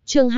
Chương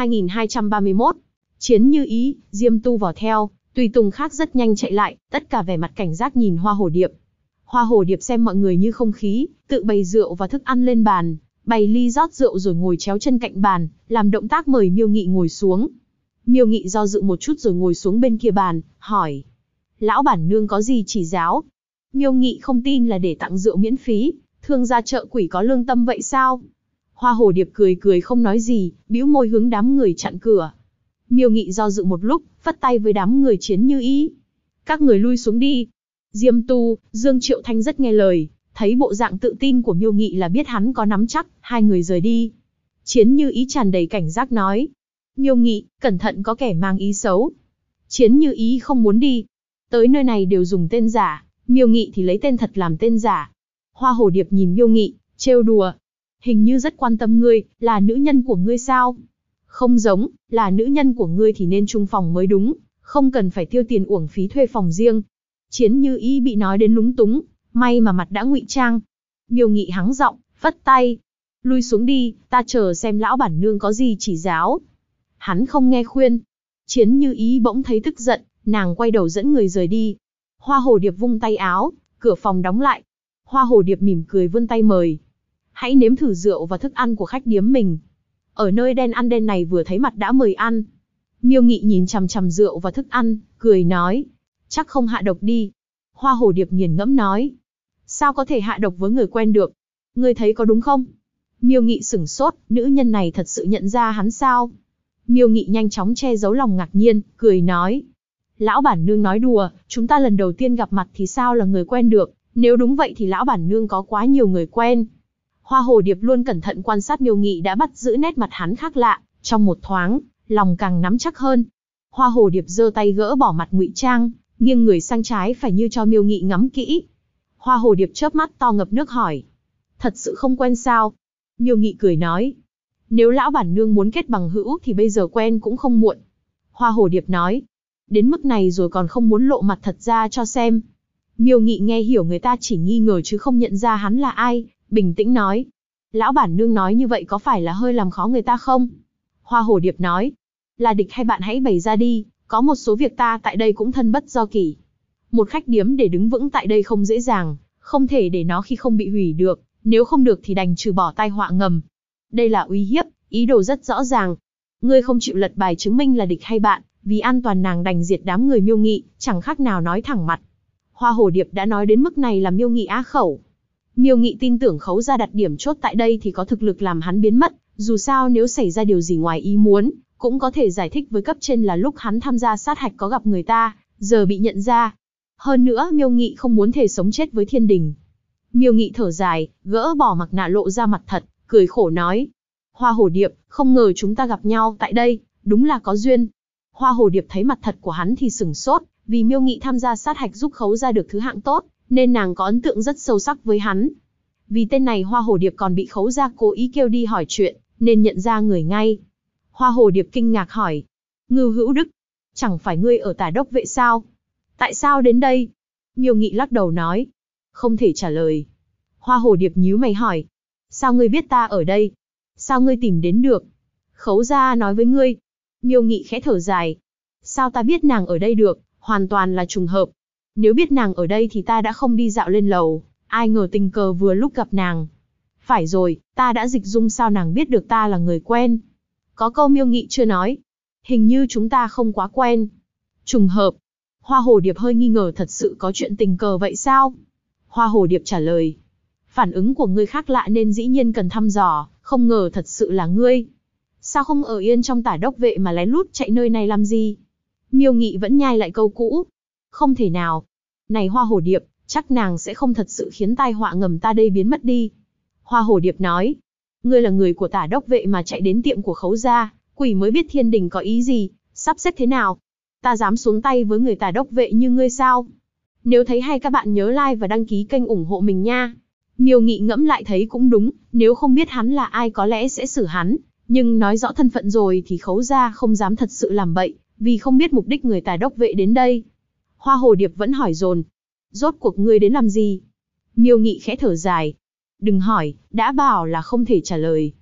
2231. Chiến như ý, Diêm Tu vò theo, tùy tùng khác rất nhanh chạy lại, tất cả vẻ mặt cảnh giác nhìn Hoa Hổ Điệp. Hoa Hổ Điệp xem mọi người như không khí, tự bày rượu và thức ăn lên bàn, bày ly rót rượu rồi ngồi chéo chân cạnh bàn, làm động tác mời Miêu Nghị ngồi xuống. Miêu Nghị do dự một chút rồi ngồi xuống bên kia bàn, hỏi: "Lão bản nương có gì chỉ giáo?" Miêu Nghị không tin là để tặng rượu miễn phí, thương gia chợ quỷ có lương tâm vậy sao? Hoa Hổ Điệp cười cười không nói gì, bĩu môi hướng đám người chặn cửa. Miêu Nghị do dự một lúc, phất tay với đám người Chiến như ý: "Các người lui xuống đi." Diêm Tu, Dương Triệu Thanh rất nghe lời, thấy bộ dạng tự tin của Miêu Nghị là biết hắn có nắm chắc, hai người rời đi. Chiến như ý tràn đầy cảnh giác nói: "Miêu Nghị, cẩn thận có kẻ mang ý xấu." Chiến như ý không muốn đi. Tới nơi này đều dùng tên giả, Miêu Nghị thì lấy tên thật làm tên giả. Hoa Hổ Điệp nhìn Miêu Nghị, trêu đùa: "Hình như rất quan tâm ngươi, là nữ nhân của ngươi sao?" "Không giống, là nữ nhân của ngươi thì nên chung phòng mới đúng, không cần phải tiêu tiền uổng phí thuê phòng riêng." Chiến như ý bị nói đến lúng túng, may mà mặt đã ngụy trang. Miêu Nghị hắng giọng, phất tay: "Lui xuống đi, ta chờ xem lão bản nương có gì chỉ giáo." Hắn không nghe khuyên. Chiến như ý bỗng thấy tức giận, nàng quay đầu dẫn người rời đi. Hoa Hổ Điệp vung tay áo, cửa phòng đóng lại. Hoa Hổ Điệp mỉm cười vươn tay mời: "Hãy nếm thử rượu và thức ăn của khách điếm mình." Ở nơi đen ăn đen này vừa thấy mặt đã mời ăn. Miêu Nghị nhìn chằm chằm rượu và thức ăn, cười nói: "Chắc không hạ độc đi." Hoa Hổ Điệp nghiền ngẫm nói: "Sao có thể hạ độc với người quen được? Ngươi thấy có đúng không?" Miêu Nghị sửng sốt, nữ nhân này thật sự nhận ra hắn sao? Miêu Nghị nhanh chóng che giấu lòng ngạc nhiên, cười nói: "Lão bản nương nói đùa, chúng ta lần đầu tiên gặp mặt thì sao là người quen được, nếu đúng vậy thì lão bản nương có quá nhiều người quen." Hoa Hổ Điệp luôn cẩn thận quan sát Miêu Nghị đã bắt giữ nét mặt hắn khác lạ, trong một thoáng, lòng càng nắm chắc hơn. Hoa Hổ Điệp giơ tay gỡ bỏ mặt ngụy trang, nghiêng người sang trái phải như cho Miêu Nghị ngắm kỹ. Hoa Hổ Điệp chớp mắt to ngập nước hỏi: "Thật sự không quen sao?" Miêu Nghị cười nói: "Nếu lão bản nương muốn kết bằng hữu thì bây giờ quen cũng không muộn." Hoa Hổ Điệp nói: "Đến mức này rồi còn không muốn lộ mặt thật ra cho xem." Miêu Nghị nghe hiểu người ta chỉ nghi ngờ chứ không nhận ra hắn là ai, bình tĩnh nói: "Lão bản nương nói như vậy có phải là hơi làm khó người ta không?" Hoa Hổ Điệp nói: "Là địch hay bạn hãy bày ra đi, có một số việc ta tại đây cũng thân bất do kỷ. Một khách điếm để đứng vững tại đây không dễ dàng, không thể để nó khi không bị hủy được, nếu không được thì đành trừ bỏ tai họa ngầm. Đây là uy hiếp, ý đồ rất rõ ràng. Ngươi không chịu lật bài chứng minh là địch hay bạn, vì an toàn nàng đành diệt đám người Miêu Nghị, chẳng khác nào nói thẳng mặt." Hoa Hổ Điệp đã nói đến mức này là Miêu Nghị á khẩu. Miêu Nghị tin tưởng Khấu gia đặt điểm chốt tại đây thì có thực lực làm hắn biến mất, dù sao nếu xảy ra điều gì ngoài ý muốn, cũng có thể giải thích với cấp trên là lúc hắn tham gia sát hạch có gặp người ta, giờ bị nhận ra. Hơn nữa Miêu Nghị không muốn thề sống chết với Thiên Đình. Miêu Nghị thở dài, gỡ bỏ mặt nạ lộ ra mặt thật, cười khổ nói: "Hoa Hổ Điệp, không ngờ chúng ta gặp nhau tại đây, đúng là có duyên." Hoa Hổ Điệp thấy mặt thật của hắn thì sửng sốt, vì Miêu Nghị tham gia sát hạch giúp Khấu gia được thứ hạng tốt, nên nàng có ấn tượng rất sâu sắc với hắn. Vì tên này Hoa Hổ Điệp còn bị Khấu gia cố ý kêu đi hỏi chuyện, nên nhận ra người ngay. Hoa Hổ Điệp kinh ngạc hỏi: "Ngưu Hữu Đức, chẳng phải ngươi ở Tả Đốc vệ sao? Tại sao đến đây?" Miêu Nghị lắc đầu nói: "Không thể trả lời." Hoa Hổ Điệp nhíu mày hỏi: "Sao ngươi biết ta ở đây? Sao ngươi tìm đến được?" "Khấu gia nói với ngươi." Miêu Nghị khẽ thở dài: "Sao ta biết nàng ở đây được, hoàn toàn là trùng hợp. Nếu biết nàng ở đây thì ta đã không đi dạo lên lầu, ai ngờ tình cờ vừa lúc gặp nàng. Phải rồi, ta đã dịch dung sao nàng biết được ta là người quen." Có câu Miêu Nghị chưa nói: "Hình như chúng ta không quá quen." Trùng hợp. Hoa Hổ Điệp hơi nghi ngờ thật sự có chuyện tình cờ vậy sao? Hoa Hổ Điệp trả lời: "Phản ứng của ngươi khác lạ nên dĩ nhiên cần thăm dò, không ngờ thật sự là ngươi. Sao không ở yên trong Tả Đốc vệ mà lén lút chạy nơi này làm gì?" Miêu Nghị vẫn nhai lại câu cũ: "Không thể nào. Này Hoa Hổ Điệp, chắc nàng sẽ không thật sự khiến tai họa ngầm ta đây biến mất đi." Hoa Hổ Điệp nói: "Ngươi là người của Tả Đốc vệ mà chạy đến tiệm của Khấu gia, quỷ mới biết Thiên Đình có ý gì, sắp xếp thế nào. Ta dám xuống tay với người Tả Đốc vệ như ngươi sao?" Nếu thấy hay các bạn nhớ like và đăng ký kênh ủng hộ mình nha. Miêu Nghị ngẫm lại thấy cũng đúng, nếu không biết hắn là ai có lẽ sẽ xử hắn, nhưng nói rõ thân phận rồi thì Khấu gia không dám thật sự làm bậy, vì không biết mục đích người Tả Đốc vệ đến đây. Hoa Hổ Điệp vẫn hỏi dồn: "Rốt cuộc ngươi đến làm gì?" Miêu Nghị khẽ thở dài: "Đừng hỏi, đã bảo là không thể trả lời."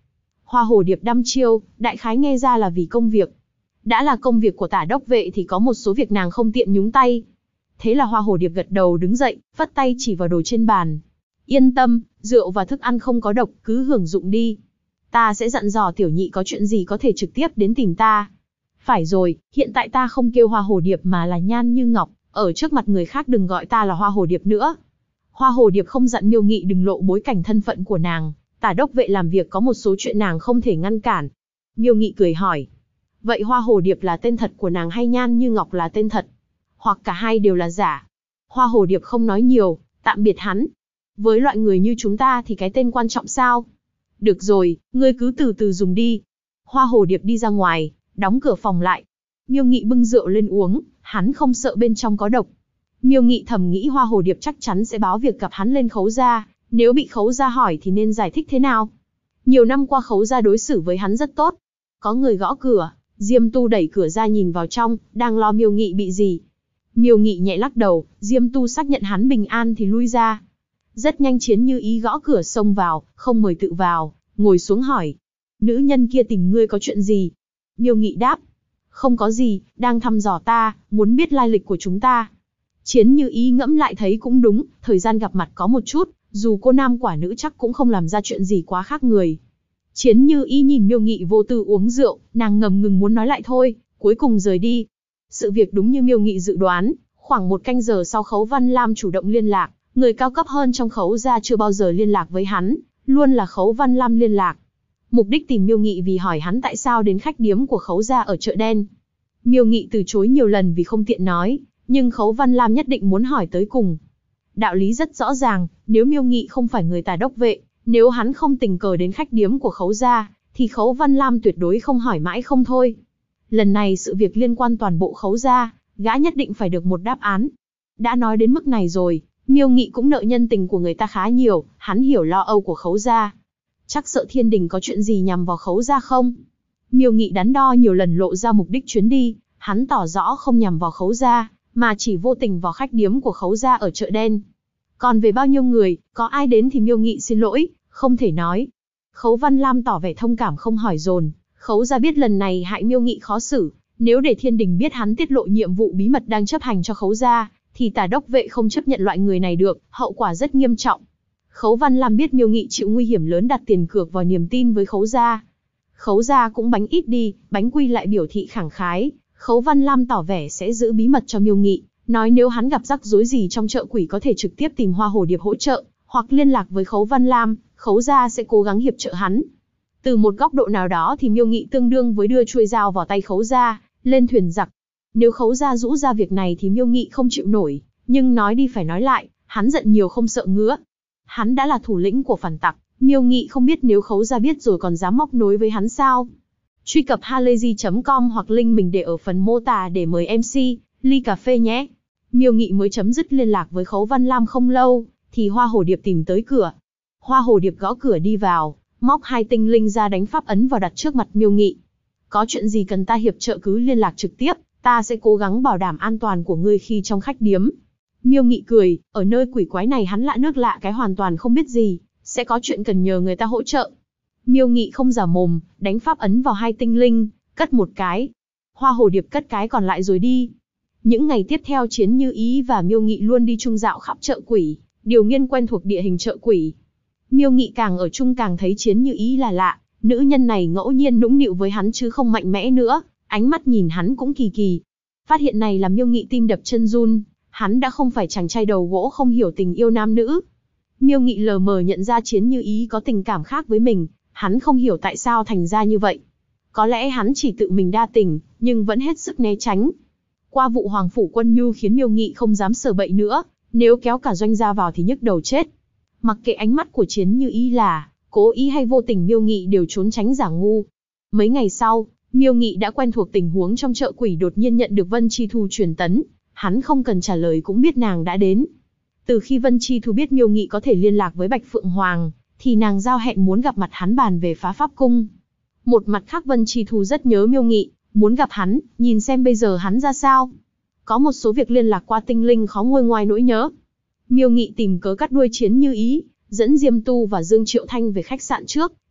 Hoa hồ điệp đăm chiêu, đại khái nghe ra là vì công việc. Đã là công việc của Tả đốc vệ thì có một số việc nàng không tiện nhúng tay. Thế là hoa hồ điệp gật đầu đứng dậy, vắt tay chỉ vào đồ trên bàn. Yên tâm, rượu và thức ăn không có độc, cứ hưởng dụng đi. Ta sẽ dặn dò tiểu nhị có chuyện gì có thể trực tiếp đến tìm ta. Phải rồi, hiện tại ta không kêu hoa hồ điệp mà là Nhan Như Ngọc, ở trước mặt người khác đừng gọi ta là hoa hồ điệp nữa. Hoa hồ điệp không dặn Miêu Nghị đừng lộ bối cảnh thân phận của nàng, Tả đốc vệ làm việc có một số chuyện nàng không thể ngăn cản. Miêu Nghị cười hỏi, vậy hoa hồ điệp là tên thật của nàng hay Nhan Như Ngọc là tên thật? Hoặc cả hai đều là giả? Hoa hồ điệp không nói nhiều, tạm biệt hắn. Với loại người như chúng ta thì cái tên quan trọng sao? Được rồi, ngươi cứ từ từ dùng đi. Hoa hồ điệp đi ra ngoài, đóng cửa phòng lại. Miêu Nghị bưng rượu lên uống, hắn không sợ bên trong có độc. Miêu Nghị thầm nghĩ hoa hồ điệp chắc chắn sẽ báo việc gặp hắn lên Khấu gia, nếu bị Khấu gia hỏi thì nên giải thích thế nào? Nhiều năm qua Khấu gia đối xử với hắn rất tốt. Có người gõ cửa, Diêm Tu đẩy cửa ra nhìn vào trong, đang lo Miêu Nghị bị gì. Miêu Nghị nhẹ lắc đầu, Diêm Tu xác nhận hắn bình an thì lui ra. Rất nhanh Chiến Như Ý gõ cửa xông vào, không mời tự vào, ngồi xuống hỏi. Nữ nhân kia tìm ngươi có chuyện gì? Miêu Nghị đáp. Không có gì, đang thăm dò ta, muốn biết lai lịch của chúng ta. Chiến Như Ý ngẫm lại thấy cũng đúng, thời gian gặp mặt có một chút, dù cô nam quả nữ chắc cũng không làm ra chuyện gì quá khác người. Chiến Như Ý nhìn Miêu Nghị vô tư uống rượu, nàng ngầm ngừng muốn nói lại thôi, cuối cùng rời đi. Sự việc đúng như Miêu Nghị dự đoán, khoảng 1 canh giờ sau Khấu Văn Lam chủ động liên lạc, người cao cấp hơn trong Khấu gia chưa bao giờ liên lạc với hắn, luôn là Khấu Văn Lam liên lạc. Mục đích tìm Miêu Nghị vì hỏi hắn tại sao đến khách điếm của Khấu gia ở chợ đen. Miêu Nghị từ chối nhiều lần vì không tiện nói, nhưng Khấu Văn Lam nhất định muốn hỏi tới cùng. Đạo lý rất rõ ràng, nếu Miêu Nghị không phải người Tả đốc vệ, nếu hắn không tình cờ đến khách điếm của Khấu gia, thì Khấu Văn Lam tuyệt đối không hỏi mãi không thôi. Lần này sự việc liên quan toàn bộ Khấu gia, gã nhất định phải được một đáp án. Đã nói đến mức này rồi, Miêu Nghị cũng nợ nhân tình của người ta khá nhiều, hắn hiểu lo âu của Khấu gia. Chắc sợ Thiên Đình có chuyện gì nhằm vào Khấu gia không? Miêu Nghị đắn đo nhiều lần lộ ra mục đích chuyến đi, hắn tỏ rõ không nhằm vào Khấu gia, mà chỉ vô tình vào khách điếm của Khấu gia ở chợ đen. Còn về bao nhiêu người, có ai đến thì Miêu Nghị xin lỗi, không thể nói. Khấu Văn Lam tỏ vẻ thông cảm không hỏi dồn, Khấu gia biết lần này hại Miêu Nghị khó xử, nếu để Thiên Đình biết hắn tiết lộ nhiệm vụ bí mật đang chấp hành cho Khấu gia, thì Tả đốc vệ không chấp nhận loại người này được, hậu quả rất nghiêm trọng. Khấu Văn Lam biết Miêu Nghị chịu nguy hiểm lớn đặt tiền cược vào niềm tin với Khấu gia. Khấu gia cũng bánh ít đi, bánh quy lại biểu thị khẳng khái. Khấu Văn Lam tỏ vẻ sẽ giữ bí mật cho Miêu Nghị, nói nếu hắn gặp rắc rối gì trong chợ quỷ có thể trực tiếp tìm Hoa Hồ Điệp hỗ trợ, hoặc liên lạc với Khấu Văn Lam, Khấu gia sẽ cố gắng hiệp trợ hắn. Từ một góc độ nào đó thì Miêu Nghị tương đương với đưa chuôi dao vào tay Khấu gia, lên thuyền giặc. Nếu Khấu gia rũ ra việc này thì Miêu Nghị không chịu nổi, nhưng nói đi phải nói lại, hắn giận nhiều không sợ ngứa. Hắn đã là thủ lĩnh của phản tặc, Miêu Nghị không biết nếu Khấu gia biết rồi còn dám móc nối với hắn sao. Truy cập halayzi.com hoặc link mình để ở phần mô tả để mời MC, ly cà phê nhé. Miêu Nghị mới chấm dứt liên lạc với Khấu Văn Lam không lâu, thì Hoa Hồ Điệp tìm tới cửa. Hoa Hồ Điệp gõ cửa đi vào, móc 2 tinh linh ra đánh pháp ấn vào đặt trước mặt Miêu Nghị. Có chuyện gì cần ta hiệp trợ cứ liên lạc trực tiếp, ta sẽ cố gắng bảo đảm an toàn của ngươi khi trong khách điếm. Miêu Nghị cười, ở nơi quỷ quái này hắn lạ nước lạ cái hoàn toàn không biết gì, sẽ có chuyện cần nhờ người ta hỗ trợ. Miêu Nghị không giả mồm, đánh pháp ấn vào 2 tinh linh, cất một cái. Hoa Hồ Điệp cất cái còn lại rồi đi. Những ngày tiếp theo Chiến Như Ý và Miêu Nghị luôn đi chung dạo khắp chợ quỷ, điều nghiên quen thuộc địa hình chợ quỷ. Miêu Nghị càng ở chung càng thấy Chiến Như Ý là lạ, nữ nhân này ngẫu nhiên nũng nịu với hắn chứ không mạnh mẽ nữa, ánh mắt nhìn hắn cũng kỳ kỳ. Phát hiện này làm Miêu Nghị tim đập chân run, hắn đã không phải chàng trai đầu gỗ không hiểu tình yêu nam nữ. Miêu Nghị lờ mờ nhận ra Chiến Như Ý có tình cảm khác với mình, hắn không hiểu tại sao thành ra như vậy. Có lẽ hắn chỉ tự mình đa tình, nhưng vẫn hết sức né tránh. Qua vụ Hoàng Phủ Quân Nhu khiến Miêu Nghị không dám sờ bậy nữa, nếu kéo cả Doanh gia vào thì nhức đầu chết. Mặc kệ ánh mắt của Chiến Như Ý là cố ý hay vô tình, Miêu Nghị đều trốn tránh giả ngu. Mấy ngày sau, Miêu Nghị đã quen thuộc tình huống trong chợ quỷ, đột nhiên nhận được Vân Chi Thu truyền tấn, hắn không cần trả lời cũng biết nàng đã đến. Từ khi Vân Chi Thu biết Miêu Nghị có thể liên lạc với Bạch Phượng Hoàng, thì nàng giao hẹn muốn gặp mặt hắn bàn về Phá Pháp Cung. Một mặt khác Vân Chi Thu rất nhớ Miêu Nghị, muốn gặp hắn, nhìn xem bây giờ hắn ra sao. Có một số việc liên lạc qua tinh linh khó nguôi ngoài nỗi nhớ. Miêu Nghị tìm cớ cắt đuôi Chiến Như Ý, dẫn Diêm Tu và Dương Triệu Thanh về khách sạn trước,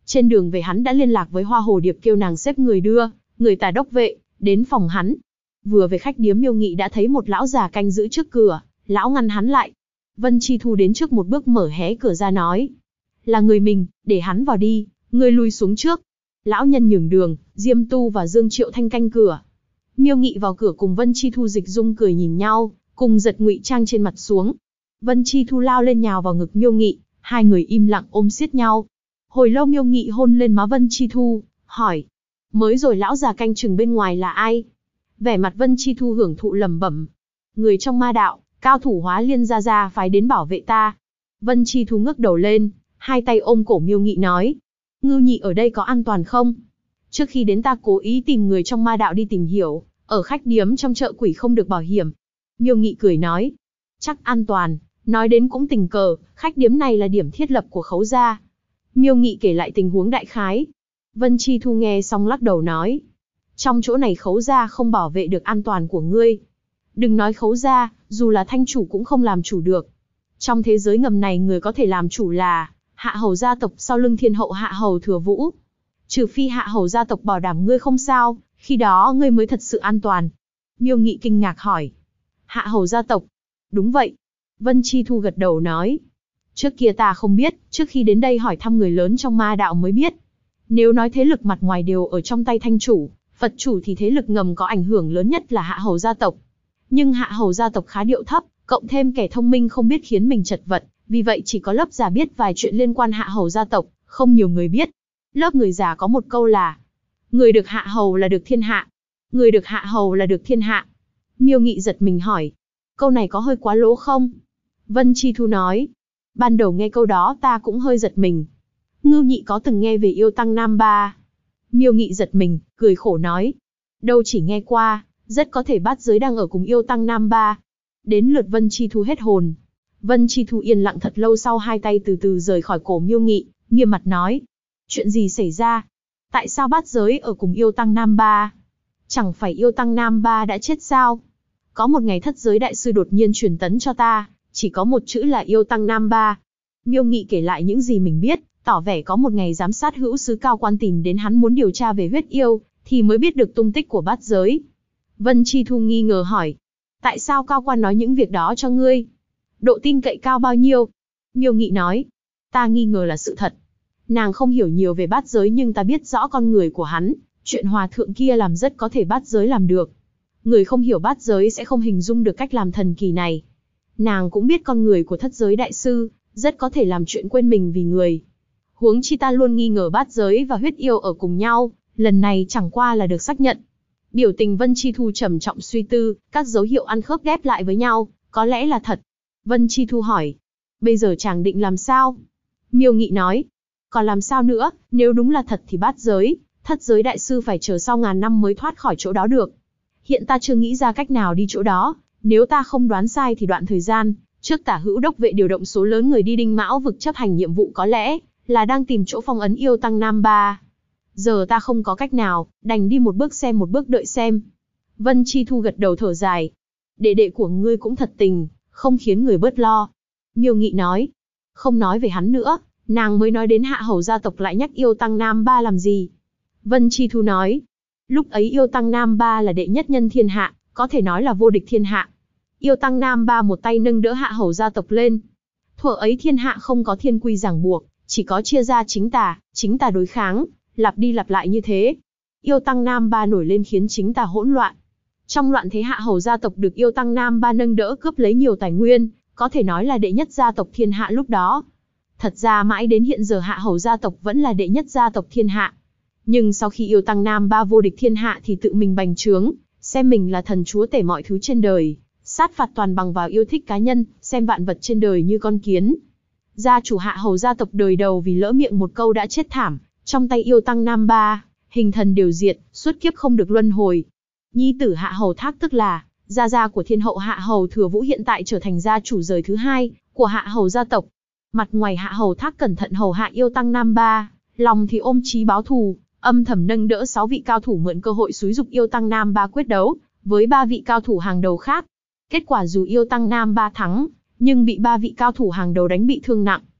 Trên đường về hắn đã liên lạc với Hoa Hồ Điệp kêu nàng xếp người đưa, người Tà Đốc vệ, đến phòng hắn. Vừa về khách điếm Miêu Nghị đã thấy một lão già canh giữ trước cửa, lão ngăn hắn lại. Vân Chi Thu đến trước một bước mở hé cửa ra nói. Là người mình, để hắn vào đi, ngươi lui xuống trước. Lão nhân nhường đường, Diêm Tu và Dương Triệu Thanh canh cửa. Miêu Nghị vào cửa cùng Vân Chi Thu Dịch Dung cười nhìn nhau, cùng giật ngụy trang trên mặt xuống. Vân Chi Thu lao lên nhào vào ngực Miêu Nghị, hai người im lặng ôm siết nhau. Hồi lâu Miêu Nghị hôn lên má Vân Chi Thu, hỏi. Mới rồi lão già canh chừng bên ngoài là ai? Vẻ mặt Vân Chi Thu hưởng thụ lẩm bẩm. Người trong ma đạo, cao thủ Hóa Liên gia phái đến bảo vệ ta. Vân Chi Thu ngước đầu lên, hai tay ôm cổ Miêu Nghị nói. Ngưu nhị ở đây có an toàn không? Trước khi đến ta cố ý tìm người trong ma đạo đi tìm hiểu, ở khách điếm trong chợ quỷ không được bảo hiểm. Miêu Nghị cười nói. Chắc an toàn, nói đến cũng tình cờ, khách điếm này là điểm thiết lập của Khấu gia. Miêu Nghị kể lại tình huống đại khái. Vân Chi Thu nghe xong lắc đầu nói. Trong chỗ này Khấu gia không bảo vệ được an toàn của ngươi. Đừng nói Khấu gia, dù là thanh chủ cũng không làm chủ được. Trong thế giới ngầm này người có thể làm chủ là Hạ Hầu gia tộc sau lưng thiên hậu Hạ Hầu Thừa Vũ. Trừ phi Hạ Hầu gia tộc bảo đảm ngươi không sao, khi đó ngươi mới thật sự an toàn. Miêu Nghị kinh ngạc hỏi. Hạ Hầu gia tộc? Đúng vậy. Vân Chi Thu gật đầu nói. Trước kia ta không biết, trước khi đến đây hỏi thăm người lớn trong ma đạo mới biết. Nếu nói thế lực mặt ngoài đều ở trong tay thanh chủ, Phật chủ thì thế lực ngầm có ảnh hưởng lớn nhất là Hạ Hầu gia tộc. Nhưng Hạ Hầu gia tộc khá điệu thấp, cộng thêm kẻ thông minh không biết khiến mình chật vật, vì vậy chỉ có lớp già biết vài chuyện liên quan Hạ Hầu gia tộc, không nhiều người biết. Lớp người già có một câu là, người được hạ hầu là được thiên hạ. Người được hạ hầu là được thiên hạ. Miêu Nghị giật mình hỏi, câu này có hơi quá lố không? Vân Chi Thu nói, ban đầu nghe câu đó ta cũng hơi giật mình. Ngưu nhị có từng nghe về yêu tăng Nam Ba? Miêu Nghị giật mình, cười khổ nói, đâu chỉ nghe qua, rất có thể bát giới đang ở cùng yêu tăng Nam Ba. Đến lượt Vân Chi Thu hết hồn. Vân Chi Thu yên lặng thật lâu sau hai tay từ từ rời khỏi cổ Miêu Nghị, nghiêm mặt nói, chuyện gì xảy ra? Tại sao bát giới ở cùng yêu tăng Nam Ba? Chẳng phải yêu tăng Nam Ba đã chết sao? Có một ngày thất giới đại sư đột nhiên truyền tấn cho ta, chỉ có một chữ là yêu tăng Nam Ba. Miêu Nghị kể lại những gì mình biết, tỏ vẻ có một ngày giám sát hữu sứ cao quan tìm đến hắn muốn điều tra về huyết yêu, thì mới biết được tung tích của bát giới. Vân Chi Thu nghi ngờ hỏi, tại sao cao quan nói những việc đó cho ngươi? Độ tin cậy cao bao nhiêu? Miêu Nghị nói, ta nghi ngờ là sự thật. Nàng không hiểu nhiều về bát giới nhưng ta biết rõ con người của hắn, chuyện hòa thượng kia làm rất có thể bát giới làm được. Người không hiểu bát giới sẽ không hình dung được cách làm thần kỳ này. Nàng cũng biết con người của thất giới đại sư, rất có thể làm chuyện quên mình vì người. Huống chi ta luôn nghi ngờ bát giới và huyết yêu ở cùng nhau, lần này chẳng qua là được xác nhận. Biểu tình Vân Chi Thu trầm trọng suy tư, các dấu hiệu ăn khớp ghép lại với nhau, có lẽ là thật. Vân Chi Thu hỏi, bây giờ chàng định làm sao? Miêu Nghị nói, còn làm sao nữa, nếu đúng là thật thì bát giới, thất giới đại sư phải chờ sau ngàn năm mới thoát khỏi chỗ đó được. Hiện ta chưa nghĩ ra cách nào đi chỗ đó, nếu ta không đoán sai thì đoạn thời gian trước Tả Hữu Đốc vệ điều động số lớn người đi Đinh Mão vực chấp hành nhiệm vụ có lẽ là đang tìm chỗ phong ấn yêu tăng Nam Ba. Giờ ta không có cách nào, đành đi một bước xem một bước đợi xem. Vân Chi Thu gật đầu thở dài. Đệ đệ của ngươi cũng thật tình, không khiến người bớt lo. Miêu Nghị nói, không nói về hắn nữa, nàng mới nói đến Hạ Hầu gia tộc lại nhắc yêu tăng Nam Ba làm gì. Vân Chi Thu nói, lúc ấy yêu tăng Nam Ba là đệ nhất nhân thiên hạ, có thể nói là vô địch thiên hạ. Yêu tăng Nam Ba một tay nâng đỡ Hạ Hầu gia tộc lên. Thuở ấy thiên hạ không có thiên quy ràng buộc, chỉ có chia ra chính tà đối kháng, lặp đi lặp lại như thế. Yêu tăng Nam Ba nổi lên khiến chính tà hỗn loạn. Trong loạn thế Hạ Hầu gia tộc được yêu tăng Nam Ba nâng đỡ cướp lấy nhiều tài nguyên, có thể nói là đệ nhất gia tộc thiên hạ lúc đó. Thật ra mãi đến hiện giờ Hạ Hầu gia tộc vẫn là đệ nhất gia tộc thiên hạ. Nhưng sau khi yêu tăng Nam Ba vô địch thiên hạ thì tự mình bành trướng, xem mình là thần chúa tể mọi thứ trên đời, sát phạt toàn bằng vào yêu thích cá nhân, xem vạn vật trên đời như con kiến. Gia chủ Hạ Hầu gia tộc đời đầu vì lỡ miệng một câu đã chết thảm, trong tay yêu tăng Nam Ba, hình thần đều diệt, suốt kiếp không được luân hồi. Nhi tử Hạ Hầu Thác tức là gia của thiên hậu Hạ Hầu Thừa Vũ hiện tại trở thành gia chủ đời thứ hai của Hạ Hầu gia tộc. Mặt ngoài Hạ Hầu Thác cẩn thận hầu hạ yêu tăng Nam Ba, lòng thì ôm chí báo thù, âm thầm nâng đỡ 6 vị cao thủ mượn cơ hội xúi dục yêu tăng Nam Ba quyết đấu với 3 vị cao thủ hàng đầu khác. Kết quả dù yêu tăng Nam Ba thắng, nhưng bị 3 vị cao thủ hàng đầu đánh bị thương nặng.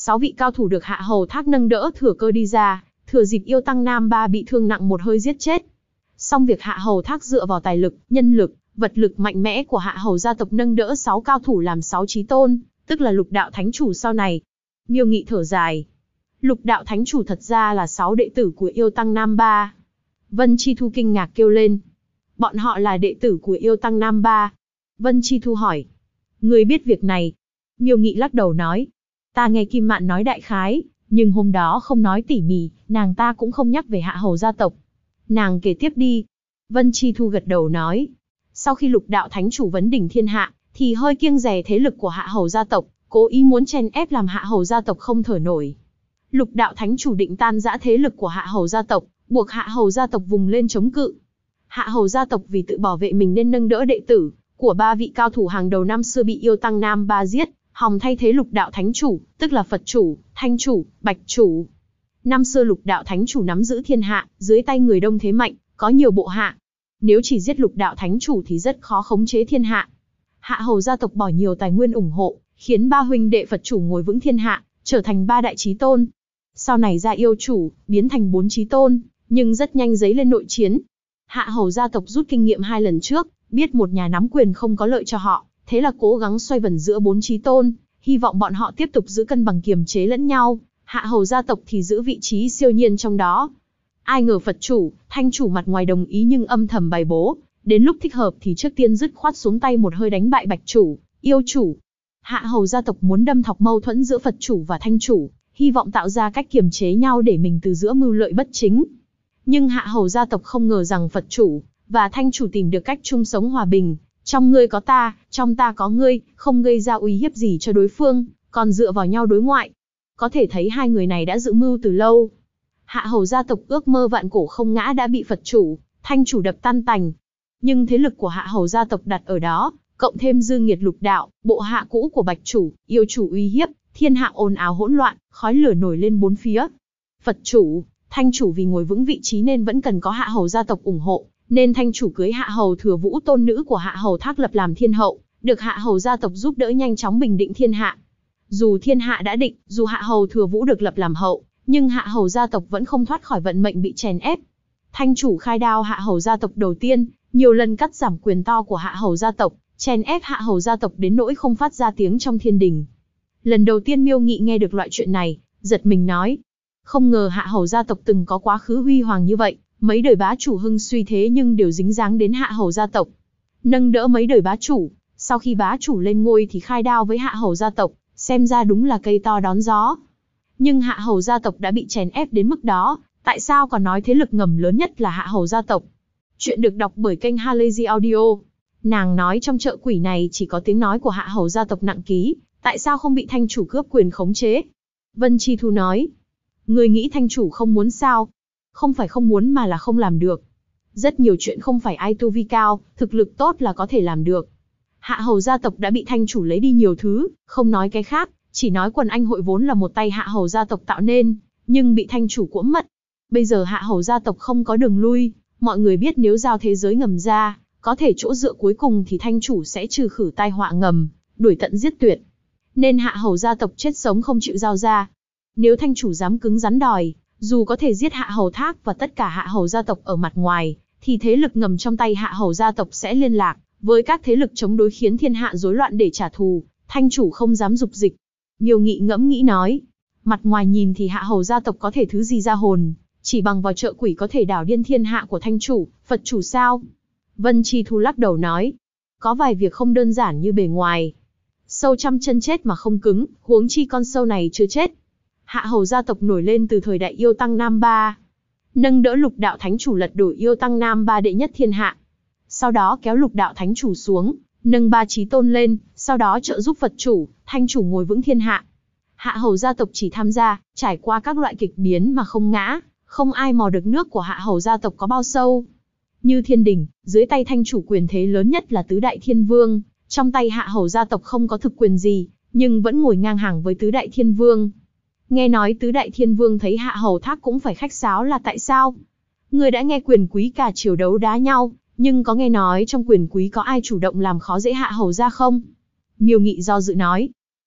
6 vị cao thủ được Hạ Hầu Thác nâng đỡ thừa cơ đi ra, thừa dịp yêu tăng Nam Ba bị thương nặng một hơi giết chết. Xong việc Hạ Hầu Thác dựa vào tài lực, nhân lực, vật lực mạnh mẽ của Hạ Hầu gia tộc nâng đỡ 6 cao thủ làm 6 chí tôn, tức là Lục Đạo Thánh Chủ sau này. Miêu Nghị thở dài. Lục Đạo Thánh Chủ thật ra là 6 đệ tử của yêu tăng Nam Ba. Vân Chi Thu kinh ngạc kêu lên. Bọn họ là đệ tử của yêu tăng Nam Ba. Vân Chi Thu hỏi. Người biết việc này? Miêu Nghị lắc đầu nói. Ta nghe Kim Mạn nói đại khái, nhưng hôm đó không nói tỉ mỉ, nàng ta cũng không nhắc về Hạ Hầu gia tộc. Nàng kể tiếp đi. Vân Chi Thu gật đầu nói. Sau khi Lục Đạo Thánh Chủ vấn đỉnh thiên hạ, thì hơi kiêng dè thế lực của Hạ Hầu gia tộc, cố ý muốn chen ép làm Hạ Hầu gia tộc không thở nổi. Lục Đạo Thánh Chủ định tan rã thế lực của Hạ Hầu gia tộc, buộc Hạ Hầu gia tộc vùng lên chống cự. Hạ Hầu gia tộc vì tự bảo vệ mình nên nâng đỡ đệ tử của 3 vị cao thủ hàng đầu năm xưa bị yêu tăng Nam Ba giết, hòng thay thế Lục Đạo Thánh Chủ, tức là Phật Chủ, Thanh Chủ, Bạch Chủ. Năm xưa Lục Đạo Thánh Chủ nắm giữ thiên hạ, dưới tay người đông thế mạnh, có nhiều bộ hạ. Nếu chỉ giết Lục Đạo Thánh Chủ thì rất khó khống chế thiên hạ. Hạ Hầu gia tộc bỏ nhiều tài nguyên ủng hộ, khiến 3 huynh đệ Phật Chủ ngồi vững thiên hạ, trở thành 3 đại chí tôn. Sau này ra yêu chủ, biến thành 4 chí tôn, nhưng rất nhanh dấy lên nội chiến. Hạ Hầu gia tộc rút kinh nghiệm 2 lần trước, biết một nhà nắm quyền không có lợi cho họ, thế là cố gắng xoay vần giữa 4 chí tôn, hy vọng bọn họ tiếp tục giữ cân bằng kiềm chế lẫn nhau, Hạ Hầu gia tộc thì giữ vị trí siêu nhiên trong đó. Ai ngờ Phật Chủ, Thanh Chủ mặt ngoài đồng ý nhưng âm thầm bày bố, đến lúc thích hợp thì trước tiên dứt khoát xuống tay một hơi đánh bại Bạch Chủ, yêu chủ. Hạ Hầu gia tộc muốn đâm thọc mâu thuẫn giữa Phật Chủ và Thanh Chủ, hy vọng tạo ra cách kiềm chế nhau để mình từ giữa mưu lợi bất chính. Nhưng Hạ Hầu gia tộc không ngờ rằng Phật Chủ và Thanh Chủ tìm được cách chung sống hòa bình, trong ngươi có ta, trong ta có ngươi, không gây ra uy hiếp gì cho đối phương, còn dựa vào nhau đối ngoại. Có thể thấy hai người này đã dự mưu từ lâu. Hạ Hầu gia tộc ước mơ vạn cổ không ngã đã bị Phật Chủ, Thanh Chủ đập tan tành. Nhưng thế lực của Hạ Hầu gia tộc đặt ở đó, cộng thêm dư nghiệt lục đạo, bộ hạ cũ của Bạch Chủ, yêu chủ uy hiếp, thiên hạ ồn ào hỗn loạn, khói lửa nổi lên bốn phía. Phật Chủ, Thanh Chủ vì ngồi vững vị trí nên vẫn cần có Hạ Hầu gia tộc ủng hộ, nên Thanh Chủ cưới Hạ Hầu Thừa Vũ tôn nữ của Hạ Hầu Thác lập làm thiên hậu, được Hạ Hầu gia tộc giúp đỡ nhanh chóng bình định thiên hạ. Dù thiên hạ đã định, dù Hạ Hầu Thừa Vũ được lập làm hậu, nhưng Hạ Hầu gia tộc vẫn không thoát khỏi vận mệnh bị chèn ép. Thanh Chủ khai đao Hạ Hầu gia tộc đầu tiên, nhiều lần cắt giảm quyền to của Hạ Hầu gia tộc, chèn ép Hạ Hầu gia tộc đến nỗi không phát ra tiếng trong thiên đình. Lần đầu tiên Miêu Nghị nghe được loại chuyện này, giật mình nói: không ngờ Hạ Hầu gia tộc từng có quá khứ huy hoàng như vậy, mấy đời bá chủ hưng suy thế nhưng đều dính dáng đến Hạ Hầu gia tộc. Nâng đỡ mấy đời bá chủ, sau khi bá chủ lên ngôi thì khai đao với Hạ Hầu gia tộc, xem ra đúng là cây to đón gió. Nhưng Hạ Hầu gia tộc đã bị chèn ép đến mức đó, tại sao còn nói thế lực ngầm lớn nhất là Hạ Hầu gia tộc? Chuyện được đọc bởi kênh Halazy Audio. Nàng nói trong chợ quỷ này chỉ có tiếng nói của Hạ Hầu gia tộc nặng ký, tại sao không bị Thanh Chủ cướp quyền khống chế? Vân Chi Thu nói: người nghĩ Thanh Chủ không muốn sao? Không phải không muốn mà là không làm được. Rất nhiều chuyện không phải ai tu vi cao, thực lực tốt là có thể làm được. Hạ Hầu gia tộc đã bị Thanh Chủ lấy đi nhiều thứ, không nói cái khác, chỉ nói quần anh hội vốn là một tay Hạ Hầu gia tộc tạo nên, nhưng bị Thanh Chủ cuỗm mất. Bây giờ Hạ Hầu gia tộc không có đường lui, mọi người biết nếu giao thế giới ngầm ra, có thể chỗ dựa cuối cùng thì Thanh Chủ sẽ trừ khử tai họa ngầm, đuổi tận giết tuyệt. Nên Hạ Hầu gia tộc chết sống không chịu giao ra. Nếu Thanh Chủ dám cứng rắn đòi, dù có thể giết Hạ Hầu Thác và tất cả Hạ Hầu gia tộc ở mặt ngoài, thì thế lực ngầm trong tay Hạ Hầu gia tộc sẽ liên lạc với các thế lực chống đối khiến thiên hạ rối loạn để trả thù. Thanh Chủ không dám dục dịch. Miêu Nghị ngẫm nghĩ nói: mặt ngoài nhìn thì Hạ Hầu gia tộc có thể thứ gì ra hồn, chỉ bằng vào chợ quỷ có thể đảo điên thiên hạ của Thanh Chủ, Phật Chủ sao? Vân Chi Thu lắc đầu nói: có vài việc không đơn giản như bề ngoài. Sâu trăm chân chết mà không cứng, huống chi con sâu này chưa chết. Hạ Hầu gia tộc nổi lên từ thời đại yêu tăng Nam Ba, nâng đỡ Lục Đạo Thánh Chủ lật đổ yêu tăng Nam Ba đệ nhất thiên hạ. Sau đó kéo Lục Đạo Thánh Chủ xuống, nâng ba chí tôn lên, sau đó trợ giúp Phật Chủ, Thanh Chủ ngồi vững thiên hạ. Hạ Hầu gia tộc chỉ tham gia, trải qua các loại kịch biến mà không ngã, không ai mò được nước của Hạ Hầu gia tộc có bao sâu. Như thiên đình, dưới tay Thanh Chủ quyền thế lớn nhất là tứ đại thiên vương, trong tay Hạ Hầu gia tộc không có thực quyền gì, nhưng vẫn ngồi ngang hàng với tứ đại thiên vương. Nghe nói tứ đại thiên vương thấy Hạ Hầu Thác cũng phải khách sáo là tại sao? Người đã nghe quyền quý cả triều đấu đá nhau, nhưng có nghe nói trong quyền quý có ai chủ động làm khó dễ Hạ Hầu gia không? Miêu Nghị do dự nói: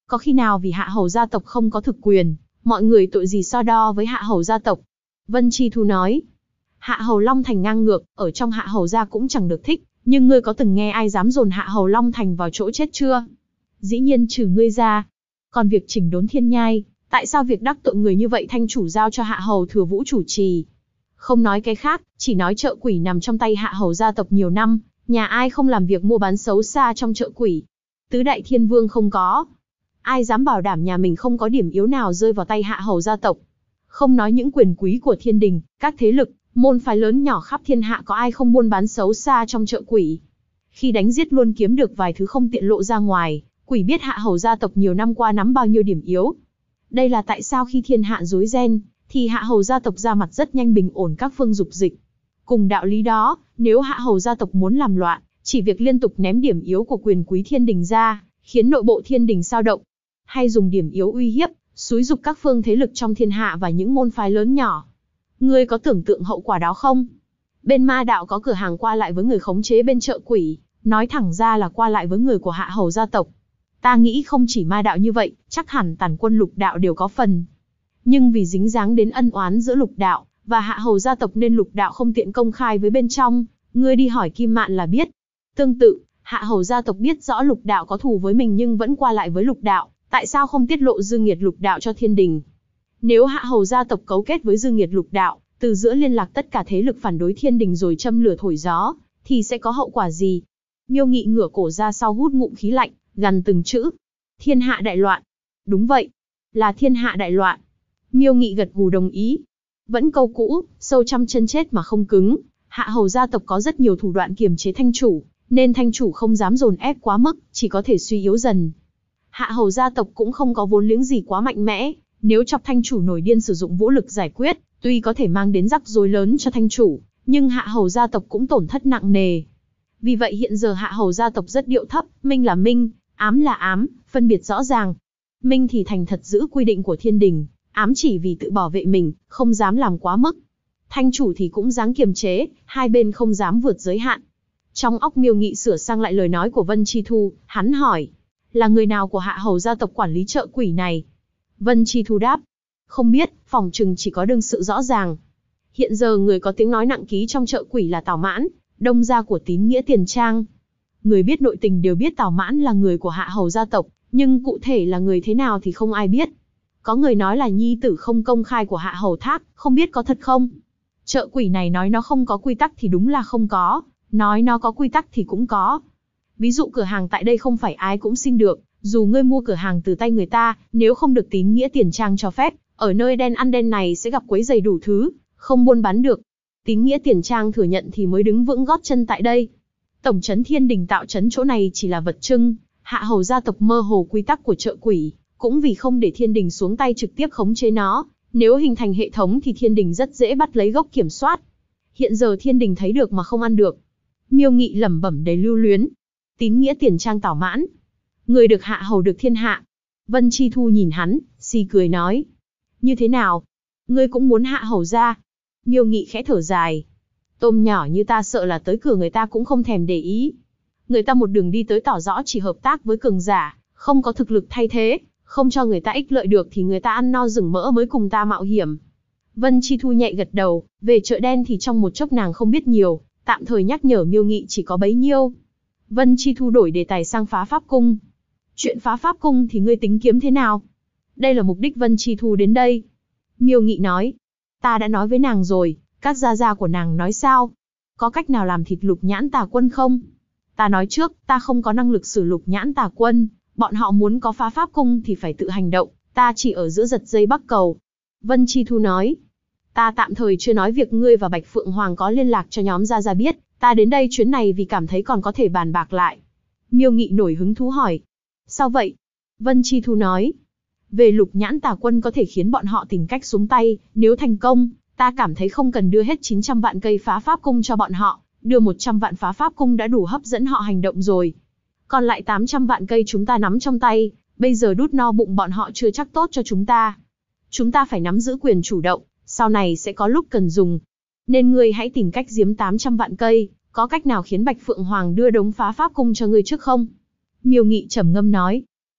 Có khi nào vì Hạ Hầu gia tộc không có thực quyền, mọi người tội gì so đo với Hạ Hầu gia tộc? Vân Chi Thu nói. Hạ Hầu Long Thành ngang ngược, ở trong Hạ Hầu gia cũng chẳng được thích, nhưng ngươi có từng nghe ai dám dồn Hạ Hầu Long Thành vào chỗ chết chưa? Dĩ nhiên trừ ngươi ra. Còn việc chỉnh đốn thiên nhai, tại sao việc đắc tội người như vậy Thanh chủ giao cho Hạ Hầu Thừa Vũ chủ trì? Không nói cái khác, chỉ nói chợ quỷ nằm trong tay Hạ Hầu gia tộc nhiều năm, nhà ai không làm việc mua bán xấu xa trong chợ quỷ? Tứ đại thiên vương không có. Ai dám bảo đảm nhà mình không có điểm yếu nào rơi vào tay Hạ Hầu gia tộc? Không nói những quyền quý của thiên đình, các thế lực, môn phái lớn nhỏ khắp thiên hạ có ai không buôn bán xấu xa trong chợ quỷ? Khi đánh giết luôn kiếm được vài thứ không tiện lộ ra ngoài, quỷ biết Hạ Hầu gia tộc nhiều năm qua nắm bao nhiêu điểm yếu. Đây là tại sao khi thiên hạ rối ren, thì Hạ Hầu gia tộc ra mặt rất nhanh bình ổn các phương dục dịch. Cùng đạo lý đó, nếu Hạ Hầu gia tộc muốn làm loạn, chỉ việc liên tục ném điểm yếu của quyền quý thiên đình ra, khiến nội bộ thiên đình xao động, hay dùng điểm yếu uy hiếp, xúi dục các phương thế lực trong thiên hạ và những môn phái lớn nhỏ. Ngươi có tưởng tượng hậu quả đó không? Bên ma đạo có cửa hàng qua lại với người khống chế bên chợ quỷ, nói thẳng ra là qua lại với người của Hạ Hầu gia tộc. Ta nghĩ không chỉ ma đạo như vậy, chắc hẳn Tản Quân lục đạo đều có phần. Nhưng vì dính dáng đến ân oán giữa lục đạo và Hạ Hầu gia tộc nên lục đạo không tiện công khai với bên trong, ngươi đi hỏi Kim Mạn là biết. Tương tự, Hạ Hầu gia tộc biết rõ lục đạo có thù với mình nhưng vẫn qua lại với lục đạo, tại sao không tiết lộ dương nghiệt lục đạo cho thiên đình? Nếu Hạ Hầu gia tộc cấu kết với dương nghiệt lục đạo, từ giữa liên lạc tất cả thế lực phản đối thiên đình rồi châm lửa thổi gió, thì sẽ có hậu quả gì? Miêu Nghị ngửa cổ ra sau hút ngụm khí lạnh, gằn từng chữ. Thiên hạ đại loạn. Đúng vậy, là thiên hạ đại loạn. Miêu Nghị gật gù đồng ý. Vẫn câu cũ, sâu trăm chân chết mà không cứng. Hạ Hầu gia tộc có rất nhiều thủ đoạn kiềm chế Thanh chủ, nên Thanh chủ không dám dồn ép quá mức, chỉ có thể suy yếu dần. Hạ Hầu gia tộc cũng không có vốn liếng gì quá mạnh mẽ, nếu chọc Thanh chủ nổi điên sử dụng vũ lực giải quyết, tuy có thể mang đến rắc rối lớn cho Thanh chủ, nhưng Hạ Hầu gia tộc cũng tổn thất nặng nề. Vì vậy hiện giờ Hạ Hầu gia tộc rất điệu thấp, minh là minh, ám là ám, phân biệt rõ ràng. Minh thì thành thật giữ quy định của thiên đình, ám chỉ vì tự bảo vệ mình, không dám làm quá mức. Thanh chủ thì cũng dáng kiềm chế, hai bên không dám vượt giới hạn. Trong óc Miêu Nghị sửa sang lại lời nói của Vân Chi Thu, hắn hỏi, là người nào của Hạ Hầu gia tộc quản lý chợ quỷ này? Vân Chi Thu đáp, không biết, phỏng chừng chỉ có đương sự rõ ràng. Hiện giờ người có tiếng nói nặng ký trong chợ quỷ là Tào Mãn, đông gia của Tín Nghĩa Tiền Trang. Người biết nội tình đều biết Tào Mãn là người của Hạ Hầu gia tộc, nhưng cụ thể là người thế nào thì không ai biết. Có người nói là nhi tử không công khai của Hạ Hầu Thác, không biết có thật không? Chợ quỷ này nói nó không có quy tắc thì đúng là không có, nói nó có quy tắc thì cũng có. Ví dụ cửa hàng tại đây không phải ai cũng xin được, dù ngươi mua cửa hàng từ tay người ta, nếu không được Tín Nghĩa Tiền Trang cho phép, ở nơi đen ăn đen này sẽ gặp quấy rầy đủ thứ, không buôn bán được. Tín Nghĩa Tiền Trang thừa nhận thì mới đứng vững gót chân tại đây. Tổng trấn thiên đình tạo trấn chỗ này chỉ là vật trưng, Hạ Hầu gia tộc mơ hồ quy tắc của chợ quỷ, cũng vì không để thiên đình xuống tay trực tiếp khống chế nó, nếu hình thành hệ thống thì thiên đình rất dễ bắt lấy gốc kiểm soát. Hiện giờ thiên đình thấy được mà không ăn được. Miêu Nghị lẩm bẩm đầy lưu luyến. Tín Nghĩa Tiền Trang Tào Mãn, người được Hạ Hầu được thiên hạ. Vân Chi Thu nhìn hắn, si cười nói, như thế nào? Ngươi cũng muốn Hạ Hầu gia? Miêu Nghị khẽ thở dài. Tôm nhỏ như ta sợ là tới cửa người ta cũng không thèm để ý. Người ta một đường đi tới tỏ rõ chỉ hợp tác với cường giả, không có thực lực thay thế, không cho người ta ích lợi được thì người ta ăn no rừng mỡ mới cùng ta mạo hiểm. Vân Chi Thu nhẹ gật đầu, về chợ đen thì trong một chốc nàng không biết nhiều, tạm thời nhắc nhở Miêu Nghị chỉ có bấy nhiêu. Vân Chi Thu đổi đề tài sang phá pháp cung. Chuyện phá pháp cung thì ngươi tính kiếm thế nào? Đây là mục đích Vân Chi Thu đến đây. Miêu Nghị nói, ta đã nói với nàng rồi, các gia gia của nàng nói sao? Có cách nào làm thịt Lục Nhãn Tà Quân không? Ta nói trước, ta không có năng lực xử Lục Nhãn Tà Quân, bọn họ muốn có phá pháp cung thì phải tự hành động, ta chỉ ở giữa giật dây bắc cầu. Vân Chi Thu nói, ta tạm thời chưa nói việc ngươi và Bạch Phượng Hoàng có liên lạc cho nhóm gia gia biết, ta đến đây chuyến này vì cảm thấy còn có thể bàn bạc lại. Miêu Nghị nổi hứng thú hỏi, sao vậy? Vân Chi Thu nói, về Lục Nhãn Tà Quân có thể khiến bọn họ tìm cách xuống tay, nếu thành công, ta cảm thấy không cần đưa hết 900 vạn cây phá pháp cung cho bọn họ, đưa 100 vạn phá pháp cung đã đủ hấp dẫn họ hành động rồi. Còn lại 800 vạn cây chúng ta nắm trong tay, bây giờ đút no bụng bọn họ chưa chắc tốt cho chúng ta. Chúng ta phải nắm giữ quyền chủ động, sau này sẽ có lúc cần dùng. Nên ngươi hãy tìm cách giếm 800 vạn cây, có cách nào khiến Bạch Phượng Hoàng đưa đống phá pháp cung cho ngươi trước không? Miêu Nghị trầm ngâm nói,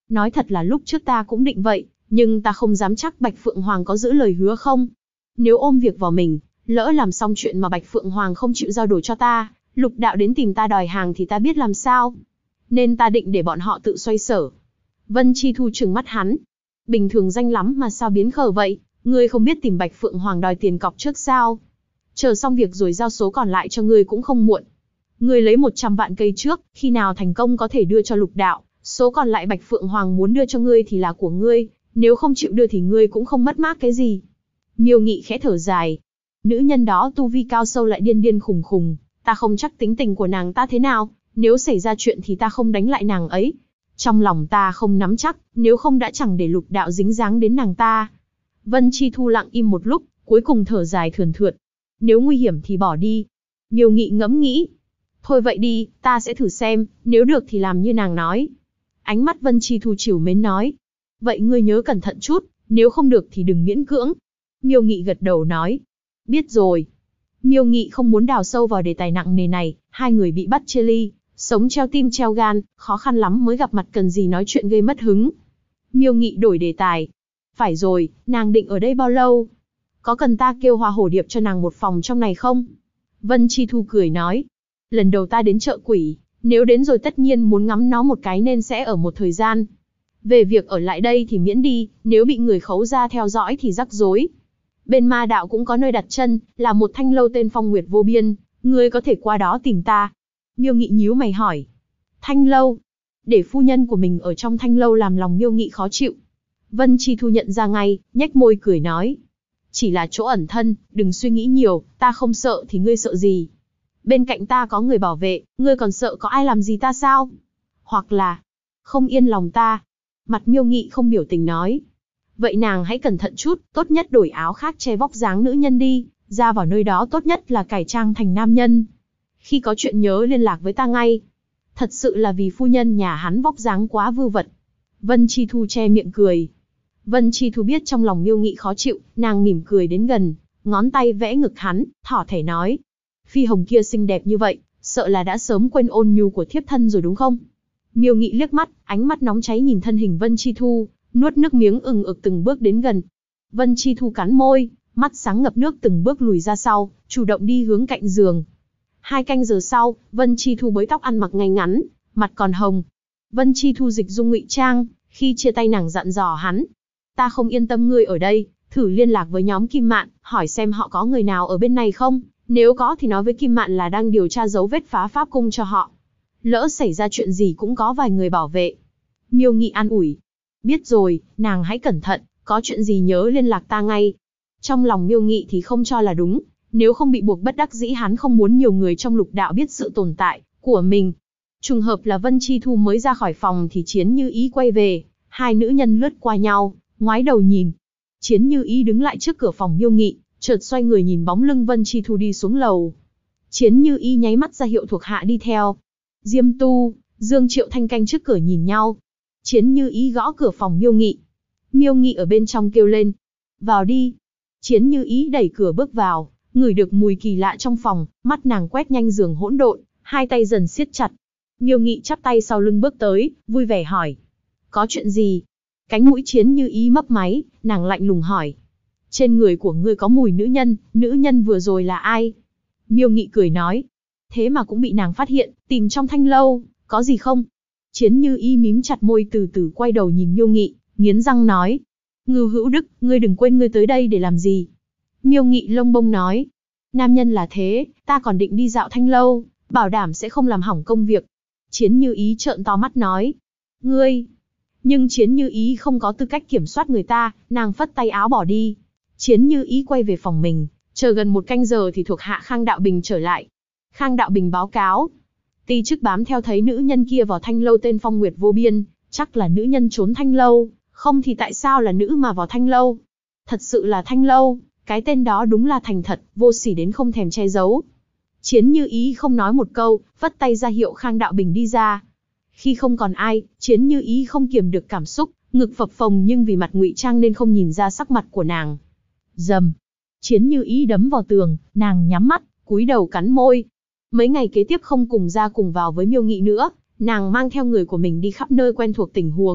Nói thật là lúc trước ta cũng định vậy, nhưng ta không dám chắc Bạch Phượng Hoàng có giữ lời hứa không. Nếu ôm việc vào mình, lỡ làm xong chuyện mà Bạch Phượng Hoàng không chịu giao đồ cho ta, Lục Đạo đến tìm ta đòi hàng thì ta biết làm sao. Nên ta định để bọn họ tự xoay sở. Vân Chi Thu trừng mắt hắn. Bình thường danh lắm mà sao biến khờ vậy, ngươi không biết tìm Bạch Phượng Hoàng đòi tiền cọc trước sao? Chờ xong việc rồi giao số còn lại cho ngươi cũng không muộn. Ngươi lấy 100 vạn cây trước, khi nào thành công có thể đưa cho Lục Đạo, số còn lại Bạch Phượng Hoàng muốn đưa cho ngươi thì là của ngươi, nếu không chịu đưa thì ngươi cũng không mất mát cái gì. Miêu Nghị khẽ thở dài. Nữ nhân đó tu vi cao sâu lại điên điên khùng khùng, ta không chắc tính tình của nàng ta thế nào, nếu xảy ra chuyện thì ta không đánh lại nàng ấy. Trong lòng ta không nắm chắc, nếu không đã chẳng để Lục Đạo dính dáng đến nàng ta. Vân Chi Thu lặng im một lúc, cuối cùng thở dài thườn thượt. Nếu nguy hiểm thì bỏ đi. Miêu Nghị ngẫm nghĩ. Thôi vậy đi, ta sẽ thử xem, nếu được thì làm như nàng nói. Ánh mắt Vân Chi Thu trìu mến nói. Vậy ngươi nhớ cẩn thận chút, nếu không được thì đừng miễn cưỡng. Miêu Nghị gật đầu nói. Biết rồi. Miêu Nghị không muốn đào sâu vào đề tài nặng nề này, hai người bị bắt chia ly, sống treo tim treo gan, khó khăn lắm mới gặp mặt cần gì nói chuyện gây mất hứng. Miêu Nghị đổi đề tài. Phải rồi, nàng định ở đây bao lâu? Có cần ta kêu Hoa Hổ Điệp cho nàng một phòng trong này không? Vân Chi Thu cười nói. Lần đầu ta đến chợ quỷ, nếu đến rồi tất nhiên muốn ngắm nó một cái nên sẽ ở một thời gian. Về việc ở lại đây thì miễn đi, nếu bị người khấu ra theo dõi thì rắc rối. Bên ma đạo cũng có nơi đặt chân, là một thanh lâu tên Phong Nguyệt Vô Biên, ngươi có thể qua đó tìm ta. Miêu Nghị nhíu mày hỏi. Thanh lâu? Để phu nhân của mình ở trong thanh lâu làm lòng Miêu Nghị khó chịu. Vân Chi Thu nhận ra ngay, nhếch môi cười nói. Chỉ là chỗ ẩn thân, đừng suy nghĩ nhiều, ta không sợ thì ngươi sợ gì. Bên cạnh ta có người bảo vệ, ngươi còn sợ có ai làm gì ta sao? Hoặc là, không yên lòng ta. Mặt Miêu Nghị không biểu tình nói. Vậy nàng hãy cẩn thận chút, tốt nhất đổi áo khác che vóc dáng nữ nhân đi, ra vào nơi đó tốt nhất là cải trang thành nam nhân. Khi có chuyện nhớ liên lạc với ta ngay. Thật sự là vì phu nhân nhà hắn vóc dáng quá vư vật. Vân Chi Thu che miệng cười. Vân Chi Thu biết trong lòng Miêu Nghị khó chịu, nàng mỉm cười đến gần, ngón tay vẽ ngực hắn, thỏ thẻ nói. Phi hồng kia xinh đẹp như vậy, sợ là đã sớm quên ôn nhu của thiếp thân rồi đúng không? Miêu Nghị liếc mắt, ánh mắt nóng cháy nhìn thân hình Vân Chi Thu, nuốt nước miếng ừng ực từng bước đến gần. Vân Chi Thu cắn môi, mắt sáng ngập nước từng bước lùi ra sau, chủ động đi hướng cạnh giường. 2 canh giờ sau, Vân Chi Thu bới tóc ăn mặc ngay ngắn, mặt còn hồng. Vân Chi Thu dịch dung ngụy trang, khi chia tay nàng dặn dò hắn. Ta không yên tâm ngươi ở đây, thử liên lạc với nhóm Kim Mạn, hỏi xem họ có người nào ở bên này không. Nếu có thì nói với Kim Mạn là đang điều tra dấu vết phá pháp cung cho họ. Lỡ xảy ra chuyện gì cũng có vài người bảo vệ. Miêu Nghị an ủi. Biết rồi, nàng hãy cẩn thận, có chuyện gì nhớ liên lạc ta ngay. Trong lòng Miêu Nghị thì không cho là đúng, nếu không bị buộc bất đắc dĩ hắn không muốn nhiều người trong Lục Đạo biết sự tồn tại của mình. Trùng hợp là Vân Chi Thu mới ra khỏi phòng thì Chiến Như Ý quay về, hai nữ nhân lướt qua nhau, ngoái đầu nhìn. Chiến Như Ý đứng lại trước cửa phòng Miêu Nghị, chợt xoay người nhìn bóng lưng Vân Chi Thu đi xuống lầu. Chiến Như Ý nháy mắt ra hiệu thuộc hạ đi theo. Diêm Tu, Dương Triệu Thanh canh trước cửa nhìn nhau. Chiến Như Ý gõ cửa phòng Miêu Nghị. Miêu Nghị ở bên trong kêu lên. Vào đi. Chiến Như Ý đẩy cửa bước vào, ngửi được mùi kỳ lạ trong phòng, mắt nàng quét nhanh giường hỗn độn, hai tay dần siết chặt. Miêu Nghị chắp tay sau lưng bước tới, vui vẻ hỏi. Có chuyện gì? Cánh mũi Chiến Như Ý mấp máy, nàng lạnh lùng hỏi. Trên người của ngươi có mùi nữ nhân vừa rồi là ai? Miêu Nghị cười nói. Thế mà cũng bị nàng phát hiện, tìm trong thanh lâu, có gì không? Chiến Như Ý mím chặt môi từ từ quay đầu nhìn Miêu Nghị, nghiến răng nói. Ngưu Hữu Đức, ngươi đừng quên ngươi tới đây để làm gì? Miêu Nghị lông bông nói. Nam nhân là thế, ta còn định đi dạo thanh lâu, bảo đảm sẽ không làm hỏng công việc. Chiến Như Ý trợn to mắt nói. Ngươi! Nhưng Chiến Như Ý không có tư cách kiểm soát người ta, nàng phất tay áo bỏ đi. Chiến Như Ý quay về phòng mình, chờ gần 1 canh giờ thì thuộc hạ Khang Đạo Bình trở lại. Khang Đạo Bình báo cáo. Ti chức bám theo thấy nữ nhân kia vào thanh lâu tên Phong Nguyệt Vô Biên, chắc là nữ nhân trốn thanh lâu, không thì tại sao là nữ mà vào thanh lâu? Thật sự là thanh lâu, cái tên đó đúng là thành thật, vô sỉ đến không thèm che giấu. Chiến Như Ý không nói một câu, vất tay ra hiệu Khang Đạo Bình đi ra. Khi không còn ai, Chiến Như Ý không kiềm được cảm xúc, ngực phập phồng nhưng vì mặt ngụy trang nên không nhìn ra sắc mặt của nàng. Rầm. Chiến Như Ý đấm vào tường, nàng nhắm mắt, cúi đầu cắn môi. Mấy ngày kế tiếp không cùng ra cùng vào với Miêu Nghị nữa, nàng mang theo người của mình đi khắp nơi quen thuộc tình huống,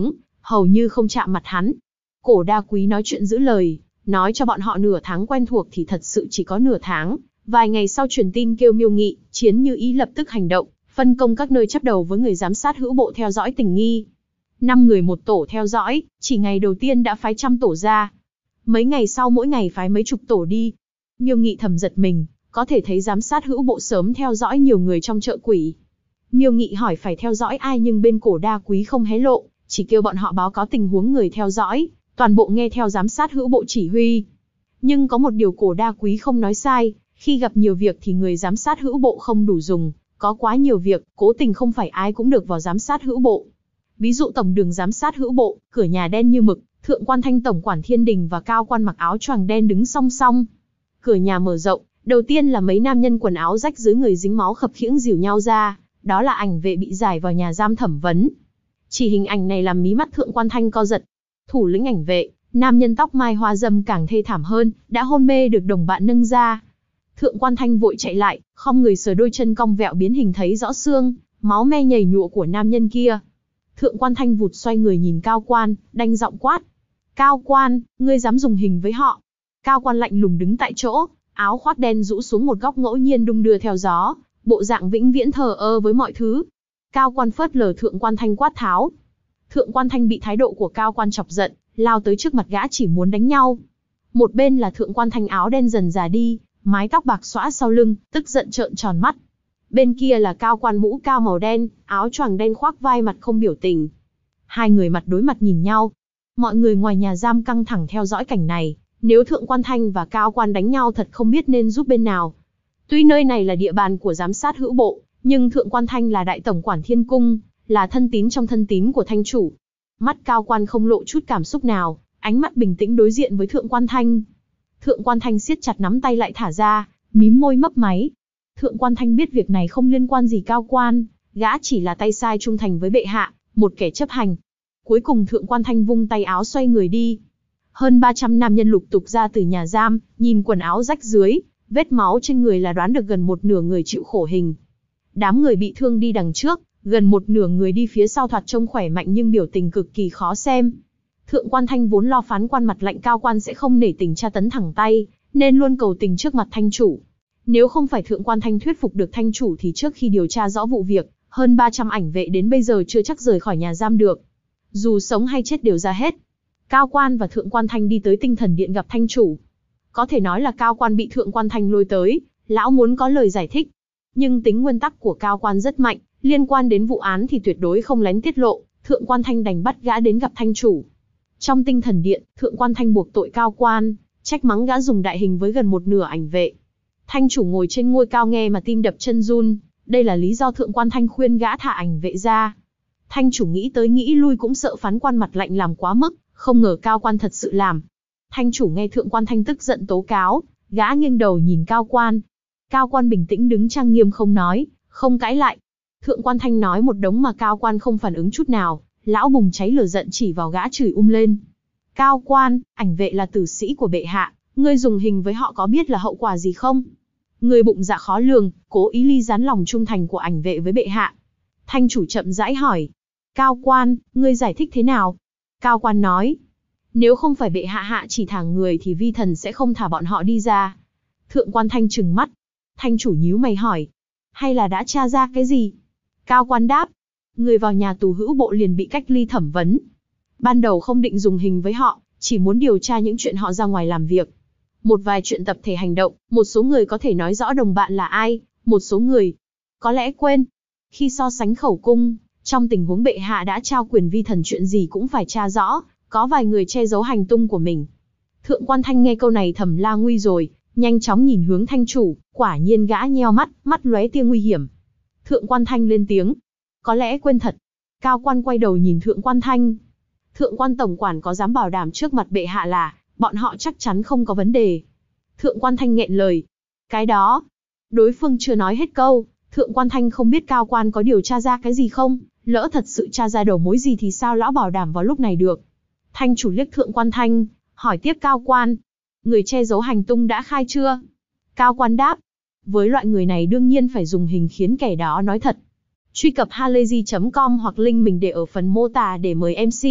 hầu như không chạm mặt hắn. Cổ đa quý nói chuyện giữ lời, nói cho bọn họ nửa tháng quen thuộc thì thật sự chỉ có nửa tháng. Vài ngày sau truyền tin kêu Miêu Nghị, Chiến Như Ý lập tức hành động, phân công các nơi chắp đầu với người giám sát hữu bộ theo dõi tình nghi. 5 người một tổ theo dõi, chỉ ngày đầu tiên đã phái trăm tổ ra. Mấy ngày sau mỗi ngày phái mấy chục tổ đi. Miêu Nghị thầm giật mình, có thể thấy giám sát hữu bộ sớm theo dõi nhiều người trong chợ quỷ. Miêu Nghị hỏi phải theo dõi ai nhưng bên cổ đa quý không hé lộ, chỉ kêu bọn họ báo cáo tình huống người theo dõi, toàn bộ nghe theo giám sát hữu bộ chỉ huy. Nhưng có một điều cổ đa quý không nói sai, khi gặp nhiều việc thì người giám sát hữu bộ không đủ dùng, có quá nhiều việc, cố tình không phải ai cũng được vào giám sát hữu bộ. Ví dụ tổng đường giám sát hữu bộ, cửa nhà đen như mực, thượng quan thanh tổng quản thiên đình và cao quan mặc áo choàng đen đứng song song. Cửa nhà mở rộng, đầu tiên là mấy nam nhân quần áo rách dưới người dính máu khập khiễng dìu nhau ra, đó là ảnh vệ bị giải vào nhà giam thẩm vấn. Chỉ hình ảnh này làm mí mắt thượng quan thanh co giật. Thủ lĩnh ảnh vệ, nam nhân tóc mai hoa dâm càng thê thảm hơn, đã hôn mê được đồng bạn nâng ra. Thượng quan thanh vội chạy lại, khom người sờ đôi chân cong vẹo biến hình thấy rõ xương, máu me nhầy nhụa của nam nhân kia. Thượng quan thanh vụt xoay người nhìn cao quan, đanh giọng quát. Cao quan, ngươi dám dùng hình với họ. Cao quan lạnh lùng đứng tại chỗ, áo khoác đen rũ xuống một góc ngẫu nhiên đung đưa theo gió, bộ dạng vĩnh viễn thờ ơ với mọi thứ. Cao quan phớt lờ thượng quan thanh quát tháo. Thượng quan thanh bị thái độ của cao quan chọc giận, lao tới trước mặt gã chỉ muốn đánh nhau. Một bên là thượng quan thanh áo đen dần già đi, mái tóc bạc xõa sau lưng, tức giận trợn tròn mắt. Bên kia là cao quan mũ cao màu đen, áo choàng đen khoác vai mặt không biểu tình. Hai người mặt đối mặt nhìn nhau. Mọi người ngoài nhà giam căng thẳng theo dõi cảnh này, nếu thượng quan thanh và cao quan đánh nhau thật không biết nên giúp bên nào. Tuy nơi này là địa bàn của giám sát hữu bộ, nhưng thượng quan thanh là đại tổng quản thiên cung, là thân tín trong thân tín của thanh chủ. Mắt cao quan không lộ chút cảm xúc nào, ánh mắt bình tĩnh đối diện với thượng quan thanh. Thượng quan thanh siết chặt nắm tay lại thả ra, mím môi mấp máy. Thượng quan thanh biết việc này không liên quan gì cao quan, gã chỉ là tay sai trung thành với bệ hạ, một kẻ chấp hành. Cuối cùng thượng quan thanh vung tay áo xoay người đi. Hơn 300 nam nhân lục tục ra từ nhà giam, nhìn quần áo rách dưới, vết máu trên người là đoán được gần một nửa người chịu khổ hình. Đám người bị thương đi đằng trước, gần một nửa người đi phía sau thoạt trông khỏe mạnh nhưng biểu tình cực kỳ khó xem. Thượng quan thanh vốn lo phán quan mặt lạnh cao quan sẽ không nể tình tra tấn thẳng tay, nên luôn cầu tình trước mặt thanh chủ. Nếu không phải thượng quan thanh thuyết phục được thanh chủ thì trước khi điều tra rõ vụ việc, hơn 300 ảnh vệ đến bây giờ chưa chắc rời khỏi nhà giam được. Dù sống hay chết đều ra hết. Cao quan và thượng quan thanh đi tới tinh thần điện gặp thanh chủ. Có thể nói là cao quan bị thượng quan thanh lôi tới, lão muốn có lời giải thích. Nhưng tính nguyên tắc của cao quan rất mạnh, liên quan đến vụ án thì tuyệt đối không lén tiết lộ, thượng quan thanh đành bắt gã đến gặp thanh chủ. Trong tinh thần điện, thượng quan thanh buộc tội cao quan, trách mắng gã dùng đại hình với gần một nửa ảnh vệ. Thanh chủ ngồi trên ngôi cao nghe mà tim đập chân run, đây là lý do thượng quan thanh khuyên gã thả ảnh vệ ra. Thanh chủ nghĩ tới nghĩ lui cũng sợ phán quan mặt lạnh làm quá mức, không ngờ cao quan thật sự làm. Thanh chủ nghe thượng quan thanh tức giận tố cáo, gã nghiêng đầu nhìn cao quan. Cao quan bình tĩnh đứng trang nghiêm không nói, không cãi lại. Thượng quan thanh nói một đống mà cao quan không phản ứng chút nào, lão bùng cháy lửa giận chỉ vào gã chửi lên. Cao quan, ảnh vệ là tử sĩ của bệ hạ, ngươi dùng hình với họ có biết là hậu quả gì không? Ngươi bụng dạ khó lường, cố ý ly gián lòng trung thành của ảnh vệ với bệ hạ. Thanh chủ chậm rãi hỏi. Cao quan, ngươi giải thích thế nào? Cao quan nói. Nếu không phải bệ hạ hạ chỉ thả người thì vi thần sẽ không thả bọn họ đi ra. Thượng quan thanh trừng mắt. Thanh chủ nhíu mày hỏi. Hay là đã tra ra cái gì? Cao quan đáp. Người vào nhà tù hữu bộ liền bị cách ly thẩm vấn. Ban đầu không định dùng hình với họ, chỉ muốn điều tra những chuyện họ ra ngoài làm việc. Một vài chuyện tập thể hành động, một số người có thể nói rõ đồng bạn là ai, một số người có lẽ quên. Khi so sánh khẩu cung, trong tình huống bệ hạ đã trao quyền vi thần chuyện gì cũng phải tra rõ, có vài người che giấu hành tung của mình. Thượng quan thanh nghe câu này thầm la nguy rồi, nhanh chóng nhìn hướng thanh chủ, quả nhiên gã nheo mắt, mắt lóe tia nguy hiểm. Thượng quan thanh lên tiếng. Có lẽ quên thật. Cao quan quay đầu nhìn thượng quan thanh. Thượng quan tổng quản có dám bảo đảm trước mặt bệ hạ là, bọn họ chắc chắn không có vấn đề. Thượng quan thanh nghẹn lời. Cái đó. Đối phương chưa nói hết câu, thượng quan thanh không biết cao quan có điều tra ra cái gì không, lỡ thật sự tra ra đầu mối gì thì sao lão bảo đảm vào lúc này được. Thanh chủ liếc thượng quan thanh, hỏi tiếp cao quan. Người che giấu hành tung đã khai chưa? Cao quan đáp. Với loại người này đương nhiên phải dùng hình khiến kẻ đó nói thật. Truy cập halayzi.com hoặc link mình để ở phần mô tả để mời MC,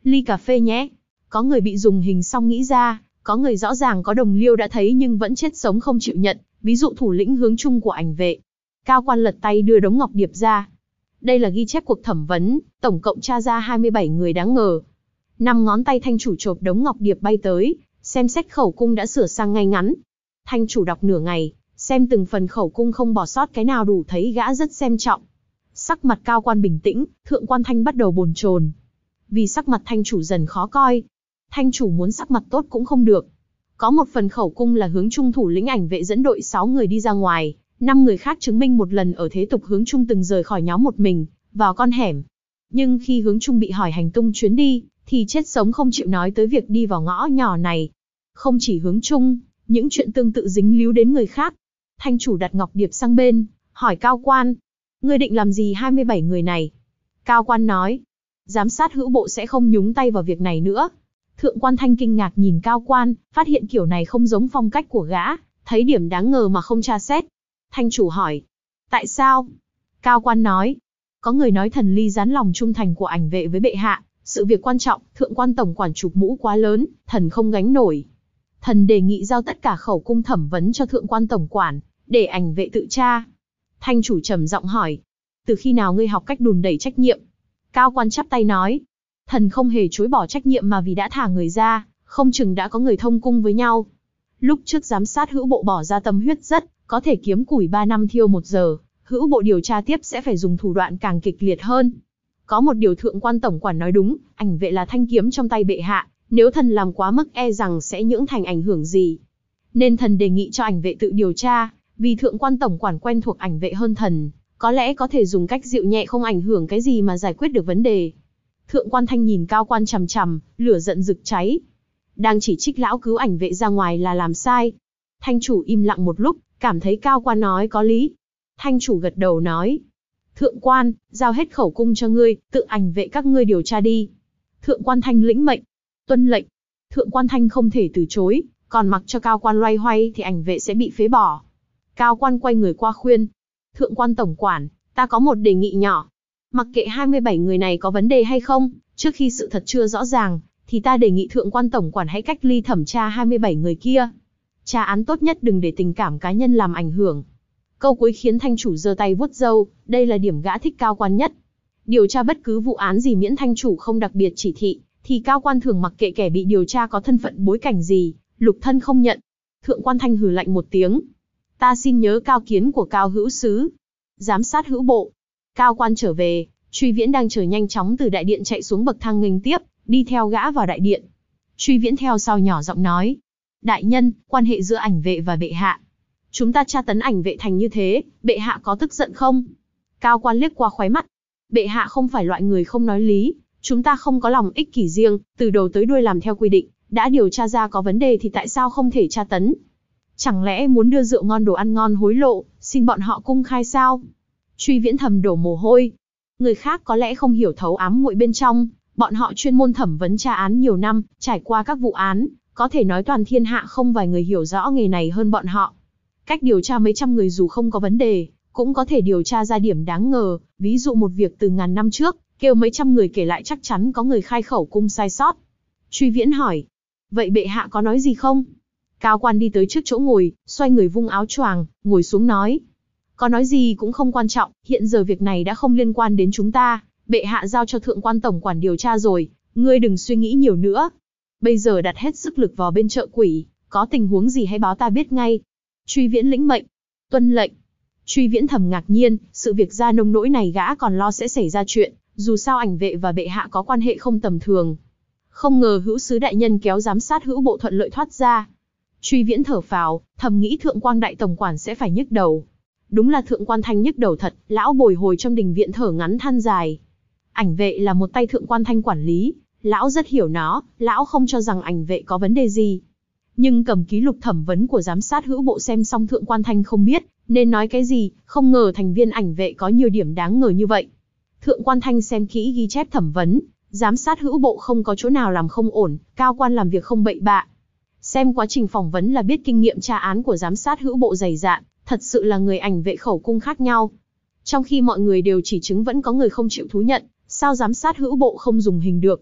Ly cà phê nhé. Có người bị dùng hình xong nghĩ ra, có người rõ ràng có đồng liêu đã thấy nhưng vẫn chết sống không chịu nhận, ví dụ thủ lĩnh hướng chung của ảnh vệ. Cao quan lật tay đưa đống ngọc điệp ra. Đây là ghi chép cuộc thẩm vấn, tổng cộng tra ra 27 người đáng ngờ. 5 ngón tay thanh chủ chộp đống ngọc điệp bay tới, xem xét khẩu cung đã sửa sang ngay ngắn. Thanh chủ đọc nửa ngày, xem từng phần khẩu cung không bỏ sót cái nào đủ thấy gã rất xem trọng. Sắc mặt cao quan bình tĩnh, thượng quan thanh bắt đầu bồn chồn. Vì sắc mặt thanh chủ dần khó coi. Thanh chủ muốn sắc mặt tốt cũng không được. Có một phần khẩu cung là hướng trung thủ lĩnh ảnh vệ dẫn đội 6 người đi ra ngoài, 5 người khác chứng minh một lần ở thế tục hướng trung từng rời khỏi nhóm một mình, vào con hẻm. Nhưng khi hướng trung bị hỏi hành tung chuyến đi, thì chết sống không chịu nói tới việc đi vào ngõ nhỏ này. Không chỉ hướng trung, những chuyện tương tự dính líu đến người khác. Thanh chủ đặt ngọc điệp sang bên, hỏi cao quan. Ngươi định làm gì 27 người này? Cao quan nói. Giám sát hữu bộ sẽ không nhúng tay vào việc này nữa. Thượng quan Thanh kinh ngạc nhìn cao quan, phát hiện kiểu này không giống phong cách của gã, thấy điểm đáng ngờ mà không tra xét. Thanh chủ hỏi. Tại sao? Cao quan nói. Có người nói thần ly gián lòng trung thành của ảnh vệ với bệ hạ, sự việc quan trọng, thượng quan tổng quản chụp mũ quá lớn, thần không gánh nổi. Thần đề nghị giao tất cả khẩu cung thẩm vấn cho thượng quan tổng quản, để ảnh vệ tự tra. Thanh chủ trầm giọng hỏi. Từ khi nào ngươi học cách đùn đẩy trách nhiệm? Cao quan chắp tay nói. Thần không hề chối bỏ trách nhiệm mà vì đã thả người ra, không chừng đã có người thông cung với nhau. Lúc trước giám sát hữu bộ bỏ ra tâm huyết rất, có thể kiếm củi 3 năm thiêu 1 giờ, hữu bộ điều tra tiếp sẽ phải dùng thủ đoạn càng kịch liệt hơn. Có một điều thượng quan tổng quản nói đúng, ảnh vệ là thanh kiếm trong tay bệ hạ, nếu thần làm quá mức e rằng sẽ nhưỡng thành ảnh hưởng gì. Nên thần đề nghị cho ảnh vệ tự điều tra, vì thượng quan tổng quản quen thuộc ảnh vệ hơn thần, có lẽ có thể dùng cách dịu nhẹ không ảnh hưởng cái gì mà giải quyết được vấn đề. Thượng quan Thanh nhìn cao quan chằm chằm, lửa giận rực cháy. Đang chỉ trích lão cứu ảnh vệ ra ngoài là làm sai. Thanh chủ im lặng một lúc, cảm thấy cao quan nói có lý. Thanh chủ gật đầu nói. Thượng quan, giao hết khẩu cung cho ngươi, tự ảnh vệ các ngươi điều tra đi. Thượng quan Thanh lĩnh mệnh. Tuân lệnh. Thượng quan Thanh không thể từ chối, còn mặc cho cao quan loay hoay thì ảnh vệ sẽ bị phế bỏ. Cao quan quay người qua khuyên. Thượng quan tổng quản, ta có một đề nghị nhỏ. Mặc kệ 27 người này có vấn đề hay không, trước khi sự thật chưa rõ ràng, thì ta đề nghị thượng quan tổng quản hãy cách ly thẩm tra 27 người kia. Tra án tốt nhất đừng để tình cảm cá nhân làm ảnh hưởng. Câu cuối khiến thanh chủ giơ tay vuốt râu, đây là điểm gã thích cao quan nhất. Điều tra bất cứ vụ án gì miễn thanh chủ không đặc biệt chỉ thị, thì cao quan thường mặc kệ kẻ bị điều tra có thân phận bối cảnh gì, lục thân không nhận. Thượng quan Thanh hừ lạnh một tiếng. Ta xin nhớ cao kiến của cao hữu sứ. Giám sát hữu bộ. Cao quan trở về, Truy Viễn đang chờ nhanh chóng từ đại điện chạy xuống bậc thang nghênh tiếp, đi theo gã vào đại điện. Truy Viễn theo sau nhỏ giọng nói. Đại nhân, quan hệ giữa ảnh vệ và bệ hạ. Chúng ta tra tấn ảnh vệ thành như thế, bệ hạ có tức giận không? Cao quan liếc qua khóe mắt. Bệ hạ không phải loại người không nói lý, chúng ta không có lòng ích kỷ riêng, từ đầu tới đuôi làm theo quy định, đã điều tra ra có vấn đề thì tại sao không thể tra tấn? Chẳng lẽ muốn đưa rượu ngon đồ ăn ngon hối lộ, xin bọn họ cung khai sao? Truy Viễn thầm đổ mồ hôi. Người khác có lẽ không hiểu thấu ám muội bên trong, bọn họ chuyên môn thẩm vấn tra án nhiều năm, trải qua các vụ án, có thể nói toàn thiên hạ không vài người hiểu rõ nghề này hơn bọn họ. Cách điều tra mấy trăm người dù không có vấn đề, cũng có thể điều tra ra điểm đáng ngờ, ví dụ một việc từ ngàn năm trước, kêu mấy trăm người kể lại chắc chắn có người khai khẩu cung sai sót. Truy Viễn hỏi, vậy bệ hạ có nói gì không? Cao quan đi tới trước chỗ ngồi, xoay người vung áo choàng, ngồi xuống nói. Có nói gì cũng không quan trọng, hiện giờ việc này đã không liên quan đến chúng ta, bệ hạ giao cho thượng quan tổng quản điều tra rồi, ngươi đừng suy nghĩ nhiều nữa. Bây giờ đặt hết sức lực vào bên chợ quỷ, có tình huống gì hãy báo ta biết ngay. Truy Viễn lĩnh mệnh. Tuân lệnh. Truy Viễn thầm ngạc nhiên, sự việc ra nông nỗi này gã còn lo sẽ xảy ra chuyện, dù sao ảnh vệ và bệ hạ có quan hệ không tầm thường. Không ngờ hữu sứ đại nhân kéo giám sát hữu bộ thuận lợi thoát ra. Truy Viễn thở phào, thầm nghĩ thượng quan đại tổng quản sẽ phải nhức đầu. Đúng là thượng quan Thanh nhức đầu thật, lão bồi hồi trong đình viện thở ngắn than dài. Ảnh vệ là một tay thượng quan Thanh quản lý, lão rất hiểu nó, lão không cho rằng ảnh vệ có vấn đề gì. Nhưng cầm ký lục thẩm vấn của giám sát hữu bộ xem xong thượng quan Thanh không biết nên nói cái gì, không ngờ thành viên ảnh vệ có nhiều điểm đáng ngờ như vậy. Thượng quan Thanh xem kỹ ghi chép thẩm vấn, giám sát hữu bộ không có chỗ nào làm không ổn, cao quan làm việc không bậy bạ. Xem quá trình phỏng vấn là biết kinh nghiệm tra án của giám sát hữu bộ dày dạn, thật sự là người ảnh vệ khẩu cung khác nhau. Trong khi mọi người đều chỉ chứng vẫn có người không chịu thú nhận, sao giám sát hữu bộ không dùng hình được?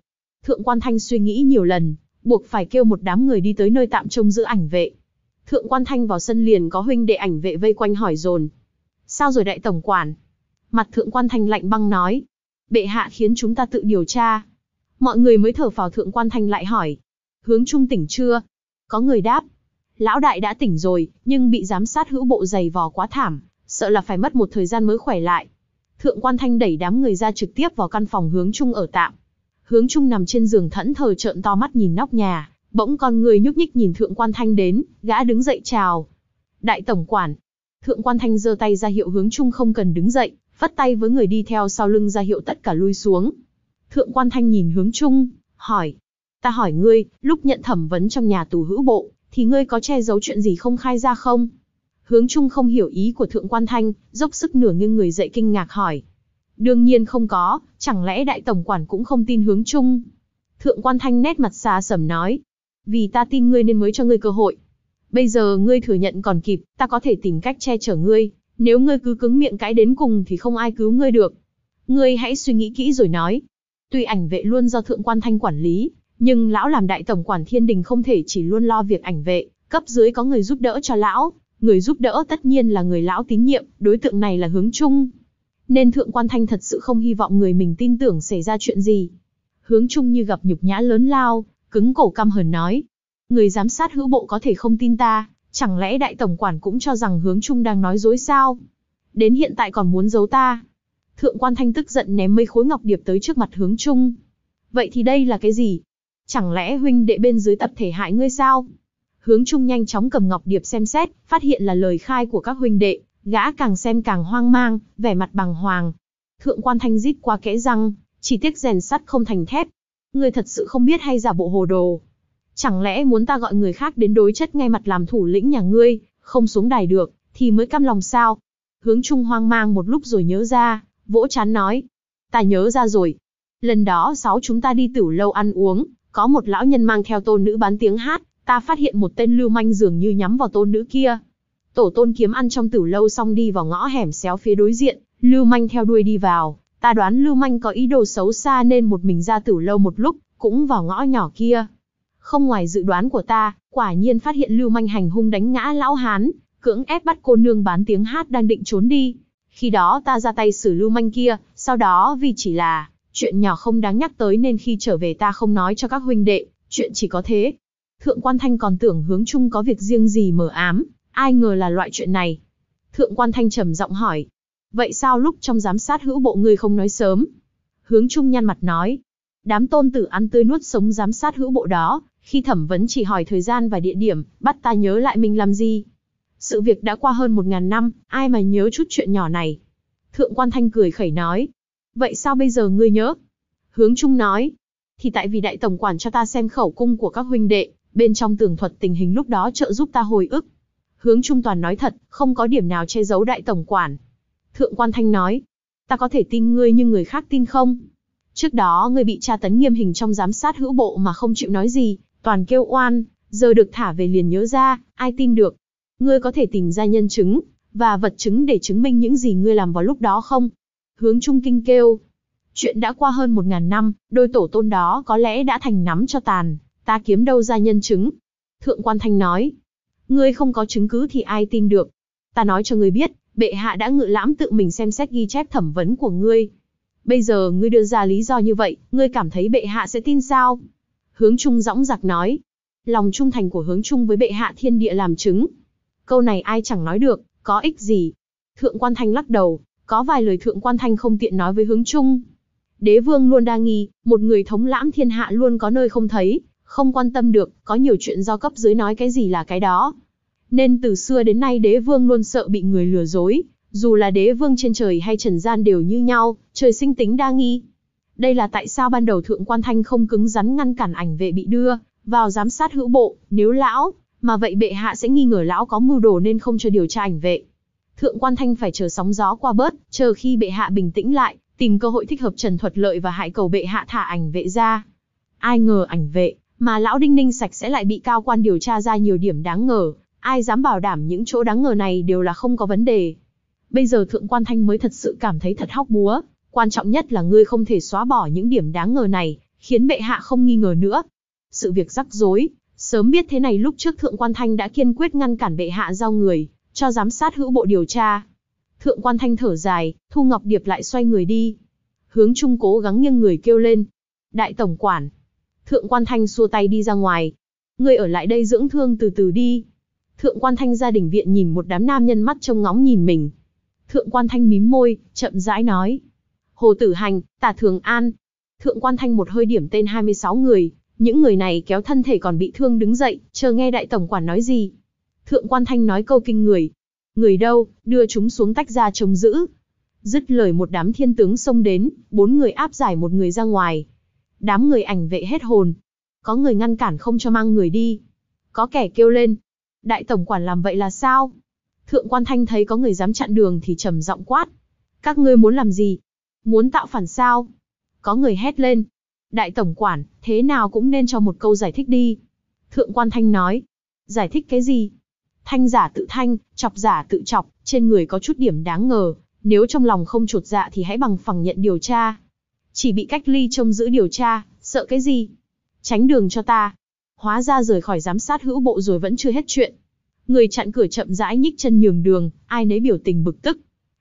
Thượng Quan Thanh suy nghĩ nhiều lần, buộc phải kêu một đám người đi tới nơi tạm trông giữ ảnh vệ. Thượng Quan Thanh vào sân liền có huynh đệ ảnh vệ vây quanh hỏi dồn. Sao rồi đại tổng quản? Mặt Thượng Quan Thanh lạnh băng nói. Bệ hạ khiến chúng ta tự điều tra. Mọi người mới thở phào. Thượng Quan Thanh lại hỏi. Hướng Trung tỉnh chưa? Có người đáp. Lão đại đã tỉnh rồi, nhưng bị giám sát hữu bộ giày vò quá thảm, sợ là phải mất một thời gian mới khỏe lại. Thượng Quan Thanh đẩy đám người ra trực tiếp vào căn phòng Hướng Trung ở tạm. Hướng Trung nằm trên giường thẫn thờ trợn to mắt nhìn nóc nhà, bỗng con người nhúc nhích nhìn Thượng Quan Thanh đến, gã đứng dậy chào. Đại tổng quản. Thượng Quan Thanh giơ tay ra hiệu Hướng Trung không cần đứng dậy, phất tay với người đi theo sau lưng ra hiệu tất cả lui xuống. Thượng Quan Thanh nhìn Hướng Trung, hỏi. Ta hỏi ngươi, lúc nhận thẩm vấn trong nhà tù hữu bộ, thì ngươi có che giấu chuyện gì không khai ra không? Hướng Trung không hiểu ý của Thượng Quan Thanh, dốc sức nửa nghiêng người dậy kinh ngạc hỏi. Đương nhiên không có, chẳng lẽ đại tổng quản cũng không tin Hướng Trung? Thượng Quan Thanh nét mặt xa sầm nói. Vì ta tin ngươi nên mới cho ngươi cơ hội. Bây giờ ngươi thừa nhận còn kịp, ta có thể tìm cách che chở ngươi. Nếu ngươi cứ cứng miệng cãi đến cùng thì không ai cứu ngươi được. Ngươi hãy suy nghĩ kỹ rồi nói. Tuy ảnh vệ luôn do Thượng Quan Thanh quản lý, nhưng lão làm đại tổng quản Thiên Đình không thể chỉ luôn lo việc ảnh vệ, cấp dưới có người giúp đỡ cho lão. Người giúp đỡ tất nhiên là người lão tín nhiệm, đối tượng này là Hướng Trung. Nên Thượng Quan Thanh thật sự không hy vọng người mình tin tưởng xảy ra chuyện gì. Hướng Trung như gặp nhục nhã lớn lao, cứng cổ căm hờn nói. Người giám sát hữu bộ có thể không tin ta, chẳng lẽ đại tổng quản cũng cho rằng Hướng Trung đang nói dối sao? Đến hiện tại còn muốn giấu ta. Thượng Quan Thanh tức giận ném mấy khối ngọc điệp tới trước mặt Hướng Trung. Vậy thì đây là cái gì? Chẳng lẽ huynh đệ bên dưới tập thể hại ngươi sao? Hướng Trung nhanh chóng cầm ngọc điệp xem xét, phát hiện là lời khai của các huynh đệ, gã càng xem càng hoang mang, vẻ mặt bàng hoàng. Thượng Quan Thanh rít qua kẽ răng, chỉ tiếc rèn sắt không thành thép. Ngươi thật sự không biết hay giả bộ hồ đồ? Chẳng lẽ muốn ta gọi người khác đến đối chất ngay mặt làm thủ lĩnh nhà ngươi, không xuống đài được, thì mới cam lòng sao? Hướng Trung hoang mang một lúc rồi nhớ ra, vỗ trán nói. Ta nhớ ra rồi. Lần đó chúng ta đi tửu lâu ăn uống, có một lão nhân mang theo tôn nữ bán tiếng hát, ta phát hiện một tên lưu manh dường như nhắm vào tôn nữ kia. Tổ tôn kiếm ăn trong tửu lâu xong đi vào ngõ hẻm xéo phía đối diện, lưu manh theo đuôi đi vào. Ta đoán lưu manh có ý đồ xấu xa nên một mình ra tửu lâu một lúc, cũng vào ngõ nhỏ kia. Không ngoài dự đoán của ta, quả nhiên phát hiện lưu manh hành hung đánh ngã lão hán, cưỡng ép bắt cô nương bán tiếng hát đang định trốn đi. Khi đó ta ra tay xử lưu manh kia, sau đó vì chỉ là chuyện nhỏ không đáng nhắc tới nên khi trở về ta không nói cho các huynh đệ, chuyện chỉ có thế. Thượng Quan Thanh còn tưởng Hướng Trung có việc riêng gì mờ ám, ai ngờ là loại chuyện này. Thượng Quan Thanh trầm giọng hỏi. Vậy sao lúc trong giám sát hữu bộ ngươi không nói sớm? Hướng Trung nhăn mặt nói. Đám tôn tử ăn tươi nuốt sống giám sát hữu bộ đó, khi thẩm vấn chỉ hỏi thời gian và địa điểm, bắt ta nhớ lại mình làm gì? Sự việc đã qua hơn 1000 năm, ai mà nhớ chút chuyện nhỏ này? Thượng Quan Thanh cười khẩy nói. Vậy sao bây giờ ngươi nhớ? Hướng Trung nói. Thì tại vì đại tổng quản cho ta xem khẩu cung của các huynh đệ, bên trong tường thuật tình hình lúc đó trợ giúp ta hồi ức. Hướng Trung toàn nói thật, không có điểm nào che giấu đại tổng quản. Thượng Quan Thanh nói. Ta có thể tin ngươi nhưng người khác tin không? Trước đó ngươi bị tra tấn nghiêm hình trong giám sát hữu bộ mà không chịu nói gì, toàn kêu oan, giờ được thả về liền nhớ ra, ai tin được? Ngươi có thể tìm ra nhân chứng, và vật chứng để chứng minh những gì ngươi làm vào lúc đó không? Hướng Trung kinh kêu. Chuyện đã qua hơn 1000 năm, đôi tổ tôn đó có lẽ đã thành nắm cho tàn, ta kiếm đâu ra nhân chứng? Thượng Quan Thanh nói. Ngươi không có chứng cứ thì ai tin được? Ta nói cho ngươi biết, bệ hạ đã ngự lãm tự mình xem xét ghi chép thẩm vấn của ngươi. Bây giờ ngươi đưa ra lý do như vậy, ngươi cảm thấy bệ hạ sẽ tin sao? Hướng Trung dõng dạc nói. Lòng trung thành của Hướng Trung với bệ hạ thiên địa làm chứng. Câu này ai chẳng nói được, có ích gì? Thượng Quan Thanh lắc đầu, có vài lời Thượng Quan Thanh không tiện nói với Hướng Trung. Đế vương luôn đa nghi, một người thống lãm thiên hạ luôn có nơi không thấy, không quan tâm được, có nhiều chuyện do cấp dưới nói cái gì là cái đó. Nên từ xưa đến nay đế vương luôn sợ bị người lừa dối, dù là đế vương trên trời hay trần gian đều như nhau, trời sinh tính đa nghi. Đây là tại sao ban đầu Thượng Quan Thanh không cứng rắn ngăn cản ảnh vệ bị đưa vào giám sát hữu bộ, nếu lão, mà vậy bệ hạ sẽ nghi ngờ lão có mưu đồ nên không cho điều tra ảnh vệ. Thượng Quan Thanh phải chờ sóng gió qua bớt, chờ khi bệ hạ bình tĩnh lại, tìm cơ hội thích hợp Trần Thuật Lợi và hại cầu bệ hạ thả ảnh vệ ra. Ai ngờ ảnh vệ, mà lão đinh ninh sạch sẽ lại bị cao quan điều tra ra nhiều điểm đáng ngờ, ai dám bảo đảm những chỗ đáng ngờ này đều là không có vấn đề. Bây giờ Thượng Quan Thanh mới thật sự cảm thấy thật hóc búa, quan trọng nhất là ngươi không thể xóa bỏ những điểm đáng ngờ này, khiến bệ hạ không nghi ngờ nữa. Sự việc rắc rối, sớm biết thế này lúc trước Thượng Quan Thanh đã kiên quyết ngăn cản bệ hạ giao người, cho giám sát hữu bộ điều tra. Thượng Quan Thanh thở dài, Thu Ngọc Điệp lại xoay người đi. Hướng Trung cố gắng nghiêng người kêu lên. Đại tổng quản. Thượng Quan Thanh xua tay đi ra ngoài. Ngươi ở lại đây dưỡng thương từ từ đi. Thượng Quan Thanh ra đình viện nhìn một đám nam nhân mắt trông ngóng nhìn mình. Thượng Quan Thanh mím môi, chậm rãi nói. Hồ Tử Hành, Tả Thường An. Thượng Quan Thanh một hơi điểm tên 26 người. Những người này kéo thân thể còn bị thương đứng dậy, chờ nghe đại tổng quản nói gì. Thượng Quan Thanh nói câu kinh người. Người đâu, đưa chúng xuống tách ra trông giữ. Dứt lời một đám thiên tướng xông đến, 4 người áp giải một người ra ngoài. Đám người ảnh vệ hết hồn. Có người ngăn cản không cho mang người đi. Có kẻ kêu lên. Đại tổng quản làm vậy là sao? Thượng Quan Thanh thấy có người dám chặn đường thì trầm giọng quát. Các ngươi muốn làm gì? Muốn tạo phản sao? Có người hét lên. Đại tổng quản, thế nào cũng nên cho một câu giải thích đi. Thượng Quan Thanh nói. Giải thích cái gì? Thanh giả tự thanh, chọc giả tự chọc, trên người có chút điểm đáng ngờ. Nếu trong lòng không chột dạ thì hãy bằng phẳng nhận điều tra. Chỉ bị cách ly trông giữ điều tra, sợ cái gì? Tránh đường cho ta. Hóa ra rời khỏi giám sát hữu bộ rồi vẫn chưa hết chuyện. Người chặn cửa chậm rãi nhích chân nhường đường, ai nấy biểu tình bực tức.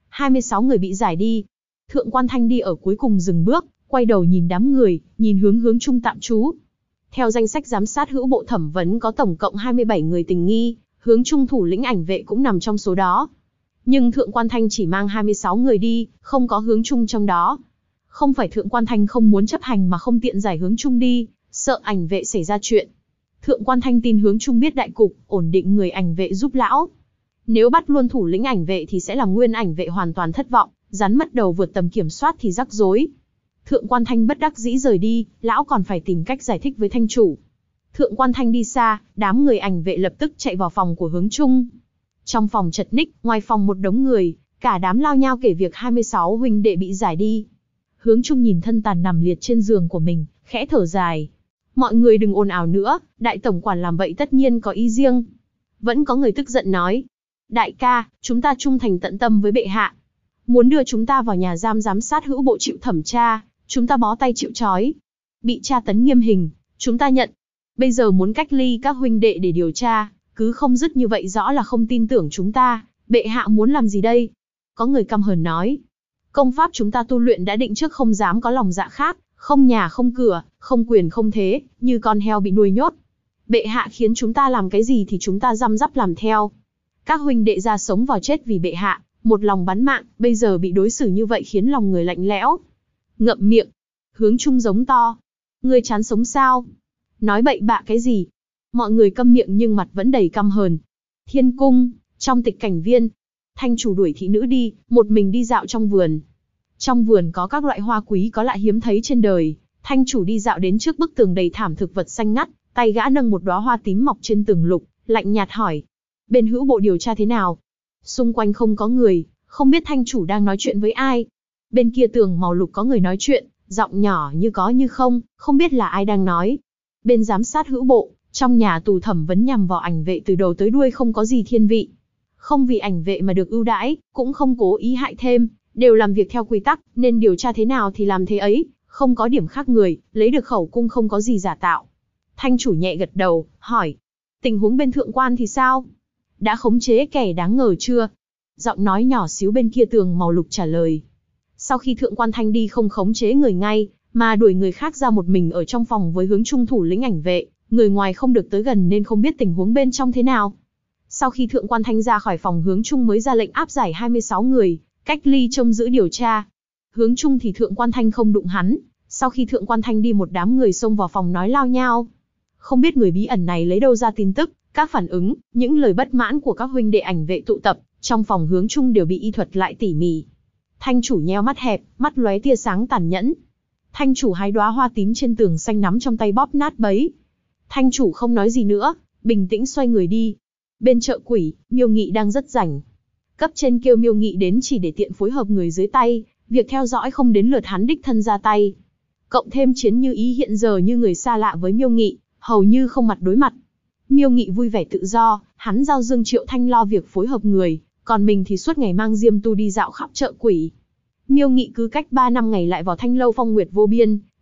26 người bị giải đi. Thượng Quan Thanh đi ở cuối cùng dừng bước, quay đầu nhìn đám người, nhìn Hướng Trung tạm trú. Theo danh sách giám sát hữu bộ thẩm vấn có tổng cộng 27 người tình nghi, Hướng Trung thủ lĩnh ảnh vệ cũng nằm trong số đó. Nhưng Thượng Quan Thanh chỉ mang 26 người đi, không có Hướng Trung trong đó. Không phải Thượng Quan Thanh không muốn chấp hành mà không tiện giải Hướng Trung đi, sợ ảnh vệ xảy ra chuyện. Thượng Quan Thanh tin Hướng Trung biết đại cục, ổn định người ảnh vệ giúp lão. Nếu bắt luôn thủ lĩnh ảnh vệ thì sẽ làm nguyên ảnh vệ hoàn toàn thất vọng, rắn mất đầu vượt tầm kiểm soát thì rắc rối. Thượng Quan Thanh bất đắc dĩ rời đi, lão còn phải tìm cách giải thích với thanh chủ. Thượng Quan Thanh đi xa, đám người ảnh vệ lập tức chạy vào phòng của Hướng Trung. Trong phòng chật ních, ngoài phòng một đống người, cả đám lao nhau kể việc 26 huynh đệ bị giải đi. Hướng Trung nhìn thân tàn nằm liệt trên giường của mình, khẽ thở dài. Mọi người đừng ồn ào nữa, đại tổng quản làm vậy tất nhiên có ý riêng. Vẫn có người tức giận nói. Đại ca, chúng ta trung thành tận tâm với bệ hạ. Muốn đưa chúng ta vào nhà giám sát hữu bộ chịu thẩm tra, chúng ta bó tay chịu trói. Bị tra tấn nghiêm hình, chúng ta nhận. Bây giờ muốn cách ly các huynh đệ để điều tra, cứ không dứt như vậy rõ là không tin tưởng chúng ta, bệ hạ muốn làm gì đây? Có người căm hờn nói. Công pháp chúng ta tu luyện đã định trước không dám có lòng dạ khác, không nhà không cửa, không quyền không thế, như con heo bị nuôi nhốt. Bệ hạ khiến chúng ta làm cái gì thì chúng ta răm rắp làm theo. Các huynh đệ ra sống vào chết vì bệ hạ, một lòng bắn mạng, bây giờ bị đối xử như vậy khiến lòng người lạnh lẽo. Ngậm miệng. Hướng Trung giống to. Ngươi chán sống sao? Nói bậy bạ cái gì? Mọi người câm miệng nhưng mặt vẫn đầy căm hờn. Thiên cung, trong tịch cảnh viên. Thanh chủ đuổi thị nữ đi, một mình đi dạo trong vườn. Trong vườn có các loại hoa quý có lạ hiếm thấy trên đời. Thanh chủ đi dạo đến trước bức tường đầy thảm thực vật xanh ngắt, tay gã nâng một đóa hoa tím mọc trên tường lục, lạnh nhạt hỏi. Bên hữu bộ điều tra thế nào? Xung quanh không có người, không biết thanh chủ đang nói chuyện với ai. Bên kia tường màu lục có người nói chuyện, giọng nhỏ như có như không, không biết là ai đang nói. Bên giám sát hữu bộ, trong nhà tù thẩm vấn nhằm vào ảnh vệ từ đầu tới đuôi không có gì thiên vị. Không vì ảnh vệ mà được ưu đãi, cũng không cố ý hại thêm, đều làm việc theo quy tắc, nên điều tra thế nào thì làm thế ấy, không có điểm khác người, lấy được khẩu cung không có gì giả tạo. Thanh chủ nhẹ gật đầu, hỏi. Tình huống bên thượng quan thì sao? Đã khống chế kẻ đáng ngờ chưa? Giọng nói nhỏ xíu bên kia tường màu lục trả lời. Sau khi Thượng Quan Thanh đi không khống chế người ngay, mà đuổi người khác ra một mình ở trong phòng với Hướng Trung thủ lĩnh ảnh vệ, người ngoài không được tới gần nên không biết tình huống bên trong thế nào. Sau khi Thượng Quan Thanh ra khỏi phòng, Hướng Trung mới ra lệnh áp giải 26 người, cách ly trông giữ điều tra. Hướng Trung thì Thượng Quan Thanh không đụng hắn, sau khi Thượng Quan Thanh đi một đám người xông vào phòng nói lao nhao. Không biết người bí ẩn này lấy đâu ra tin tức, các phản ứng, những lời bất mãn của các huynh đệ ảnh vệ tụ tập, trong phòng Hướng Trung đều bị y thuật lại tỉ mỉ. Thanh chủ nheo mắt hẹp, mắt lóe tia sáng tàn nhẫn. Thanh chủ hái đóa hoa tím trên tường xanh nắm trong tay bóp nát bấy. Thanh chủ không nói gì nữa, bình tĩnh xoay người đi. Bên chợ quỷ, Miêu Nghị đang rất rảnh. Cấp trên kêu Miêu Nghị đến chỉ để tiện phối hợp người dưới tay, việc theo dõi không đến lượt hắn đích thân ra tay. Cộng thêm Chiến Như Ý hiện giờ như người xa lạ với Miêu Nghị, hầu như không mặt đối mặt. Miêu Nghị vui vẻ tự do, hắn giao Dương Triệu Thanh lo việc phối hợp người, còn mình thì suốt ngày mang Diêm Tu đi dạo khắp chợ quỷ. Miêu Nghị cứ cách 3 năm ngày lại vào Thanh Lâu phong nguyệt vô biên,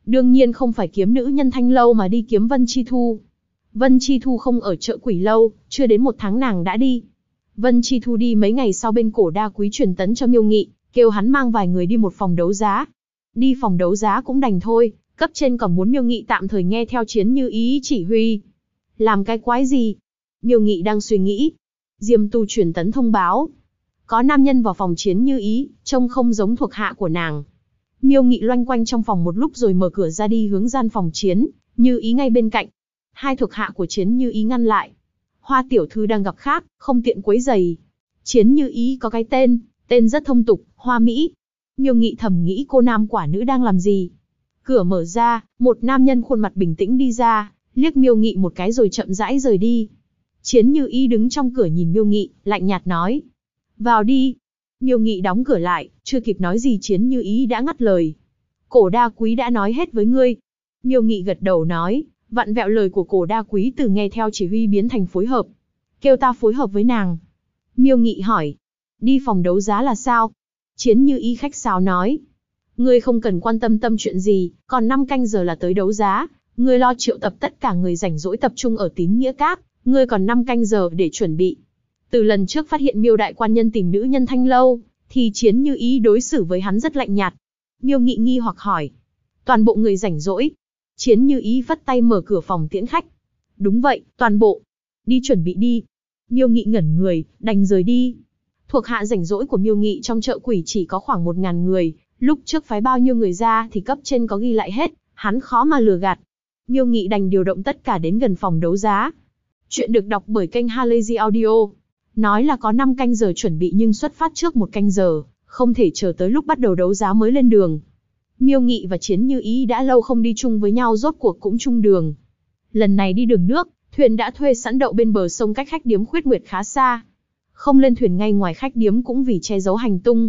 Đương nhiên không phải kiếm nữ nhân Thanh Lâu mà đi kiếm Vân Chi Thu. Vân Chi Thu không ở chợ Quỷ Lâu, chưa đến 1 tháng nàng đã đi. Vân Chi Thu đi mấy ngày sau bên Cổ Đa Quý truyền tấn cho Miêu Nghị, kêu hắn mang vài người đi một phòng đấu giá. Đi phòng đấu giá cũng đành thôi, cấp trên còn muốn Miêu Nghị tạm thời nghe theo Chiến Như Ý chỉ huy. Làm cái quái gì? Miêu Nghị đang suy nghĩ. Diêm Tu truyền tấn thông báo. Có nam nhân vào phòng Chiến Như Ý, trông không giống thuộc hạ của nàng. Miêu Nghị loanh quanh trong phòng một lúc rồi mở cửa ra đi hướng gian phòng Chiến Như Ý ngay bên cạnh. Hai thuộc hạ của Chiến Như Ý ngăn lại. Hoa tiểu thư đang gặp khác, không tiện quấy rầy. Chiến Như Ý có cái tên rất thông tục, Hoa Mỹ. Miêu Nghị thầm nghĩ cô nam quả nữ đang làm gì. Cửa mở ra, một nam nhân khuôn mặt bình tĩnh đi ra, liếc Miêu Nghị một cái rồi chậm rãi rời đi. Chiến Như Ý đứng trong cửa nhìn Miêu Nghị, lạnh nhạt nói. Vào đi. Miêu Nghị đóng cửa lại, chưa kịp nói gì Chiến Như Ý đã ngắt lời. Cổ Đa Quý đã nói hết với ngươi. Miêu Nghị gật đầu nói, vặn vẹo lời của Cổ Đa Quý từ nghe theo chỉ huy biến thành phối hợp. Kêu ta phối hợp với nàng. Miêu Nghị hỏi, đi phòng đấu giá là sao? Chiến Như Ý khách sáo nói, ngươi không cần quan tâm chuyện gì, còn 5 canh giờ là tới đấu giá, ngươi lo triệu tập tất cả người rảnh rỗi tập trung ở Tín Nghĩa Các, ngươi còn 5 canh giờ để chuẩn bị. Từ lần trước phát hiện Miêu đại quan nhân tìm nữ nhân Thanh Lâu, thì Chiến Như Ý đối xử với hắn rất lạnh nhạt. Miêu Nghị nghi hoặc hỏi, toàn bộ người rảnh rỗi? Chiến Như Ý vất tay mở cửa phòng tiễn khách. Đúng vậy, toàn bộ. Đi chuẩn bị đi. Miêu Nghị ngẩn người, đành rời đi. Thuộc hạ rảnh rỗi của Miêu Nghị trong chợ Quỷ chỉ có khoảng 1000 người, lúc trước phái bao nhiêu người ra thì cấp trên có ghi lại hết, hắn khó mà lừa gạt. Miêu Nghị đành điều động tất cả đến gần phòng đấu giá. Chuyện được đọc bởi kênh Halazy Audio. Nói là có 5 canh giờ chuẩn bị nhưng xuất phát trước 1 canh giờ, không thể chờ tới lúc bắt đầu đấu giá mới lên đường. Miêu Nghị và Chiến Như Ý đã lâu không đi chung với nhau rốt cuộc cũng chung đường. Lần này đi đường nước, thuyền đã thuê sẵn đậu bên bờ sông cách khách điếm Khuyết Nguyệt khá xa. Không lên thuyền ngay ngoài khách điếm cũng vì che giấu hành tung.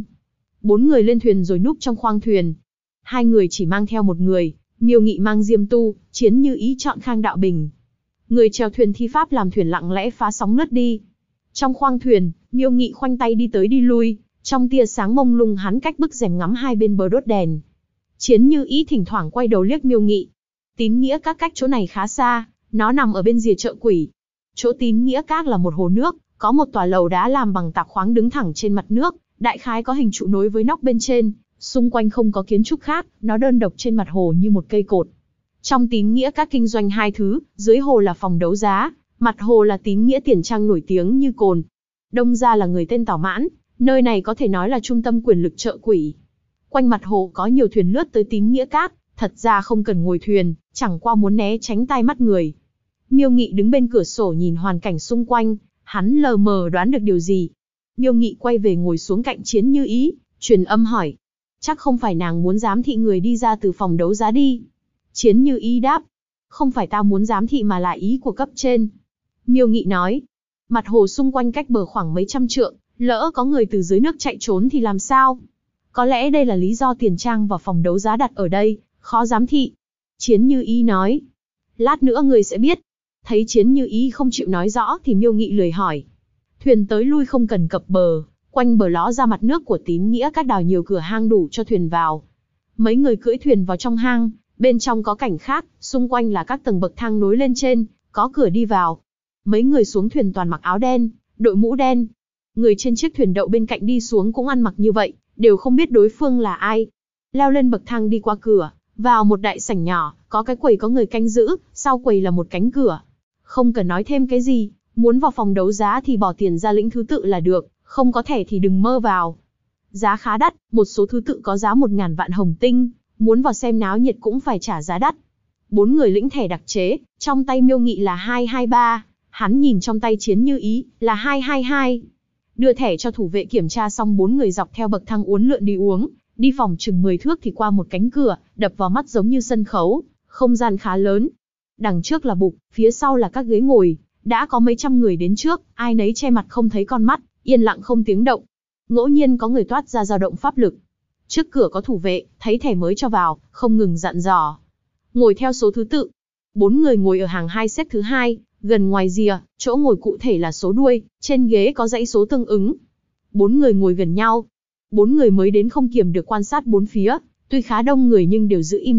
4 người lên thuyền rồi núp trong khoang thuyền. 2 người chỉ mang theo 1 người, Miêu Nghị mang Diêm Tu, Chiến Như Ý chọn Khang Đạo Bình. Người chèo thuyền thi pháp làm thuyền lặng lẽ phá sóng lướt đi. Trong khoang thuyền, Miêu Nghị khoanh tay đi tới đi lui, trong tia sáng mông lung hắn cách bức rèm ngắm hai bên bờ đốt đèn. Chiến Như Ý thỉnh thoảng quay đầu liếc Miêu Nghị. Tín Nghĩa Các cách chỗ này khá xa, nó nằm ở bên rìa chợ Quỷ. Chỗ Tín Nghĩa Các là một hồ nước, có một tòa lầu đá làm bằng tạp khoáng đứng thẳng trên mặt nước, đại khái có hình trụ nối với nóc bên trên, xung quanh không có kiến trúc khác, nó đơn độc trên mặt hồ như một cây cột. Trong Tín Nghĩa Các kinh doanh 2 thứ, dưới hồ là phòng đấu giá, mặt hồ là Tín Nghĩa Tiền Trang nổi tiếng như cồn. Đông gia là người tên Tào Mãn, nơi này có thể nói là trung tâm quyền lực chợ Quỷ. Quanh mặt hồ có nhiều thuyền lướt tới Tín Nghĩa Các, thật ra không cần ngồi thuyền, chẳng qua muốn né tránh tai mắt người. Miêu Nghị đứng bên cửa sổ nhìn hoàn cảnh xung quanh, hắn lờ mờ đoán được điều gì. Miêu Nghị quay về ngồi xuống cạnh Chiến Như Ý, truyền âm hỏi. Chắc không phải nàng muốn giám thị người đi ra từ phòng đấu giá đi. Chiến Như Ý đáp. Không phải ta muốn giám thị mà là ý của cấp trên. Miêu Nghị nói. Mặt hồ xung quanh cách bờ khoảng mấy trăm trượng, lỡ có người từ dưới nước chạy trốn thì làm sao? Có lẽ đây là lý do tiền trang và phòng đấu giá đặt ở đây, khó giám thị. Chiến Như Ý nói. Lát nữa người sẽ biết. Thấy Chiến Như Ý không chịu nói rõ thì Miêu Nghị lười hỏi. Thuyền tới lui không cần cập bờ, quanh bờ ló ra mặt nước của Tín Nghĩa Các đào nhiều cửa hang đủ cho thuyền vào. Mấy người cưỡi thuyền vào trong hang, bên trong có cảnh khác, xung quanh là các tầng bậc thang nối lên trên, có cửa đi vào. Mấy người xuống thuyền toàn mặc áo đen, đội mũ đen. Người trên chiếc thuyền đậu bên cạnh đi xuống cũng ăn mặc như vậy, đều không biết đối phương là ai. Leo lên bậc thang đi qua cửa, vào một đại sảnh nhỏ, có cái quầy có người canh giữ, sau quầy là một cánh cửa. Không cần nói thêm cái gì, muốn vào phòng đấu giá thì bỏ tiền ra lĩnh thứ tự là được, không có thẻ thì đừng mơ vào. Giá khá đắt, một số thứ tự có giá 1000 vạn hồng tinh, muốn vào xem náo nhiệt cũng phải trả giá đắt. 4 người lĩnh thẻ đặc chế, trong tay Miêu Nghị là 223, hắn nhìn trong tay Chiến Như Ý là 222. Đưa thẻ cho thủ vệ kiểm tra xong 4 người dọc theo bậc thang uốn lượn đi uống, đi phòng chừng 10 thước thì qua một cánh cửa, đập vào mắt giống như sân khấu, không gian khá lớn. Đằng trước là bục, phía sau là các ghế ngồi, đã có mấy trăm người đến trước, ai nấy che mặt không thấy con mắt, yên lặng không tiếng động. Ngẫu nhiên có người toát ra dao động pháp lực. Trước cửa có thủ vệ, thấy thẻ mới cho vào, không ngừng dặn dò. Ngồi theo số thứ tự. 4 người ngồi ở hàng 2 xếp thứ 2, gần ngoài rìa, chỗ ngồi cụ thể là số đuôi, trên ghế có dãy số tương ứng. 4 người ngồi gần nhau. 4 người mới đến không kiềm được quan sát bốn phía, tuy khá đông người nhưng đều giữ im lặng,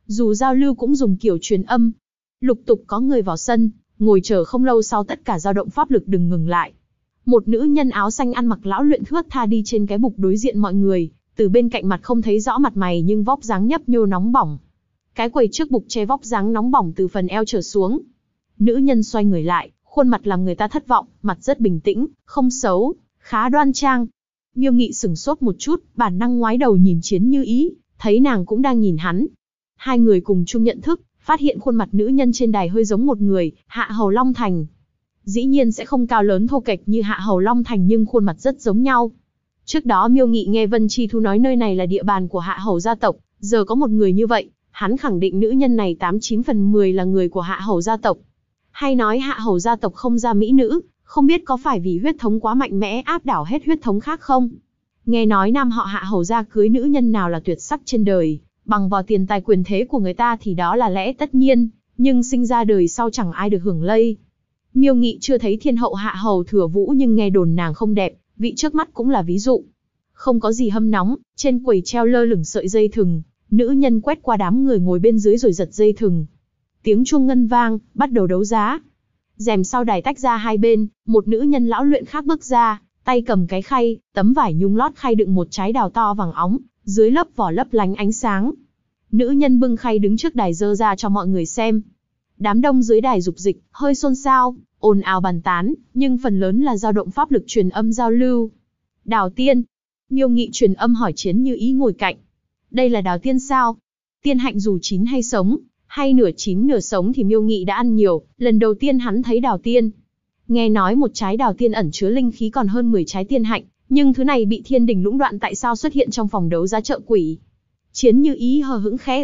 Dù giao lưu cũng dùng kiểu truyền âm. Lục tục có người vào sân, ngồi chờ không lâu sau tất cả dao động pháp lực đừng ngừng lại. Một nữ nhân áo xanh ăn mặc lão luyện thướt tha đi trên cái bục đối diện mọi người, từ bên cạnh mặt không thấy rõ mặt mày nhưng vóc dáng nhấp nhô nóng bỏng. Cái quầy trước bục che vóc dáng nóng bỏng từ phần eo trở xuống. Nữ nhân xoay người lại, khuôn mặt làm người ta thất vọng, mặt rất bình tĩnh, không xấu, khá đoan trang. Miêu Nghị sửng sốt một chút, bản năng ngoái đầu nhìn Chiến Như Ý, thấy nàng cũng đang nhìn hắn. Hai người cùng chung nhận thức, phát hiện khuôn mặt nữ nhân trên đài hơi giống một người, Hạ Hầu Long Thành. Dĩ nhiên sẽ không cao lớn thô kệch như Hạ Hầu Long Thành nhưng khuôn mặt rất giống nhau. Trước đó Miêu Nghị nghe Vân Chi Thu nói nơi này là địa bàn của Hạ Hầu gia tộc, giờ có một người như vậy, hắn khẳng định nữ nhân này 89 phần 10 là người của Hạ Hầu gia tộc. Hay nói Hạ Hầu gia tộc không ra mỹ nữ, không biết có phải vì huyết thống quá mạnh mẽ áp đảo hết huyết thống khác không? Nghe nói nam họ Hạ Hầu gia cưới nữ nhân nào là tuyệt sắc trên đời, bằng vào tiền tài quyền thế của người ta thì đó là lẽ tất nhiên, nhưng sinh ra đời sau chẳng ai được hưởng lây. Miêu Nghị chưa thấy thiên hậu Hạ Hầu Thừa Vũ nhưng nghe đồn nàng không đẹp, vị trước mắt cũng là ví dụ. Không có gì hâm nóng, trên quầy treo lơ lửng sợi dây thừng, nữ nhân quét qua đám người ngồi bên dưới rồi giật dây thừng. Tiếng chuông ngân vang, bắt đầu đấu giá. Rèm sau đài tách ra hai bên, một nữ nhân lão luyện khác bước ra, tay cầm cái khay, tấm vải nhung lót khay đựng một trái đào to vàng óng, dưới lớp vỏ lấp lánh ánh sáng. Nữ nhân bưng khay đứng trước đài dơ ra cho mọi người xem. Đám đông dưới đài dục dịch, hơi xôn xao, ồn ào bàn tán, nhưng phần lớn là dao động pháp lực truyền âm giao lưu. Đào tiên. Miêu Nghị truyền âm hỏi Chiến Như Ý ngồi cạnh. Đây là đào tiên sao? Tiên hạnh dù chín hay sống, hay nửa chín nửa sống thì Miêu Nghị đã ăn nhiều, lần đầu tiên hắn thấy đào tiên. Nghe nói một trái đào tiên ẩn chứa linh khí còn hơn 10 trái tiên hạnh, nhưng thứ này bị thiên đình lũng đoạn tại sao xuất hiện trong phòng đấu giá chợ quỷ? Chiến Như Ý hờ hững khẽ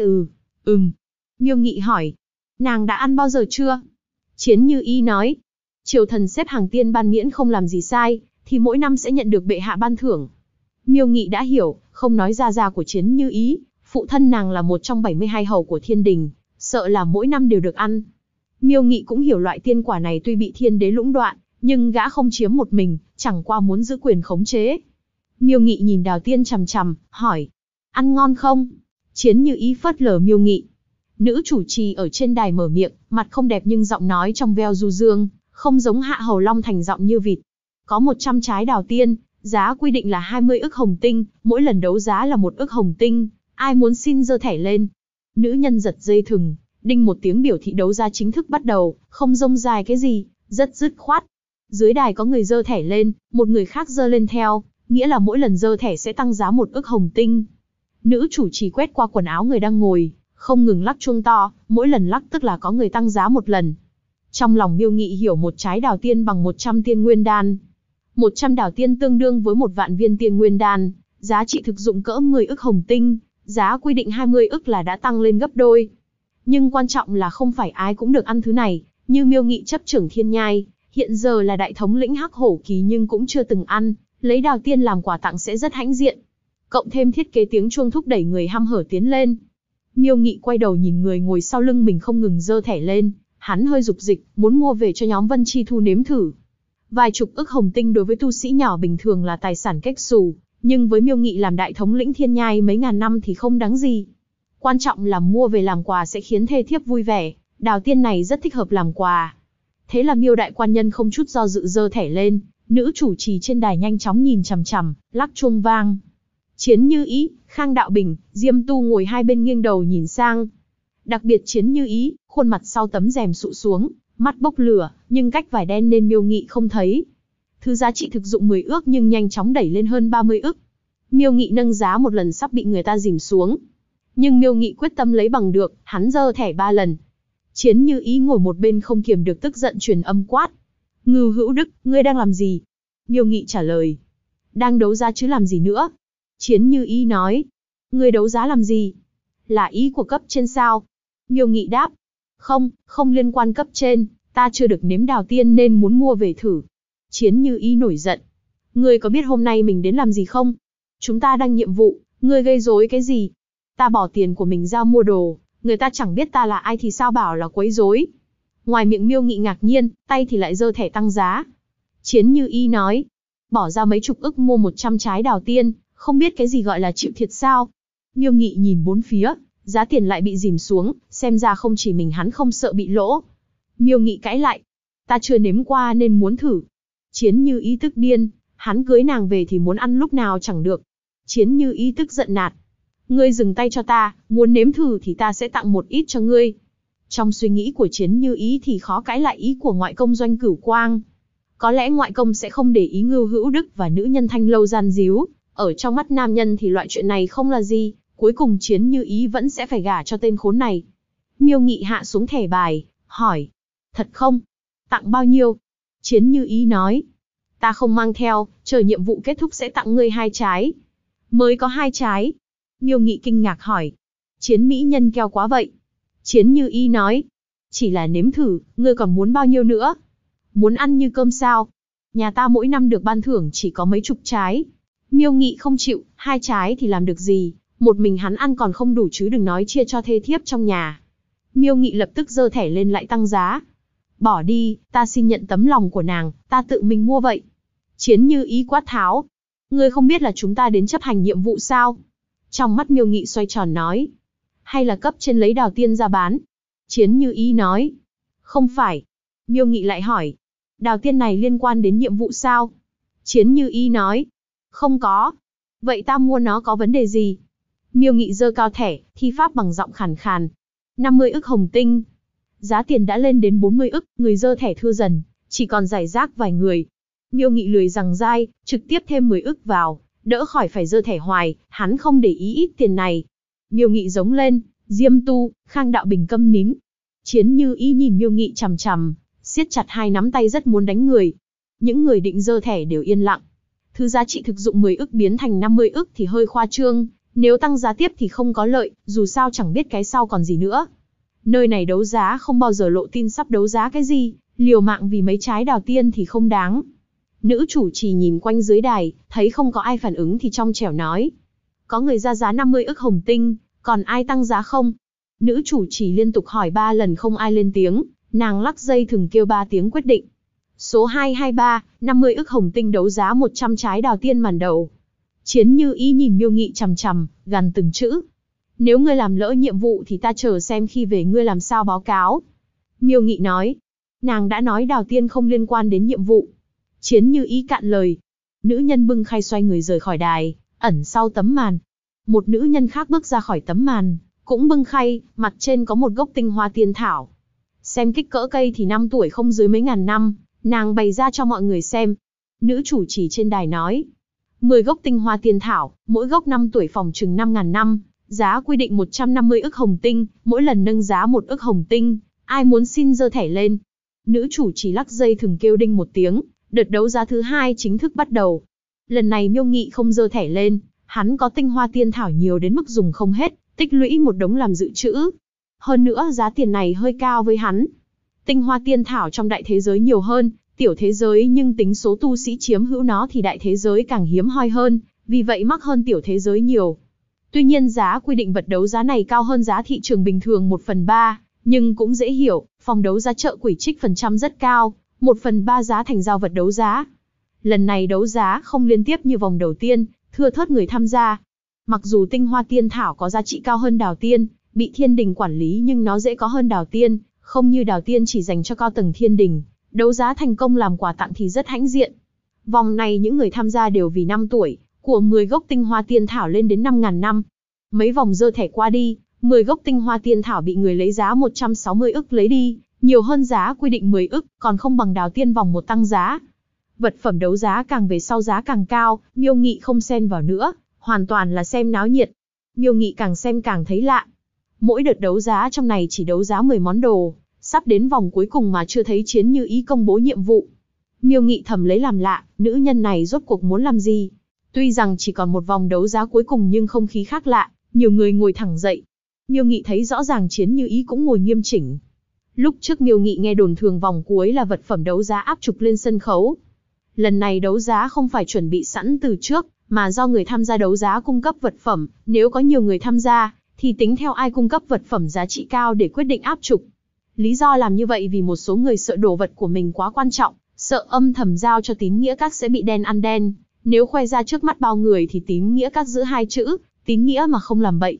Miêu Nghị hỏi. Nàng đã ăn bao giờ chưa? Chiến Như Ý nói. Triều thần xếp hàng tiên ban miễn không làm gì sai, thì mỗi năm sẽ nhận được bệ hạ ban thưởng. Miêu Nghị đã hiểu, không nói ra của Chiến Như Ý, phụ thân nàng là một trong 72 hầu của thiên đình, sợ là mỗi năm đều được ăn. Miêu Nghị cũng hiểu loại tiên quả này tuy bị thiên đế lũng đoạn, nhưng gã không chiếm một mình, chẳng qua muốn giữ quyền khống chế. Miêu Nghị nhìn đào tiên chằm chằm, hỏi. Ăn ngon không? Chiến Như Ý phớt lờ Miêu Nghị. Nữ chủ trì ở trên đài mở miệng, mặt không đẹp nhưng giọng nói trong veo du dương, không giống Hạ Hầu Long Thành giọng như vịt. Có 100 trái đào tiên, giá quy định là 20 ức hồng tinh, mỗi lần đấu giá là 1 ức hồng tinh, ai muốn xin giơ thẻ lên. Nữ nhân giật dây thừng, đinh một tiếng biểu thị đấu giá chính thức bắt đầu, không rông dài cái gì, rất dứt khoát. Dưới đài có người giơ thẻ lên, một người khác giơ lên theo, nghĩa là mỗi lần giơ thẻ sẽ tăng giá 1 ức hồng tinh. Nữ chủ trì quét qua quần áo người đang ngồi, không ngừng lắc chuông to, mỗi lần lắc tức là có người tăng giá một lần. Trong lòng Miêu Nghị hiểu một trái đào tiên bằng 100 tiên nguyên đan. 100 đào tiên tương đương với 1 vạn viên tiên nguyên đan, giá trị thực dụng cỡ 10 ức hồng tinh, giá quy định 20 ức là đã tăng lên gấp đôi. Nhưng quan trọng là không phải ai cũng được ăn thứ này, như Miêu Nghị chấp trưởng Thiên Nhai, hiện giờ là đại thống lĩnh Hắc Hổ Kỳ nhưng cũng chưa từng ăn, lấy đào tiên làm quà tặng sẽ rất hãnh diện. Cộng thêm thiết kế tiếng chuông thúc đẩy người hăm hở tiến lên. Miêu Nghị quay đầu nhìn người ngồi sau lưng mình không ngừng giơ thẻ lên, hắn hơi dục dịch, muốn mua về cho nhóm Vân Chi Thu nếm thử. Vài chục ức hồng tinh đối với tu sĩ nhỏ bình thường là tài sản kếch xù, nhưng với Miêu Nghị làm đại thống lĩnh Thiên Nhai mấy ngàn năm thì không đáng gì. Quan trọng là mua về làm quà sẽ khiến thê thiếp vui vẻ, đào tiên này rất thích hợp làm quà. Thế là Miêu đại quan nhân không chút do dự giơ thẻ lên, nữ chủ trì trên đài nhanh chóng nhìn chằm chằm, lắc chuông vang. Chiến Như Ý, Khang Đạo Bình, Diêm Tu ngồi hai bên nghiêng đầu nhìn sang. Đặc biệt Chiến Như Ý, khuôn mặt sau tấm rèm sụ xuống, mắt bốc lửa, nhưng cách vải đen nên Miêu Nghị không thấy. Thứ giá trị thực dụng 10 ức nhưng nhanh chóng đẩy lên hơn 30 ức. Miêu Nghị nâng giá một lần sắp bị người ta dìm xuống. Nhưng Miêu Nghị quyết tâm lấy bằng được, hắn giơ thẻ 3 lần. Chiến Như Ý ngồi một bên không kiềm được tức giận truyền âm quát. Ngưu Hữu Đức, ngươi đang làm gì? Miêu Nghị trả lời. Đang đấu giá chứ làm gì nữa? Chiến Như Ý nói. Ngươi đấu giá làm gì? Là ý của cấp trên sao? Miêu Nghị đáp. Không liên quan cấp trên, ta chưa được nếm đào tiên nên muốn mua về thử. Chiến Như Ý nổi giận. Ngươi có biết hôm nay mình đến làm gì không? Chúng ta đang nhiệm vụ, ngươi gây rối cái gì? Ta bỏ tiền của mình ra mua đồ, người ta chẳng biết ta là ai thì sao bảo là quấy rối. Ngoài miệng Miêu Nghị ngạc nhiên, tay thì lại giơ thẻ tăng giá. Chiến Như Ý nói. Bỏ ra mấy chục ức mua 100 trái đào tiên, không biết cái gì gọi là chịu thiệt sao? Miêu Nghị nhìn bốn phía, Giá tiền lại bị dìm xuống, xem ra không chỉ mình hắn không sợ bị lỗ. Miêu Nghị cãi lại. Ta chưa nếm qua nên muốn thử. Chiến Như Ý tức điên, hắn cưới nàng về thì muốn ăn lúc nào chẳng được. Chiến Như Ý tức giận nạt. Ngươi dừng tay cho ta, muốn nếm thử thì ta sẽ tặng một ít cho ngươi. Trong suy nghĩ của Chiến Như Ý thì khó cãi lại ý của ngoại công Doanh Cửu Quang. Có lẽ ngoại công sẽ không để ý Ngưu Hữu Đức và nữ nhân Thanh Lâu gian díu. Ở trong mắt nam nhân thì loại chuyện này không là gì, cuối cùng Chiến Như Ý vẫn sẽ phải gả cho tên khốn này. Miêu Nghị hạ xuống thẻ bài, hỏi. Thật không? Tặng bao nhiêu? Chiến Như Ý nói. Ta không mang theo, chờ nhiệm vụ kết thúc sẽ tặng ngươi 2 trái. Mới có 2 trái. Miêu Nghị kinh ngạc hỏi. Chiến mỹ nhân keo quá vậy. Chiến Như Ý nói. Chỉ là nếm thử, ngươi còn muốn bao nhiêu nữa? Muốn ăn như cơm sao? Nhà ta mỗi năm được ban thưởng chỉ có mấy chục trái. Miêu Nghị không chịu, 2 trái thì làm được gì, một mình hắn ăn còn không đủ chứ đừng nói chia cho thê thiếp trong nhà. Miêu Nghị lập tức giơ thẻ lên lại tăng giá. Bỏ đi, ta xin nhận tấm lòng của nàng, ta tự mình mua vậy. Chiến Như Ý quát tháo. Ngươi không biết là chúng ta đến chấp hành nhiệm vụ sao? Trong mắt Miêu Nghị xoay tròn nói. Hay là cấp trên lấy đào tiên ra bán? Chiến Như Ý nói. Không phải. Miêu Nghị lại hỏi. Đào tiên này liên quan đến nhiệm vụ sao? Chiến Như Ý nói. Không có. Vậy ta mua nó có vấn đề gì? Miêu Nghị giơ cao thẻ, thi pháp bằng giọng khàn khàn. 50 ức hồng tinh. Giá tiền đã lên đến 40 ức, người giơ thẻ thưa dần, chỉ còn rải rác vài người. Miêu Nghị lười rằng dai, trực tiếp thêm 10 ức vào, đỡ khỏi phải giơ thẻ hoài, hắn không để ý ít tiền này. Miêu Nghị giống lên, Diêm Tu, Khang Đạo Bình câm nín. Chiến Như Ý nhìn Miêu Nghị chằm chằm, siết chặt hai nắm tay rất muốn đánh người. Những người định giơ thẻ đều yên lặng. Thứ giá trị thực dụng 10 ức biến thành 50 ức thì hơi khoa trương, nếu tăng giá tiếp thì không có lợi, dù sao chẳng biết cái sau còn gì nữa. Nơi này đấu giá không bao giờ lộ tin sắp đấu giá cái gì, liều mạng vì mấy trái đào tiên thì không đáng. Nữ chủ trì nhìn quanh dưới đài, thấy không có ai phản ứng thì trong trẻo nói. Có người ra giá 50 ức hồng tinh, còn ai tăng giá không? Nữ chủ trì liên tục hỏi 3 lần không ai lên tiếng, nàng lắc dây thừng kêu 3 tiếng quyết định. Số 223, 50 ức hồng tinh đấu giá 100 trái đào tiên màn đầu. Chiến Như Ý nhìn Miêu Nghị chằm chằm, gằn từng chữ. Nếu ngươi làm lỡ nhiệm vụ thì ta chờ xem khi về ngươi làm sao báo cáo. Miêu Nghị nói. Nàng đã nói đào tiên không liên quan đến nhiệm vụ. Chiến Như Ý cạn lời. Nữ nhân bưng khay xoay người rời khỏi đài, ẩn sau tấm màn. Một nữ nhân khác bước ra khỏi tấm màn, cũng bưng khay, mặt trên có một gốc tinh hoa tiên thảo. Xem kích cỡ cây thì 5 tuổi không dưới mấy ngàn năm, nàng bày ra cho mọi người xem. Nữ chủ trì trên đài nói. 10 gốc tinh hoa tiên thảo, mỗi gốc 5 tuổi phòng chừng 5.000 năm, giá quy định 150 ức hồng tinh, mỗi lần nâng giá 1 ức hồng tinh, ai muốn xin giơ thẻ lên. Nữ chủ trì lắc dây thừng kêu đinh một tiếng, đợt đấu giá thứ 2 chính thức bắt đầu. Lần này Miêu Nghị không giơ thẻ lên, hắn có tinh hoa tiên thảo nhiều đến mức dùng không hết, tích lũy một đống làm dự trữ. Hơn nữa giá tiền này hơi cao với hắn. Tinh hoa tiên thảo trong đại thế giới nhiều hơn, tiểu thế giới nhưng tính số tu sĩ chiếm hữu nó thì đại thế giới càng hiếm hoi hơn, vì vậy mắc hơn tiểu thế giới nhiều. Tuy nhiên giá quy định vật đấu giá này cao hơn giá thị trường bình thường 1/3, nhưng cũng dễ hiểu, phòng đấu giá chợ quỷ trích phần trăm rất cao, 1/3 giá thành giao vật đấu giá. Lần này đấu giá không liên tiếp như vòng đầu tiên, thưa thớt người tham gia. Mặc dù tinh hoa tiên thảo có giá trị cao hơn đào tiên, bị thiên đình quản lý nhưng nó dễ có hơn đào tiên, không như đào tiên chỉ dành cho cao tầng thiên đình. Đấu giá thành công làm quà tặng thì rất hãnh diện. Vòng này những người tham gia đều vì 5 tuổi, của 10 gốc tinh hoa tiên thảo lên đến 5.000 năm. Mấy vòng giơ thẻ qua đi, 10 gốc tinh hoa tiên thảo bị người lấy giá 160 ức lấy đi, nhiều hơn giá quy định 10 ức, còn không bằng đào tiên vòng 1 tăng giá. Vật phẩm đấu giá càng về sau giá càng cao, Miêu Nghị không xen vào nữa, hoàn toàn là xem náo nhiệt. Miêu Nghị càng xem càng thấy lạ. Mỗi đợt đấu giá trong này chỉ đấu giá 10 món đồ, sắp đến vòng cuối cùng mà chưa thấy Chiến Như Ý công bố nhiệm vụ. Miêu Nghị thầm lấy làm lạ, nữ nhân này rốt cuộc muốn làm gì? Tuy rằng chỉ còn một vòng đấu giá cuối cùng nhưng không khí khác lạ, nhiều người ngồi thẳng dậy. Miêu Nghị thấy rõ ràng Chiến Như Ý cũng ngồi nghiêm chỉnh. Lúc trước Miêu Nghị nghe đồn thường vòng cuối là vật phẩm đấu giá áp trục lên sân khấu. Lần này đấu giá không phải chuẩn bị sẵn từ trước, mà do người tham gia đấu giá cung cấp vật phẩm, nếu có nhiều người tham gia, thì tính theo ai cung cấp vật phẩm giá trị cao để quyết định áp trục. Lý do làm như vậy vì một số người sợ đồ vật của mình quá quan trọng, sợ âm thầm giao cho tín nghĩa các sẽ bị đen ăn đen. Nếu khoe ra trước mắt bao người thì tín nghĩa các giữ 2 chữ, tín nghĩa mà không làm bậy.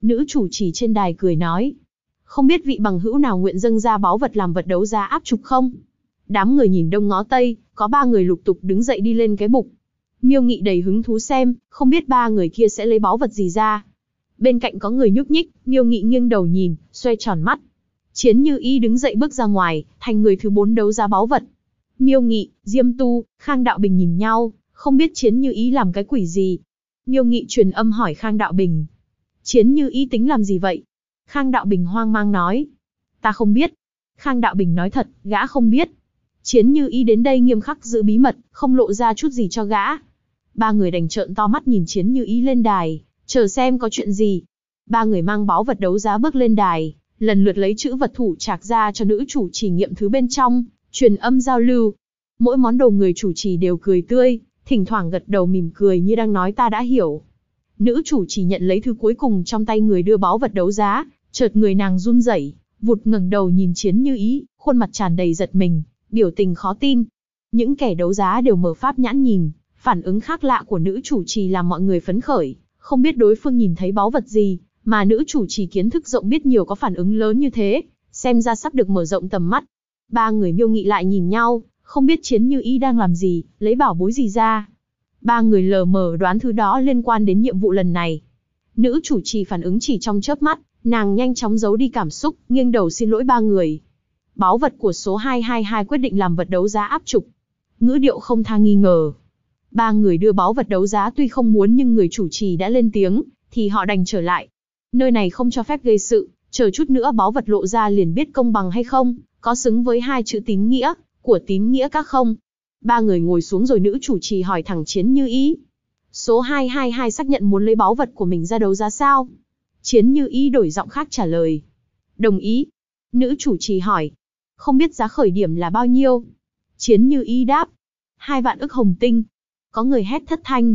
Nữ chủ trì trên đài cười nói. Không biết vị bằng hữu nào nguyện dâng ra báu vật làm vật đấu giá áp trục không? Đám người nhìn đông ngó tây, có 3 người lục tục đứng dậy đi lên cái bục. Miêu Nghị đầy hứng thú xem, không biết 3 người kia sẽ lấy báu vật gì ra. Bên cạnh có người nhúc nhích, Miêu Nghị nghiêng đầu nhìn, xoay tròn mắt. Chiến Như Ý đứng dậy bước ra ngoài, thành người thứ 4 đấu giá báu vật. Miêu Nghị, Diêm Tu, Khang Đạo Bình nhìn nhau, không biết Chiến Như Ý làm cái quỷ gì. Miêu Nghị truyền âm hỏi Khang Đạo Bình. Chiến Như Ý tính làm gì vậy? Khang Đạo Bình hoang mang nói. Ta không biết. Khang Đạo Bình nói thật, gã không biết. Chiến Như Ý đến đây nghiêm khắc giữ bí mật, không lộ ra chút gì cho gã. 3 người đành trợn to mắt nhìn Chiến Như Ý lên đài, chờ xem có chuyện gì. 3 người mang báu vật đấu giá bước lên đài, lần lượt lấy chữ vật thủ trạc ra cho nữ chủ trì nghiệm thứ bên trong, truyền âm giao lưu. Mỗi món đồ người chủ trì đều cười tươi, thỉnh thoảng gật đầu mỉm cười như đang nói ta đã hiểu. Nữ chủ trì nhận lấy thứ cuối cùng trong tay người đưa báu vật đấu giá, chợt người nàng run rẩy, vụt ngẩng đầu nhìn Chiến Như Ý, khuôn mặt tràn đầy giật mình, biểu tình khó tin. Những kẻ đấu giá đều mở pháp nhãn nhìn, phản ứng khác lạ của nữ chủ trì làm mọi người phấn khởi, không biết đối phương nhìn thấy báu vật gì, mà nữ chủ trì kiến thức rộng biết nhiều có phản ứng lớn như thế, xem ra sắp được mở rộng tầm mắt. 3 người Miêu Nghị lại nhìn nhau, không biết Chiến Như Ý đang làm gì, lấy bảo bối gì ra. 3 người lờ mờ đoán thứ đó liên quan đến nhiệm vụ lần này. Nữ chủ trì phản ứng chỉ trong chớp mắt, nàng nhanh chóng giấu đi cảm xúc, nghiêng đầu xin lỗi 3 người. Báu vật của số 222 quyết định làm vật đấu giá áp trục. Ngữ điệu không tha nghi ngờ. 3 người đưa báu vật đấu giá tuy không muốn nhưng người chủ trì đã lên tiếng, thì họ đành trở lại. Nơi này không cho phép gây sự, chờ chút nữa báu vật lộ ra liền biết công bằng hay không, có xứng với 2 chữ tín nghĩa, của tín nghĩa các không. 3 người ngồi xuống rồi nữ chủ trì hỏi thẳng Chiến Như Ý. Số 222 xác nhận muốn lấy báu vật của mình ra đấu giá sao? Chiến Như Ý đổi giọng khác trả lời. Đồng ý. Nữ chủ trì hỏi. Không biết giá khởi điểm là bao nhiêu? Chiến Như Ý đáp. 2 vạn ức hồng tinh. Có người hét thất thanh.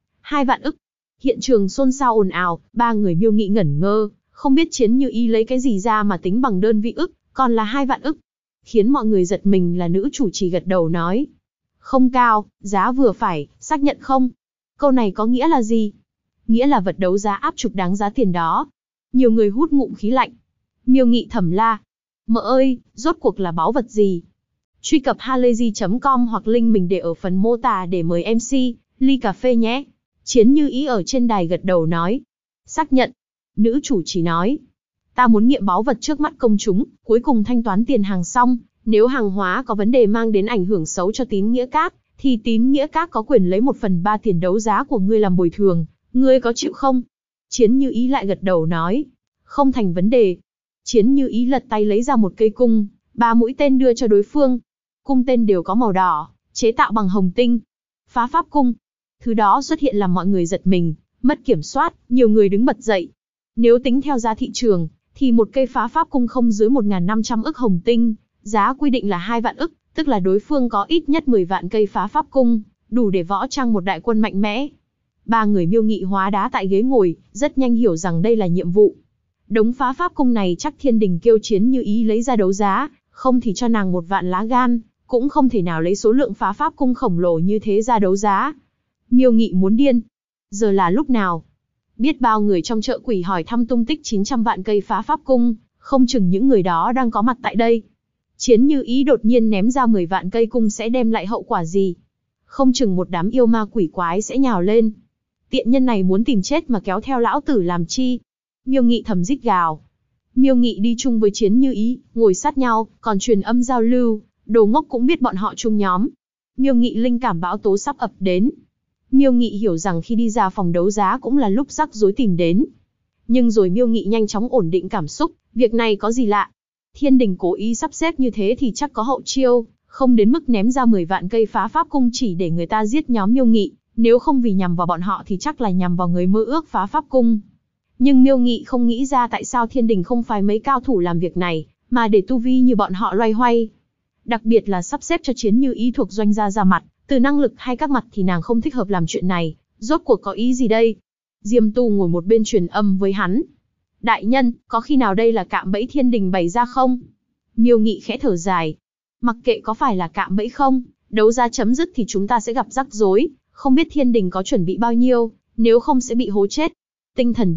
2 vạn ức. Hiện trường xôn xao ồn ào, 3 người Miêu Nghị ngẩn ngơ, không biết Chiến Như Ý lấy cái gì ra mà tính bằng đơn vị ức, còn là 2 vạn ức. Khiến mọi người giật mình là nữ chủ trì gật đầu nói. Không cao, giá vừa phải, xác nhận không? Câu này có nghĩa là gì? Nghĩa là vật đấu giá áp trục đáng giá tiền đó. Nhiều người hút ngụm khí lạnh. Miêu Nghị thầm la. Mợ ơi, rốt cuộc là báu vật gì? Truy cập halayzi.com hoặc link mình để ở phần mô tả để mời MC, ly cà phê nhé. Chiến Như Ý ở trên đài gật đầu nói. Xác nhận. Nữ chủ trì nói. Ta muốn nghiệm báu vật trước mắt công chúng, cuối cùng thanh toán tiền hàng xong. Nếu hàng hóa có vấn đề mang đến ảnh hưởng xấu cho tín nghĩa các, thì tín nghĩa các có quyền lấy 1/3 tiền đấu giá của ngươi làm bồi thường. Ngươi có chịu không? Chiến Như Ý lại gật đầu nói. Không thành vấn đề. Chiến Như Ý lật tay lấy ra một cây cung, 3 mũi tên đưa cho đối phương. Cung tên đều có màu đỏ, chế tạo bằng hồng tinh. Phá pháp cung. Thứ đó xuất hiện làm mọi người giật mình, mất kiểm soát, nhiều người đứng bật dậy. Nếu tính theo giá thị trường, thì một cây phá pháp cung không dưới 1.500 ức hồng tinh, giá quy định là 2 vạn ức, tức là đối phương có ít nhất 10 vạn cây phá pháp cung, đủ để võ trang một đại quân mạnh mẽ. 3 người Miêu Nghị hóa đá tại ghế ngồi, rất nhanh hiểu rằng đây là nhiệm vụ. Đống phá pháp cung này chắc thiên đình kêu Chiến Như Ý lấy ra đấu giá, không thì cho nàng 1 vạn lá gan, cũng không thể nào lấy số lượng phá pháp cung khổng lồ như thế ra đấu giá. Miêu Nghị muốn điên. Giờ là lúc nào? Biết bao người trong chợ quỷ hỏi thăm tung tích 900 vạn cây phá pháp cung, không chừng những người đó đang có mặt tại đây. Chiến Như Ý đột nhiên ném ra 10 vạn cây cung sẽ đem lại hậu quả gì? Không chừng một đám yêu ma quỷ quái sẽ nhào lên. Tiện nhân này muốn tìm chết mà kéo theo lão tử làm chi? Miêu Nghị thầm rít gào. Miêu Nghị đi chung với Chiến Như Ý, ngồi sát nhau, còn truyền âm giao lưu, đồ ngốc cũng biết bọn họ chung nhóm. Miêu Nghị linh cảm bão tố sắp ập đến. Miêu Nghị hiểu rằng khi đi ra phòng đấu giá cũng là lúc rắc rối tìm đến. Nhưng rồi Miêu Nghị nhanh chóng ổn định cảm xúc, việc này có gì lạ. Thiên đình cố ý sắp xếp như thế thì chắc có hậu chiêu, không đến mức ném ra 10 vạn cây phá pháp cung chỉ để người ta giết nhóm Miêu Nghị, nếu không vì nhằm vào bọn họ thì chắc là nhằm vào người mơ ước phá pháp cung. Nhưng Miêu Nghị không nghĩ ra tại sao thiên đình không phái mấy cao thủ làm việc này, mà để tu vi như bọn họ loay hoay. Đặc biệt là sắp xếp cho Chiến Như Ý thuộc doanh gia ra mặt, từ năng lực hay các mặt thì nàng không thích hợp làm chuyện này, rốt cuộc có ý gì đây? Diêm Tu ngồi một bên truyền âm với hắn. Đại nhân, có khi nào đây là cạm bẫy thiên đình bày ra không? Miêu Nghị khẽ thở dài. Mặc kệ có phải là cạm bẫy không, đấu giá chấm dứt thì chúng ta sẽ gặp rắc rối, không biết thiên đình có chuẩn bị bao nhiêu, nếu không sẽ bị hố chết. Tinh thần điện,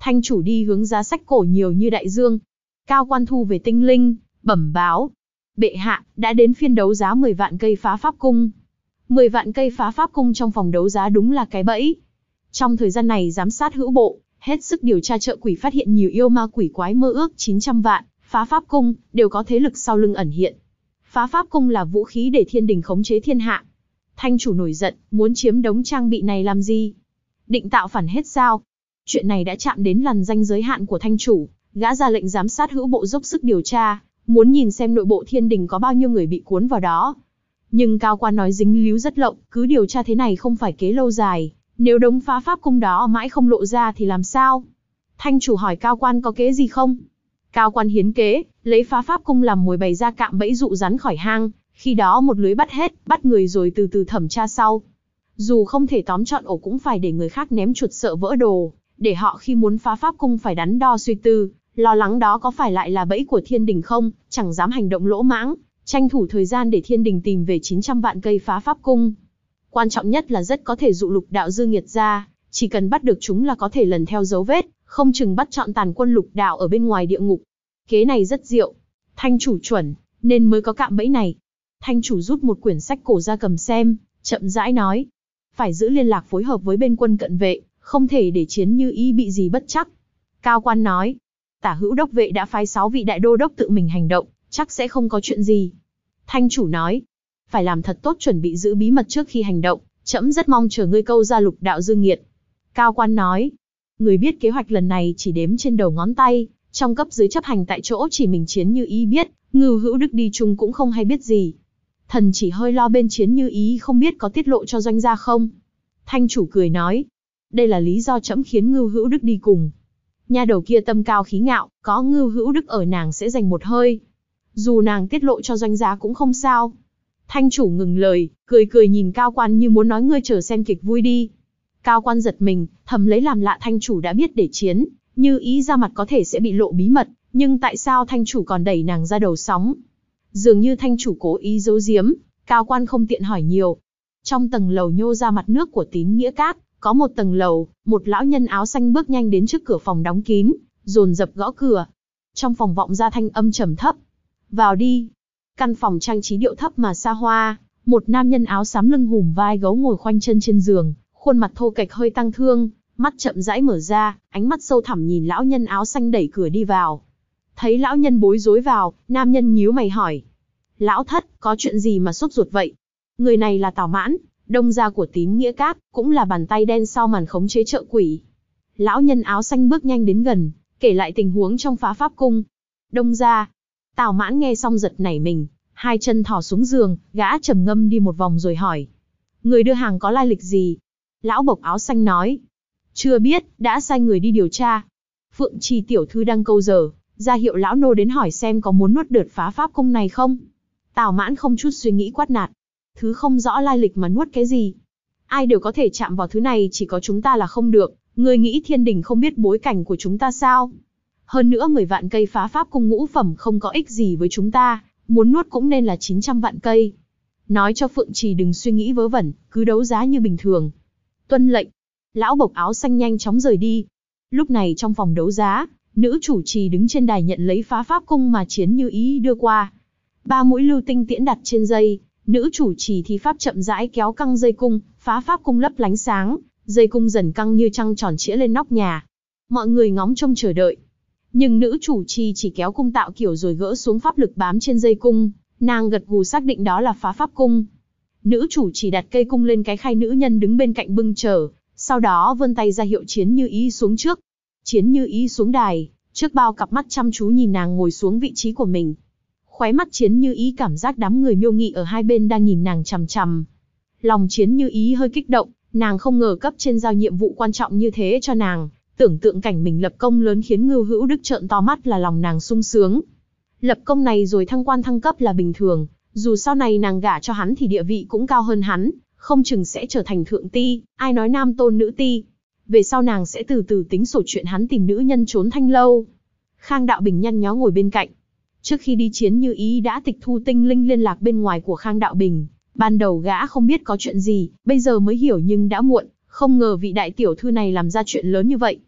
Thanh chủ đi hướng giá sách cổ nhiều như đại dương. Cao quan thu về tinh linh, bẩm báo. Bệ hạ, đã đến phiên đấu giá 10 vạn cây phá pháp cung. 10 vạn cây phá pháp cung trong phòng đấu giá đúng là cái bẫy. Trong thời gian này giám sát hữu bộ, hết sức điều tra chợ quỷ phát hiện nhiều yêu ma quỷ quái mơ ước 900 vạn, phá pháp cung, đều có thế lực sau lưng ẩn hiện. Phá pháp cung là vũ khí để thiên đình khống chế thiên hạ. Thanh chủ nổi giận, muốn chiếm đống trang bị này làm gì? Định tạo phản hết sao? Chuyện này đã chạm đến lằn ranh giới hạn của thanh chủ, gã ra lệnh giám sát hữu bộ dốc sức điều tra, muốn nhìn xem nội bộ thiên đình có bao nhiêu người bị cuốn vào đó. Nhưng cao quan nói dính líu rất lộng, cứ điều tra thế này không phải kế lâu dài, nếu đống phá pháp cung đó mãi không lộ ra thì làm sao? Thanh chủ hỏi cao quan có kế gì không? Cao quan hiến kế, lấy phá pháp cung làm mồi bày ra cạm bẫy dụ rắn khỏi hang, khi đó một lưới bắt hết, bắt người rồi từ từ thẩm tra sau. Dù không thể tóm trọn ổ cũng phải để người khác ném chuột sợ vỡ đồ, để họ khi muốn phá pháp cung phải đắn đo suy tư, lo lắng đó có phải lại là bẫy của thiên đình không, chẳng dám hành động lỗ mãng, tranh thủ thời gian để thiên đình tìm về 900 vạn cây phá pháp cung. Quan trọng nhất là rất có thể dụ lục đạo dư nghiệt ra, chỉ cần bắt được chúng là có thể lần theo dấu vết, không chừng bắt trọn tàn quân lục đạo ở bên ngoài địa ngục. Kế này rất diệu. Thanh chủ chuẩn, nên mới có cạm bẫy này. Thanh chủ rút một quyển sách cổ ra cầm xem, chậm rãi nói. Phải giữ liên lạc phối hợp với bên quân cận vệ, không thể để Chiến Như Ý bị gì bất chắc. Cao quan nói. Tả hữu đốc vệ đã phái 6 vị đại đô đốc tự mình hành động, chắc sẽ không có chuyện gì. Thanh chủ nói. Phải làm thật tốt chuẩn bị giữ bí mật trước khi hành động, trẫm rất mong chờ ngươi câu ra lục đạo dư nghiệt. Cao quan nói. Người biết kế hoạch lần này chỉ đếm trên đầu ngón tay, trong cấp dưới chấp hành tại chỗ chỉ mình Chiến Như Ý biết, Ngưu Hữu Đức đi chung cũng không hay biết gì. Thần chỉ hơi lo bên Chiến Như Ý không biết có tiết lộ cho doanh gia không. Thanh chủ cười nói. Đây là lý do trẫm khiến Ngưu Hữu Đức đi cùng. Nha đầu kia tâm cao khí ngạo, có Ngưu Hữu Đức ở nàng sẽ giành một hơi. Dù nàng tiết lộ cho doanh gia cũng không sao. Thanh chủ ngừng lời, cười cười nhìn cao quan như muốn nói ngươi chờ xem kịch vui đi. Cao quan giật mình, thầm lấy làm lạ thanh chủ đã biết để Chiến Như Ý ra mặt có thể sẽ bị lộ bí mật, nhưng tại sao thanh chủ còn đẩy nàng ra đầu sóng? Dường như thanh chủ cố ý giấu giếm, cao quan không tiện hỏi nhiều. Trong tầng lầu nhô ra mặt nước của Tín Nghĩa Các, có một tầng lầu, một lão nhân áo xanh bước nhanh đến trước cửa phòng đóng kín, dồn dập gõ cửa. Trong phòng vọng ra thanh âm trầm thấp. Vào đi. Căn phòng trang trí điệu thấp mà xa hoa, một nam nhân áo xám lưng hùm vai gấu ngồi khoanh chân trên giường, khuôn mặt thô kệch hơi tăng thương, mắt chậm rãi mở ra, ánh mắt sâu thẳm nhìn lão nhân áo xanh đẩy cửa đi vào. Thấy lão nhân bối rối vào, nam nhân nhíu mày hỏi. Lão thất, có chuyện gì mà sốt ruột vậy? Người này là Tào Mãn, đông gia của Tín Nghĩa Các, cũng là bàn tay đen sau màn khống chế chợ quỷ. Lão nhân áo xanh bước nhanh đến gần, kể lại tình huống trong phá pháp cung. Đông gia. Tào Mãn nghe xong giật nảy mình, hai chân thò xuống giường, gã trầm ngâm đi một vòng rồi hỏi. Người đưa hàng có lai lịch gì? Lão bộc áo xanh nói. Chưa biết, đã sai người đi điều tra. Phượng Trì tiểu thư đang câu giờ, ra hiệu lão nô đến hỏi xem có muốn nuốt đợt phá pháp cung này không. Tào Mãn không chút suy nghĩ quát nạt. Thứ không rõ lai lịch mà nuốt cái gì? Ai đều có thể chạm vào thứ này, chỉ có chúng ta là không được. Ngươi nghĩ thiên đình không biết bối cảnh của chúng ta sao? Hơn nữa 10 vạn cây phá pháp cung ngũ phẩm không có ích gì với chúng ta, muốn nuốt cũng nên là 900 vạn cây. Nói cho Phượng Trì đừng suy nghĩ vớ vẩn, cứ đấu giá như bình thường. Tuân lệnh. Lão bộc áo xanh nhanh chóng rời đi. Lúc này trong phòng đấu giá, nữ chủ trì đứng trên đài nhận lấy phá pháp cung mà Chiến Như Ý đưa qua. 3 mũi lưu tinh tiễn đặt trên dây, nữ chủ trì thi pháp chậm rãi kéo căng dây cung, phá pháp cung lấp lánh sáng, dây cung dần căng như trăng tròn trĩa lên nóc nhà. Mọi người ngóng trông chờ đợi. Nhưng nữ chủ trì chỉ kéo cung tạo kiểu rồi gỡ xuống pháp lực bám trên dây cung, nàng gật gù xác định đó là phá pháp cung. Nữ chủ chỉ đặt cây cung lên cái khay nữ nhân đứng bên cạnh bưng chờ, sau đó vươn tay ra hiệu Chiến Như Ý xuống trước. Chiến Như Ý xuống đài, trước bao cặp mắt chăm chú nhìn nàng ngồi xuống vị trí của mình. Khóe mắt Chiến Như Ý cảm giác đám người miêu nghị ở hai bên đang nhìn nàng chằm chằm. Lòng Chiến Như Ý hơi kích động, nàng không ngờ cấp trên giao nhiệm vụ quan trọng như thế cho nàng, tưởng tượng cảnh mình lập công lớn khiến Ngưu Hữu Đức trợn to mắt là lòng nàng sung sướng. Lập công này rồi thăng quan thăng cấp là bình thường, dù sau này nàng gả cho hắn thì địa vị cũng cao hơn hắn, không chừng sẽ trở thành thượng ti, ai nói nam tôn nữ ti. Về sau nàng sẽ từ từ tính sổ chuyện hắn tìm nữ nhân trốn thanh lâu. Khang Đạo Bình nhăn nhó ngồi bên cạnh. Trước khi đi Chiến Như Ý đã tịch thu tinh linh liên lạc bên ngoài của Khang Đạo Bình. Ban đầu gã không biết có chuyện gì, bây giờ mới hiểu nhưng đã muộn, không ngờ vị đại tiểu thư này làm ra chuyện lớn như vậy.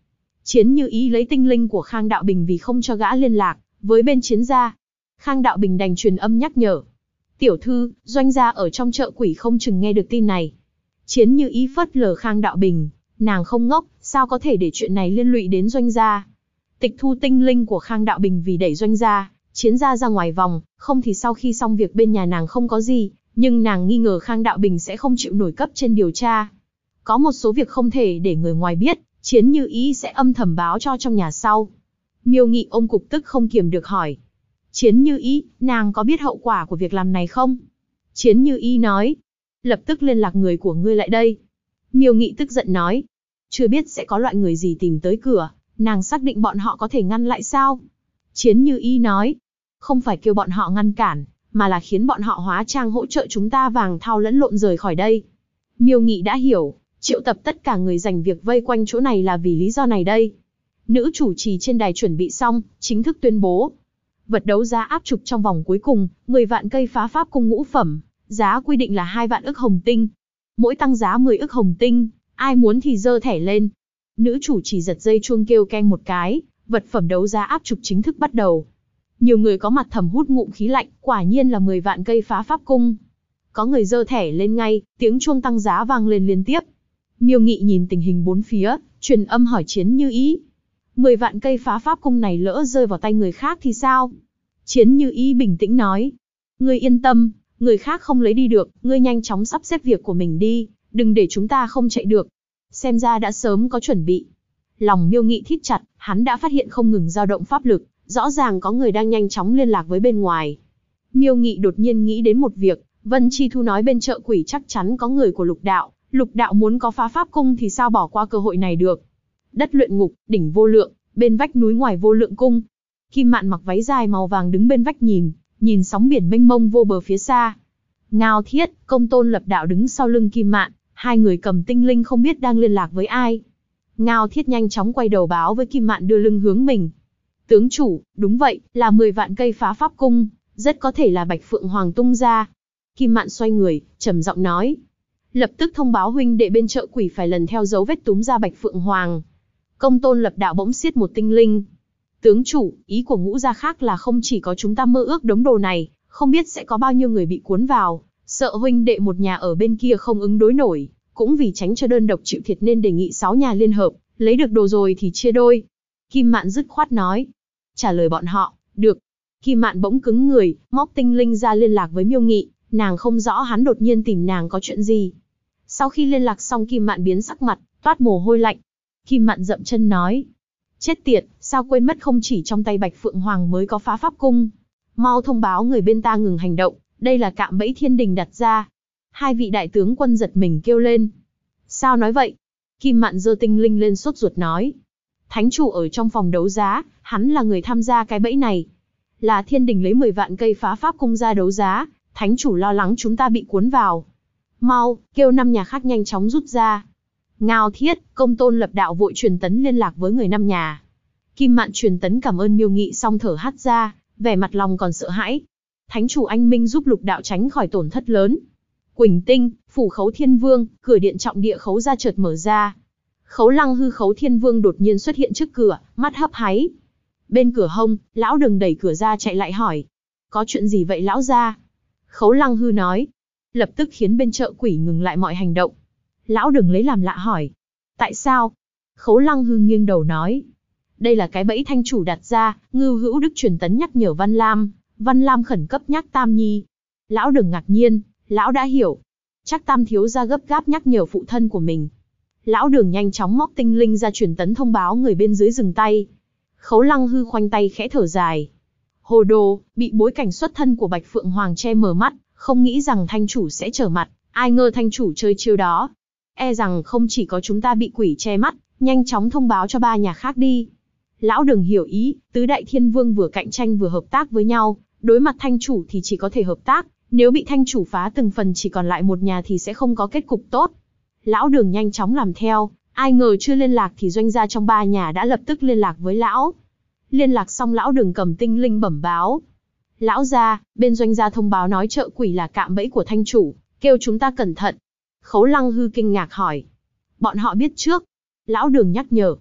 Chiến Như Ý lấy tinh linh của Khang Đạo Bình vì không cho gã liên lạc với bên Chiến gia. Khang Đạo Bình đành truyền âm nhắc nhở. Tiểu thư, doanh gia ở trong chợ quỷ không chừng nghe được tin này. Chiến Như Ý phớt lờ Khang Đạo Bình, nàng không ngốc, sao có thể để chuyện này liên lụy đến doanh gia. Tịch thu tinh linh của Khang Đạo Bình vì đẩy doanh gia, Chiến gia ra ngoài vòng, không thì sau khi xong việc bên nhà nàng không có gì, nhưng nàng nghi ngờ Khang Đạo Bình sẽ không chịu nổi cấp trên điều tra. Có một số việc không thể để người ngoài biết, Chiến Như Ý sẽ âm thầm báo cho trong nhà sau. Miêu Nghị ôm cục tức không kiềm được hỏi. Chiến Như Ý, nàng có biết hậu quả của việc làm này không? Chiến Như Ý nói. Lập tức liên lạc người của ngươi lại đây. Miêu Nghị tức giận nói. Chưa biết sẽ có loại người gì tìm tới cửa, nàng xác định bọn họ có thể ngăn lại sao? Chiến Như Ý nói. Không phải kêu bọn họ ngăn cản, mà là khiến bọn họ hóa trang hỗ trợ chúng ta vàng thau lẫn lộn rời khỏi đây. Miêu Nghị đã hiểu, triệu tập tất cả người dành việc vây quanh chỗ này là vì lý do này đây. Nữ chủ trì trên đài chuẩn bị xong, chính thức tuyên bố. Vật đấu giá áp trục trong vòng cuối cùng, 10 vạn cây phá pháp cung ngũ phẩm, giá quy định là 2 vạn ức hồng tinh. Mỗi tăng giá 10 ức hồng tinh, ai muốn thì giơ thẻ lên. Nữ chủ trì giật dây chuông kêu keng một cái, vật phẩm đấu giá áp trục chính thức bắt đầu. Nhiều người có mặt thầm hút ngụm khí lạnh, quả nhiên là 10 vạn cây phá pháp cung. Có người giơ thẻ lên ngay, tiếng chuông tăng giá vang lên liên tiếp. Miêu Nghị nhìn tình hình bốn phía, truyền âm hỏi Chiến Như Ý. 10 vạn cây phá pháp cung này lỡ rơi vào tay người khác thì sao? Chiến Như Ý bình tĩnh nói. Ngươi yên tâm, người khác không lấy đi được, ngươi nhanh chóng sắp xếp việc của mình đi, đừng để chúng ta không chạy được. Xem ra đã sớm có chuẩn bị. Lòng Miêu Nghị thít chặt, hắn đã phát hiện không ngừng dao động pháp lực, rõ ràng có người đang nhanh chóng liên lạc với bên ngoài. Miêu Nghị đột nhiên nghĩ đến một việc, Vân Chi Thu nói bên chợ quỷ chắc chắn có người của Lục đạo muốn có phá pháp cung thì sao bỏ qua cơ hội này được. Đất luyện ngục, đỉnh vô lượng, bên vách núi ngoài vô lượng cung. Kim Mạn mặc váy dài màu vàng đứng bên vách nhìn sóng biển mênh mông vô bờ phía xa. Ngao Thiết, Công Tôn Lập Đạo đứng sau lưng Kim Mạn, hai người cầm tinh linh không biết đang liên lạc với ai. Ngao Thiết nhanh chóng quay đầu báo với Kim Mạn đưa lưng hướng mình. Tướng chủ, đúng vậy, là 10 vạn cây phá pháp cung, rất có thể là Bạch Phượng Hoàng tung ra. Kim Mạn xoay người, trầm giọng nói. Lập tức thông báo huynh đệ bên chợ quỷ phải lần theo dấu vết túm ra Bạch Phượng Hoàng. Công Tôn Lập Đạo bỗng xiết một tinh linh. Tướng chủ, ý của Ngũ gia khác là không chỉ có chúng ta mơ ước đống đồ này, không biết sẽ có bao nhiêu người bị cuốn vào, sợ huynh đệ một nhà ở bên kia không ứng đối nổi, cũng vì tránh cho đơn độc chịu thiệt nên đề nghị 6 nhà liên hợp, lấy được đồ rồi thì chia đôi. Kim Mạn dứt khoát nói. Trả lời bọn họ, được. Kim Mạn bỗng cứng người, móc tinh linh ra liên lạc với Miêu Nghị, nàng không rõ hắn đột nhiên tìm nàng có chuyện gì. Sau khi liên lạc xong Kim Mạn biến sắc mặt, toát mồ hôi lạnh. Kim Mạn dậm chân nói. Chết tiệt, sao quên mất không chỉ trong tay Bạch Phượng Hoàng mới có phá pháp cung. Mau thông báo người bên ta ngừng hành động, đây là cạm bẫy thiên đình đặt ra. Hai vị đại tướng quân giật mình kêu lên. Sao nói vậy? Kim Mạn giơ tinh linh lên sốt ruột nói. Thánh chủ ở trong phòng đấu giá, hắn là người tham gia cái bẫy này. Là thiên đình lấy 10 vạn cây phá pháp cung ra đấu giá, thánh chủ lo lắng chúng ta bị cuốn vào. Mau, kêu 5 nhà khác nhanh chóng rút ra. Ngao Thiết, Công Tôn Lập Đạo vội truyền tấn liên lạc với người 5 nhà. Kim Mạn truyền tấn cảm ơn Miêu Nghị xong thở hắt ra, vẻ mặt lòng còn sợ hãi. Thánh chủ anh minh giúp Lục đạo tránh khỏi tổn thất lớn. Quỳnh Tinh, phủ Khấu Thiên Vương, cửa điện trọng địa Khấu gia chợt mở ra. Khấu Lăng Hư Khấu Thiên Vương đột nhiên xuất hiện trước cửa, mắt hấp háy. Bên cửa hông, lão Đừng đẩy cửa ra chạy lại hỏi. Có chuyện gì vậy lão gia? Khấu Lăng Hư nói. Lập tức khiến bên chợ quỷ ngừng lại mọi hành động. Lão Đừng lấy làm lạ hỏi. Tại sao? Khấu Lăng Hư nghiêng đầu nói. Đây là cái bẫy thanh chủ đặt ra, Ngưu Hữu Đức truyền tấn nhắc nhở Văn Lam. Văn Lam khẩn cấp nhắc Tam Nhi. Lão Đừng ngạc nhiên, lão đã hiểu. Chắc Tam thiếu gia gấp gáp nhắc nhở phụ thân của mình. Lão Đường nhanh chóng móc tinh linh ra truyền tấn thông báo người bên dưới dừng tay. Khấu Lăng Hư khoanh tay khẽ thở dài. Hồ đồ, bị bối cảnh xuất thân của Bạch Phượng Hoàng che mờ mắt, không nghĩ rằng thanh chủ sẽ trở mặt, ai ngờ thanh chủ chơi chiêu đó. E rằng không chỉ có chúng ta bị quỷ che mắt, nhanh chóng thông báo cho 3 nhà khác đi. Lão Đường hiểu ý, tứ đại thiên vương vừa cạnh tranh vừa hợp tác với nhau, đối mặt thanh chủ thì chỉ có thể hợp tác, nếu bị thanh chủ phá từng phần chỉ còn lại một nhà thì sẽ không có kết cục tốt. Lão Đường nhanh chóng làm theo, ai ngờ chưa liên lạc thì doanh gia trong 3 nhà đã lập tức liên lạc với lão. Liên lạc xong lão Đường cầm tinh linh bẩm báo. Lão gia, bên doanh gia thông báo nói chợ quỷ là cạm bẫy của thanh chủ, kêu chúng ta cẩn thận. Khấu Lăng Hư kinh ngạc hỏi. Bọn họ biết trước. Lão Đường nhắc nhở.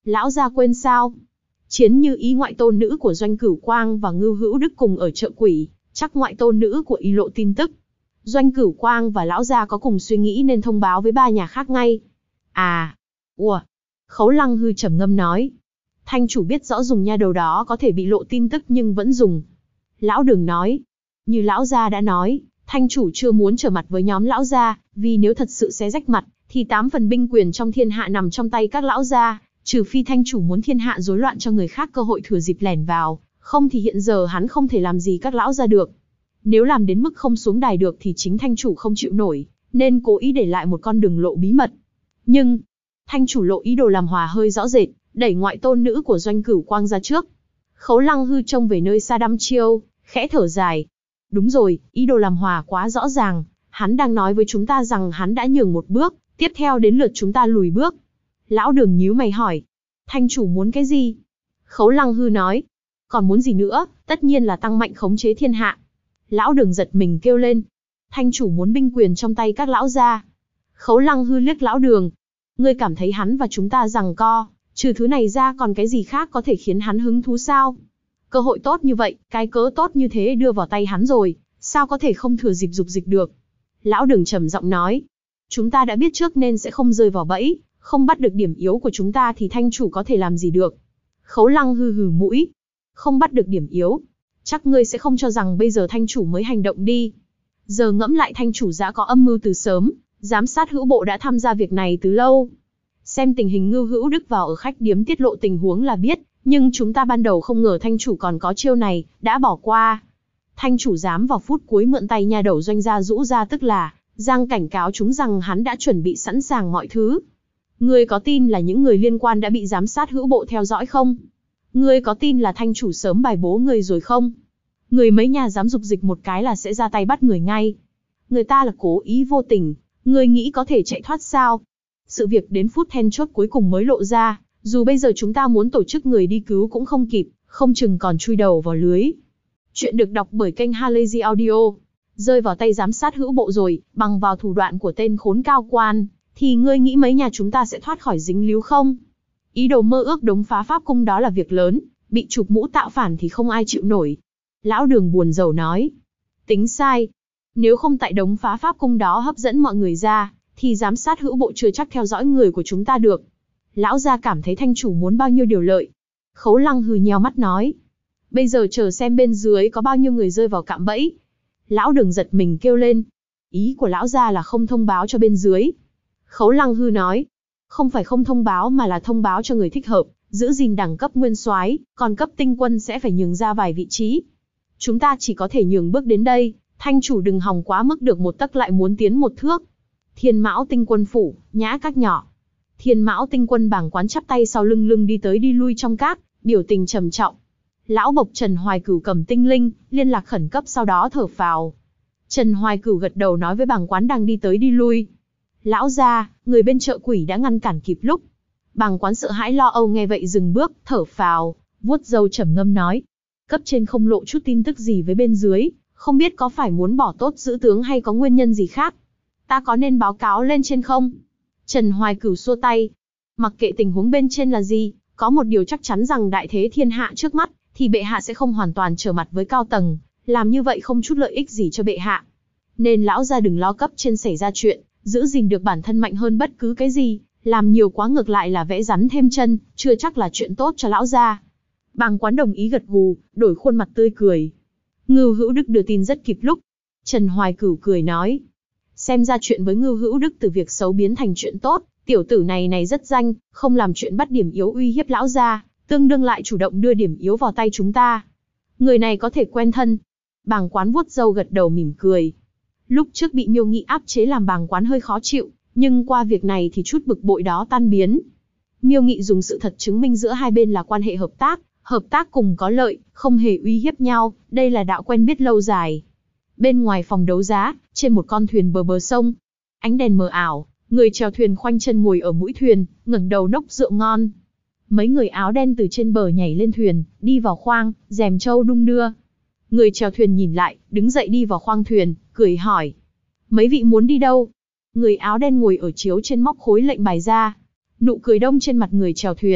Lão gia quên sao? Chiến Như Ý ngoại tôn nữ của Doanh Cửu Quang và Ngưu Hữu Đức cùng ở chợ quỷ, chắc ngoại tôn nữ của Y lộ tin tức. Doanh Cửu Quang và lão gia có cùng suy nghĩ nên thông báo với ba nhà khác ngay. À, ủa, Khấu Lăng Hư trầm ngâm nói. Thanh chủ biết rõ dùng nha đầu đó có thể bị lộ tin tức nhưng vẫn dùng. Lão Đường nói, như lão gia đã nói, thanh chủ chưa muốn trở mặt với nhóm lão gia, vì nếu thật sự xé rách mặt, thì 8 phần binh quyền trong thiên hạ nằm trong tay các lão gia, trừ phi thanh chủ muốn thiên hạ rối loạn cho người khác cơ hội thừa dịp lẻn vào, không thì hiện giờ hắn không thể làm gì các lão gia được. Nếu làm đến mức không xuống đài được thì chính thanh chủ không chịu nổi, nên cố ý để lại một con đường lộ bí mật. Nhưng, thanh chủ lộ ý đồ làm hòa hơi rõ rệt, đẩy ngoại tôn nữ của Doanh Cửu Quang ra trước. Khấu Lăng Hư trông về nơi xa đăm chiêu, khẽ thở dài. Đúng rồi, ý đồ làm hòa quá rõ ràng, hắn đang nói với chúng ta rằng hắn đã nhường một bước, tiếp theo đến lượt chúng ta lùi bước. Lão Đường nhíu mày hỏi, thanh chủ muốn cái gì? Khấu Lăng Hư nói, còn muốn gì nữa, tất nhiên là tăng mạnh khống chế thiên hạ. Lão Đường giật mình kêu lên, thanh chủ muốn binh quyền trong tay các lão gia. Khấu Lăng Hư liếc Lão Đường, ngươi cảm thấy hắn và chúng ta giằng co, trừ thứ này ra còn cái gì khác có thể khiến hắn hứng thú sao? Cơ hội tốt như vậy, cái cớ tốt như thế đưa vào tay hắn rồi, sao có thể không thừa dịp dục dịch được? Lão Đường trầm giọng nói, chúng ta đã biết trước nên sẽ không rơi vào bẫy, không bắt được điểm yếu của chúng ta thì thanh chủ có thể làm gì được? Khấu Lăng Hư hừ mũi, không bắt được điểm yếu, chắc ngươi sẽ không cho rằng bây giờ thanh chủ mới hành động đi. Giờ ngẫm lại thanh chủ đã có âm mưu từ sớm, giám sát hữu bộ đã tham gia việc này từ lâu. Xem tình hình Ngưu Hữu Đức vào ở khách điếm tiết lộ tình huống là biết, nhưng chúng ta ban đầu không ngờ thanh chủ còn có chiêu này, đã bỏ qua. Thanh chủ dám vào phút cuối mượn tay nha đầu Doanh gia rũ ra, tức là giang cảnh cáo chúng rằng hắn đã chuẩn bị sẵn sàng mọi thứ. Ngươi có tin là những người liên quan đã bị giám sát hữu bộ theo dõi không? Ngươi có tin là thanh chủ sớm bài bố người rồi không? Người mấy nhà dám dục dịch một cái là sẽ ra tay bắt người ngay. Người ta là cố ý vô tình, ngươi nghĩ có thể chạy thoát sao? Sự việc đến phút then chốt cuối cùng mới lộ ra, dù bây giờ chúng ta muốn tổ chức người đi cứu cũng không kịp, không chừng còn chui đầu vào lưới. Chuyện được đọc bởi kênh Halazy Audio. Rơi vào tay giám sát hữu bộ rồi, bằng vào thủ đoạn của tên khốn cao quan, thì ngươi nghĩ mấy nhà chúng ta sẽ thoát khỏi dính líu không? Ý đồ mơ ước đống phá pháp cung đó là việc lớn, bị chụp mũ tạo phản thì không ai chịu nổi. Lão Đường buồn rầu nói, tính sai. Nếu không tại đống phá pháp cung đó hấp dẫn mọi người ra, thì giám sát hữu bộ chưa chắc theo dõi người của chúng ta được. Lão gia cảm thấy thanh chủ muốn bao nhiêu điều lợi. Khấu Lăng Hư nheo mắt nói, bây giờ chờ xem bên dưới có bao nhiêu người rơi vào cạm bẫy. Lão Đường giật mình kêu lên, ý của lão gia là không thông báo cho bên dưới. Khấu Lăng Hư nói, không phải không thông báo mà là thông báo cho người thích hợp, giữ gìn đẳng cấp nguyên soái, còn cấp tinh quân sẽ phải nhường ra vài vị trí. Chúng ta chỉ có thể nhường bước đến đây, thanh chủ đừng hòng quá mức được một tấc lại muốn tiến một thước. Thiên Mão tinh quân phủ, nhã các nhỏ. Thiên Mão tinh quân bảng quán chắp tay sau lưng đi tới đi lui trong các, biểu tình trầm trọng. Lão bộc Trần Hoài Cửu cầm tinh linh, liên lạc khẩn cấp sau đó thở phào. Trần Hoài Cửu gật đầu nói với bảng quán đang đi tới đi lui. Lão gia, người bên chợ quỷ đã ngăn cản kịp lúc. Bảng quán sợ hãi lo âu nghe vậy dừng bước, thở phào, vuốt râu trầm ngâm nói. Cấp trên không lộ chút tin tức gì với bên dưới, không biết có phải muốn bỏ tốt giữ tướng hay có nguyên nhân gì khác. Ta có nên báo cáo lên trên không? Trần Hoài Cửu xua tay. Mặc kệ tình huống bên trên là gì, có một điều chắc chắn rằng đại thế thiên hạ trước mắt, thì bệ hạ sẽ không hoàn toàn trở mặt với cao tầng, làm như vậy không chút lợi ích gì cho bệ hạ. Nên lão gia đừng lo cấp trên xảy ra chuyện, giữ gìn được bản thân mạnh hơn bất cứ cái gì, làm nhiều quá ngược lại là vẽ rắn thêm chân, chưa chắc là chuyện tốt cho lão gia. Bàng quán đồng ý gật gù, đổi khuôn mặt tươi cười. Ngưu Hữu Đức đưa tin rất kịp lúc. Trần Hoài Cửu cười nói, xem ra chuyện với Ngưu Hữu Đức từ việc xấu biến thành chuyện tốt, tiểu tử này rất danh, không làm chuyện bắt điểm yếu uy hiếp lão gia, tương đương lại chủ động đưa điểm yếu vào tay chúng ta. Người này có thể quen thân. Bàng quán vuốt râu gật đầu mỉm cười. Lúc trước bị Miêu Nghị áp chế làm bàng quán hơi khó chịu, nhưng qua việc này thì chút bực bội đó tan biến. Miêu Nghị dùng sự thật chứng minh giữa hai bên là quan hệ hợp tác cùng có lợi, không hề uy hiếp nhau, đây là đạo quen biết lâu dài. Bên ngoài phòng đấu giá, trên một con thuyền bờ sông, ánh đèn mờ ảo, người chèo thuyền khoanh chân ngồi ở mũi thuyền, ngẩng đầu nốc rượu ngon. Mấy người áo đen từ trên bờ nhảy lên thuyền, đi vào khoang, rèm trâu đung đưa. Người chèo thuyền nhìn lại, đứng dậy đi vào khoang thuyền, cười hỏi. Mấy vị muốn đi đâu? Người áo đen ngồi ở chiếu trên móc khối lệnh bài ra. Nụ cười đông trên mặt người chèo thuyền,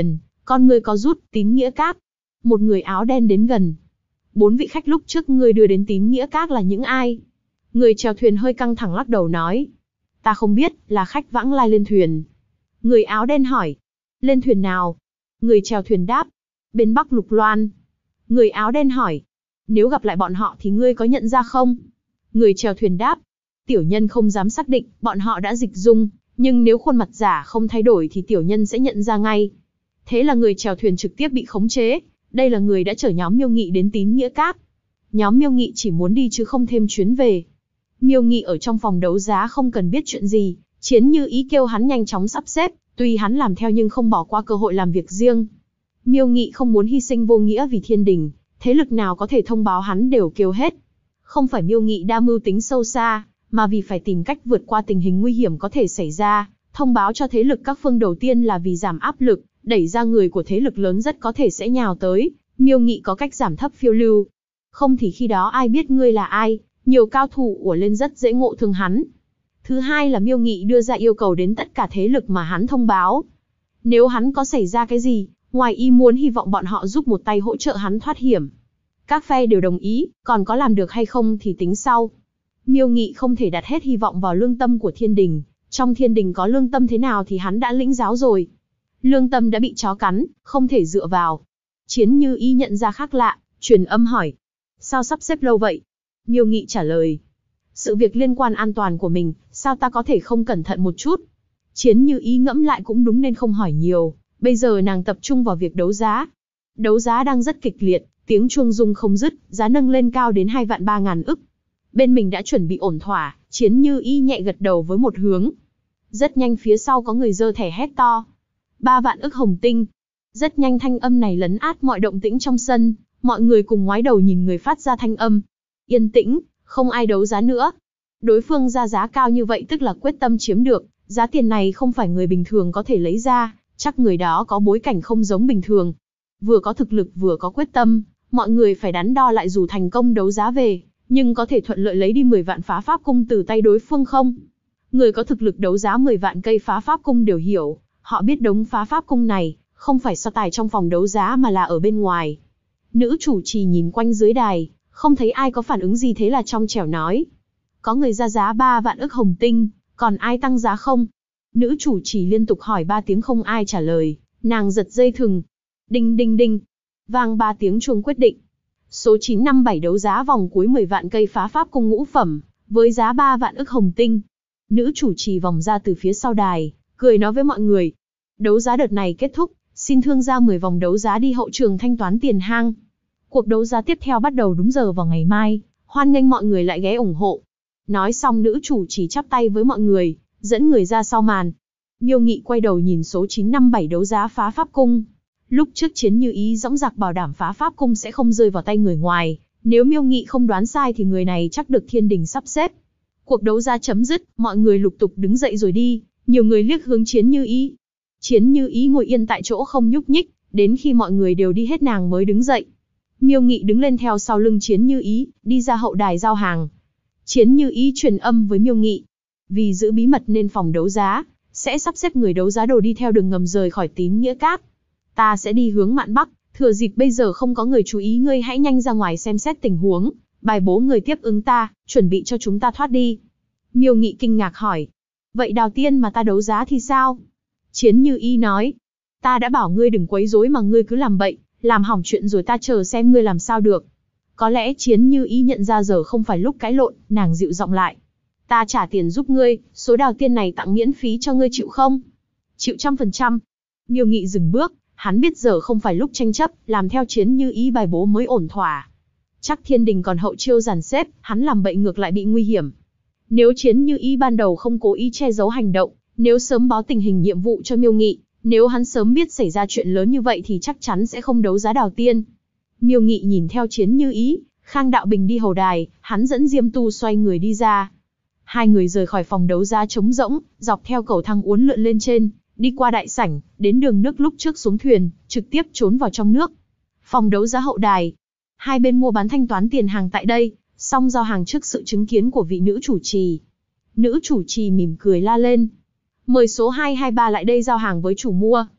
Con người có rút Tín Nghĩa Các. Một người áo đen đến gần. 4 vị khách lúc trước ngươi đưa đến Tín Nghĩa Các là những ai? Người chèo thuyền hơi căng thẳng lắc đầu nói. Ta không biết, là khách vãng lai lên thuyền. Người áo đen hỏi. Lên thuyền nào? Người chèo thuyền đáp. Bên Bắc Lục Loan. Người áo đen hỏi. Nếu gặp lại bọn họ thì ngươi có nhận ra không? Người chèo thuyền đáp. Tiểu nhân không dám xác định, bọn họ đã dịch dung, nhưng nếu khuôn mặt giả không thay đổi thì tiểu nhân sẽ nhận ra ngay. Thế là người chèo thuyền trực tiếp bị khống chế. Đây là người đã chở nhóm Miêu Nghị đến Tín Nghĩa Các. Nhóm Miêu Nghị chỉ muốn đi chứ không thêm chuyến về. Miêu Nghị ở trong phòng đấu giá không cần biết chuyện gì, Chiến Như Ý kêu hắn nhanh chóng sắp xếp, tuy hắn làm theo nhưng không bỏ qua cơ hội làm việc riêng. Miêu Nghị không muốn hy sinh vô nghĩa vì thiên đình, thế lực nào có thể thông báo hắn đều kêu hết. Không phải Miêu Nghị đa mưu tính sâu xa, mà vì phải tìm cách vượt qua tình hình nguy hiểm có thể xảy ra, thông báo cho thế lực các phương đầu tiên là vì giảm áp lực, đẩy ra người của thế lực lớn rất có thể sẽ nhào tới, Miêu Nghị có cách giảm thấp phiêu lưu. Không thì khi đó ai biết ngươi là ai, nhiều cao thủ ùa lên rất dễ ngộ thương hắn. Thứ hai là Miêu Nghị đưa ra yêu cầu đến tất cả thế lực mà hắn thông báo. Nếu hắn có xảy ra cái gì, ngoài ý muốn hy vọng bọn họ giúp một tay hỗ trợ hắn thoát hiểm. Các phe đều đồng ý, còn có làm được hay không thì tính sau. Miêu Nghị không thể đặt hết hy vọng vào lương tâm của thiên đình, trong thiên đình có lương tâm thế nào thì hắn đã lĩnh giáo rồi. Lương tâm đã bị chó cắn, không thể dựa vào. Chiến Như Ý nhận ra khác lạ, truyền âm hỏi. Sao sắp xếp lâu vậy? Miêu Nghị trả lời. Sự việc liên quan an toàn của mình, sao ta có thể không cẩn thận một chút? Chiến Như Ý ngẫm lại cũng đúng nên không hỏi nhiều, bây giờ nàng tập trung vào việc đấu giá. Đấu giá đang rất kịch liệt, tiếng chuông rung không dứt, giá nâng lên cao đến 2.300.000 ức. Bên mình đã chuẩn bị ổn thỏa, Chiến Như Ý nhẹ gật đầu với một hướng. Rất nhanh phía sau có người giơ thẻ hét to. 3 vạn ức hồng tinh. Rất nhanh thanh âm này lấn át mọi động tĩnh trong sân, mọi người cùng ngoái đầu nhìn người phát ra thanh âm. Yên tĩnh, không ai đấu giá nữa. Đối phương ra giá cao như vậy tức là quyết tâm chiếm được, giá tiền này không phải người bình thường có thể lấy ra, chắc người đó có bối cảnh không giống bình thường. Vừa có thực lực vừa có quyết tâm, mọi người phải đắn đo lại dù thành công đấu giá về, nhưng có thể thuận lợi lấy đi 10 vạn phá pháp cung từ tay đối phương không? Người có thực lực đấu giá 10 vạn cây phá pháp cung đều hiểu, họ biết đống phá pháp cung này, không phải so tài trong phòng đấu giá mà là ở bên ngoài. Nữ chủ trì nhìn quanh dưới đài, không thấy ai có phản ứng gì thế là trong trẻo nói. Có người ra giá 3 vạn ức hồng tinh, còn ai tăng giá không? Nữ chủ trì liên tục hỏi 3 tiếng không ai trả lời, nàng giật dây thừng. Đinh đinh đinh, vang 3 tiếng chuông quyết định. Số 957 đấu giá vòng cuối 10 vạn cây phá pháp cung ngũ phẩm, với giá 3 vạn ức hồng tinh. Nữ chủ trì vòng ra từ phía sau đài, cười nói với mọi người. Đấu giá đợt này kết thúc, xin thương gia 10 vòng đấu giá đi hậu trường thanh toán tiền hang. Cuộc đấu giá tiếp theo bắt đầu đúng giờ vào ngày mai, hoan nghênh mọi người lại ghé ủng hộ. Nói xong nữ chủ trì chắp tay với mọi người, dẫn người ra sau màn. Miêu Nghị quay đầu nhìn số 957 đấu giá phá pháp cung. Lúc trước Chiến Như Ý dõng dạc bảo đảm phá pháp cung sẽ không rơi vào tay người ngoài, nếu Miêu Nghị không đoán sai thì người này chắc được thiên đình sắp xếp. Cuộc đấu giá chấm dứt, mọi người lục tục đứng dậy rồi đi, nhiều người liếc hướng Chiến Như Ý. Chiến Như Ý ngồi yên tại chỗ không nhúc nhích, đến khi mọi người đều đi hết nàng mới đứng dậy. Miêu Nghị đứng lên theo sau lưng Chiến Như Ý, đi ra hậu đài giao hàng. Chiến Như Ý truyền âm với Miêu Nghị. Vì giữ bí mật nên phòng đấu giá sẽ sắp xếp người đấu giá đồ đi theo đường ngầm rời khỏi Tín Nghĩa Các. Ta sẽ đi hướng Mạn Bắc, thừa dịp bây giờ không có người chú ý ngươi hãy nhanh ra ngoài xem xét tình huống, bài bố người tiếp ứng ta, chuẩn bị cho chúng ta thoát đi. Miêu Nghị kinh ngạc hỏi. Vậy Đào Tiên mà ta đấu giá thì sao? Chiến Như Ý nói. Ta đã bảo ngươi đừng quấy rối mà ngươi cứ làm bậy, làm hỏng chuyện rồi ta chờ xem ngươi làm sao được. Có lẽ Chiến Như Ý nhận ra giờ không phải lúc cãi lộn, nàng dịu giọng lại. Ta trả tiền giúp ngươi, số Đào Tiên này tặng miễn phí cho ngươi chịu không? Chịu 100%. Miêu Nghị dừng bước, hắn biết giờ không phải lúc tranh chấp, làm theo Chiến Như Ý bài bố mới ổn thỏa. Chắc thiên đình còn hậu chiêu dàn xếp, hắn làm bậy ngược lại bị nguy hiểm. Nếu Chiến Như Ý ban đầu không cố ý che giấu hành động, nếu sớm báo tình hình nhiệm vụ cho Miêu Nghị, nếu hắn sớm biết xảy ra chuyện lớn như vậy thì chắc chắn sẽ không đấu giá Đào Tiên. Miêu Nghị nhìn theo Chiến Như Ý, Khang Đạo Bình đi hầu đài, hắn dẫn Diêm Tu xoay người đi ra. Hai người rời khỏi phòng đấu giá trống rỗng, dọc theo cầu thang uốn lượn lên trên, đi qua đại sảnh, đến đường nước lúc trước xuống thuyền, trực tiếp trốn vào trong nước. Phòng đấu giá hậu đài. Hai bên mua bán thanh toán tiền hàng tại đây, xong giao hàng trước sự chứng kiến của vị nữ chủ trì. Nữ chủ trì mỉm cười la lên. Mời số 223 lại đây giao hàng với chủ mua.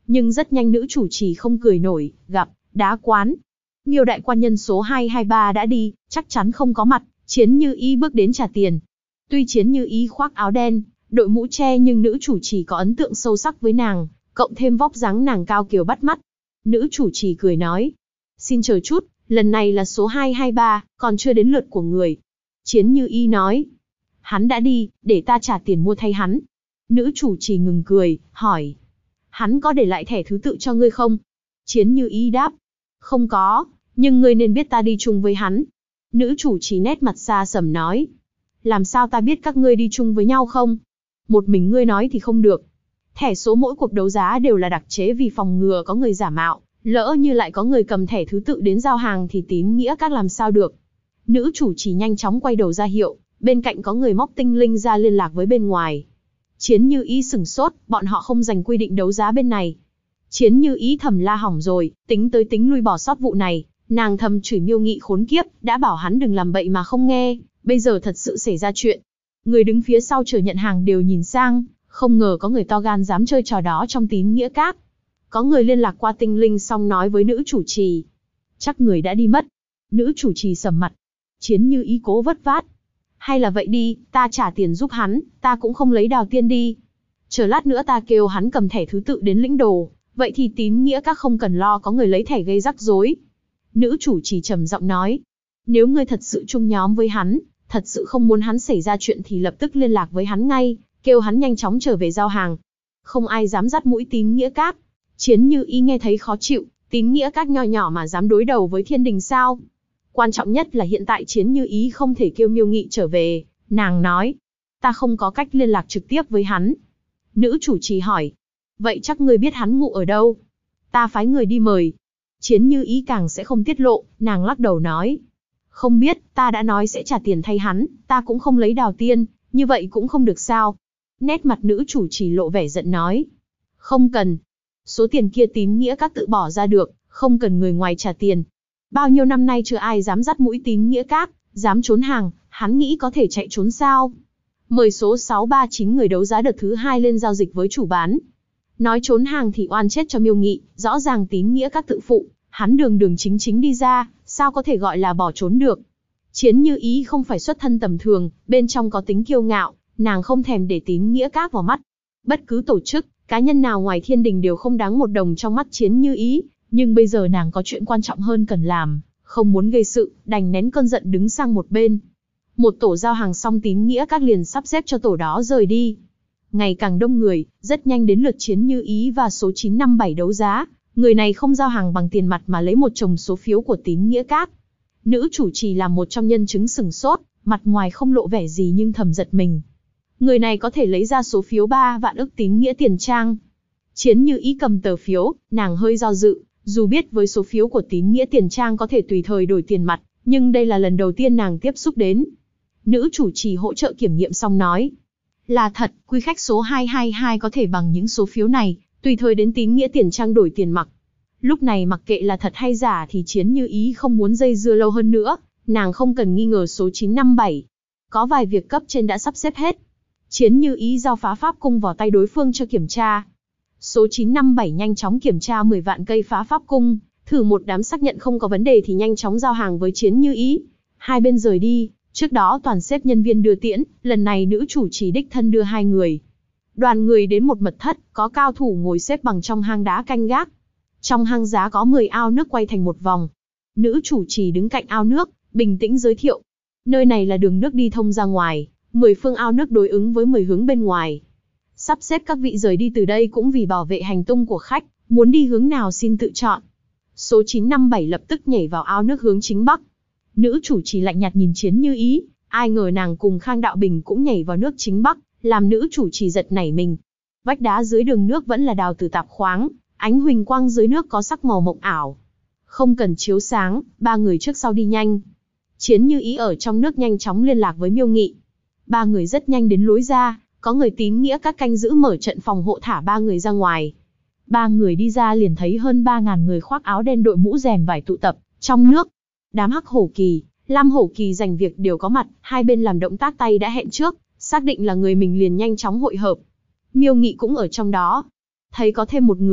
Nhưng rất nhanh nữ chủ trì không cười nổi, gặp đá quán. Miêu đại quan nhân số 223 đã đi, chắc chắn không có mặt. Chiến Như Ý bước đến trả tiền. Tuy Chiến Như Ý khoác áo đen, đội mũ che nhưng nữ chủ trì có ấn tượng sâu sắc với nàng, cộng thêm vóc dáng nàng cao kiều bắt mắt. Nữ chủ trì cười nói, xin chờ chút, lần này là số 223, còn chưa đến lượt của người. Chiến Như Ý nói, hắn đã đi, để ta trả tiền mua thay hắn. Nữ chủ trì ngừng cười, hỏi, hắn có để lại thẻ thứ tự cho ngươi không? Chiến Như Ý đáp, không có, nhưng ngươi nên biết ta đi chung với hắn. Nữ chủ trì nét mặt xa sầm nói, làm sao ta biết các ngươi đi chung với nhau không? Một mình ngươi nói thì không được. Thẻ số mỗi cuộc đấu giá đều là đặc chế vì phòng ngừa có người giả mạo, lỡ như lại có người cầm thẻ thứ tự đến giao hàng thì tín nghĩa các làm sao được. Nữ chủ trì nhanh chóng quay đầu ra hiệu, bên cạnh có người móc tinh linh ra liên lạc với bên ngoài. Chiến Như Ý sửng sốt, bọn họ không dành quy định đấu giá bên này. Chiến Như Ý thầm la hỏng rồi, tính tới tính lui bỏ sót vụ này, nàng thầm chửi Miêu Nghị khốn kiếp, đã bảo hắn đừng làm bậy mà không nghe, bây giờ thật sự xảy ra chuyện. Người đứng phía sau chờ nhận hàng đều nhìn sang, không ngờ có người to gan dám chơi trò đó trong tín nghĩa các. Có người liên lạc qua tinh linh xong nói với nữ chủ trì, chắc người đã đi mất. Nữ chủ trì sầm mặt. Chiến Như Ý cố vất vát, hay là vậy đi, ta trả tiền giúp hắn, ta cũng không lấy đào tiên đi. Chờ lát nữa ta kêu hắn cầm thẻ thứ tự đến lĩnh đồ, vậy thì tín nghĩa các không cần lo có người lấy thẻ gây rắc rối. Nữ chủ trì trầm giọng nói, nếu ngươi thật sự chung nhóm với hắn, thật sự không muốn hắn xảy ra chuyện thì lập tức liên lạc với hắn ngay, kêu hắn nhanh chóng trở về giao hàng. Không ai dám dắt mũi tín nghĩa các. Chiến Như Ý nghe thấy khó chịu, tín nghĩa các nho nhỏ mà dám đối đầu với thiên đình sao? Quan trọng nhất là hiện tại Chiến Như Ý không thể kêu Miêu Nghị trở về, nàng nói, ta không có cách liên lạc trực tiếp với hắn. Nữ chủ trì hỏi, vậy chắc ngươi biết hắn ngụ ở đâu? Ta phái người đi mời. Chiến Như Ý càng sẽ không tiết lộ, nàng lắc đầu nói, không biết, ta đã nói sẽ trả tiền thay hắn, ta cũng không lấy đào tiên, như vậy cũng không được sao? Nét mặt nữ chủ trì lộ vẻ giận nói, không cần. Số tiền kia tín nghĩa các tự bỏ ra được, không cần người ngoài trả tiền. Bao nhiêu năm nay chưa ai dám dắt mũi tín nghĩa các, dám trốn hàng, hắn nghĩ có thể chạy trốn sao? Mời số 639 người đấu giá đợt thứ 2 lên giao dịch với chủ bán. Nói trốn hàng thì oan chết cho Miêu Nghị, rõ ràng tín nghĩa các tự phụ, hắn đường đường chính chính đi ra, sao có thể gọi là bỏ trốn được? Chiến Như Ý không phải xuất thân tầm thường, bên trong có tính kiêu ngạo, nàng không thèm để tín nghĩa các vào mắt. Bất cứ tổ chức, cá nhân nào ngoài thiên đình đều không đáng một đồng trong mắt Chiến Như Ý, nhưng bây giờ nàng có chuyện quan trọng hơn cần làm, không muốn gây sự, đành nén cơn giận đứng sang một bên. Một tổ giao hàng xong tín nghĩa các liền sắp xếp cho tổ đó rời đi. Ngày càng đông người, rất nhanh đến lượt Chiến Như Ý và số 957 đấu giá. Người này không giao hàng bằng tiền mặt mà lấy một chồng số phiếu của tín nghĩa các. Nữ chủ trì là một trong nhân chứng sửng sốt, mặt ngoài không lộ vẻ gì nhưng thầm giật mình. Người này có thể lấy ra số phiếu 3 vạn ức tín nghĩa tiền trang. Chiến Như Ý cầm tờ phiếu, nàng hơi do dự, dù biết với số phiếu của tín nghĩa tiền trang có thể tùy thời đổi tiền mặt, nhưng đây là lần đầu tiên nàng tiếp xúc đến. Nữ chủ trì hỗ trợ kiểm nghiệm xong nói, là thật, quý khách số 222 có thể bằng những số phiếu này, tùy thời đến tín nghĩa tiền trang đổi tiền mặt. Lúc này mặc kệ là thật hay giả thì Chiến Như Ý không muốn dây dưa lâu hơn nữa, nàng không cần nghi ngờ số 957. Có vài việc cấp trên đã sắp xếp hết. Chiến Như Ý giao phá pháp cung vào tay đối phương cho kiểm tra. Số 957 nhanh chóng kiểm tra 10 vạn cây phá pháp cung, thử một đám xác nhận không có vấn đề thì nhanh chóng giao hàng với Chiến Như Ý. Hai bên rời đi, trước đó toàn xếp nhân viên đưa tiễn, lần này nữ chủ trì đích thân đưa hai người. Đoàn người đến một mật thất, có cao thủ ngồi xếp bằng trong hang đá canh gác. Trong hang giá có 10 ao nước quay thành một vòng. Nữ chủ trì đứng cạnh ao nước, bình tĩnh giới thiệu. Nơi này là đường nước đi thông ra ngoài, 10 phương ao nước đối ứng với 10 hướng bên ngoài. Sắp xếp các vị rời đi từ đây cũng vì bảo vệ hành tung của khách, muốn đi hướng nào xin tự chọn. Số 957 lập tức nhảy vào ao nước hướng chính bắc. Nữ chủ trì lạnh nhạt nhìn Chiến Như Ý, ai ngờ nàng cùng Khang Đạo Bình cũng nhảy vào nước chính bắc, làm nữ chủ trì giật nảy mình. Vách đá dưới đường nước vẫn là đào từ tạp khoáng, ánh huỳnh quang dưới nước có sắc màu mộng ảo. Không cần chiếu sáng, ba người trước sau đi nhanh. Chiến Như Ý ở trong nước nhanh chóng liên lạc với Miêu Nghị. Ba người rất nhanh đến lối ra, có người tín nghĩa các canh giữ mở trận phòng hộ thả ba người ra ngoài. Ba người đi ra liền thấy hơn 3.000 người khoác áo đen đội mũ rèm vải tụ tập trong nước. Đám Hắc Hổ Kỳ, Lam Hổ Kỳ giành việc đều có mặt, hai bên làm động tác tay đã hẹn trước, xác định là người mình liền nhanh chóng hội hợp. Miêu Nghị cũng ở trong đó. Thấy có thêm một người,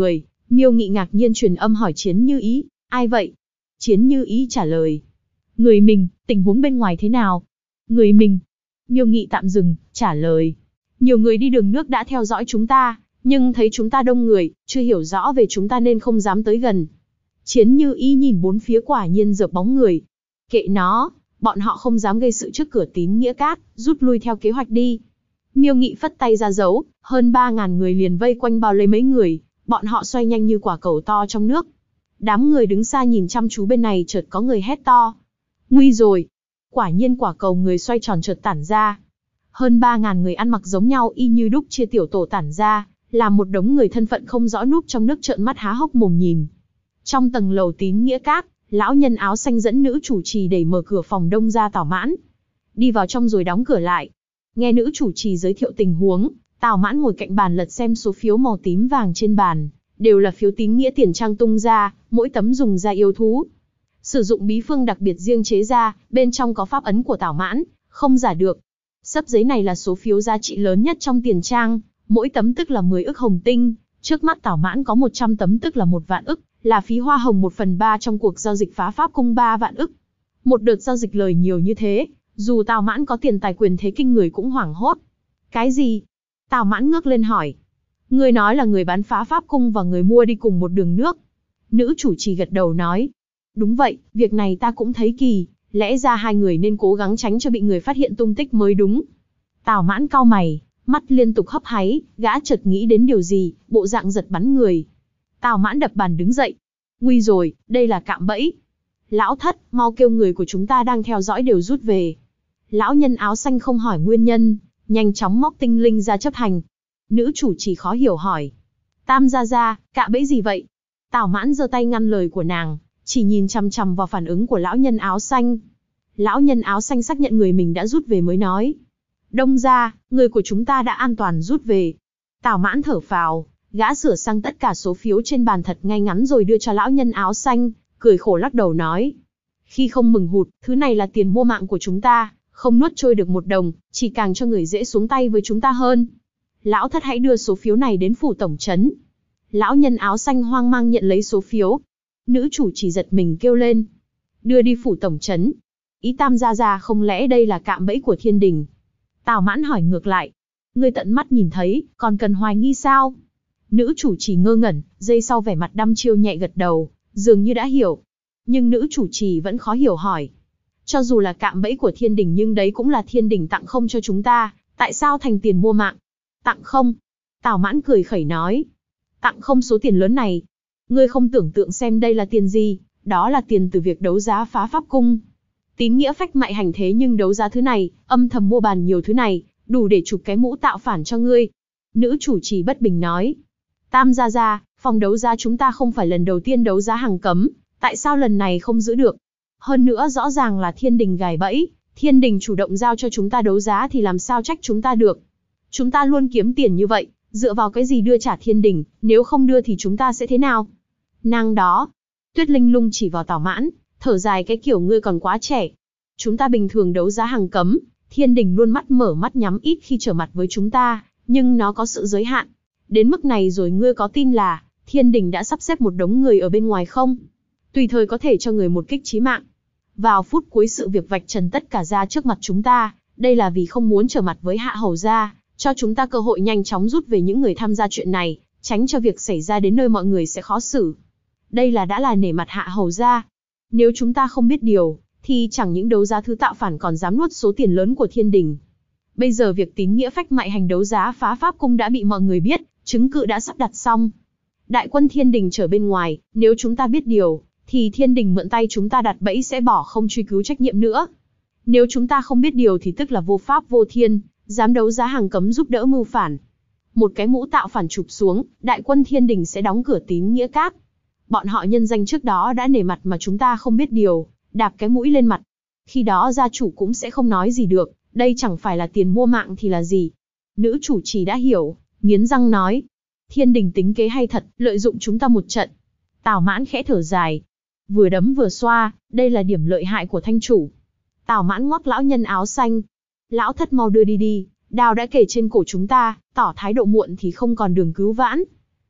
Miêu Nghị ngạc nhiên truyền âm hỏi Chiến Như Ý, ai vậy? Chiến Như Ý trả lời, người mình, tình huống bên ngoài thế nào? Người mình. Miêu Nghị tạm dừng, trả lời, nhiều người đi đường nước đã theo dõi chúng ta, nhưng thấy chúng ta đông người, chưa hiểu rõ về chúng ta nên không dám tới gần. Chiến Như Ý nhìn bốn phía quả nhiên dợp bóng người. Kệ nó, bọn họ không dám gây sự trước cửa Tín Nghĩa Các, rút lui theo kế hoạch đi. Miêu Nghị phất tay ra dấu, hơn 3.000 người liền vây quanh bao lấy mấy người, bọn họ xoay nhanh như quả cầu to trong nước. Đám người đứng xa nhìn chăm chú bên này chợt có người hét to. Nguy rồi! Quả nhiên quả cầu người xoay tròn chợt tản ra. Hơn 3.000 người ăn mặc giống nhau y như đúc chia tiểu tổ tản ra, làm một đống người thân phận không rõ núp trong nước trợn mắt há hốc mồm nhìn. Trong tầng lầu Tín Nghĩa Các, lão nhân áo xanh dẫn nữ chủ trì đẩy mở cửa phòng Đông Gia Tào Mãn. Đi vào trong rồi đóng cửa lại. Nghe nữ chủ trì giới thiệu tình huống, Tào Mãn ngồi cạnh bàn lật xem số phiếu màu tím vàng trên bàn, đều là phiếu tín nghĩa tiền trang tung ra, mỗi tấm dùng da yêu thú. Sử dụng bí phương đặc biệt riêng chế ra, bên trong có pháp ấn của Tào Mãn, không giả được. Sấp giấy này là số phiếu giá trị lớn nhất trong tiền trang, mỗi tấm tức là 10 ức hồng tinh, trước mắt Tào Mãn có 100 tấm tức là 1 vạn ức, là phí hoa hồng 1/3 trong cuộc giao dịch phá pháp cung 3 vạn ức. Một đợt giao dịch lời nhiều như thế, dù Tào Mãn có tiền tài quyền thế kinh người cũng hoảng hốt. Cái gì? Tào Mãn ngước lên hỏi. Người nói là người bán phá pháp cung và người mua đi cùng một đường nước. Nữ chủ trì gật đầu nói. Đúng vậy, việc này ta cũng thấy kỳ, lẽ ra hai người nên cố gắng tránh cho bị người phát hiện tung tích mới đúng. Tào Mãn cau mày, mắt liên tục hấp háy, gã chợt nghĩ đến điều gì, bộ dạng giật bắn người. Tào Mãn đập bàn đứng dậy. Nguy rồi, đây là cạm bẫy. Lão thất, mau kêu người của chúng ta đang theo dõi đều rút về. Lão nhân áo xanh không hỏi nguyên nhân, nhanh chóng móc tinh linh ra chấp hành. Nữ chủ trì khó hiểu hỏi. Tam gia gia, cạm bẫy gì vậy? Tào Mãn giơ tay ngăn lời của nàng, chỉ nhìn chằm chằm vào phản ứng của lão nhân áo xanh. Lão nhân áo xanh xác nhận người mình đã rút về mới nói. Đông gia, người của chúng ta đã an toàn rút về. Tào Mãn thở phào, gã sửa sang tất cả số phiếu trên bàn thật ngay ngắn rồi đưa cho lão nhân áo xanh, cười khổ lắc đầu nói. Khi không mừng hụt, thứ này là tiền mua mạng của chúng ta, không nuốt trôi được một đồng, chỉ càng cho người dễ xuống tay với chúng ta hơn. Lão thất hãy đưa số phiếu này đến phủ tổng trấn. Lão nhân áo xanh hoang mang nhận lấy số phiếu. Nữ chủ chỉ giật mình kêu lên. Đưa đi phủ tổng trấn. Ý Tam gia gia không lẽ đây là cạm bẫy của thiên đình? Tào Mãn hỏi ngược lại. Ngươi tận mắt nhìn thấy, còn cần hoài nghi sao? Nữ chủ trì ngơ ngẩn, giây sau vẻ mặt đăm chiêu nhẹ gật đầu, dường như đã hiểu. Nhưng nữ chủ trì vẫn khó hiểu hỏi. Cho dù là cạm bẫy của thiên đình nhưng đấy cũng là thiên đình tặng không cho chúng ta, tại sao thành tiền mua mạng? Tặng không? Tào Mãn cười khẩy nói. Tặng không số tiền lớn này. Ngươi không tưởng tượng xem đây là tiền gì, đó là tiền từ việc đấu giá phá pháp cung. Tín nghĩa phách mại hành thế nhưng đấu giá thứ này, âm thầm mua bàn nhiều thứ này, đủ để chụp cái mũ tạo phản cho ngươi. Nữ chủ trì bất bình nói. Tam gia gia, phòng đấu giá chúng ta không phải lần đầu tiên đấu giá hàng cấm, tại sao lần này không giữ được? Hơn nữa rõ ràng là thiên đình gài bẫy, thiên đình chủ động giao cho chúng ta đấu giá thì làm sao trách chúng ta được? Chúng ta luôn kiếm tiền như vậy, dựa vào cái gì đưa trả thiên đình, nếu không đưa thì chúng ta sẽ thế nào? Nàng đó. Tuyết Linh Lung chỉ vào Tào Mãn, thở dài cái kiểu ngươi còn quá trẻ. Chúng ta bình thường đấu giá hàng cấm, thiên đình luôn mắt mở mắt nhắm ít khi trở mặt với chúng ta, nhưng nó có sự giới hạn. Đến mức này rồi ngươi có tin là thiên đình đã sắp xếp một đống người ở bên ngoài không? Tùy thời có thể cho người một kích chí mạng. Vào phút cuối sự việc vạch trần tất cả ra trước mặt chúng ta, đây là vì không muốn trở mặt với Hạ Hầu gia, cho chúng ta cơ hội nhanh chóng rút về những người tham gia chuyện này, tránh cho việc xảy ra đến nơi mọi người sẽ khó xử. Đây đã là nể mặt Hạ Hầu gia. Nếu chúng ta không biết điều, thì chẳng những đấu giá thứ tạo phản còn dám nuốt số tiền lớn của thiên đình. Bây giờ việc tín nghĩa phách mại hành đấu giá phá pháp cung đã bị mọi người biết, chứng cự đã sắp đặt xong. Đại quân thiên đình trở bên ngoài, nếu chúng ta biết điều, thì thiên đình mượn tay chúng ta đặt bẫy sẽ bỏ không truy cứu trách nhiệm nữa. Nếu chúng ta không biết điều thì tức là vô pháp vô thiên, dám đấu giá hàng cấm giúp đỡ mưu phản. Một cái mũ tạo phản chụp xuống, đại quân thiên đình sẽ đóng cửa tín nghĩa các. Bọn họ nhân danh trước đó đã nể mặt mà chúng ta không biết điều, đạp cái mũi lên mặt. Khi đó gia chủ cũng sẽ không nói gì được, đây chẳng phải là tiền mua mạng thì là gì. Nữ chủ trì đã hiểu, nghiến răng nói. Thiên đình tính kế hay thật, lợi dụng chúng ta một trận. Tào Mãn khẽ thở dài. Vừa đấm vừa xoa, đây là điểm lợi hại của thanh chủ. Tào Mãn ngoắc lão nhân áo xanh. Lão thất mau đưa đi đi, đao đã kề trên cổ chúng ta, tỏ thái độ muộn thì không còn đường cứu vãn.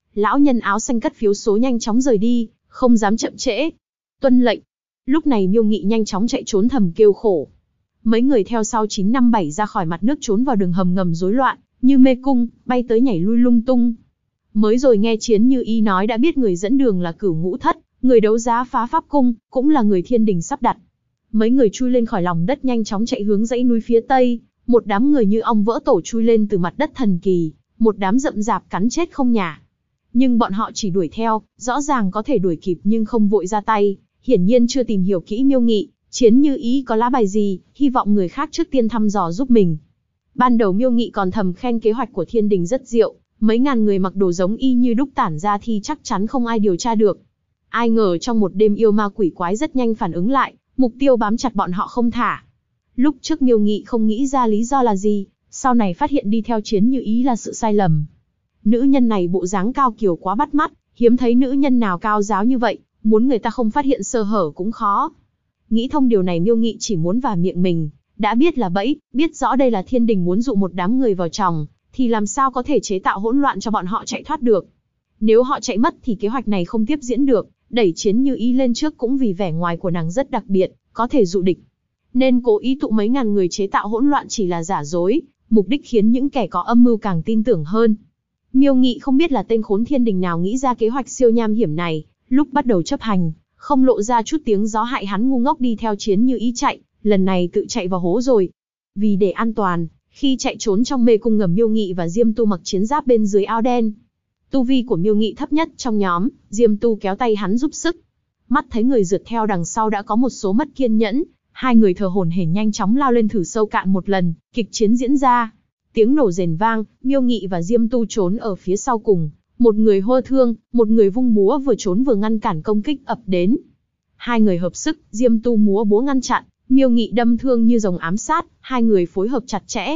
Lão nhân áo xanh cất phiếu số nhanh chóng rời đi, không dám chậm trễ. Tuân lệnh. Lúc này Miêu Nghị nhanh chóng chạy trốn thầm kêu khổ. Mấy người theo sau 957 ra khỏi mặt nước trốn vào đường hầm ngầm rối loạn, như mê cung, bay tới nhảy lui lung tung. Mới rồi nghe Chiến Như Ý nói đã biết người dẫn đường là Cửu Ngũ Thất, người đấu giá phá pháp cung, cũng là người thiên đình sắp đặt. Mấy người chui lên khỏi lòng đất nhanh chóng chạy hướng dãy núi phía tây, một đám người như ong vỡ tổ chui lên từ mặt đất thần kỳ, một đám rậm rạp cắn chết không nhả. Nhưng bọn họ chỉ đuổi theo, rõ ràng có thể đuổi kịp nhưng không vội ra tay, hiển nhiên chưa tìm hiểu kỹ Miêu Nghị, Chiến Như Ý có lá bài gì, hy vọng người khác trước tiên thăm dò giúp mình. Ban đầu Miêu Nghị còn thầm khen kế hoạch của thiên đình rất diệu, mấy ngàn người mặc đồ giống y như đúc tản ra thì chắc chắn không ai điều tra được. Ai ngờ trong một đêm yêu ma quỷ quái rất nhanh phản ứng lại, mục tiêu bám chặt bọn họ không thả. Lúc trước Miêu Nghị không nghĩ ra lý do là gì, sau này phát hiện đi theo Chiến Như Ý là sự sai lầm. Nữ nhân này bộ dáng cao kiều quá bắt mắt, hiếm thấy nữ nhân nào cao giáo như vậy, muốn người ta không phát hiện sơ hở cũng khó. Nghĩ thông điều này Miêu Nghị chỉ muốn vào miệng mình, đã biết là bẫy, biết rõ đây là thiên đình muốn dụ một đám người vào chòng, thì làm sao có thể chế tạo hỗn loạn cho bọn họ chạy thoát được. Nếu họ chạy mất thì kế hoạch này không tiếp diễn được, đẩy Chiến Như Ý lên trước cũng vì vẻ ngoài của nàng rất đặc biệt, có thể dụ địch. Nên cố ý tụ mấy ngàn người chế tạo hỗn loạn chỉ là giả dối, mục đích khiến những kẻ có âm mưu càng tin tưởng hơn. Miêu Nghị không biết là tên khốn thiên đình nào nghĩ ra kế hoạch siêu nham hiểm này, lúc bắt đầu chấp hành, không lộ ra chút tiếng gió hại hắn ngu ngốc đi theo Chiến Như Ý chạy, lần này tự chạy vào hố rồi. Vì để an toàn, khi chạy trốn trong mê cung ngầm Miêu Nghị và Diêm Tu mặc chiến giáp bên dưới áo đen. Tu vi của Miêu Nghị thấp nhất trong nhóm, Diêm Tu kéo tay hắn giúp sức. Mắt thấy người rượt theo đằng sau đã có một số mất kiên nhẫn, hai người thở hổn hển nhanh chóng lao lên thử sâu cạn một lần, kịch chiến diễn ra. Tiếng nổ rền vang, Miêu Nghị và Diêm Tu trốn ở phía sau cùng, một người hô thương, một người vung búa vừa trốn vừa ngăn cản công kích ập đến. Hai người hợp sức, Diêm Tu múa búa ngăn chặn, Miêu Nghị đâm thương như rồng ám sát, hai người phối hợp chặt chẽ.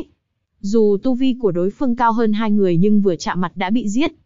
Dù tu vi của đối phương cao hơn hai người nhưng vừa chạm mặt đã bị giết.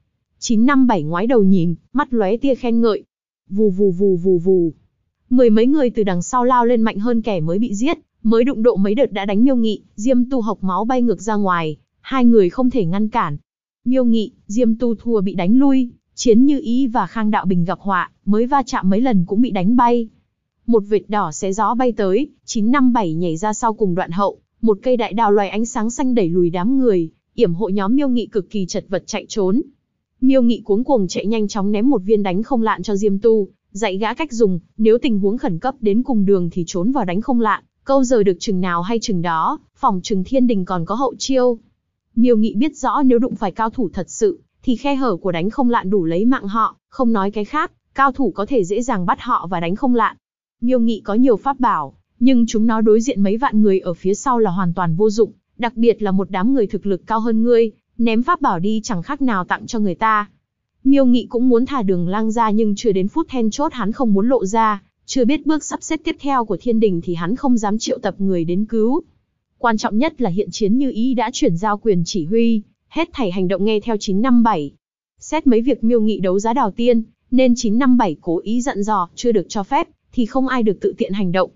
957 ngoái đầu nhìn, mắt lóe tia khen ngợi. Vù vù vù vù vù. Mười mấy người từ đằng sau lao lên mạnh hơn kẻ mới bị giết, mới đụng độ mấy đợt đã đánh Miêu Nghị, Diêm Tu hộc máu bay ngược ra ngoài, hai người không thể ngăn cản. Miêu Nghị, Diêm Tu thua bị đánh lui, Chiến Như Ý và Khang Đạo Bình gặp họa, mới va chạm mấy lần cũng bị đánh bay. Một vệt đỏ xé gió bay tới, 957 nhảy ra sau cùng đoạn hậu, một cây đại đao loài ánh sáng xanh đẩy lùi đám người, yểm hộ nhóm Miêu Nghị cực kỳ chật vật chạy trốn. Miêu Nghị cuống cuồng chạy nhanh chóng ném một viên đánh không lạn cho Diêm Tu, dạy gã cách dùng, nếu tình huống khẩn cấp đến cùng đường thì trốn vào đánh không lạn, câu giờ được chừng nào hay chừng đó, phòng chừng thiên đình còn có hậu chiêu. Miêu Nghị biết rõ nếu đụng phải cao thủ thật sự, thì khe hở của đánh không lạn đủ lấy mạng họ, không nói cái khác, cao thủ có thể dễ dàng bắt họ và đánh không lạn. Miêu Nghị có nhiều pháp bảo, nhưng chúng nó đối diện mấy vạn người ở phía sau là hoàn toàn vô dụng, đặc biệt là một đám người thực lực cao hơn ngươi, ném pháp bảo đi chẳng khác nào tặng cho người ta. Miêu Nghị cũng muốn thả Đường Lăng ra nhưng chưa đến phút then chốt hắn không muốn lộ ra, chưa biết bước sắp xếp tiếp theo của thiên đình thì hắn không dám triệu tập người đến cứu. Quan trọng nhất là hiện Chiến Như Ý đã chuyển giao quyền chỉ huy, hết thảy hành động nghe theo 957. Xét mấy việc Miêu Nghị đấu giá đào tiên, nên 957 cố ý dặn dò, chưa được cho phép, thì không ai được tự tiện hành động.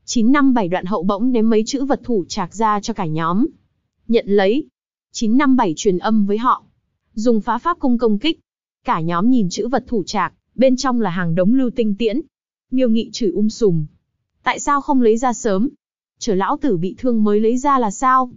957 đoạn hậu bỗng ném mấy chữ vật thủ trạc ra cho cả nhóm. Nhận lấy. 957 truyền âm với họ. Dùng phá pháp cung công kích. Cả nhóm nhìn chữ vật thủ trạc, bên trong là hàng đống lưu tinh tiễn. Miêu Nghị chửi sùm. Tại sao không lấy ra sớm? Chờ lão tử bị thương mới lấy ra là sao?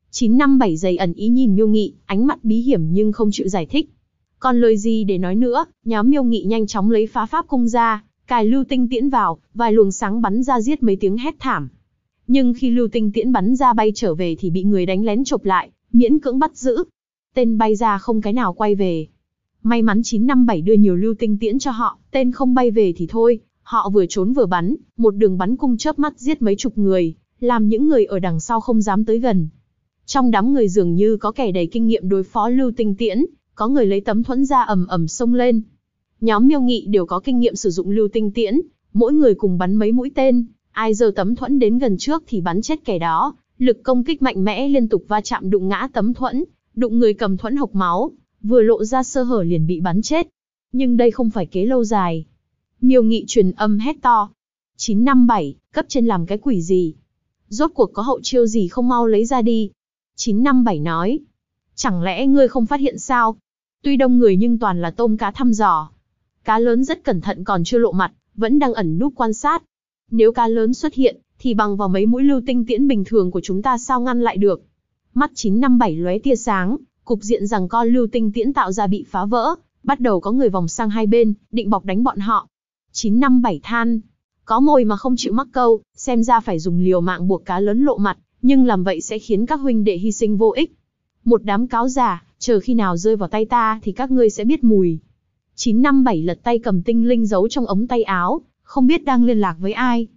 957 giày ẩn ý nhìn Miêu Nghị, ánh mắt bí hiểm nhưng không chịu giải thích. Còn lời gì để nói nữa, nhóm Miêu Nghị nhanh chóng lấy phá pháp cung ra, cài lưu tinh tiễn vào, vài luồng sáng bắn ra giết mấy tiếng hét thảm. Nhưng khi lưu tinh tiễn bắn ra bay trở về thì bị người đánh lén chộp lại, miễn cưỡng bắt giữ. Tên bay ra không cái nào quay về. May mắn 957 đưa nhiều lưu tinh tiễn cho họ, tên không bay về thì thôi, họ vừa trốn vừa bắn, một đường bắn cung chớp mắt giết mấy chục người, làm những người ở đằng sau không dám tới gần. Trong đám người dường như có kẻ đầy kinh nghiệm đối phó lưu tinh tiễn, có người lấy tấm thuẫn ra ầm ầm xông lên. Nhóm Miêu Nghị đều có kinh nghiệm sử dụng lưu tinh tiễn, mỗi người cùng bắn mấy mũi tên, ai giơ tấm thuẫn đến gần trước thì bắn chết kẻ đó, lực công kích mạnh mẽ liên tục va chạm đụng ngã tấm thuẫn, đụng người cầm thuẫn hộc máu, vừa lộ ra sơ hở liền bị bắn chết. Nhưng đây không phải kế lâu dài. Miêu Nghị truyền âm hét to. 957, cấp trên làm cái quỷ gì? Rốt cuộc có hậu chiêu gì không mau lấy ra đi? 957 nói. Chẳng lẽ ngươi không phát hiện sao? Tuy đông người nhưng toàn là tôm cá thăm dò. Cá lớn rất cẩn thận còn chưa lộ mặt, vẫn đang ẩn núp quan sát. Nếu cá lớn xuất hiện, thì bằng vào mấy mũi lưu tinh tiễn bình thường của chúng ta sao ngăn lại được. Mắt 957 lóe tia sáng, cục diện giằng co lưu tinh tiễn tạo ra bị phá vỡ, bắt đầu có người vòng sang hai bên, định bọc đánh bọn họ. 957 than, có mồi mà không chịu mắc câu, xem ra phải dùng liều mạng buộc cá lớn lộ mặt, nhưng làm vậy sẽ khiến các huynh đệ hy sinh vô ích. Một đám cáo giả, chờ khi nào rơi vào tay ta thì các ngươi sẽ biết mùi. 957 lật tay cầm tinh linh giấu trong ống tay áo, không biết đang liên lạc với ai.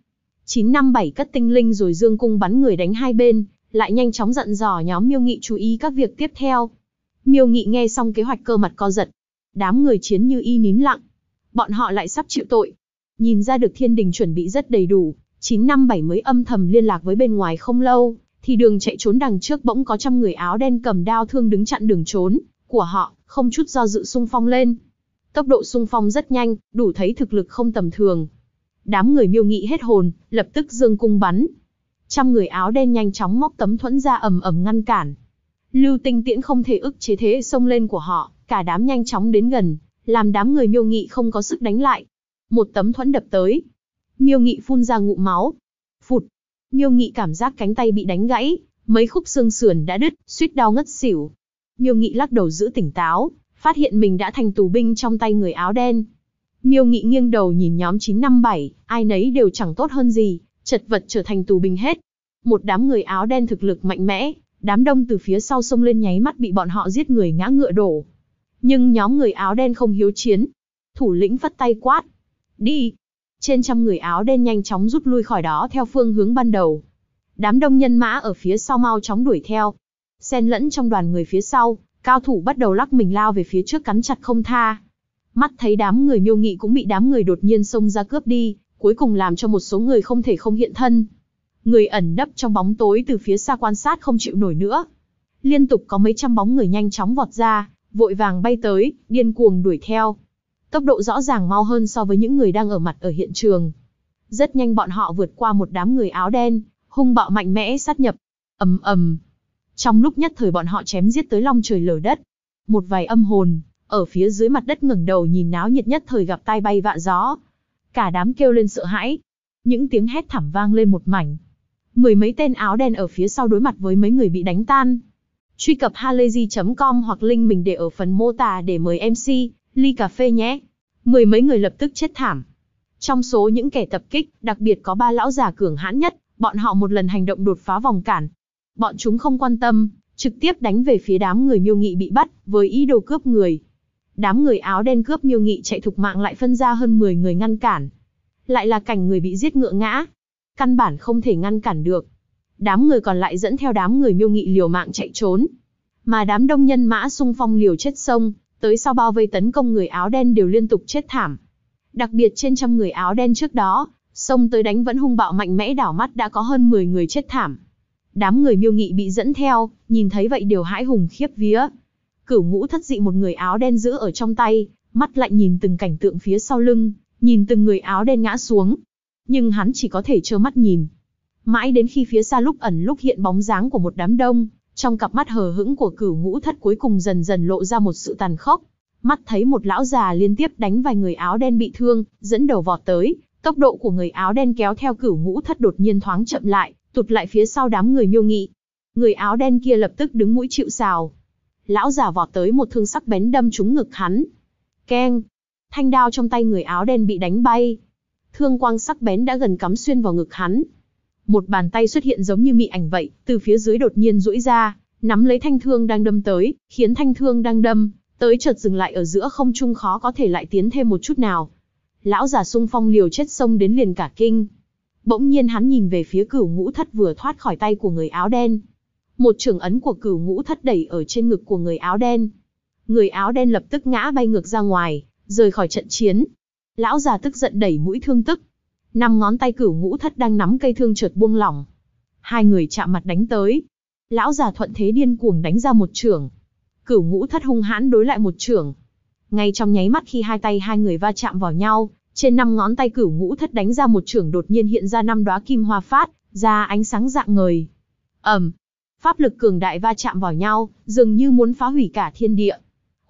957 cất tinh linh rồi dương cung bắn người đánh hai bên, lại nhanh chóng dặn dò nhóm Miêu Nghị chú ý các việc tiếp theo. Miêu Nghị nghe xong kế hoạch cơ mặt co giật. Đám người Chiến Như Y nín lặng. Bọn họ lại sắp chịu tội. Nhìn ra được thiên đình chuẩn bị rất đầy đủ, 957 mới âm thầm liên lạc với bên ngoài không lâu, thì đường chạy trốn đằng trước bỗng có 100 người áo đen cầm đao thương đứng chặn đường trốn của họ, không chút do dự xung phong lên. Tốc độ xung phong rất nhanh, đủ thấy thực lực không tầm thường. Đám người Miêu Nghị hết hồn, lập tức giương cung bắn. 100 người áo đen nhanh chóng móc tấm thuẫn ra ầm ầm ngăn cản. Lưu tinh tiễn không thể ức chế thế xông lên của họ, cả đám nhanh chóng đến gần, làm đám người Miêu Nghị không có sức đánh lại. Một tấm thuẫn đập tới. Miêu Nghị phun ra ngụm máu. Phụt. Miêu Nghị cảm giác cánh tay bị đánh gãy, mấy khúc xương sườn đã đứt, suýt đau ngất xỉu. Miêu Nghị lắc đầu giữ tỉnh táo, phát hiện mình đã thành tù binh trong tay người áo đen. Miêu Nghị nghiêng đầu nhìn nhóm 957, ai nấy đều chẳng tốt hơn gì, chật vật trở thành tù binh hết. Một đám người áo đen thực lực mạnh mẽ, đám đông từ phía sau xông lên nháy mắt bị bọn họ giết người ngã ngựa đổ. Nhưng nhóm người áo đen không hiếu chiến. Thủ lĩnh phất tay quát. Đi! Trên 100 người áo đen nhanh chóng rút lui khỏi đó theo phương hướng ban đầu. Đám đông nhân mã ở phía sau mau chóng đuổi theo. Xen lẫn trong đoàn người phía sau, cao thủ bắt đầu lắc mình lao về phía trước cắn chặt không tha. Mắt thấy đám người Miêu Nghị cũng bị đám người đột nhiên xông ra cướp đi, cuối cùng làm cho một số người không thể không hiện thân. Người ẩn nấp trong bóng tối từ phía xa quan sát không chịu nổi nữa. Liên tục có mấy trăm bóng người nhanh chóng vọt ra, vội vàng bay tới, điên cuồng đuổi theo. Tốc độ rõ ràng mau hơn so với những người đang ở mặt ở hiện trường. Rất nhanh bọn họ vượt qua một đám người áo đen, hung bạo mạnh mẽ sát nhập. Ầm ầm. Trong lúc nhất thời bọn họ chém giết tới long trời lở đất. Một vài âm hồn ở phía dưới mặt đất ngẩng đầu nhìn náo nhiệt nhất thời gặp tai bay vạ gió. Cả đám kêu lên sợ hãi. Những tiếng hét thảm vang lên một mảnh. Mười mấy tên áo đen ở phía sau đối mặt với mấy người bị đánh tan. Truy cập halayzi.com hoặc link mình để ở phần mô tả để mời MC ly cà phê nhé. Mười mấy người lập tức chết thảm. Trong số những kẻ tập kích, đặc biệt có 3 lão già cường hãn nhất, bọn họ một lần hành động đột phá vòng cản. Bọn chúng không quan tâm, trực tiếp đánh về phía đám người Miêu Nghị bị bắt, với ý đồ cướp người. Đám người áo đen cướp Miêu Nghị chạy thục mạng lại phân ra hơn 10 người ngăn cản. Lại là cảnh người bị giết ngựa ngã. Căn bản không thể ngăn cản được. Đám người còn lại dẫn theo đám người Miêu Nghị liều mạng chạy trốn. Mà đám đông nhân mã xung phong liều chết sông, tới sau bao vây tấn công người áo đen đều liên tục chết thảm. Đặc biệt trên 100 người áo đen trước đó, xông tới đánh vẫn hung bạo mạnh mẽ đảo mắt đã có hơn 10 người chết thảm. Đám người Miêu Nghị bị dẫn theo, nhìn thấy vậy đều hãi hùng khiếp vía. Cửu Ngũ Thất Dị một người áo đen giữ ở trong tay, mắt lạnh nhìn từng cảnh tượng phía sau lưng, nhìn từng người áo đen ngã xuống. Nhưng hắn chỉ có thể trơ mắt nhìn. Mãi đến khi phía xa lúc ẩn lúc hiện bóng dáng của một đám đông, trong cặp mắt hờ hững của Cửu Ngũ Thất cuối cùng dần dần lộ ra một sự tàn khốc. Mắt thấy một lão già liên tiếp đánh vài người áo đen bị thương, dẫn đầu vọt tới, tốc độ của người áo đen kéo theo Cửu Ngũ Thất đột nhiên thoáng chậm lại, tụt lại phía sau đám người Miêu Nghị. Người áo đen kia lập tức đứng mũi chịu sào. Lão già vọt tới một thương sắc bén đâm trúng ngực hắn. Keng! Thanh đao trong tay người áo đen bị đánh bay. Thương quang sắc bén đã gần cắm xuyên vào ngực hắn. Một bàn tay xuất hiện giống như mị ảnh vậy, từ phía dưới đột nhiên duỗi ra, nắm lấy thanh thương đang đâm tới, khiến thanh thương đang đâm tới chợt dừng lại ở giữa không trung, khó có thể lại tiến thêm một chút nào. Lão già xung phong liều chết xông đến liền cả kinh. Bỗng nhiên hắn nhìn về phía Cửu Ngũ Thất vừa thoát khỏi tay của người áo đen. Một chưởng ấn của Cửu Ngũ Thất đẩy ở trên ngực của người áo đen. Người áo đen lập tức ngã bay ngược ra ngoài, rời khỏi trận chiến. Lão già tức giận đẩy mũi thương tức. 5 ngón tay Cửu Ngũ Thất đang nắm cây thương chợt buông lỏng. Hai người chạm mặt đánh tới. Lão già thuận thế điên cuồng đánh ra một chưởng. Cửu Ngũ Thất hung hãn đối lại một chưởng. Ngay trong nháy mắt khi hai tay hai người va chạm vào nhau, trên 5 ngón tay Cửu Ngũ Thất đánh ra một chưởng đột nhiên hiện ra 5 đóa kim hoa phát ra ánh sáng rạng ngời. Pháp lực cường đại va chạm vào nhau, dường như muốn phá hủy cả thiên địa.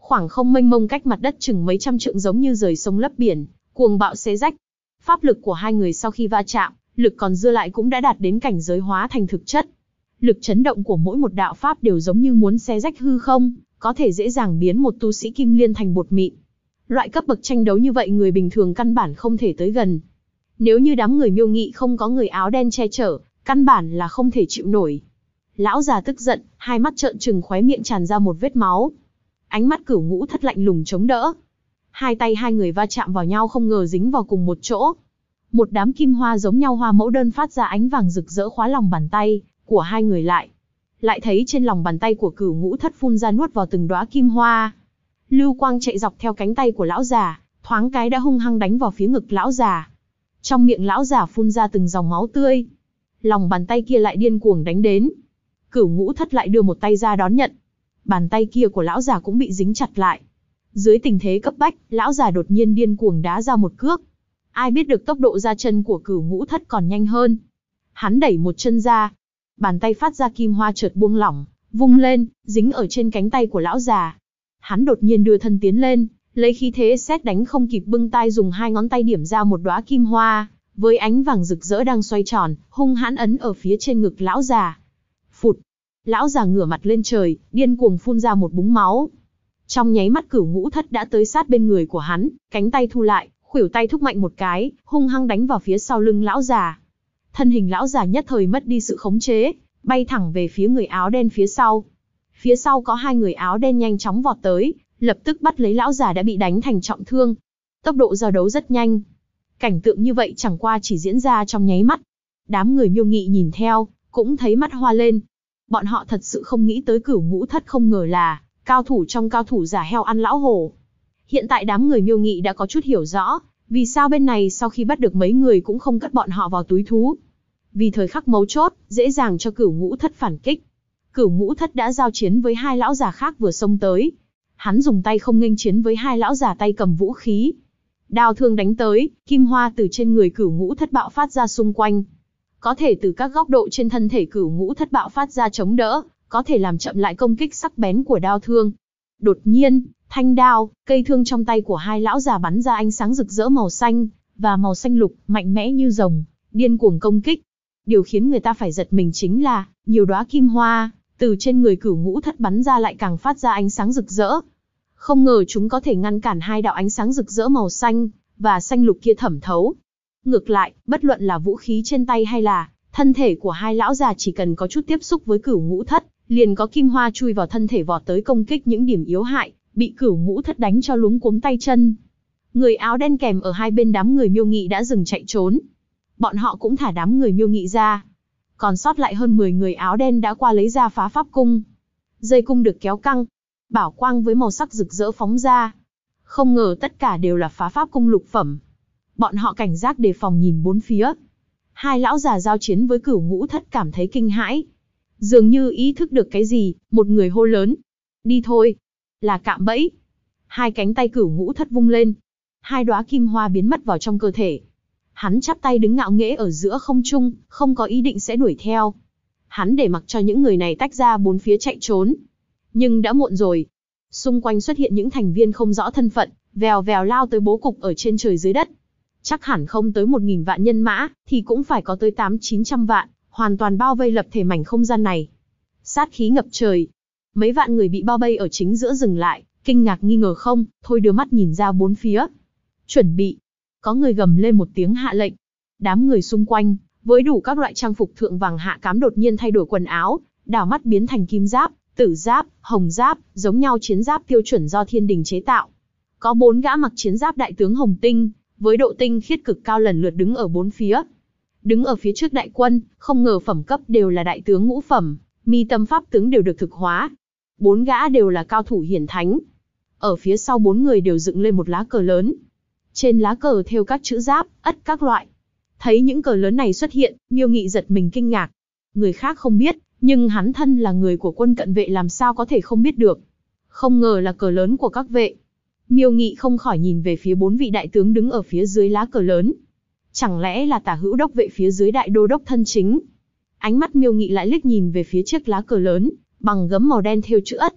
Khoảng không mênh mông cách mặt đất chừng mấy trăm trượng giống như rời sông lấp biển, cuồng bạo xé rách. Pháp lực của hai người sau khi va chạm, lực còn dư lại cũng đã đạt đến cảnh giới hóa thành thực chất. Lực chấn động của mỗi một đạo pháp đều giống như muốn xé rách hư không, có thể dễ dàng biến một tu sĩ kim liên thành bột mịn. Loại cấp bậc tranh đấu như vậy người bình thường căn bản không thể tới gần. Nếu như đám người Miêu Nghị không có người áo đen che chở, căn bản là không thể chịu nổi. Lão già tức giận, hai mắt trợn trừng, khóe miệng tràn ra một vết máu. Ánh mắt Cửu Ngũ Thất lạnh lùng chống đỡ. Hai tay hai người va chạm vào nhau không ngờ dính vào cùng một chỗ. Một đám kim hoa giống nhau hoa mẫu đơn phát ra ánh vàng rực rỡ khóa lòng bàn tay của hai người lại. Lại thấy trên lòng bàn tay của Cửu Ngũ Thất phun ra nuốt vào từng đóa kim hoa. Lưu quang chạy dọc theo cánh tay của lão già, thoáng cái đã hung hăng đánh vào phía ngực lão già. Trong miệng lão già phun ra từng dòng máu tươi. Lòng bàn tay kia lại điên cuồng đánh đến. Cửu Ngũ Thất lại đưa một tay ra đón nhận. Bàn tay kia của lão già cũng bị dính chặt lại. Dưới tình thế cấp bách, lão già đột nhiên điên cuồng đá ra một cước. Ai biết được tốc độ ra chân của Cửu Ngũ Thất còn nhanh hơn. Hắn đẩy một chân ra. Bàn tay phát ra kim hoa chợt buông lỏng, vung lên, dính ở trên cánh tay của lão già. Hắn đột nhiên đưa thân tiến lên, lấy khí thế sét đánh không kịp bưng tay dùng hai ngón tay điểm ra một đóa kim hoa, với ánh vàng rực rỡ đang xoay tròn, hung hãn ấn ở phía trên ngực lão già. Phụt! Lão già ngửa mặt lên trời, điên cuồng phun ra một búng máu. Trong nháy mắt Cửu Ngũ Thất đã tới sát bên người của hắn, cánh tay thu lại, khuỷu tay thúc mạnh một cái, hung hăng đánh vào phía sau lưng lão già. Thân hình lão già nhất thời mất đi sự khống chế, bay thẳng về phía người áo đen phía sau. Phía sau có hai người áo đen nhanh chóng vọt tới, lập tức bắt lấy lão già đã bị đánh thành trọng thương. Tốc độ giao đấu rất nhanh. Cảnh tượng như vậy chẳng qua chỉ diễn ra trong nháy mắt. Đám người Miêu Nghị nhìn theo, cũng thấy mắt hoa lên. Bọn họ thật sự không nghĩ tới Cửu Ngũ Thất không ngờ là cao thủ trong cao thủ giả heo ăn lão hổ. Hiện tại đám người Miêu Nghị đã có chút hiểu rõ, vì sao bên này sau khi bắt được mấy người cũng không cất bọn họ vào túi thú. Vì thời khắc mấu chốt, dễ dàng cho Cửu Ngũ Thất phản kích. Cửu Ngũ Thất đã giao chiến với hai lão già khác vừa xông tới. Hắn dùng tay không nghênh chiến với hai lão già tay cầm vũ khí. Đao thương đánh tới, kim hoa từ trên người Cửu Ngũ Thất bạo phát ra xung quanh. Có thể từ các góc độ trên thân thể Cửu Ngũ Thất bạo phát ra chống đỡ, có thể làm chậm lại công kích sắc bén của đao thương. Đột nhiên, thanh đao, cây thương trong tay của hai lão già bắn ra ánh sáng rực rỡ màu xanh và màu xanh lục, mạnh mẽ như rồng, điên cuồng công kích. Điều khiến người ta phải giật mình chính là, nhiều đóa kim hoa từ trên người Cửu Ngũ Thất bắn ra lại càng phát ra ánh sáng rực rỡ. Không ngờ chúng có thể ngăn cản hai đạo ánh sáng rực rỡ màu xanh và xanh lục kia thẩm thấu. Ngược lại, bất luận là vũ khí trên tay hay là thân thể của hai lão già chỉ cần có chút tiếp xúc với Cửu Ngũ Thất, liền có kim hoa chui vào thân thể vọt tới công kích những điểm yếu hại, bị Cửu Ngũ Thất đánh cho luống cuống tay chân. Người áo đen kèm ở hai bên đám người Miêu Nghị đã dừng chạy trốn. Bọn họ cũng thả đám người Miêu Nghị ra. Còn sót lại hơn 10 người áo đen đã qua lấy ra phá pháp cung. Dây cung được kéo căng, bảo quang với màu sắc rực rỡ phóng ra. Không ngờ tất cả đều là phá pháp cung lục phẩm. Bọn họ cảnh giác đề phòng nhìn bốn phía. Hai lão già giao chiến với Cửu Ngũ Thất cảm thấy kinh hãi. Dường như ý thức được cái gì, một người hô lớn. Đi thôi, là cạm bẫy. Hai cánh tay Cửu Ngũ Thất vung lên. Hai đóa kim hoa biến mất vào trong cơ thể. Hắn chắp tay đứng ngạo nghễ ở giữa không trung, không có ý định sẽ đuổi theo. Hắn để mặc cho những người này tách ra bốn phía chạy trốn. Nhưng đã muộn rồi. Xung quanh xuất hiện những thành viên không rõ thân phận, vèo vèo lao tới bố cục ở trên trời dưới đất. Chắc hẳn không tới 1000 vạn nhân mã, thì cũng phải có tới 800-900 vạn, hoàn toàn bao vây lập thể mảnh không gian này. Sát khí ngập trời. Mấy vạn người bị bao vây ở chính giữa dừng lại, kinh ngạc nghi ngờ không, thôi đưa mắt nhìn ra bốn phía. Chuẩn bị. Có người gầm lên một tiếng hạ lệnh. Đám người xung quanh, với đủ các loại trang phục thượng vàng hạ cám đột nhiên thay đổi quần áo, đảo mắt biến thành kim giáp, tử giáp, hồng giáp, giống nhau chiến giáp tiêu chuẩn do thiên đình chế tạo. Có 4 gã mặc chiến giáp đại tướng hồng tinh, với độ tinh khiết cực cao lần lượt đứng ở bốn phía. Đứng ở phía trước đại quân, không ngờ phẩm cấp đều là đại tướng ngũ phẩm, mi tâm pháp tướng đều được thực hóa. 4 gã đều là cao thủ hiển thánh. Ở phía sau 4 người đều dựng lên một lá cờ lớn. Trên lá cờ thêu các chữ giáp, ất các loại. Thấy những cờ lớn này xuất hiện, Miêu Nghị giật mình kinh ngạc. Người khác không biết, nhưng hắn thân là người của quân cận vệ làm sao có thể không biết được. Không ngờ là cờ lớn của các vệ. Miêu Nghị không khỏi nhìn về phía 4 vị đại tướng đứng ở phía dưới lá cờ lớn. Chẳng lẽ là Tả Hữu đốc vệ phía dưới đại đô đốc thân chính? Ánh mắt Miêu Nghị lại liếc nhìn về phía chiếc lá cờ lớn, bằng gấm màu đen thêu chữ ất.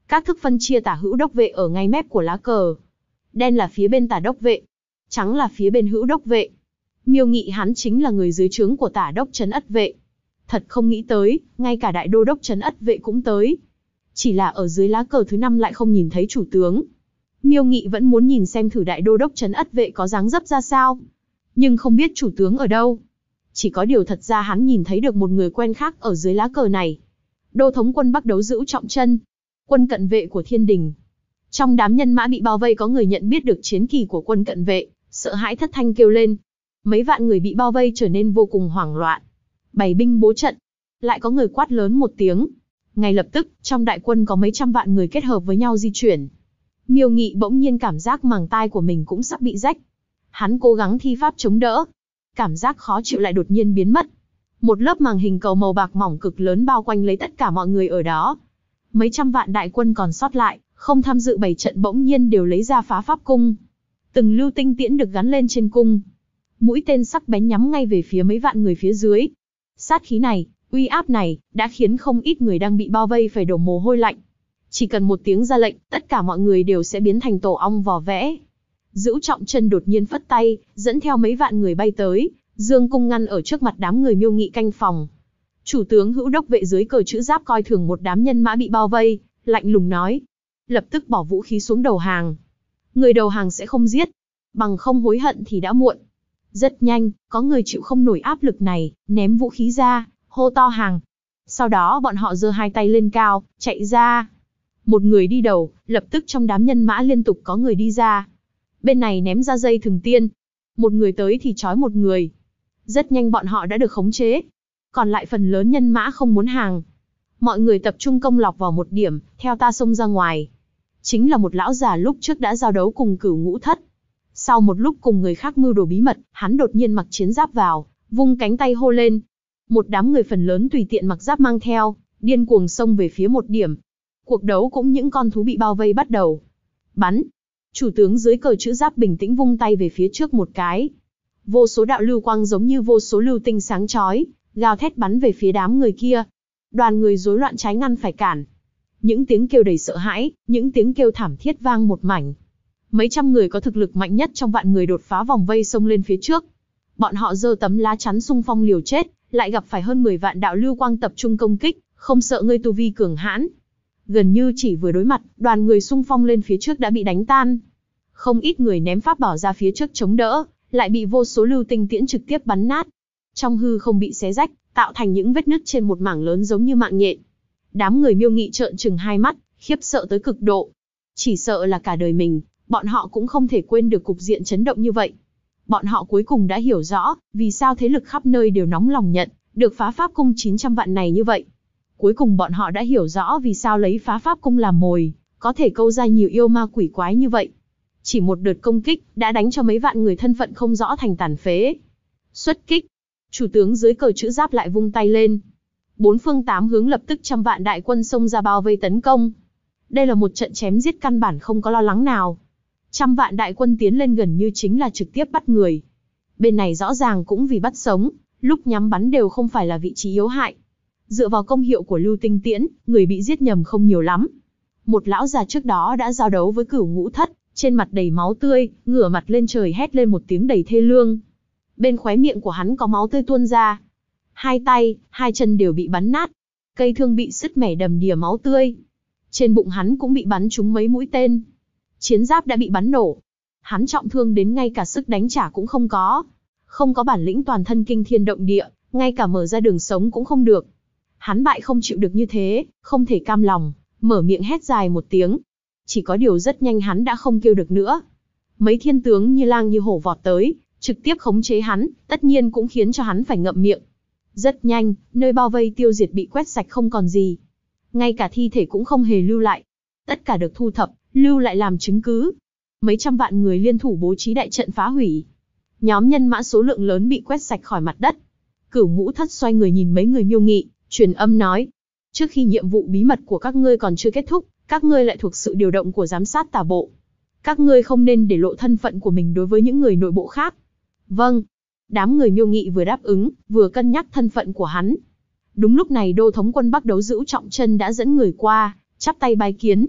Các thức phân chia tả hữu đốc vệ ở ngay mép của lá cờ. Đen là phía bên tả đốc vệ, trắng là phía bên hữu đốc vệ. Miêu Nghị hắn chính là người dưới trướng của tả đốc trấn ất vệ. Thật không nghĩ tới, ngay cả đại đô đốc trấn ất vệ cũng tới. Chỉ là ở dưới lá cờ thứ 5 lại không nhìn thấy chủ tướng. Miêu Nghị vẫn muốn nhìn xem thử đại đô đốc trấn ất vệ có dáng dấp ra sao. Nhưng không biết chủ tướng ở đâu. Chỉ có điều thật ra hắn nhìn thấy được một người quen khác ở dưới lá cờ này. Đô thống quân Bắc Đấu Dữu Trọng Chân, quân cận vệ của Thiên Đình. Trong đám nhân mã bị bao vây có người nhận biết được chiến kỳ của quân cận vệ, sợ hãi thất thanh kêu lên. Mấy vạn người bị bao vây trở nên vô cùng hoảng loạn. Bày binh bố trận. Lại có người quát lớn một tiếng. Ngay lập tức, trong đại quân có mấy trăm vạn người kết hợp với nhau di chuyển. Miêu Nghị bỗng nhiên cảm giác màng tai của mình cũng sắp bị rách. Hắn cố gắng thi pháp chống đỡ. Cảm giác khó chịu lại đột nhiên biến mất. Một lớp màng hình cầu màu bạc mỏng cực lớn bao quanh lấy tất cả mọi người ở đó. Mấy trăm vạn đại quân còn sót lại, không tham dự bày trận bỗng nhiên đều lấy ra phá pháp cung. Từng lưu tinh tiễn được gắn lên trên cung. Mũi tên sắc bén nhắm ngay về phía mấy vạn người phía dưới. Sát khí này, uy áp này, đã khiến không ít người đang bị bao vây phải đổ mồ hôi lạnh. Chỉ cần một tiếng ra lệnh, tất cả mọi người đều sẽ biến thành tổ ong vò vẽ. Dữu Trọng Chân đột nhiên phất tay, dẫn theo mấy vạn người bay tới, dương cung ngăn ở trước mặt đám người Miêu Nghị canh phòng. Chủ tướng hữu đốc vệ dưới cờ chữ giáp coi thường một đám nhân mã bị bao vây, lạnh lùng nói. Lập tức bỏ vũ khí xuống đầu hàng. Người đầu hàng sẽ không giết, bằng không hối hận thì đã muộn. Rất nhanh, có người chịu không nổi áp lực này, ném vũ khí ra, hô to hàng. Sau đó bọn họ giơ hai tay lên cao, chạy ra. Một người đi đầu, lập tức trong đám nhân mã liên tục có người đi ra. Bên này ném ra dây thừng tiên. Một người tới thì trói một người. Rất nhanh bọn họ đã được khống chế. Còn lại phần lớn nhân mã không muốn hàng. Mọi người tập trung công lọc vào một điểm, theo ta xông ra ngoài. Chính là một lão già lúc trước đã giao đấu cùng Cửu Ngũ Thất. Sau một lúc cùng người khác mưu đồ bí mật, hắn đột nhiên mặc chiến giáp vào, vung cánh tay hô lên. Một đám người phần lớn tùy tiện mặc giáp mang theo, điên cuồng xông về phía một điểm. Cuộc đấu cũng những con thú bị bao vây bắt đầu. Bắn! Chủ tướng dưới cờ chữ giáp bình tĩnh vung tay về phía trước một cái. Vô số đạo lưu quang giống như vô số lưu tinh sáng chói, gào thét bắn về phía đám người kia. Đoàn người rối loạn trái ngăn phải cản. Những tiếng kêu đầy sợ hãi, những tiếng kêu thảm thiết vang một mảnh. Mấy trăm người có thực lực mạnh nhất trong vạn người đột phá vòng vây xông lên phía trước. Bọn họ giơ tấm lá chắn xung phong liều chết, lại gặp phải hơn 10 vạn đạo lưu quang tập trung công kích, không sợ ngươi tu vi cường hãn. Gần như chỉ vừa đối mặt, đoàn người xung phong lên phía trước đã bị đánh tan. Không ít người ném pháp bảo ra phía trước chống đỡ, lại bị vô số lưu tinh tiễn trực tiếp bắn nát. Trong hư không bị xé rách, tạo thành những vết nứt trên một mảng lớn giống như mạng nhện. Đám người Miêu Nghị trợn trừng hai mắt, khiếp sợ tới cực độ. Chỉ sợ là cả đời mình, bọn họ cũng không thể quên được cục diện chấn động như vậy. Bọn họ cuối cùng đã hiểu rõ, vì sao thế lực khắp nơi đều nóng lòng nhận, được phá pháp cung 900 vạn này như vậy. Cuối cùng bọn họ đã hiểu rõ vì sao lấy phá pháp cung làm mồi, có thể câu ra nhiều yêu ma quỷ quái như vậy. Chỉ một đợt công kích, đã đánh cho mấy vạn người thân phận không rõ thành tàn phế. Xuất kích! Chủ tướng dưới cờ chữ giáp lại vung tay lên. Bốn phương tám hướng lập tức trăm vạn đại quân xông ra bao vây tấn công. Đây là một trận chém giết căn bản không có lo lắng nào. Trăm vạn đại quân tiến lên gần như chính là trực tiếp bắt người. Bên này rõ ràng cũng vì bắt sống, lúc nhắm bắn đều không phải là vị trí yếu hại. Dựa vào công hiệu của lưu tinh tiễn, người bị giết nhầm không nhiều lắm. Một lão già trước đó đã giao đấu với Cửu Ngũ Thất, trên mặt đầy máu tươi, ngửa mặt lên trời hét lên một tiếng đầy thê lương. Bên khóe miệng của hắn có máu tươi tuôn ra. Hai tay, hai chân đều bị bắn nát. Cây thương bị sứt mẻ đầm đìa máu tươi. Trên bụng hắn cũng bị bắn trúng mấy mũi tên. Chiến giáp đã bị bắn nổ. Hắn trọng thương đến ngay cả sức đánh trả cũng không có. Không có bản lĩnh toàn thân kinh thiên động địa, ngay cả mở ra đường sống cũng không được. Hắn bại không chịu được như thế, không thể cam lòng, mở miệng hét dài một tiếng. Chỉ có điều rất nhanh hắn đã không kêu được nữa. Mấy thiên tướng như lang như hổ vọt tới, trực tiếp khống chế hắn, tất nhiên cũng khiến cho hắn phải ngậm miệng. Rất nhanh, nơi bao vây tiêu diệt bị quét sạch không còn gì. Ngay cả thi thể cũng không hề lưu lại. Tất cả được thu thập, lưu lại làm chứng cứ. Mấy trăm vạn người liên thủ bố trí đại trận phá hủy. Nhóm nhân mã số lượng lớn bị quét sạch khỏi mặt đất. Cửu Ngũ Thất xoay người nhìn mấy người Miêu Nghị, truyền âm nói. Trước khi nhiệm vụ bí mật của các ngươi còn chưa kết thúc, các ngươi lại thuộc sự điều động của giám sát tả bộ. Các ngươi không nên để lộ thân phận của mình đối với những người nội bộ khác. Vâng. Đám người Miêu Nghị vừa đáp ứng, vừa cân nhắc thân phận của hắn. Đúng lúc này đô thống quân Bắc Đấu Dữu Trọng Chân đã dẫn người qua, chắp tay bái kiến.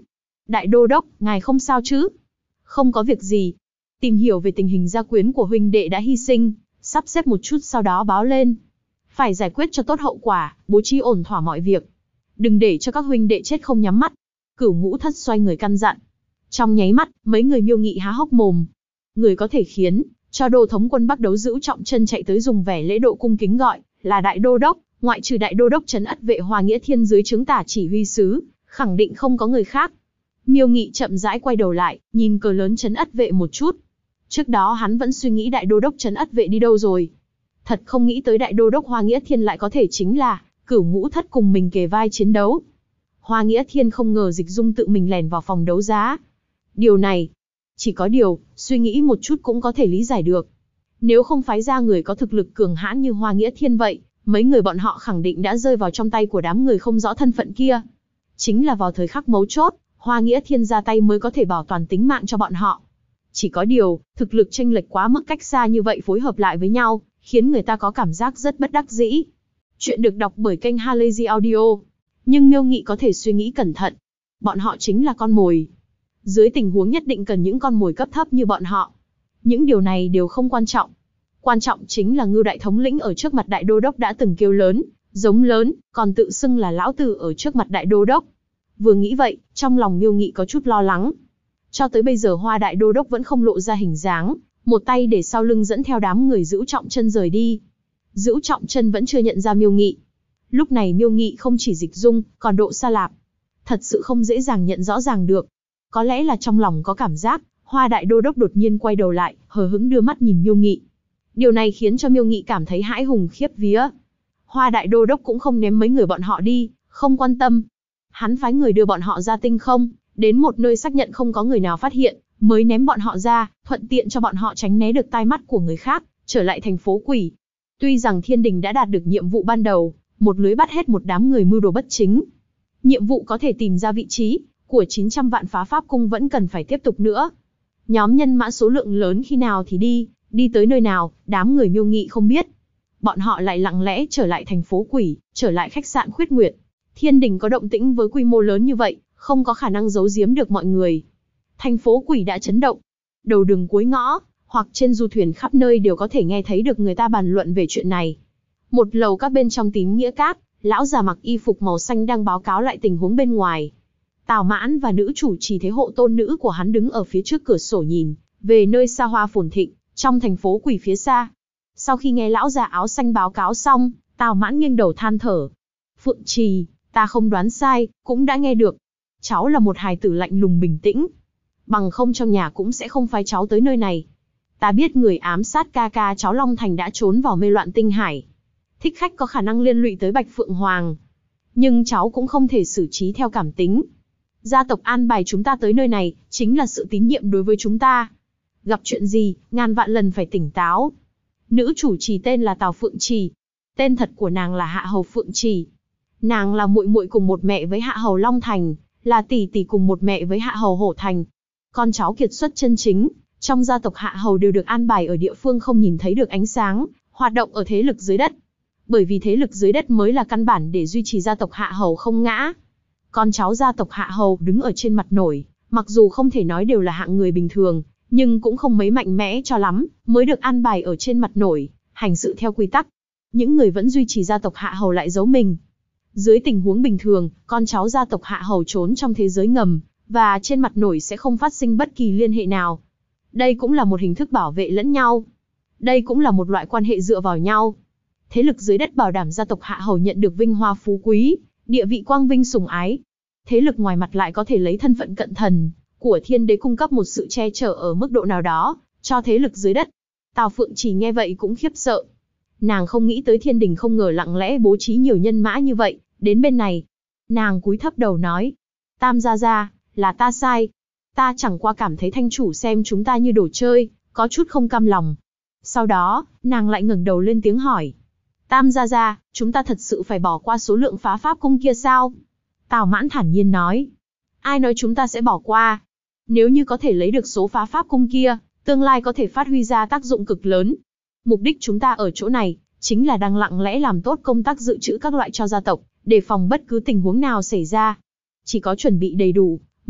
Đại đô đốc, ngài không sao chứ? Không có việc gì. Tìm hiểu về tình hình gia quyến của huynh đệ đã hy sinh, sắp xếp một chút sau đó báo lên. Phải giải quyết cho tốt hậu quả, bố trí ổn thỏa mọi việc. Đừng để cho các huynh đệ chết không nhắm mắt. Cửu Ngũ Thất xoay người căn dặn. Trong nháy mắt, mấy người Miêu Nghị há hốc mồm. Người có thể khiến cho Đô thống quân Bắc Đấu Dữu Trọng Chân chạy tới dùng vẻ lễ độ cung kính gọi là đại đô đốc, ngoại trừ đại đô đốc trấn ất vệ Hoa Nghĩa Thiên dưới trướng tả chỉ huy sứ, khẳng định không có người khác. Miêu Nghị chậm rãi quay đầu lại, nhìn cờ lớn trấn ất vệ một chút. Trước đó hắn vẫn suy nghĩ đại đô đốc trấn ất vệ đi đâu rồi. Thật không nghĩ tới đại đô đốc Hoa Nghĩa Thiên lại có thể chính là Cửu Ngũ Thất cùng mình kề vai chiến đấu. Hoa Nghĩa Thiên không ngờ Dịch Dung tự mình lèn vào phòng đấu giá. Điều này, chỉ có điều, suy nghĩ một chút cũng có thể lý giải được. Nếu không phái ra người có thực lực cường hãn như Hoa Nghĩa Thiên vậy, mấy người bọn họ khẳng định đã rơi vào trong tay của đám người không rõ thân phận kia. Chính là vào thời khắc mấu chốt, Hoa Nghĩa Thiên ra tay mới có thể bảo toàn tính mạng cho bọn họ. Chỉ có điều, thực lực chênh lệch quá mức cách xa như vậy phối hợp lại với nhau, khiến người ta có cảm giác rất bất đắc dĩ. Chuyện được đọc bởi kênh Halazy Audio. Nhưng Miêu Nghị có thể suy nghĩ cẩn thận. Bọn họ chính là con mồi. Dưới tình huống nhất định cần những con mồi cấp thấp như bọn họ. Những điều này đều không quan trọng. Quan trọng chính là Ngưu đại thống lĩnh ở trước mặt đại đô đốc đã từng kêu lớn, giống lớn, còn tự xưng là lão tử ở trước mặt đại đô đốc. Vừa nghĩ vậy, trong lòng Miêu Nghị có chút lo lắng. Cho tới bây giờ Hoa đại đô đốc vẫn không lộ ra hình dáng, một tay để sau lưng dẫn theo đám người Dữu Trọng Chân rời đi. Dữu Trọng Chân vẫn chưa nhận ra Miêu Nghị. Lúc này Miêu Nghị không chỉ Dịch Dung, còn Độ Sa Lạp. Thật sự không dễ dàng nhận rõ ràng được. Có lẽ là trong lòng có cảm giác, Hoa đại đô đốc đột nhiên quay đầu lại, hờ hững đưa mắt nhìn Miêu Nghị. Điều này khiến cho Miêu Nghị cảm thấy hãi hùng khiếp vía. Hoa đại đô đốc cũng không ném mấy người bọn họ đi, không quan tâm. Hắn phái người đưa bọn họ ra tinh không, đến một nơi xác nhận không có người nào phát hiện, mới ném bọn họ ra, thuận tiện cho bọn họ tránh né được tai mắt của người khác, trở lại thành phố quỷ. Tuy rằng Thiên Đình đã đạt được nhiệm vụ ban đầu, một lưới bắt hết một đám người mưu đồ bất chính. Nhiệm vụ có thể tìm ra vị trí của 900 vạn phá pháp cung vẫn cần phải tiếp tục nữa. Nhóm nhân mã số lượng lớn khi nào thì đi tới nơi nào, đám người Miêu Nghị không biết. Bọn họ lại lặng lẽ trở lại thành phố quỷ, trở lại khách sạn Khuyết Nguyệt. Thiên Đình có động tĩnh với quy mô lớn như vậy, không có khả năng giấu giếm được mọi người. Thành phố quỷ đã chấn động. Đầu đường cuối ngõ, hoặc trên du thuyền khắp nơi đều có thể nghe thấy được người ta bàn luận về chuyện này. Một lầu các bên trong Tín Nghĩa Các, lão già mặc y phục màu xanh đang báo cáo lại tình huống bên ngoài. Tào Mãn và nữ chủ trì thế hộ tôn nữ của hắn đứng ở phía trước cửa sổ nhìn về nơi xa hoa phồn thịnh, trong thành phố quỷ phía xa. Sau khi nghe lão già áo xanh báo cáo xong, Tào Mãn nghiêng đầu than thở. Phượng Trì, ta không đoán sai, cũng đã nghe được. Cháu là một hài tử lạnh lùng bình tĩnh. Bằng không trong nhà cũng sẽ không phái cháu tới nơi này. Ta biết người ám sát ca ca cháu Long Thành đã trốn vào mê loạn tinh hải. Thích khách có khả năng liên lụy tới Bạch Phượng Hoàng. Nhưng cháu cũng không thể xử trí theo cảm tính. Gia tộc an bài chúng ta tới nơi này, chính là sự tín nhiệm đối với chúng ta. Gặp chuyện gì, ngàn vạn lần phải tỉnh táo. Nữ chủ trì tên là Tào Phượng Trì. Tên thật của nàng là Hạ Hầu Phượng Trì. Nàng là muội muội cùng một mẹ với Hạ Hầu Long Thành, là tỷ tỷ cùng một mẹ với Hạ Hầu Hổ Thành. Con cháu kiệt xuất chân chính, trong gia tộc Hạ Hầu đều được an bài ở địa phương không nhìn thấy được ánh sáng, hoạt động ở thế lực dưới đất. Bởi vì thế lực dưới đất mới là căn bản để duy trì gia tộc Hạ Hầu không ngã. Con cháu gia tộc Hạ Hầu đứng ở trên mặt nổi, mặc dù không thể nói đều là hạng người bình thường, nhưng cũng không mấy mạnh mẽ cho lắm, mới được an bài ở trên mặt nổi, hành sự theo quy tắc. Những người vẫn duy trì gia tộc Hạ Hầu lại giấu mình. Dưới tình huống bình thường, con cháu gia tộc Hạ Hầu trốn trong thế giới ngầm, và trên mặt nổi sẽ không phát sinh bất kỳ liên hệ nào. Đây cũng là một hình thức bảo vệ lẫn nhau. Đây cũng là một loại quan hệ dựa vào nhau. Thế lực dưới đất bảo đảm gia tộc Hạ Hầu nhận được vinh hoa phú quý, địa vị quang vinh sủng ái. Thế lực ngoài mặt lại có thể lấy thân phận cận thần của thiên đế cung cấp một sự che chở ở mức độ nào đó cho thế lực dưới đất. Tào Phượng Trì nghe vậy cũng khiếp sợ. Nàng không nghĩ tới Thiên Đình không ngờ lặng lẽ bố trí nhiều nhân mã như vậy đến bên này. Nàng cúi thấp đầu nói: Tam gia gia, là ta sai. Ta chẳng qua cảm thấy thanh chủ xem chúng ta như đồ chơi, có chút không cam lòng. Sau đó, nàng lại ngẩng đầu lên tiếng hỏi: Tam gia gia, chúng ta thật sự phải bỏ qua số lượng phá pháp cung kia sao? Tào Mãn thản nhiên nói: Ai nói chúng ta sẽ bỏ qua? Nếu như có thể lấy được số phá pháp cung kia, tương lai có thể phát huy ra tác dụng cực lớn. Mục đích chúng ta ở chỗ này, chính là đang lặng lẽ làm tốt công tác dự trữ các loại cho gia tộc, để phòng bất cứ tình huống nào xảy ra. Chỉ có chuẩn bị đầy đủ,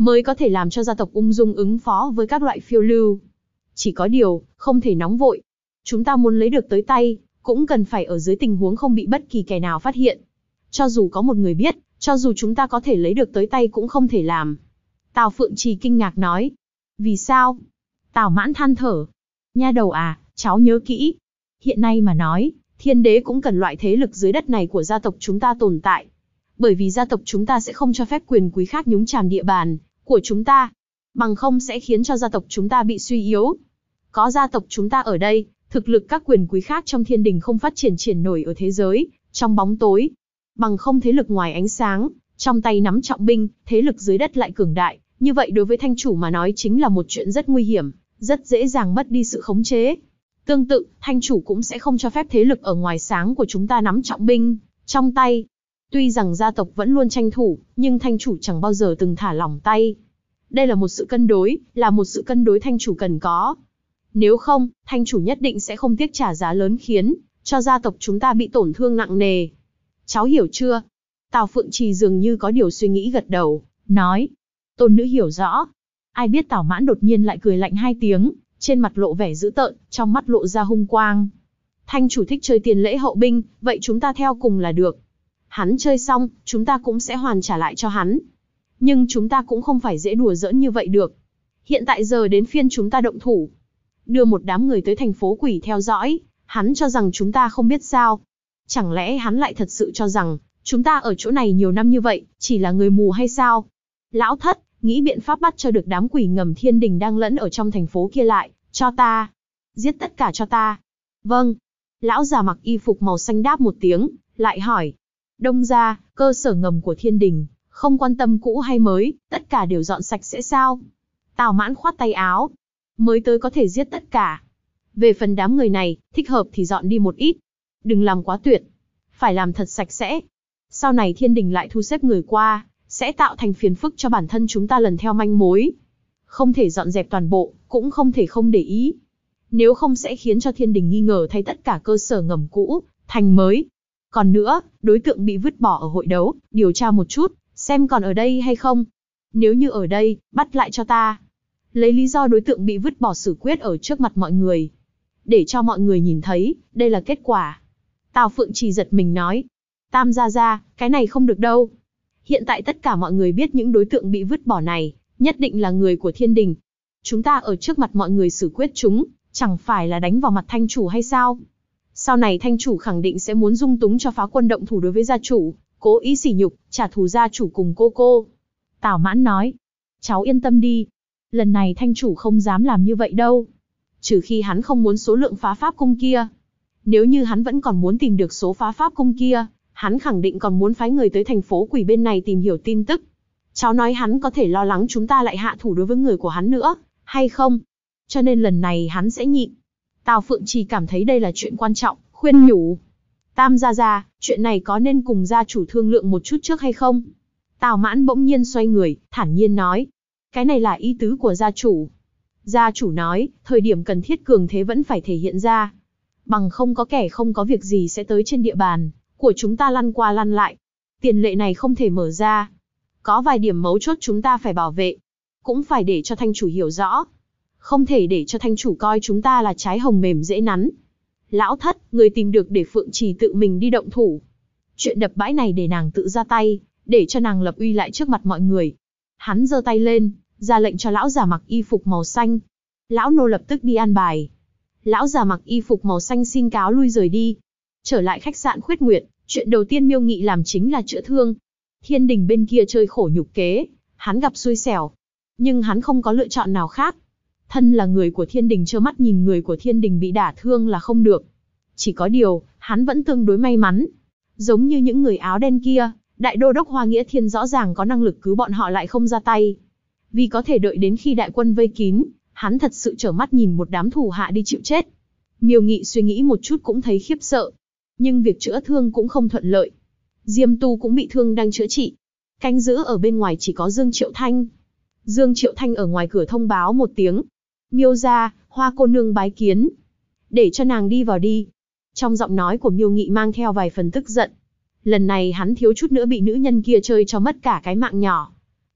mới có thể làm cho gia tộc ung dung ứng phó với các loại phiêu lưu. Chỉ có điều, không thể nóng vội. Chúng ta muốn lấy được tới tay, cũng cần phải ở dưới tình huống không bị bất kỳ kẻ nào phát hiện. Cho dù có một người biết, cho dù chúng ta có thể lấy được tới tay cũng không thể làm. Tào Phượng Trì kinh ngạc nói. Vì sao? Tào Mãn than thở. Nha đầu à, cháu nhớ kỹ. Hiện nay mà nói, thiên đế cũng cần loại thế lực dưới đất này của gia tộc chúng ta tồn tại. Bởi vì gia tộc chúng ta sẽ không cho phép quyền quý khác nhúng chàm địa bàn của chúng ta. Bằng không sẽ khiến cho gia tộc chúng ta bị suy yếu. Có gia tộc chúng ta ở đây, thực lực các quyền quý khác trong thiên đình không phát triển nổi ở thế giới, trong bóng tối. Bằng không thế lực ngoài ánh sáng, trong tay nắm trọng binh, thế lực dưới đất lại cường đại. Như vậy đối với thanh chủ mà nói chính là một chuyện rất nguy hiểm, rất dễ dàng mất đi sự khống chế. Tương tự, thanh chủ cũng sẽ không cho phép thế lực ở ngoài sáng của chúng ta nắm trọng binh trong tay. Tuy rằng gia tộc vẫn luôn tranh thủ, nhưng thanh chủ chẳng bao giờ từng thả lỏng tay. Đây là một sự cân đối, là một sự cân đối thanh chủ cần có. Nếu không, thanh chủ nhất định sẽ không tiếc trả giá lớn khiến cho gia tộc chúng ta bị tổn thương nặng nề. Cháu hiểu chưa? Tào Phượng Trì dường như có điều suy nghĩ gật đầu, nói. Tôn nữ hiểu rõ. Ai biết Tào Mãn đột nhiên lại cười lạnh hai tiếng, trên mặt lộ vẻ dữ tợn, trong mắt lộ ra hung quang. Thanh chủ thích chơi tiền lễ hậu binh, vậy chúng ta theo cùng là được. Hắn chơi xong, chúng ta cũng sẽ hoàn trả lại cho hắn. Nhưng chúng ta cũng không phải dễ đùa giỡn như vậy được. Hiện tại giờ đến phiên chúng ta động thủ. Đưa một đám người tới thành phố quỷ theo dõi, hắn cho rằng chúng ta không biết sao. Chẳng lẽ hắn lại thật sự cho rằng, chúng ta ở chỗ này nhiều năm như vậy, chỉ là người mù hay sao? Lão thất, nghĩ biện pháp bắt cho được đám quỷ ngầm thiên đình đang lẫn ở trong thành phố kia lại, cho ta. Giết tất cả cho ta. Vâng. Lão già mặc y phục màu xanh đáp một tiếng, lại hỏi. Đông gia, cơ sở ngầm của thiên đình, không quan tâm cũ hay mới, tất cả đều dọn sạch sẽ sao? Tào Mãn khoát tay áo. Mới tới có thể giết tất cả. Về phần đám người này, thích hợp thì dọn đi một ít. Đừng làm quá tuyệt. Phải làm thật sạch sẽ. Sau này thiên đình lại thu xếp người qua, sẽ tạo thành phiền phức cho bản thân chúng ta lần theo manh mối. Không thể dọn dẹp toàn bộ, cũng không thể không để ý. Nếu không sẽ khiến cho thiên đình nghi ngờ thay tất cả cơ sở ngầm cũ, thành mới. Còn nữa, đối tượng bị vứt bỏ ở hội đấu, điều tra một chút, xem còn ở đây hay không. Nếu như ở đây, bắt lại cho ta. Lấy lý do đối tượng bị vứt bỏ xử quyết ở trước mặt mọi người. Để cho mọi người nhìn thấy, đây là kết quả. Tào Phượng Trì giật mình nói. Tam gia, cái này không được đâu. Hiện tại tất cả mọi người biết những đối tượng bị vứt bỏ này, nhất định là người của thiên đình. Chúng ta ở trước mặt mọi người xử quyết chúng, chẳng phải là đánh vào mặt thanh chủ hay sao? Sau này thanh chủ khẳng định sẽ muốn dung túng cho phá quân động thủ đối với gia chủ, cố ý sỉ nhục, trả thù gia chủ cùng cô. Tào Mãn nói. Cháu yên tâm đi. Lần này thanh chủ không dám làm như vậy đâu. Trừ khi hắn không muốn số lượng phá pháp cung kia. Nếu như hắn vẫn còn muốn tìm được số phá pháp cung kia, hắn khẳng định còn muốn phái người tới thành phố quỷ bên này tìm hiểu tin tức. Cháu nói hắn có thể lo lắng chúng ta lại hạ thủ đối với người của hắn nữa, hay không? Cho nên lần này hắn sẽ nhịn. Tào Phượng Trì cảm thấy đây là chuyện quan trọng, khuyên nhủ. Tam gia, chuyện này có nên cùng gia chủ thương lượng một chút trước hay không? Tào Mãn bỗng nhiên xoay người, thản nhiên nói. Cái này là ý tứ của gia chủ. Gia chủ nói, thời điểm cần thiết cường thế vẫn phải thể hiện ra. Bằng không có kẻ không có việc gì sẽ tới trên địa bàn của chúng ta lăn qua lăn lại. Tiền lệ này không thể mở ra. Có vài điểm mấu chốt chúng ta phải bảo vệ. Cũng phải để cho thanh chủ hiểu rõ. Không thể để cho thanh chủ coi chúng ta là trái hồng mềm dễ nắn. Lão thất, người tìm được để Phượng Trì tự mình đi động thủ. Chuyện đập bãi này để nàng tự ra tay, để cho nàng lập uy lại trước mặt mọi người. Hắn giơ tay lên, ra lệnh cho lão già mặc y phục màu xanh. Lão nô lập tức đi an bài. Lão già mặc y phục màu xanh xin cáo lui rời đi. Trở lại khách sạn Khuyết Nguyệt, chuyện đầu tiên Miêu Nghị làm chính là chữa thương. Thiên đình bên kia chơi khổ nhục kế, hắn gặp xui xẻo. Nhưng hắn không có lựa chọn nào khác. Thân là người của thiên đình trơ mắt nhìn người của thiên đình bị đả thương là không được. Chỉ có điều, hắn vẫn tương đối may mắn. Giống như những người áo đen kia, đại đô đốc Hoa Nghĩa Thiên rõ ràng có năng lực cứu bọn họ lại không ra tay. Vì có thể đợi đến khi đại quân vây kín, hắn thật sự trơ mắt nhìn một đám thủ hạ đi chịu chết. Miêu Nghị suy nghĩ một chút cũng thấy khiếp sợ. Nhưng việc chữa thương cũng không thuận lợi. Diêm Tu cũng bị thương đang chữa trị. Canh giữ ở bên ngoài chỉ có Dương Triệu Thanh. Dương Triệu Thanh ở ngoài cửa thông báo một tiếng. Miêu gia, Hoa cô nương bái kiến. Để cho nàng đi vào đi. Trong giọng nói của Miêu Nghị mang theo vài phần tức giận. Lần này hắn thiếu chút nữa bị nữ nhân kia chơi cho mất cả cái mạng nhỏ.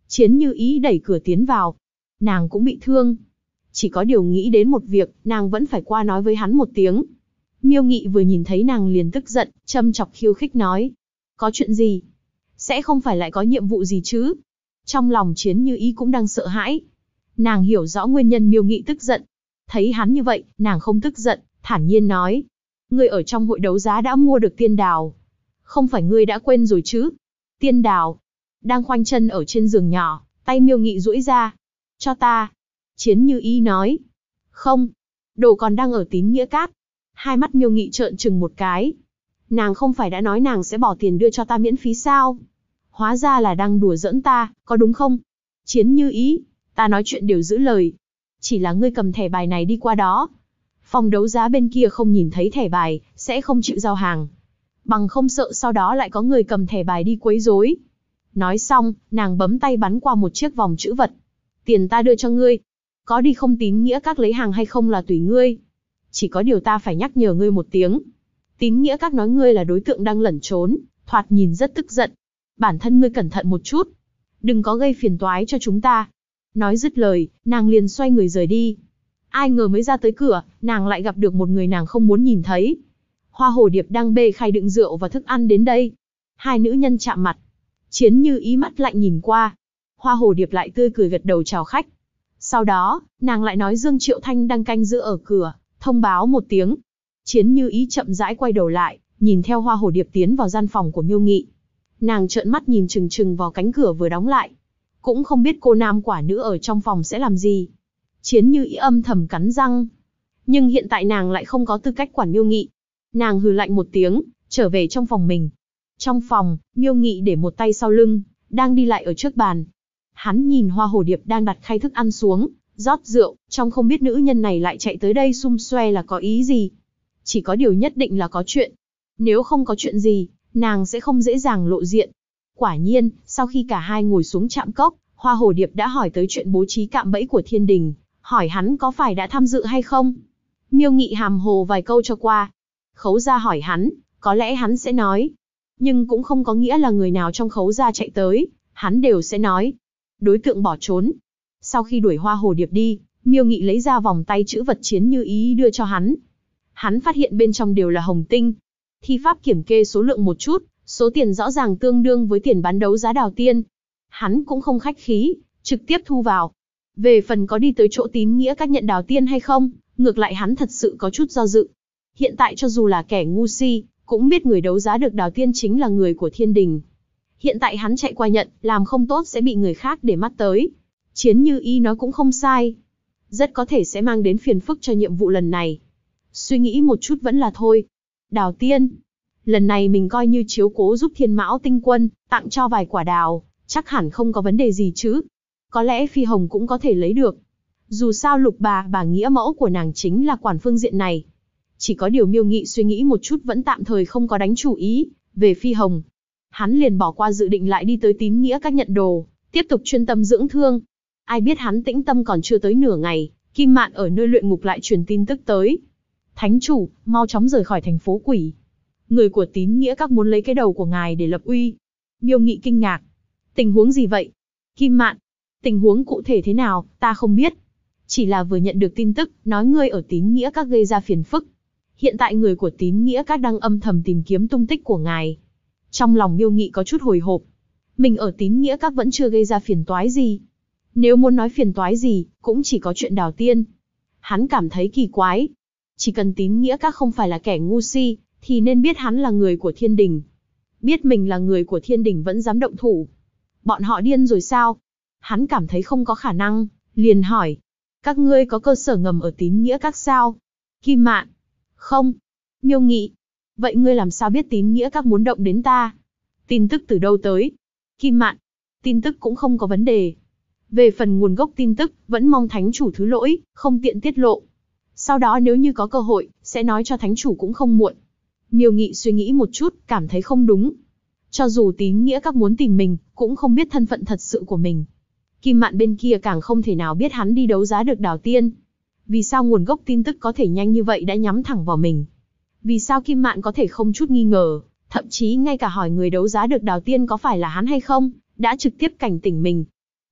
Chiến Như Ý đẩy cửa tiến vào. Nàng cũng bị thương. Chỉ có điều nghĩ đến một việc, nàng vẫn phải qua nói với hắn một tiếng. Miêu Nghị vừa nhìn thấy nàng liền tức giận, châm chọc khiêu khích nói. Có chuyện gì? Sẽ không phải lại có nhiệm vụ gì chứ? Trong lòng Chiến Như Ý cũng đang sợ hãi. Nàng hiểu rõ nguyên nhân Miêu Nghị tức giận. Thấy hắn như vậy, nàng không tức giận, thản nhiên nói. Ngươi ở trong hội đấu giá đã mua được tiên đào. Không phải ngươi đã quên rồi chứ? Tiên đào. Đang khoanh chân ở trên giường nhỏ, tay Miêu Nghị duỗi ra. Cho ta. Chiến Như Ý nói. Không. Đồ còn đang ở Tín Nghĩa Các. Hai mắt Miêu Nghị trợn trừng một cái. Nàng không phải đã nói nàng sẽ bỏ tiền đưa cho ta miễn phí sao? Hóa ra là đang đùa giỡn ta, có đúng không? Chiến Như Ý, ta nói chuyện đều giữ lời. Chỉ là ngươi cầm thẻ bài này đi qua đó. Phòng đấu giá bên kia không nhìn thấy thẻ bài, sẽ không chịu giao hàng. Bằng không sợ sau đó lại có người cầm thẻ bài đi quấy rối. Nói xong, nàng bấm tay bắn qua một chiếc vòng chữ vật. Tiền ta đưa cho ngươi. Có đi không Tín Nghĩa Các lấy hàng hay không là tùy ngươi. Chỉ có điều ta phải nhắc nhở ngươi một tiếng. Tín Nghĩa Các nói ngươi là đối tượng đang lẩn trốn, thoạt nhìn rất tức giận. Bản thân ngươi cẩn thận một chút. Đừng có gây phiền toái cho chúng ta. Nói dứt lời, nàng liền xoay người rời đi. Ai ngờ mới ra tới cửa, nàng lại gặp được một người nàng không muốn nhìn thấy. Hoa Hồ Điệp đang bê khay đựng rượu và thức ăn đến đây. Hai nữ nhân chạm mặt. Chiến Như Ý mắt lạnh nhìn qua. Hoa Hồ Điệp lại tươi cười gật đầu chào khách. Sau đó, nàng lại nói Dương Triệu Thanh đang canh giữ ở cửa, thông báo một tiếng. Chiến Như Ý chậm rãi quay đầu lại, nhìn theo Hoa Hồ Điệp tiến vào gian phòng của Miêu Nghị. Nàng trợn mắt nhìn chừng chừng vào cánh cửa vừa đóng lại. Cũng không biết cô nam quả nữ ở trong phòng sẽ làm gì. Chiến Như Ý âm thầm cắn răng. Nhưng hiện tại nàng lại không có tư cách quản Miêu Nghị. Nàng hừ lạnh một tiếng, trở về trong phòng mình. Trong phòng, Miêu Nghị để một tay sau lưng, đang đi lại ở trước bàn. Hắn nhìn Hoa Hồ Điệp đang đặt khay thức ăn xuống, rót rượu, trong không biết nữ nhân này lại chạy tới đây xum xoe là có ý gì. Chỉ có điều nhất định là có chuyện. Nếu không có chuyện gì, nàng sẽ không dễ dàng lộ diện. Quả nhiên, sau khi cả hai ngồi xuống chạm cốc, Hoa Hồ Điệp đã hỏi tới chuyện bố trí cạm bẫy của Thiên Đình, hỏi hắn có phải đã tham dự hay không. Miêu Nghị hàm hồ vài câu cho qua. Khấu gia hỏi hắn, có lẽ hắn sẽ nói. Nhưng cũng không có nghĩa là người nào trong Khấu gia chạy tới, hắn đều sẽ nói. Đối tượng bỏ trốn. Sau khi đuổi Hoa Hồ Điệp đi, Miêu Nghị lấy ra vòng tay chữ vật Chiến Như Ý đưa cho hắn. Hắn phát hiện bên trong đều là hồng tinh. Thi pháp kiểm kê số lượng một chút, số tiền rõ ràng tương đương với tiền bán đấu giá đào tiên. Hắn cũng không khách khí, trực tiếp thu vào. Về phần có đi tới chỗ Tín Nghĩa Các nhận đào tiên hay không, ngược lại hắn thật sự có chút do dự. Hiện tại cho dù là kẻ ngu si, cũng biết người đấu giá được đào tiên chính là người của Thiên Đình. Hiện tại hắn chạy qua nhận, làm không tốt sẽ bị người khác để mắt tới. Chiến Như Ý nói cũng không sai. Rất có thể sẽ mang đến phiền phức cho nhiệm vụ lần này. Suy nghĩ một chút vẫn là thôi. Đào tiên. Lần này mình coi như chiếu cố giúp Thiên Mão Tinh Quân, tặng cho vài quả đào, chắc hẳn không có vấn đề gì chứ. Có lẽ Phi Hồng cũng có thể lấy được. Dù sao Lục bà nghĩa mẫu của nàng chính là quản phương diện này. Chỉ có điều Miêu Nghị suy nghĩ một chút vẫn tạm thời không có đánh chủ ý về Phi Hồng. Hắn liền bỏ qua dự định lại đi tới Tín Nghĩa Các nhận đồ, tiếp tục chuyên tâm dưỡng thương. Ai biết hắn tĩnh tâm còn chưa tới nửa ngày, Kim Mạn ở nơi luyện ngục lại truyền tin tức tới. Thánh chủ, mau chóng rời khỏi thành phố quỷ. Người của Tín Nghĩa Các muốn lấy cái đầu của ngài để lập uy. Miêu Nghị kinh ngạc. Tình huống gì vậy? Kim Mạn, tình huống cụ thể thế nào, ta không biết. Chỉ là vừa nhận được tin tức, nói ngươi ở Tín Nghĩa Các gây ra phiền phức. Hiện tại người của Tín Nghĩa Các đang âm thầm tìm kiếm tung tích của ngài. Trong lòng Miêu Nghị có chút hồi hộp. Mình ở Tín Nghĩa Các vẫn chưa gây ra phiền toái gì. Nếu muốn nói phiền toái gì, cũng chỉ có chuyện đào tiên. Hắn cảm thấy kỳ quái. Chỉ cần Tín Nghĩa Các không phải là kẻ ngu si, thì nên biết hắn là người của Thiên Đình. Biết mình là người của Thiên Đình vẫn dám động thủ. Bọn họ điên rồi sao? Hắn cảm thấy không có khả năng, liền hỏi. Các ngươi có cơ sở ngầm ở Tín Nghĩa Các sao? Kim Mạn. Không. Miêu Nghị. Vậy ngươi làm sao biết Tín Nghĩa Các muốn động đến ta? Tin tức từ đâu tới? Kim Mạn. Tin tức cũng không có vấn đề. Về phần nguồn gốc tin tức, vẫn mong thánh chủ thứ lỗi, không tiện tiết lộ. Sau đó nếu như có cơ hội, sẽ nói cho thánh chủ cũng không muộn. Miêu Nghị suy nghĩ một chút, cảm thấy không đúng. Cho dù Tín Nghĩa Các muốn tìm mình, cũng không biết thân phận thật sự của mình. Kim Mạn bên kia càng không thể nào biết hắn đi đấu giá được đào tiên. Vì sao nguồn gốc tin tức có thể nhanh như vậy đã nhắm thẳng vào mình? Vì sao Kim Mạn có thể không chút nghi ngờ, thậm chí ngay cả hỏi người đấu giá được đào tiên có phải là hắn hay không, đã trực tiếp cảnh tỉnh mình.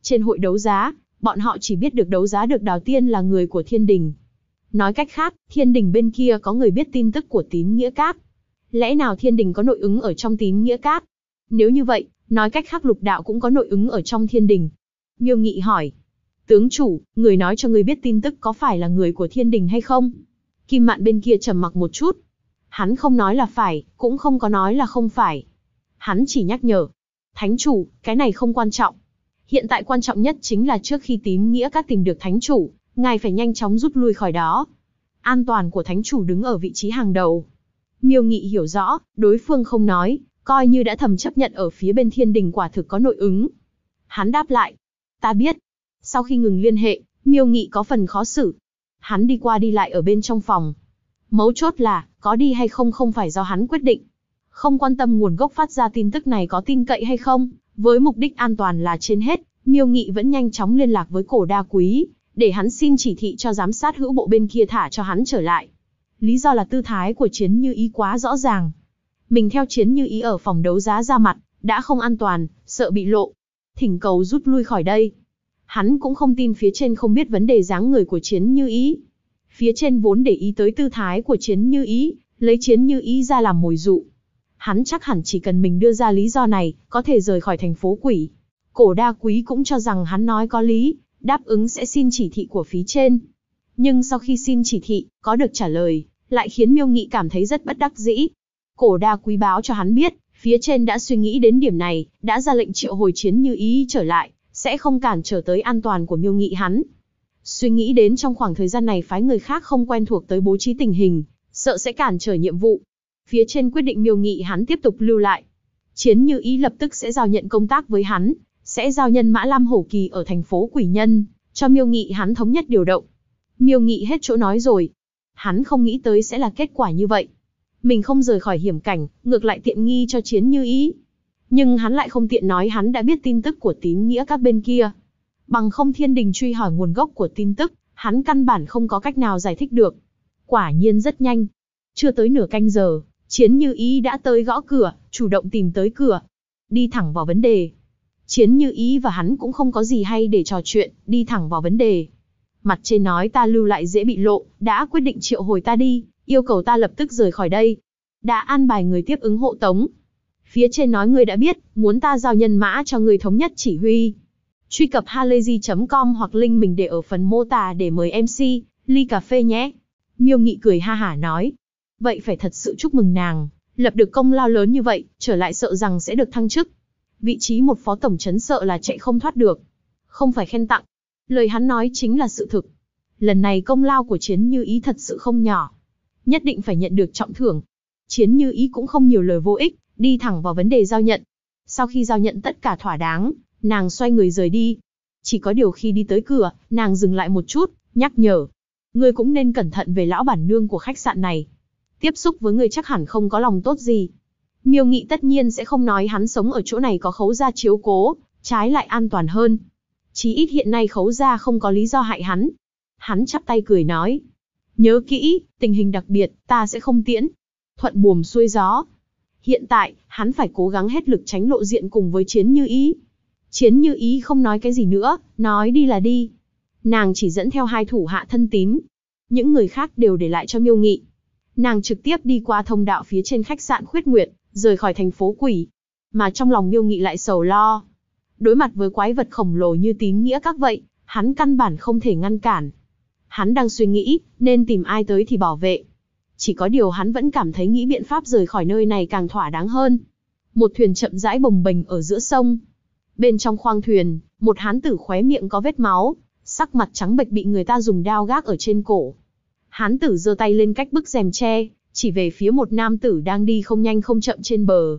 Trên hội đấu giá, bọn họ chỉ biết được đấu giá được Đào Tiên là người của Thiên Đình. Nói cách khác, Thiên Đình bên kia có người biết tin tức của Tín Nghĩa Các. Lẽ nào Thiên Đình có nội ứng ở trong Tín Nghĩa Các? Nếu như vậy, nói cách khác Lục Đạo cũng có nội ứng ở trong Thiên Đình. Miêu Nghị hỏi. Tướng chủ, người nói cho người biết tin tức có phải là người của Thiên Đình hay không? Kim Mạn bên kia trầm mặc một chút. Hắn không nói là phải, cũng không có nói là không phải. Hắn chỉ nhắc nhở. Thánh chủ, cái này không quan trọng. Hiện tại quan trọng nhất chính là trước khi Tín Nghĩa Các tìm được thánh chủ, ngài phải nhanh chóng rút lui khỏi đó. An toàn của thánh chủ đứng ở vị trí hàng đầu. Miêu Nghị hiểu rõ, đối phương không nói, coi như đã thầm chấp nhận ở phía bên Thiên Đình quả thực có nội ứng. Hắn đáp lại. Ta biết. Sau khi ngừng liên hệ, Miêu Nghị có phần khó xử. Hắn đi qua đi lại ở bên trong phòng. Mấu chốt là, có đi hay không không phải do hắn quyết định. Không quan tâm nguồn gốc phát ra tin tức này có tin cậy hay không, với mục đích an toàn là trên hết, Miêu Nghị vẫn nhanh chóng liên lạc với Cổ Đa Quý, để hắn xin chỉ thị cho giám sát hữu bộ bên kia thả cho hắn trở lại. Lý do là tư thái của Chiến Như Ý quá rõ ràng. Mình theo Chiến Như Ý ở phòng đấu giá ra mặt, đã không an toàn, sợ bị lộ. Thỉnh cầu rút lui khỏi đây. Hắn cũng không tin phía trên không biết vấn đề dáng người của Chiến Như Ý. Phía trên vốn để ý tới tư thái của Chiến Như Ý, lấy Chiến Như Ý ra làm mồi dụ. Hắn chắc hẳn chỉ cần mình đưa ra lý do này, có thể rời khỏi thành phố quỷ. Cổ Đa Quý cũng cho rằng hắn nói có lý, đáp ứng sẽ xin chỉ thị của phía trên. Nhưng sau khi xin chỉ thị, có được trả lời, lại khiến Miêu Nghị cảm thấy rất bất đắc dĩ. Cổ Đa Quý báo cho hắn biết, phía trên đã suy nghĩ đến điểm này, đã ra lệnh triệu hồi Chiến Như Ý trở lại, sẽ không cản trở tới an toàn của Miêu Nghị hắn. Suy nghĩ đến trong khoảng thời gian này phái người khác không quen thuộc tới bố trí tình hình, sợ sẽ cản trở nhiệm vụ. Phía trên quyết định Miêu Nghị hắn tiếp tục lưu lại. Chiến Như Ý lập tức sẽ giao nhận công tác với hắn, sẽ giao nhân mã Lam Hổ Kỳ ở thành phố Quỷ Nhân, cho Miêu Nghị hắn thống nhất điều động. Miêu Nghị hết chỗ nói rồi. Hắn không nghĩ tới sẽ là kết quả như vậy. Mình không rời khỏi hiểm cảnh, ngược lại tiện nghi cho Chiến Như Ý. Nhưng hắn lại không tiện nói hắn đã biết tin tức của Tín Nghĩa Các bên kia. Bằng không Thiên Đình truy hỏi nguồn gốc của tin tức, hắn căn bản không có cách nào giải thích được. Quả nhiên rất nhanh. Chưa tới nửa canh giờ, Chiến Như Ý đã tới gõ cửa, chủ động tìm tới cửa. Đi thẳng vào vấn đề. Chiến Như Ý và hắn cũng không có gì hay để trò chuyện, đi thẳng vào vấn đề. Mặt trên nói ta lưu lại dễ bị lộ, đã quyết định triệu hồi ta đi, yêu cầu ta lập tức rời khỏi đây. Đã an bài người tiếp ứng hộ tống. Phía trên nói ngươi đã biết, muốn ta giao nhân mã cho ngươi thống nhất chỉ huy. Truy cập halayzi.com hoặc link mình để ở phần mô tả để mời MC, ly cà phê nhé. Miêu Nghị cười ha hả nói. Vậy phải thật sự chúc mừng nàng, lập được công lao lớn như vậy, trở lại sợ rằng sẽ được thăng chức. Vị trí một phó tổng trấn sợ là chạy không thoát được. Không phải khen tặng. Lời hắn nói chính là sự thực. Lần này công lao của Chiến Như Ý thật sự không nhỏ. Nhất định phải nhận được trọng thưởng. Chiến Như Ý cũng không nhiều lời vô ích, đi thẳng vào vấn đề giao nhận. Sau khi giao nhận tất cả thỏa đáng, nàng xoay người rời đi. Chỉ có điều khi đi tới cửa, nàng dừng lại một chút, nhắc nhở. Ngươi cũng nên cẩn thận về lão bản nương của khách sạn này. Tiếp xúc với ngươi chắc hẳn không có lòng tốt gì. Miêu Nghị tất nhiên sẽ không nói hắn sống ở chỗ này có Khấu gia chiếu cố, trái lại an toàn hơn. Chí ít hiện nay Khấu gia không có lý do hại hắn. Hắn chắp tay cười nói. Nhớ kỹ, tình hình đặc biệt, ta sẽ không tiễn. Thuận buồm xuôi gió. Hiện tại, hắn phải cố gắng hết lực tránh lộ diện cùng với Chiến Như Ý. Chiến Như Ý không nói cái gì nữa, nói đi là đi. Nàng chỉ dẫn theo 2 thủ hạ thân tín. Những người khác đều để lại cho Miêu Nghị. Nàng trực tiếp đi qua thông đạo phía trên khách sạn Khuyết Nguyệt, rời khỏi thành phố quỷ. Mà trong lòng Miêu Nghị lại sầu lo. Đối mặt với quái vật khổng lồ như Tín Nghĩa Các vậy, hắn căn bản không thể ngăn cản. Hắn đang suy nghĩ, nên tìm ai tới thì bảo vệ. Chỉ có điều hắn vẫn cảm thấy nghĩ biện pháp rời khỏi nơi này càng thỏa đáng hơn. Một thuyền chậm rãi bồng bềnh ở giữa sông. Bên trong khoang thuyền, một hán tử khóe miệng có vết máu, sắc mặt trắng bệch bị người ta dùng đao gác ở trên cổ. Hán tử giơ tay lên cách bức rèm tre, chỉ về phía một nam tử đang đi không nhanh không chậm trên bờ.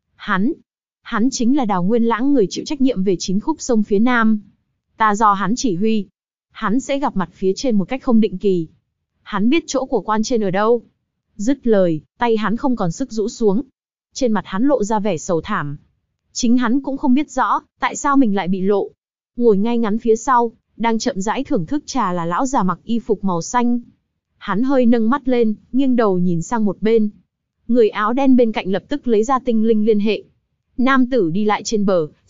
Hắn chính là Đào Nguyên Lãng, người chịu trách nhiệm về 9 khúc sông phía Nam. Ta do hắn chỉ huy. Hắn sẽ gặp mặt phía trên một cách không định kỳ. Hắn biết chỗ của quan trên ở đâu. Dứt lời, tay hắn không còn sức rũ xuống. Trên mặt hắn lộ ra vẻ sầu thảm. Chính hắn cũng không biết rõ, tại sao mình lại bị lộ. Ngồi ngay ngắn phía sau, đang chậm rãi thưởng thức trà là lão già mặc y phục màu xanh. Hắn hơi nâng mắt lên, nghiêng đầu nhìn sang một bên. Người áo đen bên cạnh lập tức lấy ra tinh linh liên hệ. Nam tử đi lại trên bờ,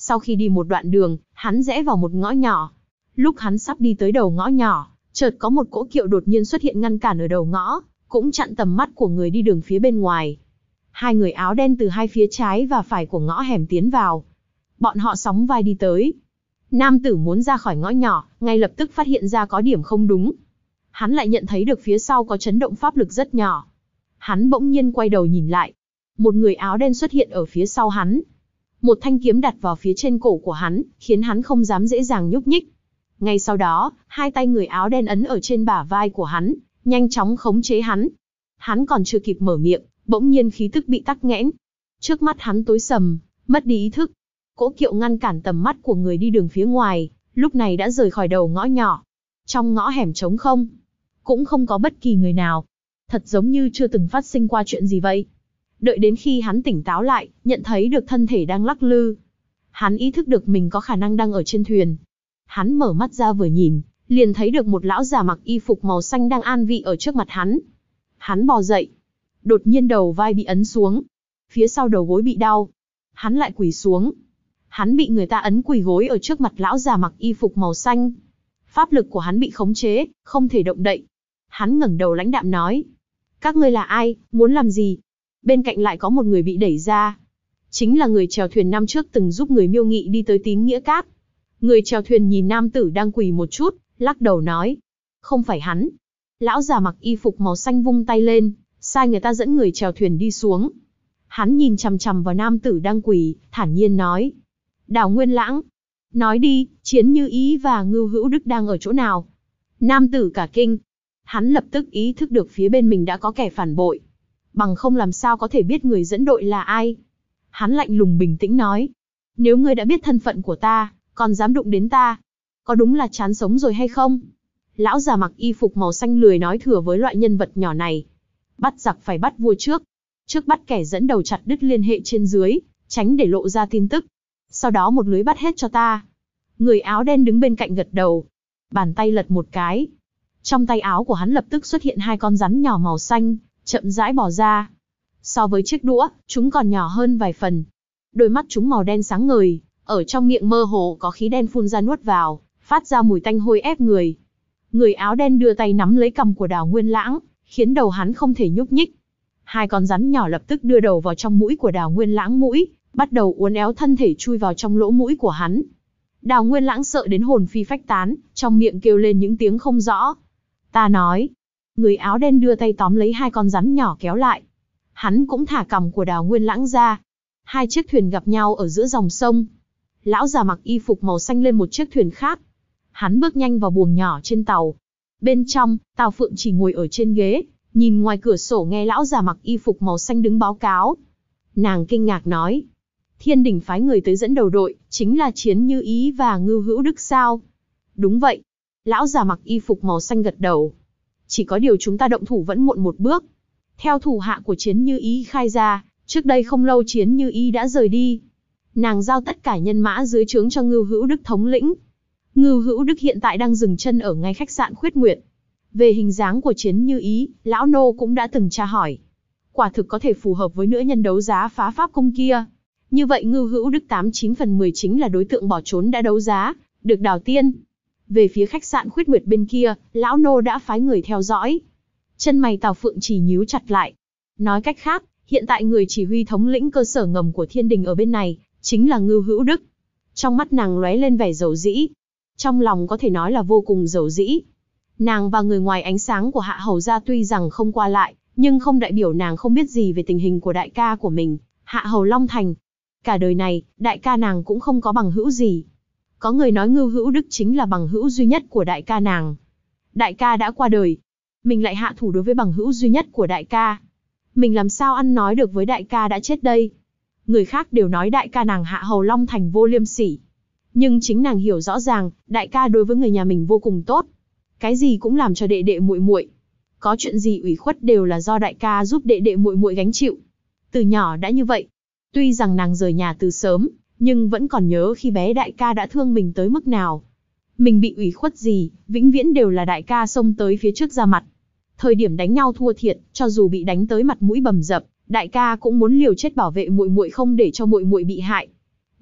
Sau khi đi một đoạn đường, hắn rẽ vào một ngõ nhỏ. Lúc hắn sắp đi tới đầu ngõ nhỏ, chợt có một cỗ kiệu đột nhiên xuất hiện ngăn cản ở đầu ngõ, cũng chặn tầm mắt của người đi đường phía bên ngoài. Hai người áo đen từ hai phía trái và phải của ngõ hẻm tiến vào. Bọn họ sóng vai đi tới. Nam tử muốn ra khỏi ngõ nhỏ, ngay lập tức phát hiện ra có điểm không đúng. Hắn lại nhận thấy được phía sau có chấn động pháp lực rất nhỏ. Hắn bỗng nhiên quay đầu nhìn lại. Một người áo đen xuất hiện ở phía sau hắn. Một thanh kiếm đặt vào phía trên cổ của hắn, khiến hắn không dám dễ dàng nhúc nhích. Ngay sau đó, hai tay người áo đen ấn ở trên bả vai của hắn, nhanh chóng khống chế hắn. Hắn còn chưa kịp mở miệng, bỗng nhiên khí tức bị tắc nghẽn. Trước mắt hắn tối sầm, mất đi ý thức. Cỗ kiệu ngăn cản tầm mắt của người đi đường phía ngoài, lúc này đã rời khỏi đầu ngõ nhỏ. Trong ngõ hẻm trống không, cũng không có bất kỳ người nào. Thật giống như chưa từng phát sinh qua chuyện gì vậy. Đợi đến khi hắn tỉnh táo lại, nhận thấy được thân thể đang lắc lư. Hắn ý thức được mình có khả năng đang ở trên thuyền. Hắn mở mắt ra vừa nhìn, liền thấy được một lão già mặc y phục màu xanh đang an vị ở trước mặt hắn. Hắn bò dậy. Đột nhiên đầu vai bị ấn xuống. Phía sau đầu gối bị đau. Hắn lại quỳ xuống. Hắn bị người ta ấn quỳ gối ở trước mặt lão già mặc y phục màu xanh. Pháp lực của hắn bị khống chế, không thể động đậy. Hắn ngẩng đầu lãnh đạm nói. Các ngươi là ai, muốn làm gì? Bên cạnh lại có một người bị đẩy ra. Chính là người chèo thuyền năm trước từng giúp người Miêu Nghị đi tới Tín Nghĩa Các. Người chèo thuyền nhìn nam tử đang quỳ một chút, lắc đầu nói. Không phải hắn. Lão già mặc y phục màu xanh vung tay lên, sai người ta dẫn người chèo thuyền đi xuống. Hắn nhìn chằm chằm vào nam tử đang quỳ, thản nhiên nói. Đào Nguyên Lãng. Nói đi, Chiến Như Ý và Ngưu Hữu Đức đang ở chỗ nào? Nam tử cả kinh. Hắn lập tức ý thức được phía bên mình đã có kẻ phản bội. Bằng không làm sao có thể biết người dẫn đội là ai. Hắn lạnh lùng bình tĩnh nói. Nếu ngươi đã biết thân phận của ta, còn dám đụng đến ta, có đúng là chán sống rồi hay không? Lão già mặc y phục màu xanh lười nói thừa với loại nhân vật nhỏ này. Bắt giặc phải bắt vua trước. Trước bắt kẻ dẫn đầu chặt đứt liên hệ trên dưới, tránh để lộ ra tin tức. Sau đó một lưới bắt hết cho ta. Người áo đen đứng bên cạnh gật đầu. Bàn tay lật một cái. Trong tay áo của hắn lập tức xuất hiện hai con rắn nhỏ màu xanh, chậm rãi bò ra. So với chiếc đũa, chúng còn nhỏ hơn vài phần. Đôi mắt chúng màu đen sáng ngời, ở trong miệng mơ hồ có khí đen phun ra nuốt vào, phát ra mùi tanh hôi ép người. Người áo đen đưa tay nắm lấy cằm của Đào Nguyên Lãng, khiến đầu hắn không thể nhúc nhích. Hai con rắn nhỏ lập tức đưa đầu vào trong mũi của Đào Nguyên Lãng mũi, bắt đầu uốn éo thân thể chui vào trong lỗ mũi của hắn. Đào Nguyên Lãng sợ đến hồn phi phách tán, trong miệng kêu lên những tiếng không rõ. Ta nói. Người áo đen đưa tay tóm lấy hai con rắn nhỏ kéo lại. Hắn cũng thả cằm của Đào Nguyên Lãng ra. Hai chiếc thuyền gặp nhau ở giữa dòng sông. Lão già mặc y phục màu xanh lên một chiếc thuyền khác. Hắn bước nhanh vào buồng nhỏ trên tàu. Bên trong, Tào Phượng chỉ ngồi ở trên ghế, nhìn ngoài cửa sổ nghe lão già mặc y phục màu xanh đứng báo cáo. Nàng kinh ngạc nói. Thiên Đình phái người tới dẫn đầu đội, chính là Chiến Như Ý và Ngưu Hữu Đức sao? Đúng vậy. Lão già mặc y phục màu xanh gật đầu. Chỉ có điều chúng ta động thủ vẫn muộn một bước. Theo thủ hạ của Chiến Như Ý khai ra, trước đây không lâu Chiến Như Ý đã rời đi. Nàng giao tất cả nhân mã dưới trướng cho Ngưu Hữu Đức thống lĩnh. Ngưu Hữu Đức hiện tại đang dừng chân ở ngay khách sạn Khuyết Nguyệt. Về hình dáng của Chiến Như Ý, lão nô cũng đã từng tra hỏi. Quả thực có thể phù hợp với nữ nhân đấu giá phá pháp cung kia. Như vậy Ngưu Hữu Đức 89 phần 10 chính là đối tượng bỏ trốn đã đấu giá, được đào tiên. Về phía khách sạn Khuyết Nguyệt bên kia, lão nô đã phái người theo dõi. Chân mày Tào Phượng chỉ nhíu chặt lại. Nói cách khác, hiện tại người chỉ huy thống lĩnh cơ sở ngầm của Thiên Đình ở bên này, chính là Ngưu Hữu Đức. Trong mắt nàng lóe lên vẻ dầu dĩ. Trong lòng có thể nói là vô cùng dầu dĩ. Nàng và người ngoài ánh sáng của Hạ Hầu gia tuy rằng không qua lại, nhưng không đại biểu nàng không biết gì về tình hình của đại ca của mình, Hạ Hầu Long Thành. Cả đời này, đại ca nàng cũng không có bằng hữu gì. Có người nói Ngưu Hữu Đức chính là bằng hữu duy nhất của đại ca nàng. Đại ca đã qua đời, mình lại hạ thủ đối với bằng hữu duy nhất của đại ca. Mình làm sao ăn nói được với đại ca đã chết đây? Người khác đều nói đại ca nàng Hạ Hầu Long Thành vô liêm sỉ. Nhưng chính nàng hiểu rõ ràng, đại ca đối với người nhà mình vô cùng tốt. Cái gì cũng làm cho đệ đệ muội muội. Có chuyện gì ủy khuất đều là do đại ca giúp đệ đệ muội muội gánh chịu. Từ nhỏ đã như vậy. Tuy rằng nàng rời nhà từ sớm, nhưng vẫn còn nhớ khi bé đại ca đã thương mình tới mức nào. Mình bị ủy khuất gì, vĩnh viễn đều là đại ca xông tới phía trước ra mặt. Thời điểm đánh nhau thua thiệt, cho dù bị đánh tới mặt mũi bầm dập, đại ca cũng muốn liều chết bảo vệ muội muội không để cho muội muội bị hại.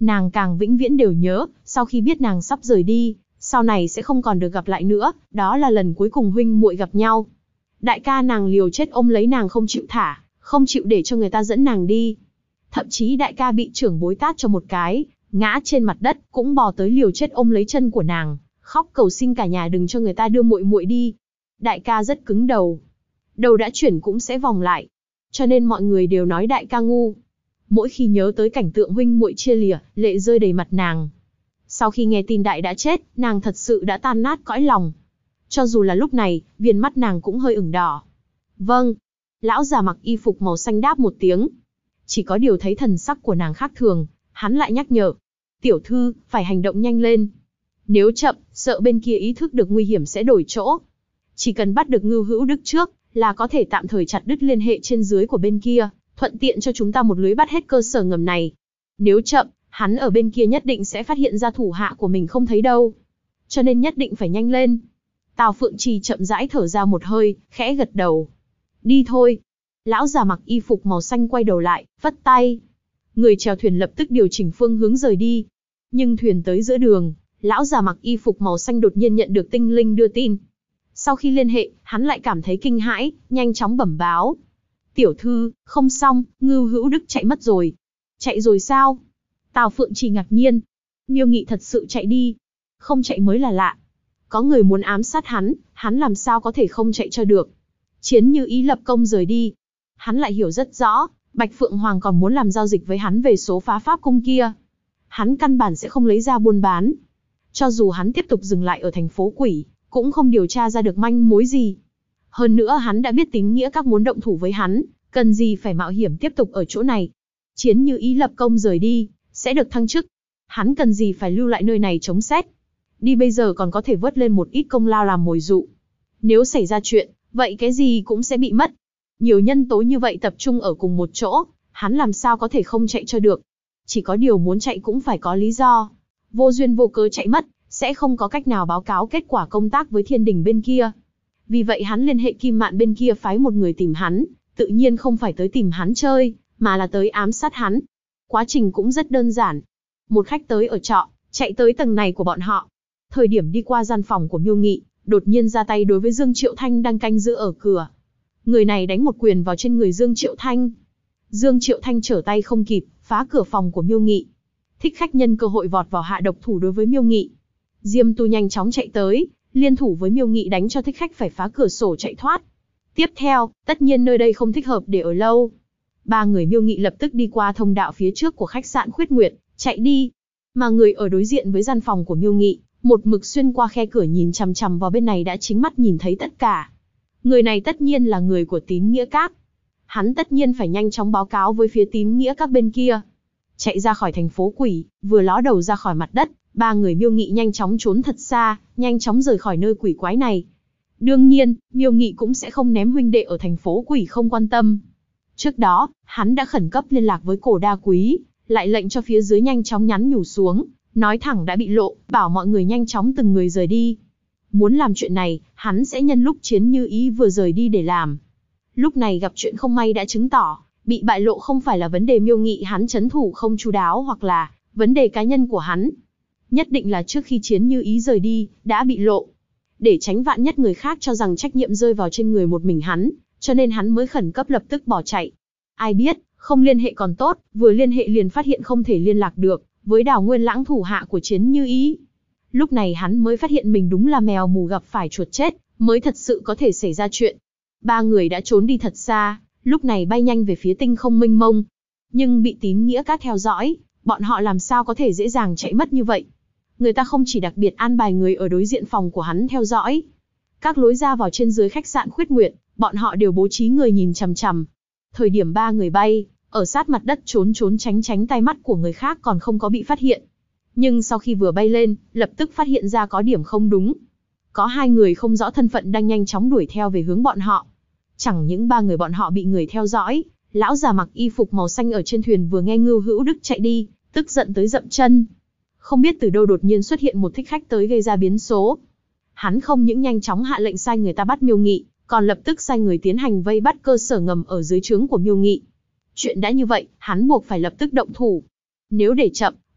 Nàng càng vĩnh viễn đều nhớ, sau khi biết nàng sắp rời đi, sau này sẽ không còn được gặp lại nữa, đó là lần cuối cùng huynh muội gặp nhau. Đại ca nàng liều chết ôm lấy nàng không chịu thả, không chịu để cho người ta dẫn nàng đi. Thậm chí đại ca bị trưởng bối tát cho một cái, ngã trên mặt đất, cũng bò tới liều chết ôm lấy chân của nàng, khóc cầu xin cả nhà đừng cho người ta đưa muội muội đi. Đại ca rất cứng đầu. Đầu đã chuyển cũng sẽ vòng lại. Cho nên mọi người đều nói đại ca ngu. Mỗi khi nhớ tới cảnh tượng huynh muội chia lìa, lệ rơi đầy mặt nàng. Sau khi nghe tin đại đã chết, nàng thật sự đã tan nát cõi lòng. Cho dù là lúc này, viền mắt nàng cũng hơi ửng đỏ. Vâng. Lão già mặc y phục màu xanh đáp một tiếng. Chỉ có điều thấy thần sắc của nàng khác thường, hắn lại nhắc nhở. Tiểu thư, phải hành động nhanh lên. Nếu chậm, sợ bên kia ý thức được nguy hiểm sẽ đổi chỗ. Chỉ cần bắt được Ngưu Hữu Đức trước, là có thể tạm thời chặt đứt liên hệ trên dưới của bên kia, thuận tiện cho chúng ta một lưới bắt hết cơ sở ngầm này. Nếu chậm, hắn ở bên kia nhất định sẽ phát hiện ra thủ hạ của mình không thấy đâu. Cho nên nhất định phải nhanh lên. Tào Phượng Trì chậm rãi thở ra một hơi, khẽ gật đầu. Đi thôi. Lão già mặc y phục màu xanh quay đầu lại, vất tay. Người chèo thuyền lập tức điều chỉnh phương hướng rời đi. Nhưng thuyền tới giữa đường, lão già mặc y phục màu xanh đột nhiên nhận được tinh linh đưa tin. Sau khi liên hệ, hắn lại cảm thấy kinh hãi, nhanh chóng bẩm báo. Tiểu thư, không xong, Ngưu Hữu Đức chạy mất rồi. Chạy rồi sao? Tào Phượng Trì ngạc nhiên. Miêu Nghị thật sự chạy đi. Không chạy mới là lạ. Có người muốn ám sát hắn làm sao có thể không chạy cho được. Chiến Như Ý lập công rời đi. Hắn lại hiểu rất rõ, Bạch Phượng Hoàng còn muốn làm giao dịch với hắn về số phá pháp cung kia. Hắn căn bản sẽ không lấy ra buôn bán. Cho dù hắn tiếp tục dừng lại ở thành phố Quỷ, cũng không điều tra ra được manh mối gì. Hơn nữa hắn đã biết tín nghĩa các muốn động thủ với hắn, cần gì phải mạo hiểm tiếp tục ở chỗ này. Chiến Như Ý lập công rời đi, sẽ được thăng chức. Hắn cần gì phải lưu lại nơi này chống xét. Đi bây giờ còn có thể vớt lên một ít công lao làm mồi dụ. Nếu xảy ra chuyện, vậy cái gì cũng sẽ bị mất. Nhiều nhân tố như vậy tập trung ở cùng một chỗ, hắn làm sao có thể không chạy cho được. Chỉ có điều muốn chạy cũng phải có lý do. Vô duyên vô cớ chạy mất, sẽ không có cách nào báo cáo kết quả công tác với Thiên Đình bên kia. Vì vậy hắn liên hệ Kim Mạn bên kia phái một người tìm hắn, tự nhiên không phải tới tìm hắn chơi, mà là tới ám sát hắn. Quá trình cũng rất đơn giản. Một khách tới ở trọ, chạy tới tầng này của bọn họ. Thời điểm đi qua gian phòng của Miêu Nghị, đột nhiên ra tay đối với Dương Triệu Thanh đang canh giữ ở cửa. Người này đánh một quyền vào trên người Dương Triệu Thanh. Dương Triệu Thanh trở tay không kịp, phá cửa phòng của Miêu Nghị. Thích khách nhân cơ hội vọt vào hạ độc thủ đối với Miêu Nghị. Diêm Tu nhanh chóng chạy tới, liên thủ với Miêu Nghị đánh cho thích khách phải phá cửa sổ chạy thoát. Tiếp theo, tất nhiên nơi đây không thích hợp để ở lâu. Ba người Miêu Nghị lập tức đi qua thông đạo phía trước của khách sạn Khuyết Nguyệt, chạy đi. Mà người ở đối diện với gian phòng của Miêu Nghị, một mực xuyên qua khe cửa nhìn chằm chằm vào bên này đã chính mắt nhìn thấy tất cả. Người này tất nhiên là người của Tín Nghĩa Các. Hắn tất nhiên phải nhanh chóng báo cáo với phía Tín Nghĩa Các bên kia. Chạy ra khỏi thành phố Quỷ, vừa ló đầu ra khỏi mặt đất, ba người Miêu Nghị nhanh chóng trốn thật xa, nhanh chóng rời khỏi nơi quỷ quái này. Đương nhiên, Miêu Nghị cũng sẽ không ném huynh đệ ở thành phố Quỷ không quan tâm. Trước đó, hắn đã khẩn cấp liên lạc với Cổ Đa Quý, lại lệnh cho phía dưới nhanh chóng nhắn nhủ xuống, nói thẳng đã bị lộ, bảo mọi người nhanh chóng từng người rời đi. Muốn làm chuyện này, hắn sẽ nhân lúc Chiến Như Ý vừa rời đi để làm. Lúc này gặp chuyện không may đã chứng tỏ, bị bại lộ không phải là vấn đề Miêu Nghị hắn trấn thủ không chu đáo hoặc là vấn đề cá nhân của hắn. Nhất định là trước khi Chiến Như Ý rời đi, đã bị lộ. Để tránh vạn nhất người khác cho rằng trách nhiệm rơi vào trên người một mình hắn, cho nên hắn mới khẩn cấp lập tức bỏ chạy. Ai biết, không liên hệ còn tốt, vừa liên hệ liền phát hiện không thể liên lạc được với Đào Nguyên Lãng thủ hạ của Chiến Như Ý. Lúc này hắn mới phát hiện mình đúng là mèo mù gặp phải chuột chết, mới thật sự có thể xảy ra chuyện. Ba người đã trốn đi thật xa, lúc này bay nhanh về phía tinh không mênh mông. Nhưng bị Tín Nghĩa Các theo dõi, bọn họ làm sao có thể dễ dàng chạy mất như vậy. Người ta không chỉ đặc biệt an bài người ở đối diện phòng của hắn theo dõi. Các lối ra vào trên dưới khách sạn Khuyết Nguyệt, bọn họ đều bố trí người nhìn chằm chằm. Thời điểm ba người bay, ở sát mặt đất trốn tránh tai mắt của người khác còn không có bị phát hiện. Nhưng sau khi vừa bay lên, lập tức phát hiện ra có điểm không đúng. Có hai người không rõ thân phận đang nhanh chóng đuổi theo về hướng bọn họ. Chẳng những ba người bọn họ bị người theo dõi, lão già mặc y phục màu xanh ở trên thuyền vừa nghe Ngưu Hữu Đức chạy đi, tức giận tới dậm chân. Không biết từ đâu đột nhiên xuất hiện một thích khách tới gây ra biến số. Hắn không những nhanh chóng hạ lệnh sai người ta bắt Miêu Nghị, còn lập tức sai người tiến hành vây bắt cơ sở ngầm ở dưới trướng của Miêu Nghị. Chuyện đã như vậy, hắn buộc phải lập tức động thủ. Nếu để chậm,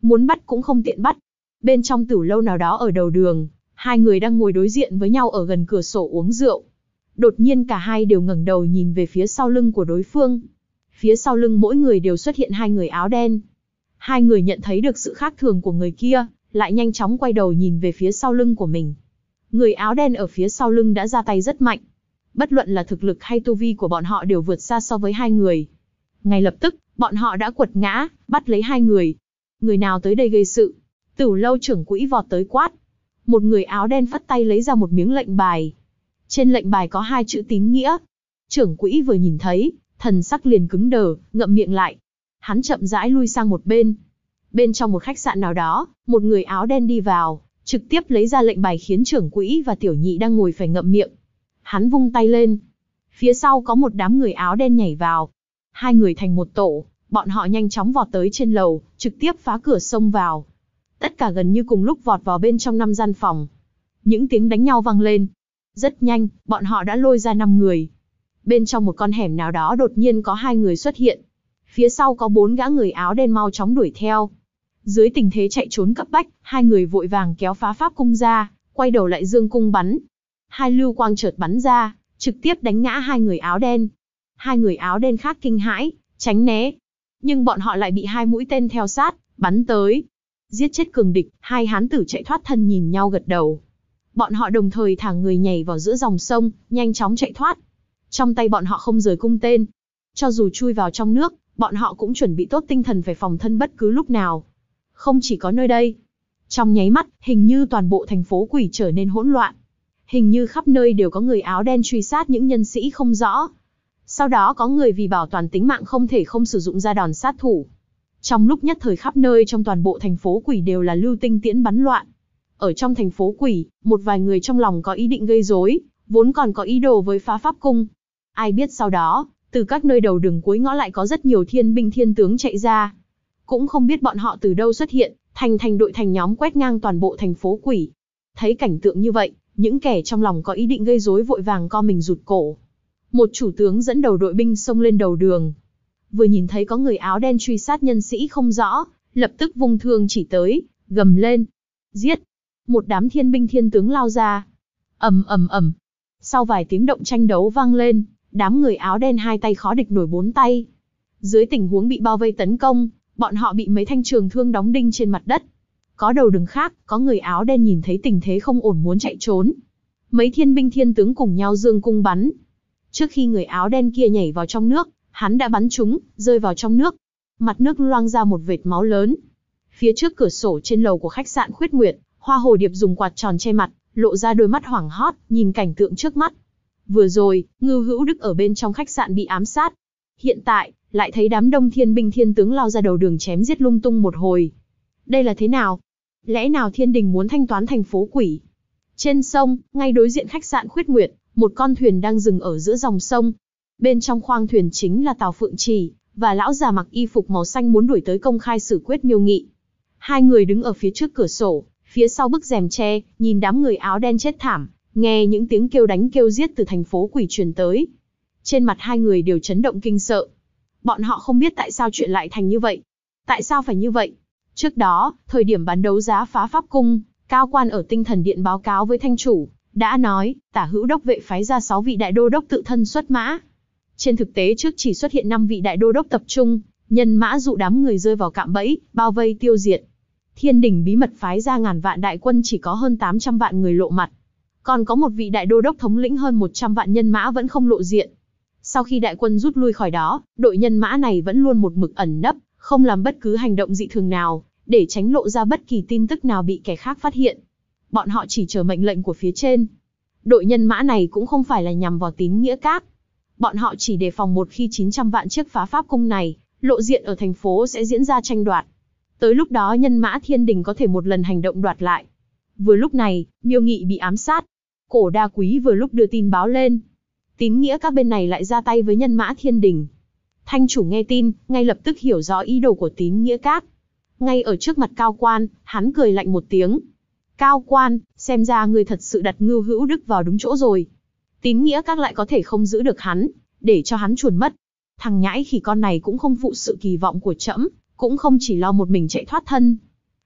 muốn bắt cũng không tiện bắt. Bên trong tửu lâu nào đó ở đầu đường, hai người đang ngồi đối diện với nhau ở gần cửa sổ uống rượu. Đột nhiên cả hai đều ngẩng đầu nhìn về phía sau lưng của đối phương. Phía sau lưng mỗi người đều xuất hiện hai người áo đen. Hai người nhận thấy được sự khác thường của người kia, lại nhanh chóng quay đầu nhìn về phía sau lưng của mình. Người áo đen ở phía sau lưng đã ra tay rất mạnh. Bất luận là thực lực hay tu vi của bọn họ đều vượt xa so với hai người. Ngay lập tức, bọn họ đã quật ngã, bắt lấy hai người. Người nào tới đây gây sự? Tửu lâu trưởng quỹ vọt tới quát. Một người áo đen phất tay lấy ra một miếng lệnh bài. Trên lệnh bài có hai chữ tín nghĩa. Trưởng quỹ vừa nhìn thấy, thần sắc liền cứng đờ, ngậm miệng lại. Hắn chậm rãi lui sang một bên. Bên trong một khách sạn nào đó, một người áo đen đi vào, trực tiếp lấy ra lệnh bài khiến trưởng quỹ và tiểu nhị đang ngồi phải ngậm miệng. Hắn vung tay lên. Phía sau có một đám người áo đen nhảy vào. Hai người thành một tổ, bọn họ nhanh chóng vọt tới trên lầu, trực tiếp phá cửa xông vào. Tất cả gần như cùng lúc vọt vào bên trong 5 gian phòng. Những tiếng đánh nhau vang lên. Rất nhanh, bọn họ đã lôi ra 5 người. Bên trong một con hẻm nào đó đột nhiên có 2 người xuất hiện. Phía sau có 4 gã người áo đen mau chóng đuổi theo. Dưới tình thế chạy trốn cấp bách, 2 người vội vàng kéo phá pháp cung ra, quay đầu lại giương cung bắn. 2 lưu quang chợt bắn ra, trực tiếp đánh ngã 2 người áo đen. 2 người áo đen khác kinh hãi, tránh né. Nhưng bọn họ lại bị 2 mũi tên theo sát, bắn tới. Giết chết cường địch, 2 hán tử chạy thoát thân nhìn nhau gật đầu. Bọn họ đồng thời thả người nhảy vào giữa dòng sông, nhanh chóng chạy thoát. Trong tay bọn họ không rời cung tên. Cho dù chui vào trong nước, bọn họ cũng chuẩn bị tốt tinh thần phải phòng thân bất cứ lúc nào. Không chỉ có nơi đây. Trong nháy mắt, hình như toàn bộ thành phố quỷ trở nên hỗn loạn. Hình như khắp nơi đều có người áo đen truy sát những nhân sĩ không rõ. Sau đó có người vì bảo toàn tính mạng không thể không sử dụng ra đòn sát thủ. Trong lúc nhất thời khắp nơi trong toàn bộ thành phố quỷ đều là lưu tinh tiễn bắn loạn. Ở trong thành phố quỷ, một vài người trong lòng có ý định gây rối, vốn còn có ý đồ với phá pháp cung. Ai biết sau đó, từ các nơi đầu đường cuối ngõ lại có rất nhiều thiên binh thiên tướng chạy ra. Cũng không biết bọn họ từ đâu xuất hiện, thành đội thành nhóm quét ngang toàn bộ thành phố quỷ. Thấy cảnh tượng như vậy, những kẻ trong lòng có ý định gây rối vội vàng co mình rụt cổ. Một chủ tướng dẫn đầu đội binh xông lên đầu đường. Vừa nhìn thấy có người áo đen truy sát nhân sĩ không rõ, lập tức vung thương chỉ tới, gầm lên. Giết! Một đám thiên binh thiên tướng lao ra. Ầm ầm ầm. Sau vài tiếng động tranh đấu vang lên, đám người áo đen hai tay khó địch nổi 4 tay. Dưới tình huống bị bao vây tấn công, bọn họ bị mấy thanh trường thương đóng đinh trên mặt đất. Có đầu đường khác, có người áo đen nhìn thấy tình thế không ổn muốn chạy trốn. Mấy thiên binh thiên tướng cùng nhau giương cung bắn. Trước khi người áo đen kia nhảy vào trong nước, hắn đã bắn chúng, rơi vào trong nước. Mặt nước loang ra một vệt máu lớn. Phía trước cửa sổ trên lầu của khách sạn Khuyết Nguyệt, Hoa Hồ Điệp dùng quạt tròn che mặt, lộ ra đôi mắt hoảng hốt, nhìn cảnh tượng trước mắt. Vừa rồi, Ngưu Hữu Đức ở bên trong khách sạn bị ám sát. Hiện tại, lại thấy đám đông thiên binh thiên tướng lao ra đầu đường chém giết lung tung một hồi. Đây là thế nào? Lẽ nào thiên đình muốn thanh toán thành phố quỷ? Trên sông, ngay đối diện khách sạn Khuyết Nguyệt, một con thuyền đang dừng ở giữa dòng sông. Bên trong khoang thuyền chính là Tào Phượng Trì, và lão già mặc y phục màu xanh muốn đuổi tới công khai xử quyết Miêu Nghị. Hai người đứng ở phía trước cửa sổ, phía sau bức rèm tre, nhìn đám người áo đen chết thảm, nghe những tiếng kêu đánh kêu giết từ thành phố quỷ truyền tới. Trên mặt hai người đều chấn động kinh sợ. Bọn họ không biết tại sao chuyện lại thành như vậy. Tại sao phải như vậy? Trước đó, thời điểm bán đấu giá phá pháp cung, cao quan ở Tinh Thần Điện báo cáo với thanh chủ, đã nói, Tả Hữu đốc vệ phái ra 6 vị đại đô đốc tự thân xuất mã. Trên thực tế trước chỉ xuất hiện 5 vị đại đô đốc tập trung, nhân mã dụ đám người rơi vào cạm bẫy, bao vây tiêu diệt. Thiên đình bí mật phái ra ngàn vạn đại quân chỉ có hơn 800 vạn người lộ mặt. Còn có một vị đại đô đốc thống lĩnh hơn 100 vạn nhân mã vẫn không lộ diện. Sau khi đại quân rút lui khỏi đó, đội nhân mã này vẫn luôn một mực ẩn nấp, không làm bất cứ hành động dị thường nào, để tránh lộ ra bất kỳ tin tức nào bị kẻ khác phát hiện. Bọn họ chỉ chờ mệnh lệnh của phía trên. Đội nhân mã này cũng không phải là nhằm vào Tín Nghĩa Các. Bọn họ chỉ đề phòng một khi 900 vạn chiếc phá pháp cung này lộ diện ở thành phố sẽ diễn ra tranh đoạt. Tới lúc đó nhân mã thiên đình có thể một lần hành động đoạt lại. Vừa lúc này, Miêu Nghị bị ám sát. Cổ Đa Quý vừa lúc đưa tin báo lên. Tín Nghĩa Các bên này lại ra tay với nhân mã thiên đình. Thanh chủ nghe tin, ngay lập tức hiểu rõ ý đồ của Tín Nghĩa Các. Ngay ở trước mặt Cao Quan, hắn cười lạnh một tiếng. Cao Quan, xem ra người thật sự đặt Ngưu Hữu Đức vào đúng chỗ rồi. Tín Nghĩa Các lại có thể không giữ được hắn, để cho hắn chuồn mất. Thằng nhãi khỉ con này cũng không phụ sự kỳ vọng của trẫm, cũng không chỉ lo một mình chạy thoát thân.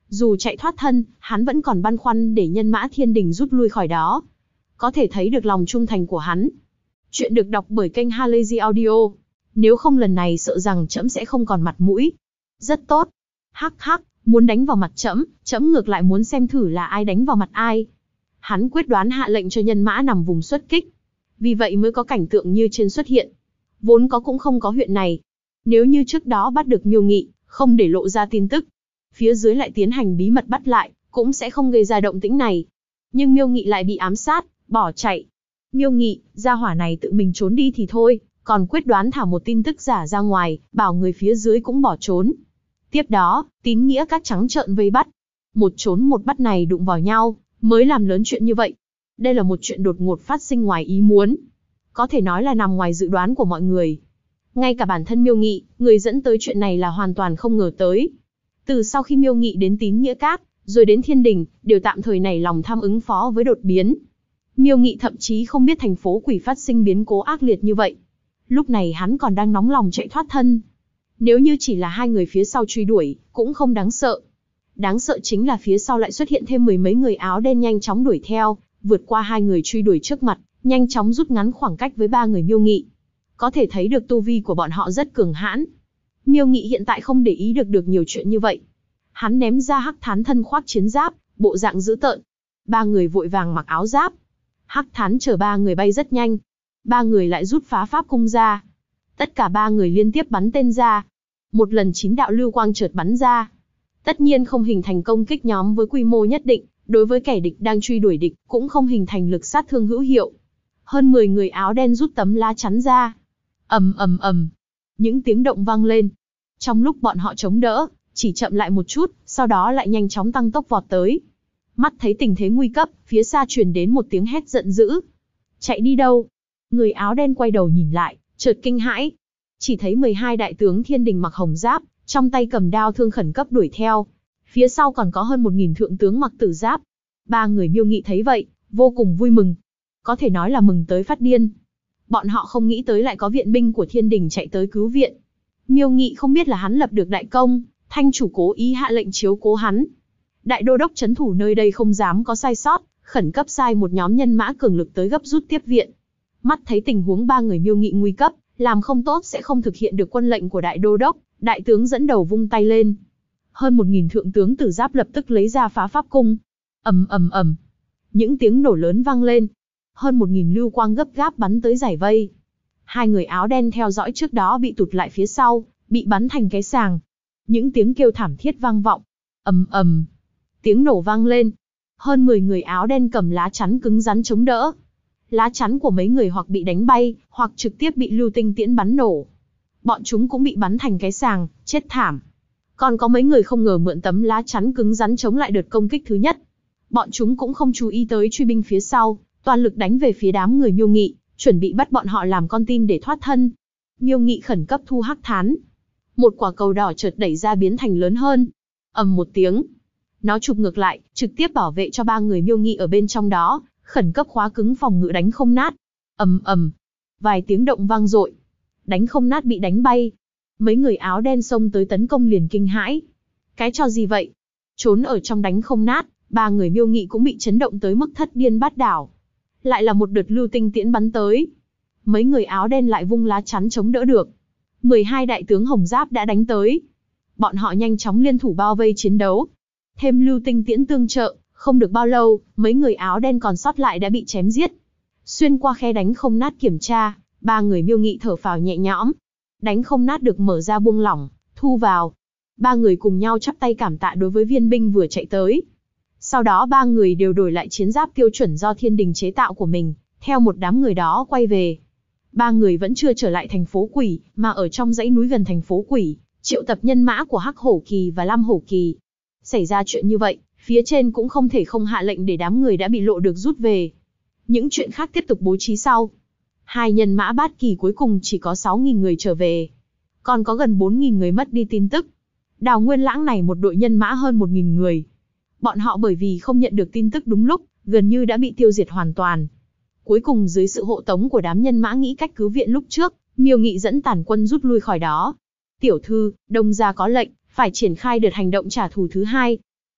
Dù chạy thoát thân, hắn vẫn còn băn khoăn để nhân mã thiên đình rút lui khỏi đó. Có thể thấy được lòng trung thành của hắn. Chuyện được đọc bởi kênh Halazy Audio. Nếu không lần này sợ rằng trẫm sẽ không còn mặt mũi. Rất tốt. Hắc hắc, muốn đánh vào mặt trẫm, trẫm ngược lại muốn xem thử là ai đánh vào mặt ai. Hắn quyết đoán hạ lệnh cho nhân mã nằm vùng xuất kích. Vì vậy mới có cảnh tượng như trên xuất hiện. Vốn có cũng không có huyện này. Nếu như trước đó bắt được Miêu Nghị, không để lộ ra tin tức, phía dưới lại tiến hành bí mật bắt lại, cũng sẽ không gây ra động tĩnh này. Nhưng Miêu Nghị lại bị ám sát, bỏ chạy. Miêu Nghị, gia hỏa này tự mình trốn đi thì thôi, còn quyết đoán thả một tin tức giả ra ngoài, bảo người phía dưới cũng bỏ trốn. Tiếp đó, tín nghĩa các trắng trợn vây bắt. Một trốn một bắt này đụng vào nhau, mới làm lớn chuyện như vậy. Đây là một chuyện đột ngột phát sinh ngoài ý muốn. Có thể nói là nằm ngoài dự đoán của mọi người. Ngay cả bản thân Miêu Nghị, người dẫn tới chuyện này là hoàn toàn không ngờ tới. Từ sau khi Miêu Nghị đến Tín Nghĩa Các, rồi đến Thiên Đình, đều tạm thời nảy lòng tham ứng phó với đột biến. Miêu Nghị thậm chí không biết thành phố quỷ phát sinh biến cố ác liệt như vậy. Lúc này hắn còn đang nóng lòng chạy thoát thân. Nếu như chỉ là hai người phía sau truy đuổi, cũng không đáng sợ. Đáng sợ chính là phía sau lại xuất hiện thêm mười mấy người áo đen nhanh chóng đuổi theo, vượt qua hai người truy đuổi trước mặt, nhanh chóng rút ngắn khoảng cách với ba người Miêu Nghị. Có thể thấy được tu vi của bọn họ rất cường hãn. Miêu Nghị hiện tại không để ý được nhiều chuyện như vậy. Hắn ném ra Hắc Thán thân khoác chiến giáp, bộ dạng dữ tợn. Ba người vội vàng mặc áo giáp. Hắc Thán chở ba người bay rất nhanh. Ba người lại rút phá pháp cung ra. Tất cả ba người liên tiếp bắn tên ra. Một lần 9 đạo lưu quang chợt bắn ra. Tất nhiên không hình thành công kích nhóm với quy mô nhất định, đối với kẻ địch đang truy đuổi địch, cũng không hình thành lực sát thương hữu hiệu. Hơn 10 người áo đen rút tấm lá chắn ra. Ầm ầm ầm. Những tiếng động vang lên. Trong lúc bọn họ chống đỡ, chỉ chậm lại một chút, sau đó lại nhanh chóng tăng tốc vọt tới. Mắt thấy tình thế nguy cấp, phía xa truyền đến một tiếng hét giận dữ. Chạy đi đâu? Người áo đen quay đầu nhìn lại, chợt kinh hãi. Chỉ thấy 12 đại tướng thiên đình mặc hồng giáp, trong tay cầm đao thương khẩn cấp đuổi theo. Phía sau còn có hơn 1000 thượng tướng mặc tử giáp. Ba người Miêu Nghị thấy vậy, vô cùng vui mừng. Có thể nói là mừng tới phát điên. Bọn họ không nghĩ tới lại có viện binh của thiên đình chạy tới cứu viện. Miêu Nghị không biết là hắn lập được đại công, thanh chủ cố ý hạ lệnh chiếu cố hắn. Đại đô đốc trấn thủ nơi đây không dám có sai sót, khẩn cấp sai một nhóm nhân mã cường lực tới gấp rút tiếp viện. Mắt thấy tình huống ba người Miêu Nghị nguy cấp, làm không tốt sẽ không thực hiện được quân lệnh của đại đô đốc, đại tướng dẫn đầu vung tay lên. Hơn 1000 thượng tướng tử giáp lập tức lấy ra phá pháp cung. Ầm ầm ầm. Những tiếng nổ lớn vang lên. Hơn 1000 lưu quang gấp gáp bắn tới giải vây. Hai người áo đen theo dõi trước đó bị tụt lại phía sau, bị bắn thành cái sàng. Những tiếng kêu thảm thiết vang vọng. Ầm ầm. Tiếng nổ vang lên. Hơn 10 người áo đen cầm lá chắn cứng rắn chống đỡ. Lá chắn của mấy người hoặc bị đánh bay, hoặc trực tiếp bị lưu tinh tiễn bắn nổ. Bọn chúng cũng bị bắn thành cái sàng, chết thảm. Còn có mấy người không ngờ mượn tấm lá chắn cứng rắn chống lại đợt công kích thứ nhất. Bọn chúng cũng không chú ý tới truy binh phía sau, toàn lực đánh về phía đám người Miêu Nghị, chuẩn bị bắt bọn họ làm con tin để thoát thân. Miêu Nghị khẩn cấp thu Hắc Thán. Một quả cầu đỏ chợt đẩy ra biến thành lớn hơn. Ầm một tiếng. Nó chụp ngược lại, trực tiếp bảo vệ cho ba người Miêu Nghị ở bên trong đó, khẩn cấp khóa cứng phòng ngự đánh không nát. Ầm ầm. Vài tiếng động vang dội. Đánh không nát bị đánh bay. Mấy người áo đen xông tới tấn công liền kinh hãi. Cái trò gì vậy? Trốn ở trong đánh không nát, ba người Miêu Nghị cũng bị chấn động tới mức thất điên bát đảo. Lại là một đợt lưu tinh tiễn bắn tới. Mấy người áo đen lại vung lá chắn chống đỡ được. 12 đại tướng hồng giáp đã đánh tới. Bọn họ nhanh chóng liên thủ bao vây chiến đấu. Thêm lưu tinh tiễn tương trợ, không được bao lâu, mấy người áo đen còn sót lại đã bị chém giết. Xuyên qua khe đánh không nát kiểm tra, ba người Miêu Nghị thở phào nhẹ nhõm. Đánh không nát được mở ra buông lỏng, thu vào. Ba người cùng nhau chắp tay cảm tạ đối với viên binh vừa chạy tới. Sau đó ba người đều đổi lại chiến giáp tiêu chuẩn do thiên đình chế tạo của mình, theo một đám người đó quay về. Ba người vẫn chưa trở lại thành phố quỷ, mà ở trong dãy núi gần thành phố quỷ, triệu tập nhân mã của Hắc Hổ Kỳ và Lam Hổ Kỳ. Xảy ra chuyện như vậy, phía trên cũng không thể không hạ lệnh để đám người đã bị lộ được rút về. Những chuyện khác tiếp tục bố trí sau. Hai nhân mã Bát Kỳ cuối cùng chỉ có 6000 người trở về. Còn có gần 4000 người mất đi tin tức. Đào Nguyên Lãng này một đội nhân mã hơn 1000 người. Bọn họ bởi vì không nhận được tin tức đúng lúc, gần như đã bị tiêu diệt hoàn toàn. Cuối cùng dưới sự hộ tống của đám nhân mã nghĩ cách cứu viện lúc trước, Miêu Nghị dẫn tàn quân rút lui khỏi đó. Tiểu thư, Đông gia có lệnh, phải triển khai đợt hành động trả thù thứ hai.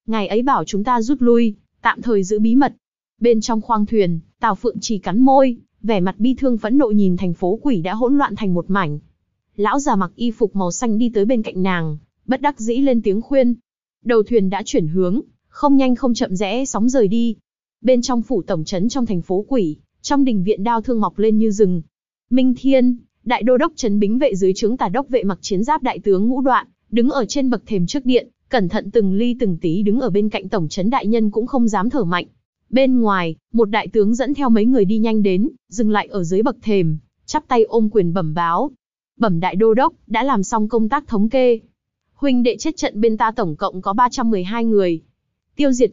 Ngài ấy bảo chúng ta rút lui, tạm thời giữ bí mật. Bên trong khoang thuyền, Tào Phượng Trì cắn môi, vẻ mặt bi thương phẫn nộ nhìn thành phố quỷ đã hỗn loạn thành một mảnh. Lão già mặc y phục màu xanh đi tới bên cạnh nàng, bất đắc dĩ lên tiếng khuyên. Đầu thuyền đã chuyển hướng, không nhanh không chậm rẽ sóng rời đi. Bên trong phủ tổng trấn trong thành phố quỷ, trong đình viện đao thương mọc lên như rừng. Minh Thiên, đại đô đốc trấn bính vệ dưới trướng Tả đốc vệ mặc chiến giáp đại tướng Ngũ Đoạn, đứng ở trên bậc thềm trước điện, cẩn thận từng ly từng tí đứng ở bên cạnh tổng trấn đại nhân cũng không dám thở mạnh. Bên ngoài, một đại tướng dẫn theo mấy người đi nhanh đến, dừng lại ở dưới bậc thềm, chắp tay ôm quyền bẩm báo. Bẩm đại đô đốc, đã làm xong công tác thống kê. Huynh đệ chết trận bên ta tổng cộng có 312 người. Tiêu diệt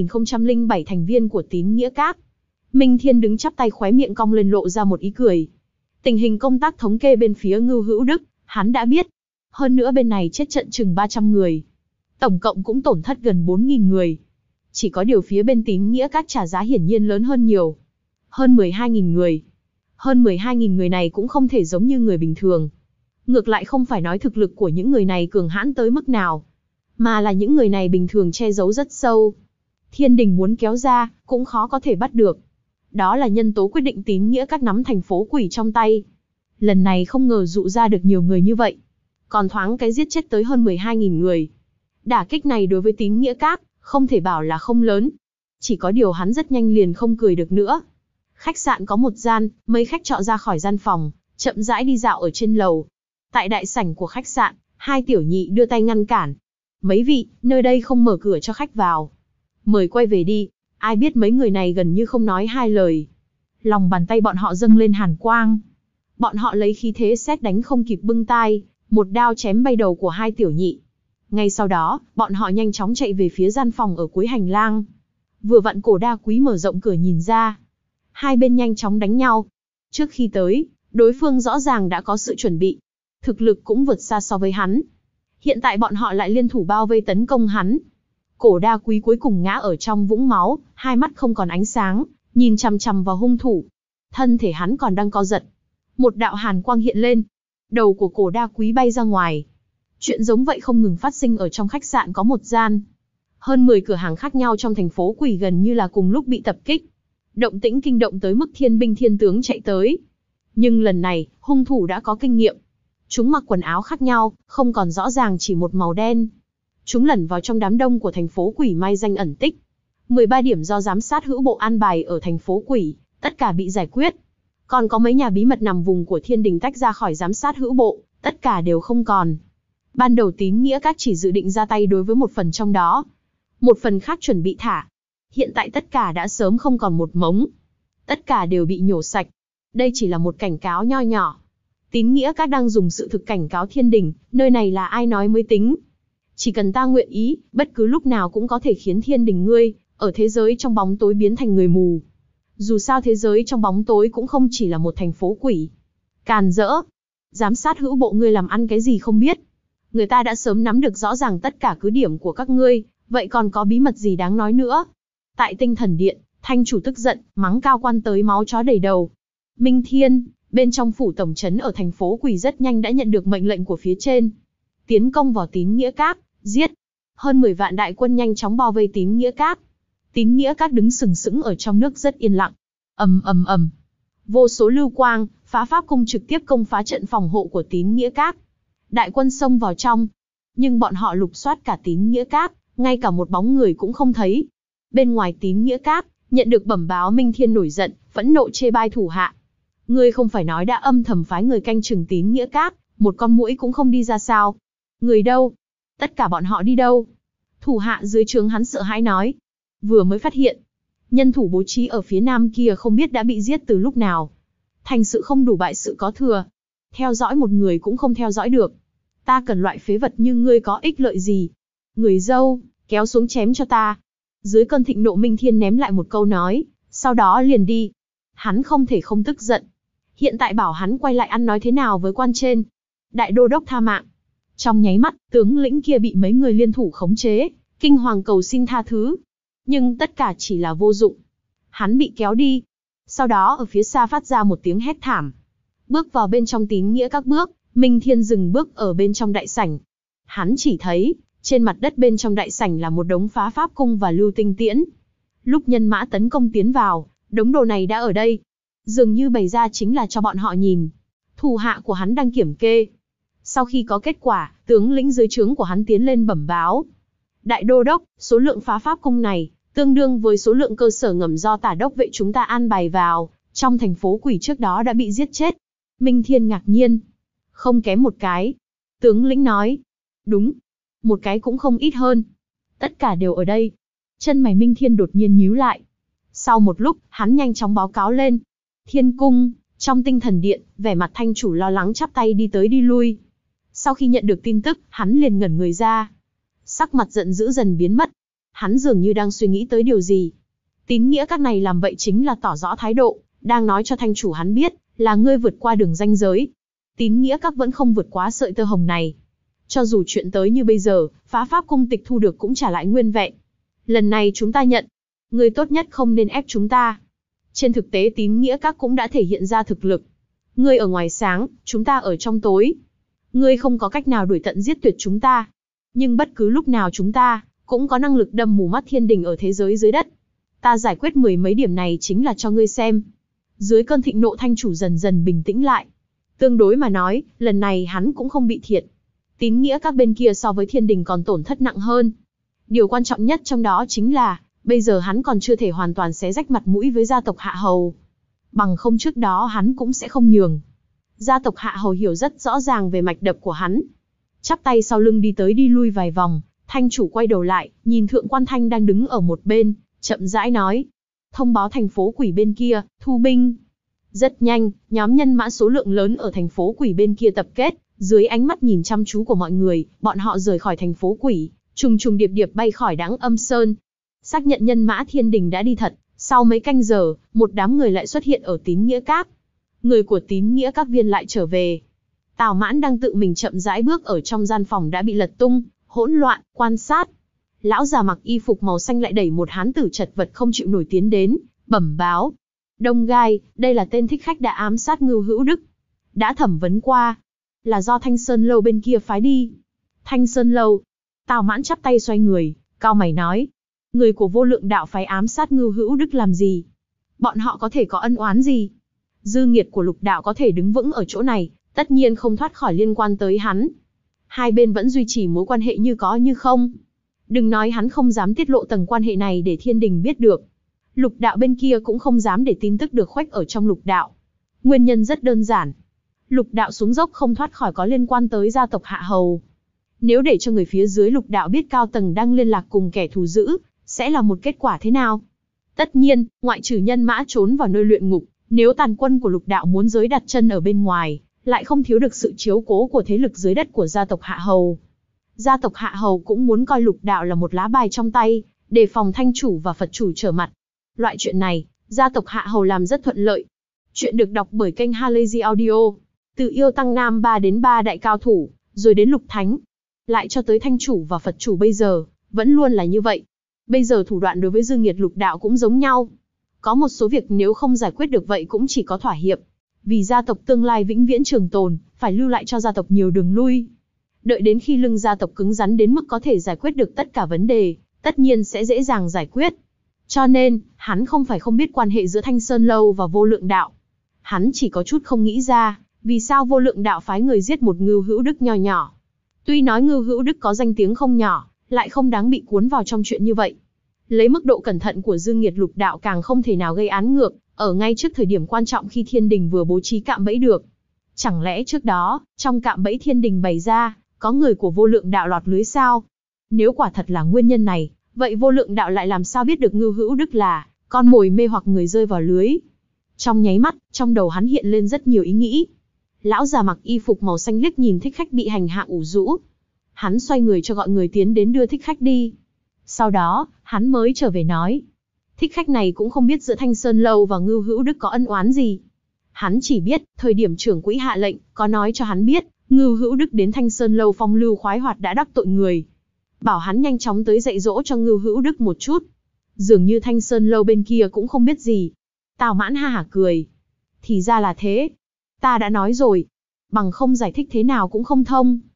12.007 thành viên của Tín Nghĩa Các. Minh Thiên đứng chắp tay khóe miệng cong lên lộ ra một ý cười. Tình hình công tác thống kê bên phía Ngưu Hữu Đức, hắn đã biết. Hơn nữa bên này chết trận chừng 300 người. Tổng cộng cũng tổn thất gần 4.000 người. Chỉ có điều phía bên Tín Nghĩa Các trả giá hiển nhiên lớn hơn nhiều. Hơn 12.000 người. Hơn 12.000 người này cũng không thể giống như người bình thường. Ngược lại không phải nói thực lực của những người này cường hãn tới mức nào, mà là những người này bình thường che giấu rất sâu. Thiên đình muốn kéo ra, cũng khó có thể bắt được. Đó là nhân tố quyết định Tín Nghĩa Các nắm thành phố quỷ trong tay. Lần này không ngờ dụ ra được nhiều người như vậy. Còn thoáng cái giết chết tới hơn 12.000 người. Đả kích này đối với Tín Nghĩa Các, không thể bảo là không lớn. Chỉ có điều hắn rất nhanh liền không cười được nữa. Khách sạn có một gian, mấy khách trọ ra khỏi gian phòng, chậm rãi đi dạo ở trên lầu. Tại đại sảnh của khách sạn, hai tiểu nhị đưa tay ngăn cản. Mấy vị, nơi đây không mở cửa cho khách vào. Mời quay về đi. Ai biết mấy người này gần như không nói hai lời. Lòng bàn tay bọn họ dâng lên hàn quang. Bọn họ lấy khí thế sét đánh không kịp bưng tai, một đao chém bay đầu của hai tiểu nhị. Ngay sau đó, bọn họ nhanh chóng chạy về phía gian phòng ở cuối hành lang. Vừa vặn Cổ Đa Quý mở rộng cửa nhìn ra. Hai bên nhanh chóng đánh nhau. Trước khi tới, đối phương rõ ràng đã có sự chuẩn bị. Thực lực cũng vượt xa so với hắn. Hiện tại bọn họ lại liên thủ bao vây tấn công hắn. Cổ Đa Quý cuối cùng ngã ở trong vũng máu, hai mắt không còn ánh sáng, nhìn chằm chằm vào hung thủ. Thân thể hắn còn đang co giật. Một đạo hàn quang hiện lên. Đầu của Cổ Đa Quý bay ra ngoài. Chuyện giống vậy không ngừng phát sinh ở trong khách sạn có một gian. Hơn 10 cửa hàng khác nhau trong thành phố quỷ gần như là cùng lúc bị tập kích. Động tĩnh kinh động tới mức thiên binh thiên tướng chạy tới. Nhưng lần này, hung thủ đã có kinh nghiệm. Chúng mặc quần áo khác nhau, không còn rõ ràng chỉ một màu đen. Chúng lẩn vào trong đám đông của thành phố quỷ mai danh ẩn tích. 13 điểm do giám sát hữu bộ an bài ở thành phố quỷ, tất cả bị giải quyết. Còn có mấy nhà bí mật nằm vùng của thiên đình tách ra khỏi giám sát hữu bộ, tất cả đều không còn. Ban đầu Tín Nghĩa Các chỉ dự định ra tay đối với một phần trong đó. Một phần khác chuẩn bị thả. Hiện tại tất cả đã sớm không còn một mống. Tất cả đều bị nhổ sạch. Đây chỉ là một cảnh cáo nho nhỏ. Tín Nghĩa Các đang dùng sự thực cảnh cáo thiên đình, nơi này là ai nói mới tính. Chỉ cần ta nguyện ý, bất cứ lúc nào cũng có thể khiến thiên đình ngươi, ở thế giới trong bóng tối biến thành người mù. Dù sao thế giới trong bóng tối cũng không chỉ là một thành phố quỷ. Càn rỡ. Giám sát hữu bộ ngươi làm ăn cái gì không biết. Người ta đã sớm nắm được rõ ràng tất cả cứ điểm của các ngươi, vậy còn có bí mật gì đáng nói nữa. Tại Tinh Thần Điện, Thanh chủ tức giận, mắng cao quan tới máu chó đầy đầu. Minh Thiên, bên trong phủ tổng trấn ở thành phố quỷ rất nhanh đã nhận được mệnh lệnh của phía trên. Tiến công vào Tín Nghĩa Các, giết. Hơn 10 vạn đại quân nhanh chóng bao vây Tín Nghĩa Các. Tín Nghĩa Các đứng sừng sững ở trong nước rất yên lặng. Ầm ầm ầm. Vô số lưu quang, phá pháp cung trực tiếp công phá trận phòng hộ của Tín Nghĩa Các. Đại quân xông vào trong. Nhưng bọn họ lục soát cả Tín Nghĩa Các, ngay cả một bóng người cũng không thấy. Bên ngoài Tín Nghĩa Các, nhận được bẩm báo Minh Thiên nổi giận, phẫn nộ chê bai thủ hạ. Ngươi không phải nói đã âm thầm phái người canh chừng Tín Nghĩa Các, một con muỗi cũng không đi ra sao? Người đâu? Tất cả bọn họ đi đâu? Thủ hạ dưới trướng hắn sợ hãi nói. Vừa mới phát hiện, nhân thủ bố trí ở phía nam kia không biết đã bị giết từ lúc nào. Thành sự không đủ bại sự có thừa. Theo dõi một người cũng không theo dõi được. Ta cần loại phế vật như ngươi có ích lợi gì? Người dâu, kéo xuống chém cho ta. Dưới cơn thịnh nộ Minh Thiên ném lại một câu nói, sau đó liền đi. Hắn không thể không tức giận. Hiện tại bảo hắn quay lại ăn nói thế nào với quan trên. Đại đô đốc tha mạng. Trong nháy mắt, tướng lĩnh kia bị mấy người liên thủ khống chế, kinh hoàng cầu xin tha thứ. Nhưng tất cả chỉ là vô dụng. Hắn bị kéo đi. Sau đó ở phía xa phát ra một tiếng hét thảm. Bước vào bên trong Tín Nghĩa Các bước, Minh Thiên dừng bước ở bên trong đại sảnh. Hắn chỉ thấy, Trên mặt đất bên trong đại sảnh là một đống phá pháp cung và lưu tinh tiễn. Lúc nhân mã tấn công tiến vào, đống đồ này đã ở đây. Dường như bày ra chính là cho bọn họ nhìn. Thủ hạ của hắn đang kiểm kê. Sau khi có kết quả, tướng lĩnh dưới trướng của hắn tiến lên bẩm báo. Đại đô đốc, số lượng phá pháp cung này, tương đương với số lượng cơ sở ngầm do tả đốc vệ chúng ta an bài vào, trong thành phố quỷ trước đó đã bị giết chết. Minh Thiên ngạc nhiên. Không kém một cái. Tướng lĩnh nói. Đúng. Một cái cũng không ít hơn. Tất cả đều ở đây. Chân mày Minh Thiên đột nhiên nhíu lại. Sau một lúc, hắn nhanh chóng báo cáo lên. Thiên cung, trong tinh thần điện, vẻ mặt thanh chủ lo lắng chắp tay đi tới đi lui. Sau khi nhận được tin tức, hắn liền ngẩn người ra. Sắc mặt giận dữ dần biến mất. Hắn dường như đang suy nghĩ tới điều gì. Tín nghĩa các này làm vậy chính là tỏ rõ thái độ, đang nói cho thanh chủ hắn biết, là ngươi vượt qua đường ranh giới. Tín nghĩa các vẫn không vượt quá sợi tơ hồng này. Cho dù chuyện tới như bây giờ, phá pháp cung tịch thu được cũng trả lại nguyên vẹn. Lần này chúng ta nhận. Ngươi tốt nhất không nên ép chúng ta. Trên thực tế tín nghĩa các cũng đã thể hiện ra thực lực. Ngươi ở ngoài sáng, chúng ta ở trong tối. Ngươi không có cách nào đuổi tận giết tuyệt chúng ta. Nhưng bất cứ lúc nào chúng ta cũng có năng lực đâm mù mắt thiên đình ở thế giới dưới đất. Ta giải quyết mười mấy điểm này chính là cho ngươi xem. Dưới cơn thịnh nộ thanh chủ dần dần bình tĩnh lại. Tương đối mà nói, lần này hắn cũng không bị thiệt. Tín nghĩa các bên kia so với thiên đình còn tổn thất nặng hơn. Điều quan trọng nhất trong đó chính là, bây giờ hắn còn chưa thể hoàn toàn xé rách mặt mũi với gia tộc Hạ Hầu. Bằng không trước đó hắn cũng sẽ không nhường. Gia tộc Hạ Hầu hiểu rất rõ ràng về mạch đập của hắn. Chắp tay sau lưng đi tới đi lui vài vòng, thanh chủ quay đầu lại, nhìn Thượng Quan Thanh đang đứng ở một bên, chậm rãi nói. Thông báo thành phố quỷ bên kia, thu binh. Rất nhanh, nhóm nhân mã số lượng lớn ở thành phố quỷ bên kia tập kết, dưới ánh mắt nhìn chăm chú của mọi người, bọn họ rời khỏi thành phố quỷ, trùng trùng điệp điệp bay khỏi Đãng Âm Sơn. Xác nhận nhân mã thiên đình đã đi thật, sau mấy canh giờ, một đám người lại xuất hiện ở Tín Nghĩa Các. Người của Tín Nghĩa Các viên lại trở về. Tào Mãn đang tự mình chậm rãi bước ở trong gian phòng đã bị lật tung, hỗn loạn, quan sát. Lão già mặc y phục màu xanh lại đẩy một hán tử chật vật không chịu nổi tiến đến, bẩm báo. Đông Gai, đây là tên thích khách đã ám sát Ngưu Hữu Đức. Đã thẩm vấn qua, là do Thanh Sơn Lâu bên kia phái đi. Thanh Sơn Lâu. Tào Mãn chắp tay xoay người, cau mày nói. Người của Vô Lượng Đạo phái ám sát Ngưu Hữu Đức làm gì? Bọn họ có thể có ân oán gì? Dư nghiệt của Lục Đạo có thể đứng vững ở chỗ này, tất nhiên không thoát khỏi liên quan tới hắn. Hai bên vẫn duy trì mối quan hệ như có như không. Đừng nói hắn không dám tiết lộ tầng quan hệ này để thiên đình biết được. Lục Đạo bên kia cũng không dám để tin tức được khuếch ở trong Lục Đạo. Nguyên nhân rất đơn giản. Lục Đạo xuống dốc không thoát khỏi có liên quan tới gia tộc Hạ Hầu. Nếu để cho người phía dưới Lục Đạo biết cao tầng đang liên lạc cùng kẻ thù dữ, sẽ là một kết quả thế nào? Tất nhiên, ngoại trừ nhân mã trốn vào nơi luyện ngục, nếu tàn quân của Lục Đạo muốn giới đặt chân ở bên ngoài, lại không thiếu được sự chiếu cố của thế lực dưới đất của gia tộc Hạ Hầu. Gia tộc Hạ Hầu cũng muốn coi Lục Đạo là một lá bài trong tay, đề phòng Thanh chủ và Phật chủ trở mặt. Loại chuyện này, gia tộc Hạ Hầu làm rất thuận lợi. Chuyện được đọc bởi kênh Halazy Audio. Từ yêu tăng nam 3 đến 3 đại cao thủ, rồi đến lục thánh. Lại cho tới Thanh chủ và Phật chủ bây giờ, vẫn luôn là như vậy. Bây giờ thủ đoạn đối với dư nghiệt Lục Đạo cũng giống nhau. Có một số việc nếu không giải quyết được vậy cũng chỉ có thỏa hiệp. Vì gia tộc tương lai vĩnh viễn trường tồn, phải lưu lại cho gia tộc nhiều đường lui. Đợi đến khi lưng gia tộc cứng rắn đến mức có thể giải quyết được tất cả vấn đề, tất nhiên sẽ dễ dàng giải quyết. Cho nên, hắn không phải không biết quan hệ giữa Thanh Sơn Lâu và Vô Lượng Đạo. Hắn chỉ có chút không nghĩ ra, vì sao Vô Lượng Đạo phái người giết một Ngưu Hữu Đức nho nhỏ. Tuy nói Ngưu Hữu Đức có danh tiếng không nhỏ, lại không đáng bị cuốn vào trong chuyện như vậy. Lấy mức độ cẩn thận của dư nghiệt Lục Đạo càng không thể nào gây án ngược, ở ngay trước thời điểm quan trọng khi thiên đình vừa bố trí cạm bẫy được. Chẳng lẽ trước đó, trong cạm bẫy thiên đình bày ra, có người của Vô Lượng Đạo lọt lưới sao? Nếu quả thật là nguyên nhân này, vậy Vô Lượng Đạo lại làm sao biết được Ngưu Hữu Đức là con mồi mê hoặc người rơi vào lưới? Trong nháy mắt, trong đầu hắn hiện lên rất nhiều ý nghĩ. Lão già mặc y phục màu xanh liếc nhìn thích khách bị hành hạ ủ rũ. Hắn xoay người cho gọi người tiến đến đưa thích khách đi. Sau đó, hắn mới trở về nói. Thích khách này cũng không biết giữa Thanh Sơn Lâu và Ngưu Hữu Đức có ân oán gì. Hắn chỉ biết, thời điểm trưởng quỹ hạ lệnh, có nói cho hắn biết, Ngưu Hữu Đức đến Thanh Sơn Lâu phong lưu khoái hoạt đã đắc tội người. Bảo hắn nhanh chóng tới dạy dỗ cho Ngưu Hữu Đức một chút. Dường như Thanh Sơn Lâu bên kia cũng không biết gì. Tào Mãn ha hả cười. Thì ra là thế. Ta đã nói rồi. Bằng không giải thích thế nào cũng không thông.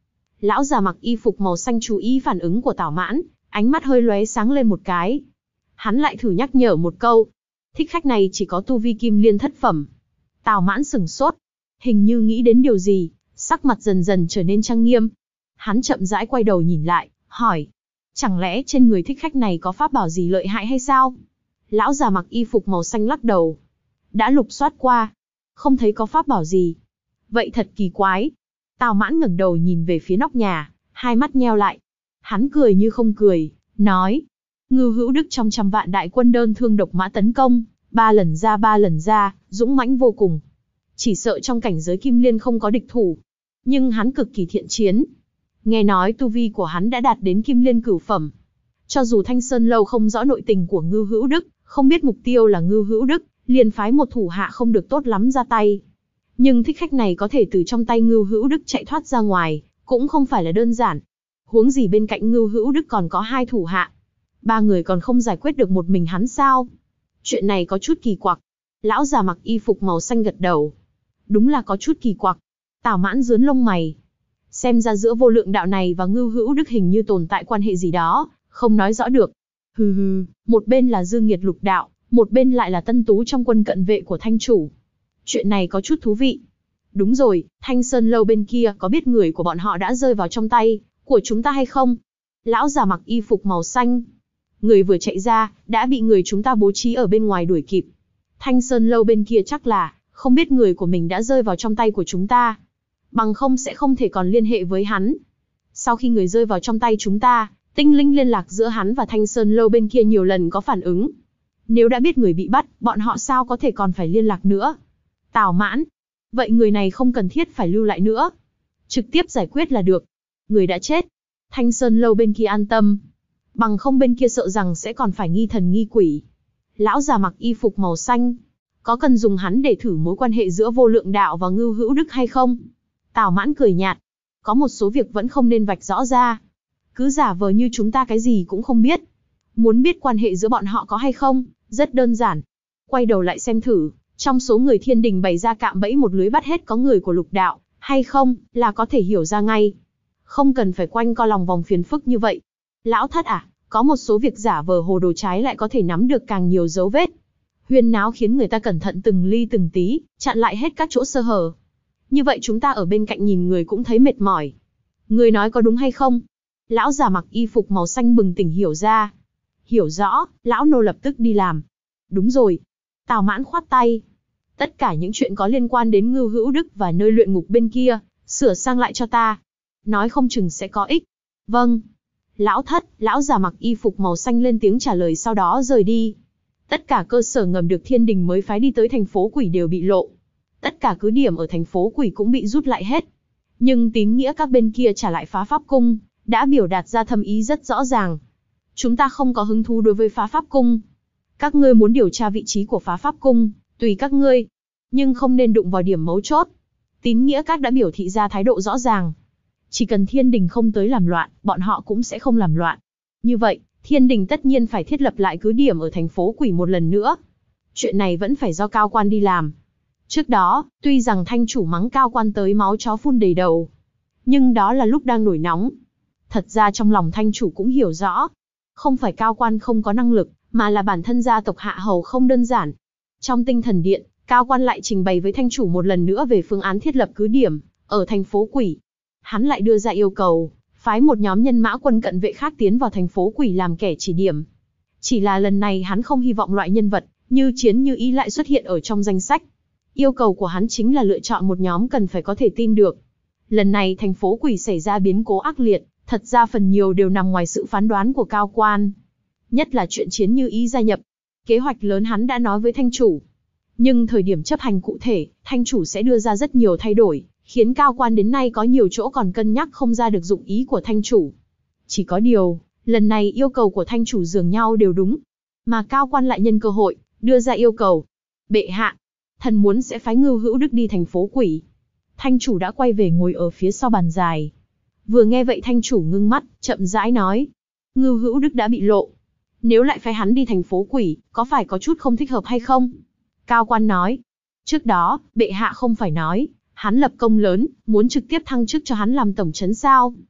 Lão già mặc y phục màu xanh chú ý phản ứng của Tào Mãn, ánh mắt hơi lóe sáng lên một cái. Hắn lại thử nhắc nhở một câu. Thích khách này chỉ có tu vi kim liên thất phẩm. Tào Mãn sửng sốt, hình như nghĩ đến điều gì, sắc mặt dần dần trở nên trang nghiêm. Hắn chậm rãi quay đầu nhìn lại, hỏi. Chẳng lẽ trên người thích khách này có pháp bảo gì lợi hại hay sao? Lão già mặc y phục màu xanh lắc đầu. Đã lục soát qua, không thấy có pháp bảo gì. Vậy thật kỳ quái. Tào Mãn ngẩng đầu nhìn về phía nóc nhà, hai mắt nheo lại. Hắn cười như không cười, nói. Ngưu Hữu Đức trong 100 vạn đại quân đơn thương độc mã tấn công, 3 lần ra, dũng mãnh vô cùng. Chỉ sợ trong cảnh giới kim liên không có địch thủ. Nhưng hắn cực kỳ thiện chiến. Nghe nói tu vi của hắn đã đạt đến kim liên cửu phẩm. Cho dù Thanh Sơn Lâu không rõ nội tình của Ngưu Hữu Đức, không biết mục tiêu là Ngưu Hữu Đức, liền phái một thủ hạ không được tốt lắm ra tay. Nhưng thích khách này có thể từ trong tay Ngưu Hữu Đức chạy thoát ra ngoài, cũng không phải là đơn giản. Huống gì bên cạnh Ngưu Hữu Đức còn có 2 thủ hạ. 3 người còn không giải quyết được một mình hắn sao? Chuyện này có chút kỳ quặc. Lão già mặc y phục màu xanh gật đầu. Đúng là có chút kỳ quặc. Tào Mãn rướn lông mày. Xem ra giữa Vô Lượng Đạo này và Ngưu Hữu Đức hình như tồn tại quan hệ gì đó, không nói rõ được. Hừ, một bên là Dương Nghiệt Lục Đạo, một bên lại là tân tú trong quân cận vệ của Thanh chủ. Chuyện này có chút thú vị. Đúng rồi, Thanh Sơn Lâu bên kia có biết người của bọn họ đã rơi vào trong tay của chúng ta hay không? Lão già mặc y phục màu xanh. Người vừa chạy ra, đã bị người chúng ta bố trí ở bên ngoài đuổi kịp. Thanh Sơn Lâu bên kia chắc là không biết người của mình đã rơi vào trong tay của chúng ta. Bằng không sẽ không thể còn liên hệ với hắn. Sau khi người rơi vào trong tay chúng ta, tinh linh liên lạc giữa hắn và Thanh Sơn Lâu bên kia nhiều lần có phản ứng. Nếu đã biết người bị bắt, bọn họ sao có thể còn phải liên lạc nữa? Tào Mãn. Vậy người này không cần thiết phải lưu lại nữa. Trực tiếp giải quyết là được. Người đã chết. Thanh Sơn Lâu bên kia an tâm. Bằng không bên kia sợ rằng sẽ còn phải nghi thần nghi quỷ. Lão già mặc y phục màu xanh. Có cần dùng hắn để thử mối quan hệ giữa Vô Lượng Đạo và Ngưu Hữu Đức hay không? Tào Mãn cười nhạt. Có một số việc vẫn không nên vạch rõ ra. Cứ giả vờ như chúng ta cái gì cũng không biết. Muốn biết quan hệ giữa bọn họ có hay không? Rất đơn giản. Quay đầu lại xem thử. Trong số người Thiên Đình bày ra cạm bẫy một lưới bắt hết có người của Lục Đạo, hay không, là có thể hiểu ra ngay. Không cần phải quanh co lòng vòng phiền phức như vậy. Lão thất à, có một số việc giả vờ hồ đồ trái lại có thể nắm được càng nhiều dấu vết. Huyên náo khiến người ta cẩn thận từng ly từng tí, chặn lại hết các chỗ sơ hở. Như vậy chúng ta ở bên cạnh nhìn người cũng thấy mệt mỏi. Người nói có đúng hay không? Lão già mặc y phục màu xanh bừng tỉnh hiểu ra. Hiểu rõ, lão nô lập tức đi làm. Đúng rồi. Tào Mãn khoát tay. Tất cả những chuyện có liên quan đến Ngưu Hữu Đức và nơi luyện ngục bên kia, sửa sang lại cho ta. Nói không chừng sẽ có ích. Vâng. Lão thất, lão già mặc y phục màu xanh lên tiếng trả lời sau đó rời đi. Tất cả cơ sở ngầm được Thiên Đình mới phái đi tới thành phố Quỷ đều bị lộ. Tất cả cứ điểm ở thành phố Quỷ cũng bị rút lại hết. Nhưng tín nghĩa các bên kia trả lại Phá Pháp Cung, đã biểu đạt ra thâm ý rất rõ ràng. Chúng ta không có hứng thú đối với Phá Pháp Cung. Các ngươi muốn điều tra vị trí của Phá Pháp Cung, tùy các ngươi. Nhưng không nên đụng vào điểm mấu chốt. Tín nghĩa các đã biểu thị ra thái độ rõ ràng. Chỉ cần Thiên Đình không tới làm loạn, bọn họ cũng sẽ không làm loạn. Như vậy, Thiên Đình tất nhiên phải thiết lập lại cứ điểm ở thành phố Quỷ một lần nữa. Chuyện này vẫn phải do cao quan đi làm. Trước đó, tuy rằng thanh chủ mắng cao quan tới máu chó phun đầy đầu, nhưng đó là lúc đang nổi nóng. Thật ra trong lòng thanh chủ cũng hiểu rõ. Không phải cao quan không có năng lực, mà là bản thân gia tộc Hạ Hầu không đơn giản. Trong tinh thần điện, cao quan lại trình bày với thanh chủ một lần nữa về phương án thiết lập cứ điểm ở thành phố Quỷ. Hắn lại đưa ra yêu cầu, phái một nhóm nhân mã quân cận vệ khác tiến vào thành phố Quỷ làm kẻ chỉ điểm. Chỉ là lần này hắn không hy vọng loại nhân vật như Chiến Như Ý lại xuất hiện ở trong danh sách. Yêu cầu của hắn chính là lựa chọn một nhóm cần phải có thể tin được. Lần này thành phố Quỷ xảy ra biến cố ác liệt, thật ra phần nhiều đều nằm ngoài sự phán đoán của cao quan. Nhất là chuyện Chiến Như Ý gia nhập. Kế hoạch lớn hắn đã nói với thanh chủ. Nhưng thời điểm chấp hành cụ thể, thanh chủ sẽ đưa ra rất nhiều thay đổi, khiến cao quan đến nay có nhiều chỗ còn cân nhắc không ra được dụng ý của thanh chủ. Chỉ có điều, lần này yêu cầu của thanh chủ dường nhau đều đúng. Mà cao quan lại nhân cơ hội, đưa ra yêu cầu. Bệ hạ, thần muốn sẽ phái Ngưu Hữu Đức đi thành phố Quỷ. Thanh chủ đã quay về ngồi ở phía sau bàn dài. Vừa nghe vậy thanh chủ ngưng mắt, chậm rãi nói. Ngưu Hữu Đức đã bị lộ. Nếu lại phái hắn đi thành phố Quỷ, có phải có chút không thích hợp hay không? Cao quan nói. Trước đó, bệ hạ không phải nói, hắn lập công lớn, muốn trực tiếp thăng chức cho hắn làm tổng trấn sao?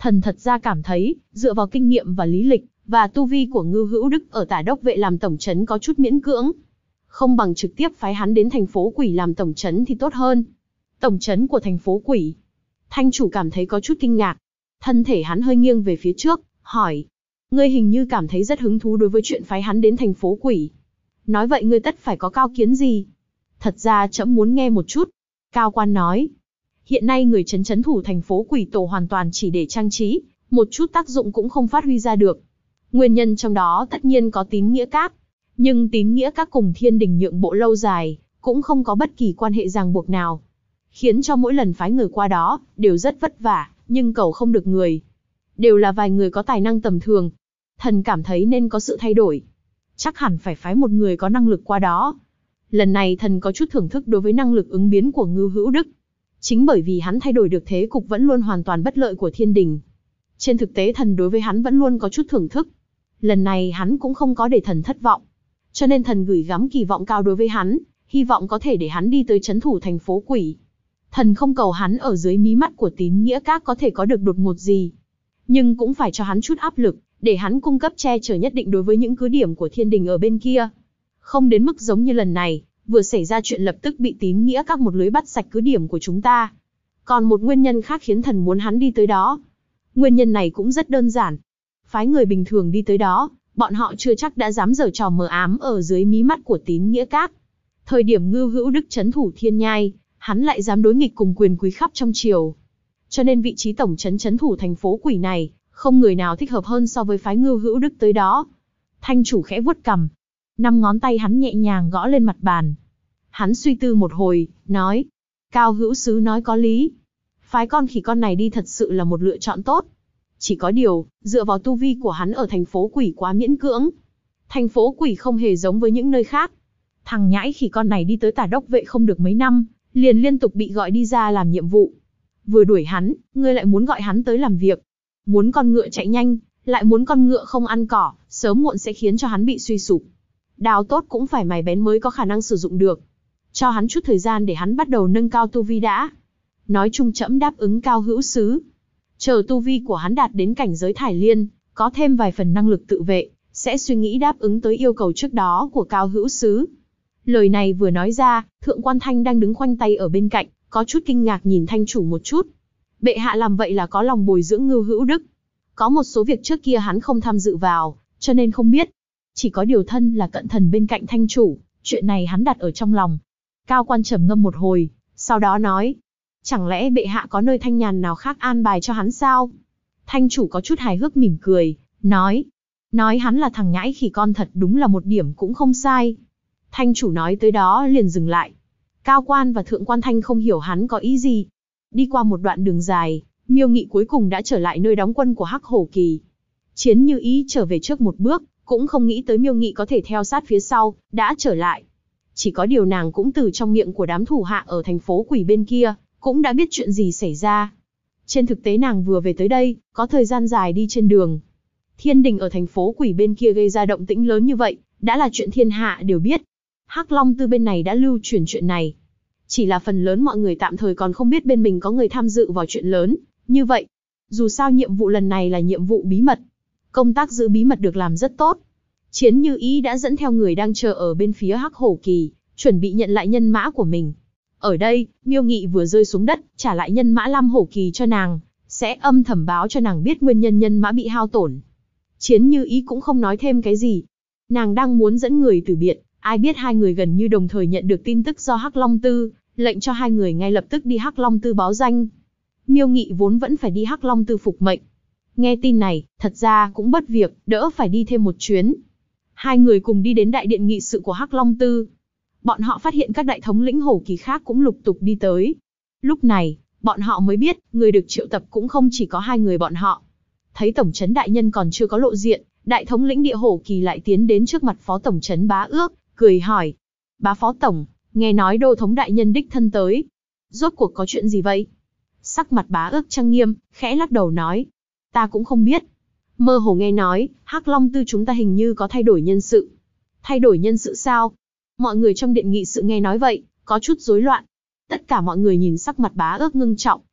Thần thật ra cảm thấy, dựa vào kinh nghiệm và lý lịch, và tu vi của Ngưu Hữu Đức ở Tả Đốc Vệ làm tổng trấn có chút miễn cưỡng. Không bằng trực tiếp phái hắn đến thành phố Quỷ làm tổng trấn thì tốt hơn. Tổng trấn của thành phố Quỷ. Thanh chủ cảm thấy có chút kinh ngạc. Thân thể hắn hơi nghiêng về phía trước, hỏi. Ngươi hình như cảm thấy rất hứng thú đối với chuyện phái hắn đến thành phố Quỷ. Nói vậy ngươi tất phải có cao kiến gì? Thật ra trẫm muốn nghe một chút. Cao quan nói. Hiện nay người trấn thủ thành phố Quỷ Tổ hoàn toàn chỉ để trang trí, một chút tác dụng cũng không phát huy ra được. Nguyên nhân trong đó tất nhiên có tín nghĩa các. Nhưng tín nghĩa các cùng Thiên Đình nhượng bộ lâu dài, cũng không có bất kỳ quan hệ ràng buộc nào. Khiến cho mỗi lần phái người qua đó, đều rất vất vả, nhưng cầu không được người. Đều là vài người có tài năng tầm thường. Thần cảm thấy nên có sự thay đổi. Chắc hẳn phải phái một người có năng lực qua đó. Lần này thần có chút thưởng thức đối với năng lực ứng biến của Ngưu Hữu Đức. Chính bởi vì hắn thay đổi được thế cục vẫn luôn hoàn toàn bất lợi của Thiên Đình. Trên thực tế thần đối với hắn vẫn luôn có chút thưởng thức. Lần này hắn cũng không có để thần thất vọng. Cho nên thần gửi gắm kỳ vọng cao đối với hắn, hy vọng có thể để hắn đi tới trấn thủ thành phố Quỷ. Thần không cầu hắn ở dưới mí mắt của tín nghĩa các có thể có được đột ngột gì. Nhưng cũng phải cho hắn chút áp lực, để hắn cung cấp che chở nhất định đối với những cứ điểm của Thiên Đình ở bên kia. Không đến mức giống như lần này, vừa xảy ra chuyện lập tức bị tín nghĩa các một lưới bắt sạch cứ điểm của chúng ta. Còn một nguyên nhân khác khiến thần muốn hắn đi tới đó. Nguyên nhân này cũng rất đơn giản. Phái người bình thường đi tới đó, bọn họ chưa chắc đã dám giở trò mờ ám ở dưới mí mắt của tín nghĩa các. Thời điểm Ngưu Hữu Đức trấn thủ Thiên Nhai, hắn lại dám đối nghịch cùng quyền quý khắp trong triều. Cho nên vị trí tổng trấn thủ thành phố Quỷ này, không người nào thích hợp hơn so với phái Ngưu Hữu Đức tới đó. Thanh chủ khẽ vuốt cằm. 5 ngón tay hắn nhẹ nhàng gõ lên mặt bàn. Hắn suy tư một hồi, nói. Cao hữu sứ nói có lý. Phái con khỉ con này đi thật sự là một lựa chọn tốt. Chỉ có điều, dựa vào tu vi của hắn ở thành phố Quỷ quá miễn cưỡng. Thành phố Quỷ không hề giống với những nơi khác. Thằng nhãi khỉ con này đi tới Tả Đốc Vệ không được mấy năm, liền liên tục bị gọi đi ra làm nhiệm vụ. Vừa đuổi hắn, ngươi lại muốn gọi hắn tới làm việc. Muốn con ngựa chạy nhanh, lại muốn con ngựa không ăn cỏ, sớm muộn sẽ khiến cho hắn bị suy sụp. Đao tốt cũng phải mài bén mới có khả năng sử dụng được. Cho hắn chút thời gian để hắn bắt đầu nâng cao tu vi đã. Nói chung trẫm đáp ứng Cao hữu sứ. Chờ tu vi của hắn đạt đến cảnh giới Thải Liên, có thêm vài phần năng lực tự vệ, sẽ suy nghĩ đáp ứng tới yêu cầu trước đó của Cao hữu sứ. Lời này vừa nói ra, Thượng quan Thanh đang đứng khoanh tay ở bên cạnh, có chút kinh ngạc nhìn Thanh chủ một chút. Bệ hạ làm vậy là có lòng bồi dưỡng Ngưu Hữu Đức. Có một số việc trước kia hắn không tham dự vào, cho nên không biết. Chỉ có điều thân là cận thần bên cạnh Thanh chủ, chuyện này hắn đặt ở trong lòng. Cao quan trầm ngâm một hồi, sau đó nói. Chẳng lẽ bệ hạ có nơi thanh nhàn nào khác an bài cho hắn sao? Thanh chủ có chút hài hước mỉm cười, nói. Nói hắn là thằng nhãi khỉ con thật đúng là một điểm cũng không sai. Thanh chủ nói tới đó liền dừng lại. Cao quan và Thượng quan Thanh không hiểu hắn có ý gì. Đi qua một đoạn đường dài, Miêu Nghị cuối cùng đã trở lại nơi đóng quân của Hắc Hổ Kỳ. Chiến Như Ý trở về trước một bước, cũng không nghĩ tới Miêu Nghị có thể theo sát phía sau, đã trở lại. Chỉ có điều nàng cũng từ trong miệng của đám thủ hạ ở thành phố Quỷ bên kia, cũng đã biết chuyện gì xảy ra. Trên thực tế nàng vừa về tới đây, có thời gian dài đi trên đường. Thiên Đình ở thành phố Quỷ bên kia gây ra động tĩnh lớn như vậy, đã là chuyện thiên hạ đều biết. Hắc Long Tư bên này đã lưu truyền chuyện này. Chỉ là phần lớn mọi người tạm thời còn không biết bên mình có người tham dự vào chuyện lớn, như vậy. Dù sao nhiệm vụ lần này là nhiệm vụ bí mật. Công tác giữ bí mật được làm rất tốt. Chiến Như Ý đã dẫn theo người đang chờ ở bên phía Hắc Hổ Kỳ, chuẩn bị nhận lại nhân mã của mình. Ở đây, Miêu Nghị vừa rơi xuống đất, trả lại nhân mã Lam Hổ Kỳ cho nàng, sẽ âm thầm báo cho nàng biết nguyên nhân nhân mã bị hao tổn. Chiến Như Ý cũng không nói thêm cái gì. Nàng đang muốn dẫn người từ biệt, ai biết hai người gần như đồng thời nhận được tin tức do Hắc Long Tư, lệnh cho hai người ngay lập tức đi Hắc Long Tư báo danh. Miêu Nghị vốn vẫn phải đi Hắc Long Tư phục mệnh. Nghe tin này, thật ra cũng bất việc, đỡ phải đi thêm một chuyến. Hai người cùng đi đến đại điện nghị sự của Hắc Long Tư. Bọn họ phát hiện các đại thống lĩnh hổ kỳ khác cũng lục tục đi tới. Lúc này, bọn họ mới biết, người được triệu tập cũng không chỉ có hai người bọn họ. Thấy tổng trấn đại nhân còn chưa có lộ diện, đại thống lĩnh địa hổ kỳ lại tiến đến trước mặt phó tổng trấn Bá Ước, cười hỏi. Bá phó tổng, nghe nói đô thống đại nhân đích thân tới. Rốt cuộc có chuyện gì vậy? Sắc mặt Bá Ước trang nghiêm, khẽ lắc đầu nói. Ta cũng không biết. Mơ hồ nghe nói, Hắc Long Tư chúng ta hình như có thay đổi nhân sự. Thay đổi nhân sự sao? Mọi người trong điện nghị sự nghe nói vậy, có chút rối loạn. Tất cả mọi người nhìn sắc mặt Bá Ước ngưng trọng,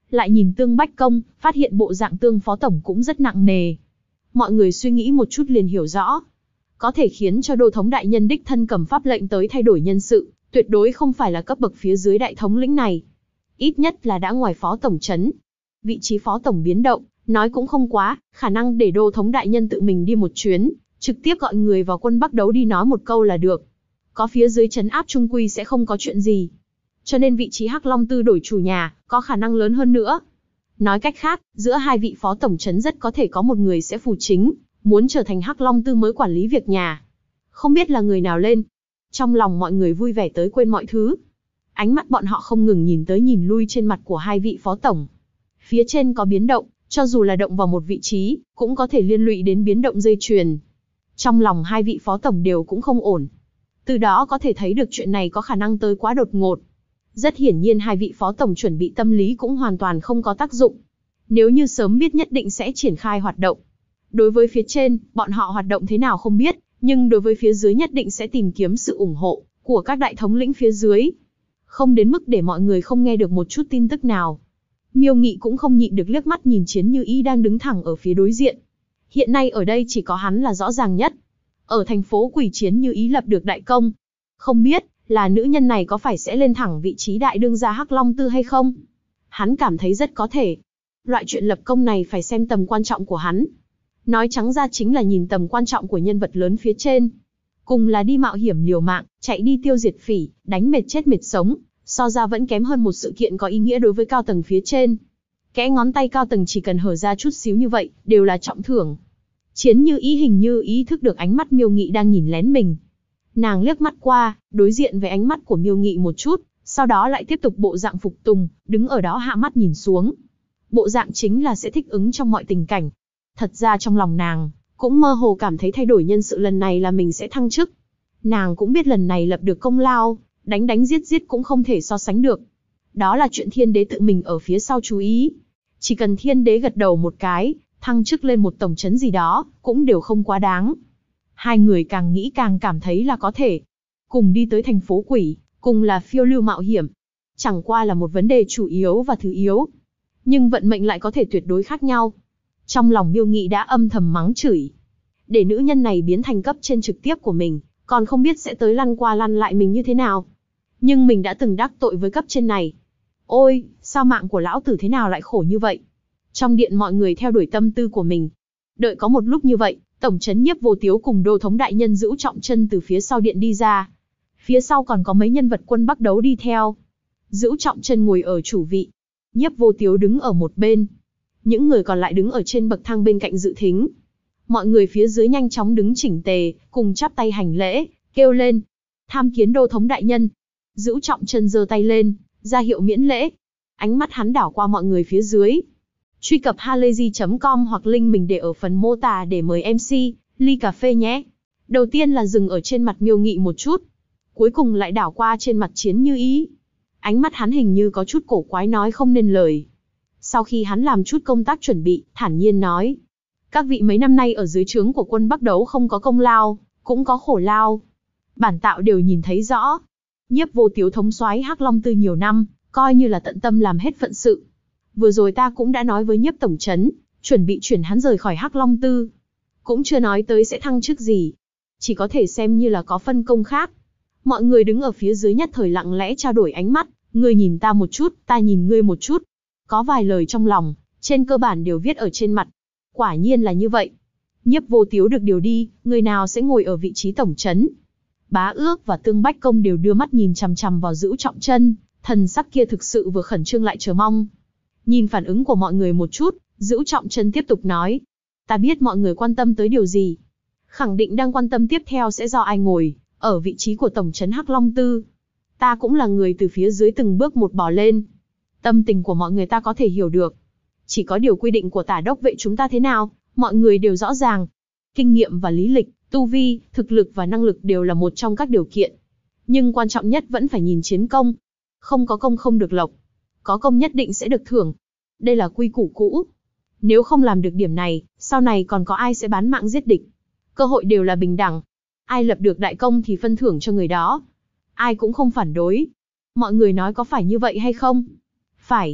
Lại nhìn Tương Bách Công, phát hiện bộ dạng Tương phó tổng cũng rất nặng nề. Mọi người suy nghĩ một chút liền hiểu rõ. Có thể khiến cho đô thống đại nhân đích thân cầm pháp lệnh tới thay đổi nhân sự, tuyệt đối không phải là cấp bậc phía dưới đại thống lĩnh này. Ít nhất là đã ngoài phó tổng trấn. Vị trí phó tổng biến động, nói cũng không quá, khả năng để đô thống đại nhân tự mình đi một chuyến, trực tiếp gọi người vào quân Bắc Đấu đi nói một câu là được. Có phía dưới trấn áp trung quy sẽ không có chuyện gì. Cho nên vị trí Hắc Long Tư đổi chủ nhà, có khả năng lớn hơn nữa. Nói cách khác, giữa hai vị phó tổng trấn rất có thể có một người sẽ phụ chính, muốn trở thành Hắc Long Tư mới quản lý việc nhà. Không biết là người nào lên. Trong lòng mọi người vui vẻ tới quên mọi thứ. Ánh mắt bọn họ không ngừng nhìn tới nhìn lui trên mặt của hai vị phó tổng. Phía trên có biến động, cho dù là động vào một vị trí, cũng có thể liên lụy đến biến động dây chuyền. Trong lòng hai vị phó tổng đều cũng không ổn. Từ đó có thể thấy được chuyện này có khả năng tới quá đột ngột. Rất hiển nhiên hai vị phó tổng chuẩn bị tâm lý cũng hoàn toàn không có tác dụng. Nếu như sớm biết nhất định sẽ triển khai hoạt động. Đối với phía trên, bọn họ hoạt động thế nào không biết, nhưng đối với phía dưới nhất định sẽ tìm kiếm sự ủng hộ của các đại thống lĩnh phía dưới. Không đến mức để mọi người không nghe được một chút tin tức nào. Miêu Nghị cũng không nhịn được liếc mắt nhìn Chiến Như Ý đang đứng thẳng ở phía đối diện. Hiện nay ở đây chỉ có hắn là rõ ràng nhất. Ở thành phố Quỷ, Chiến Như Ý lập được đại công. Không biết là nữ nhân này có phải sẽ lên thẳng vị trí đại đương gia Hắc Long Tư hay không? Hắn cảm thấy rất có thể. Loại chuyện lập công này phải xem tầm quan trọng của hắn. Nói trắng ra chính là nhìn tầm quan trọng của nhân vật lớn phía trên. Cùng là đi mạo hiểm liều mạng, chạy đi tiêu diệt phỉ, đánh mệt chết mệt sống, so ra vẫn kém hơn một sự kiện có ý nghĩa đối với cao tầng phía trên. Kẽ ngón tay cao tầng chỉ cần hở ra chút xíu như vậy, đều là trọng thưởng. Chiến Như Ý hình như ý thức được ánh mắt Miêu Nghị đang nhìn lén mình. Nàng liếc mắt qua, đối diện với ánh mắt của Miêu Nghị một chút, sau đó lại tiếp tục bộ dạng phục tùng, đứng ở đó hạ mắt nhìn xuống. Bộ dạng chính là sẽ thích ứng trong mọi tình cảnh. Thật ra trong lòng nàng, cũng mơ hồ cảm thấy thay đổi nhân sự lần này là mình sẽ thăng chức. Nàng cũng biết lần này lập được công lao, đánh giết giết cũng không thể so sánh được. Đó là chuyện Thiên Đế tự mình ở phía sau chú ý. Chỉ cần Thiên Đế gật đầu một cái, thăng chức lên một tổng trấn gì đó, cũng đều không quá đáng. Hai người càng nghĩ càng cảm thấy là có thể. Cùng đi tới thành phố Quỷ, cùng là phiêu lưu mạo hiểm. Chẳng qua là một vấn đề chủ yếu và thứ yếu. Nhưng vận mệnh lại có thể tuyệt đối khác nhau. Trong lòng Miêu Nghị đã âm thầm mắng chửi. Để nữ nhân này biến thành cấp trên trực tiếp của mình, còn không biết sẽ tới lăn qua lăn lại mình như thế nào. Nhưng mình đã từng đắc tội với cấp trên này. Ôi, sao mạng của lão tử thế nào lại khổ như vậy? Trong điện mọi người theo đuổi tâm tư của mình. Đợi có một lúc như vậy, tổng trấn Nhiếp Vô Tiếu cùng đô thống đại nhân Dữu Trọng Chân từ phía sau điện đi ra. Phía sau còn có mấy nhân vật quân Bắc Đấu đi theo. Dữu Trọng Chân ngồi ở chủ vị. Nhiếp Vô Tiếu đứng ở một bên. Những người còn lại đứng ở trên bậc thang bên cạnh dự thính. Mọi người phía dưới nhanh chóng đứng chỉnh tề, cùng chắp tay hành lễ, kêu lên. Tham kiến đô thống đại nhân. Dữu Trọng Chân giơ tay lên, ra hiệu miễn lễ. Ánh mắt hắn đảo qua mọi người phía dưới. Truy cập halayzi.com hoặc link mình để ở phần mô tả để mời MC, ly cà phê nhé. Đầu tiên là dừng ở trên mặt Miêu Nghị một chút. Cuối cùng lại đảo qua trên mặt Chiến Như Ý. Ánh mắt hắn hình như có chút cổ quái nói không nên lời. Sau khi hắn làm chút công tác chuẩn bị, thản nhiên nói. Các vị mấy năm nay ở dưới trướng của quân Bắc Đấu không có công lao, cũng có khổ lao. Bản tạo đều nhìn thấy rõ. Nhiếp Vô Tiếu thống soái Hắc Long Tư nhiều năm, coi như là tận tâm làm hết phận sự. Vừa rồi ta cũng đã nói với Nhiếp tổng trấn, chuẩn bị chuyển hắn rời khỏi Hắc Long Tư. Cũng chưa nói tới sẽ thăng chức gì. Chỉ có thể xem như là có phân công khác. Mọi người đứng ở phía dưới nhất thời lặng lẽ trao đổi ánh mắt, ngươi nhìn ta một chút, ta nhìn ngươi một chút. Có vài lời trong lòng, trên cơ bản đều viết ở trên mặt. Quả nhiên là như vậy. Nhiếp Vô Tiếu được điều đi, người nào sẽ ngồi ở vị trí tổng trấn? Bá Ước và Tương Bách Công đều đưa mắt nhìn chằm chằm vào Dữu Trọng Chân, thần sắc kia thực sự vừa khẩn trương lại chờ mong. Nhìn phản ứng của mọi người một chút, Dữu Trọng Chân tiếp tục nói. Ta biết mọi người quan tâm tới điều gì. Khẳng định đang quan tâm tiếp theo sẽ do ai ngồi ở vị trí của tổng trấn Hắc Long Tư. Ta cũng là người từ phía dưới từng bước một bò lên. Tâm tình của mọi người ta có thể hiểu được. Chỉ có điều quy định của tả đốc vệ chúng ta thế nào, mọi người đều rõ ràng. Kinh nghiệm và lý lịch, tu vi, thực lực và năng lực đều là một trong các điều kiện. Nhưng quan trọng nhất vẫn phải nhìn chiến công. Không có công không được lộc. Có công nhất định sẽ được thưởng. Đây là quy củ cũ. Nếu không làm được điểm này, sau này còn có ai sẽ bán mạng giết địch. Cơ hội đều là bình đẳng. Ai lập được đại công thì phân thưởng cho người đó. Ai cũng không phản đối. Mọi người nói có phải như vậy hay không? Phải.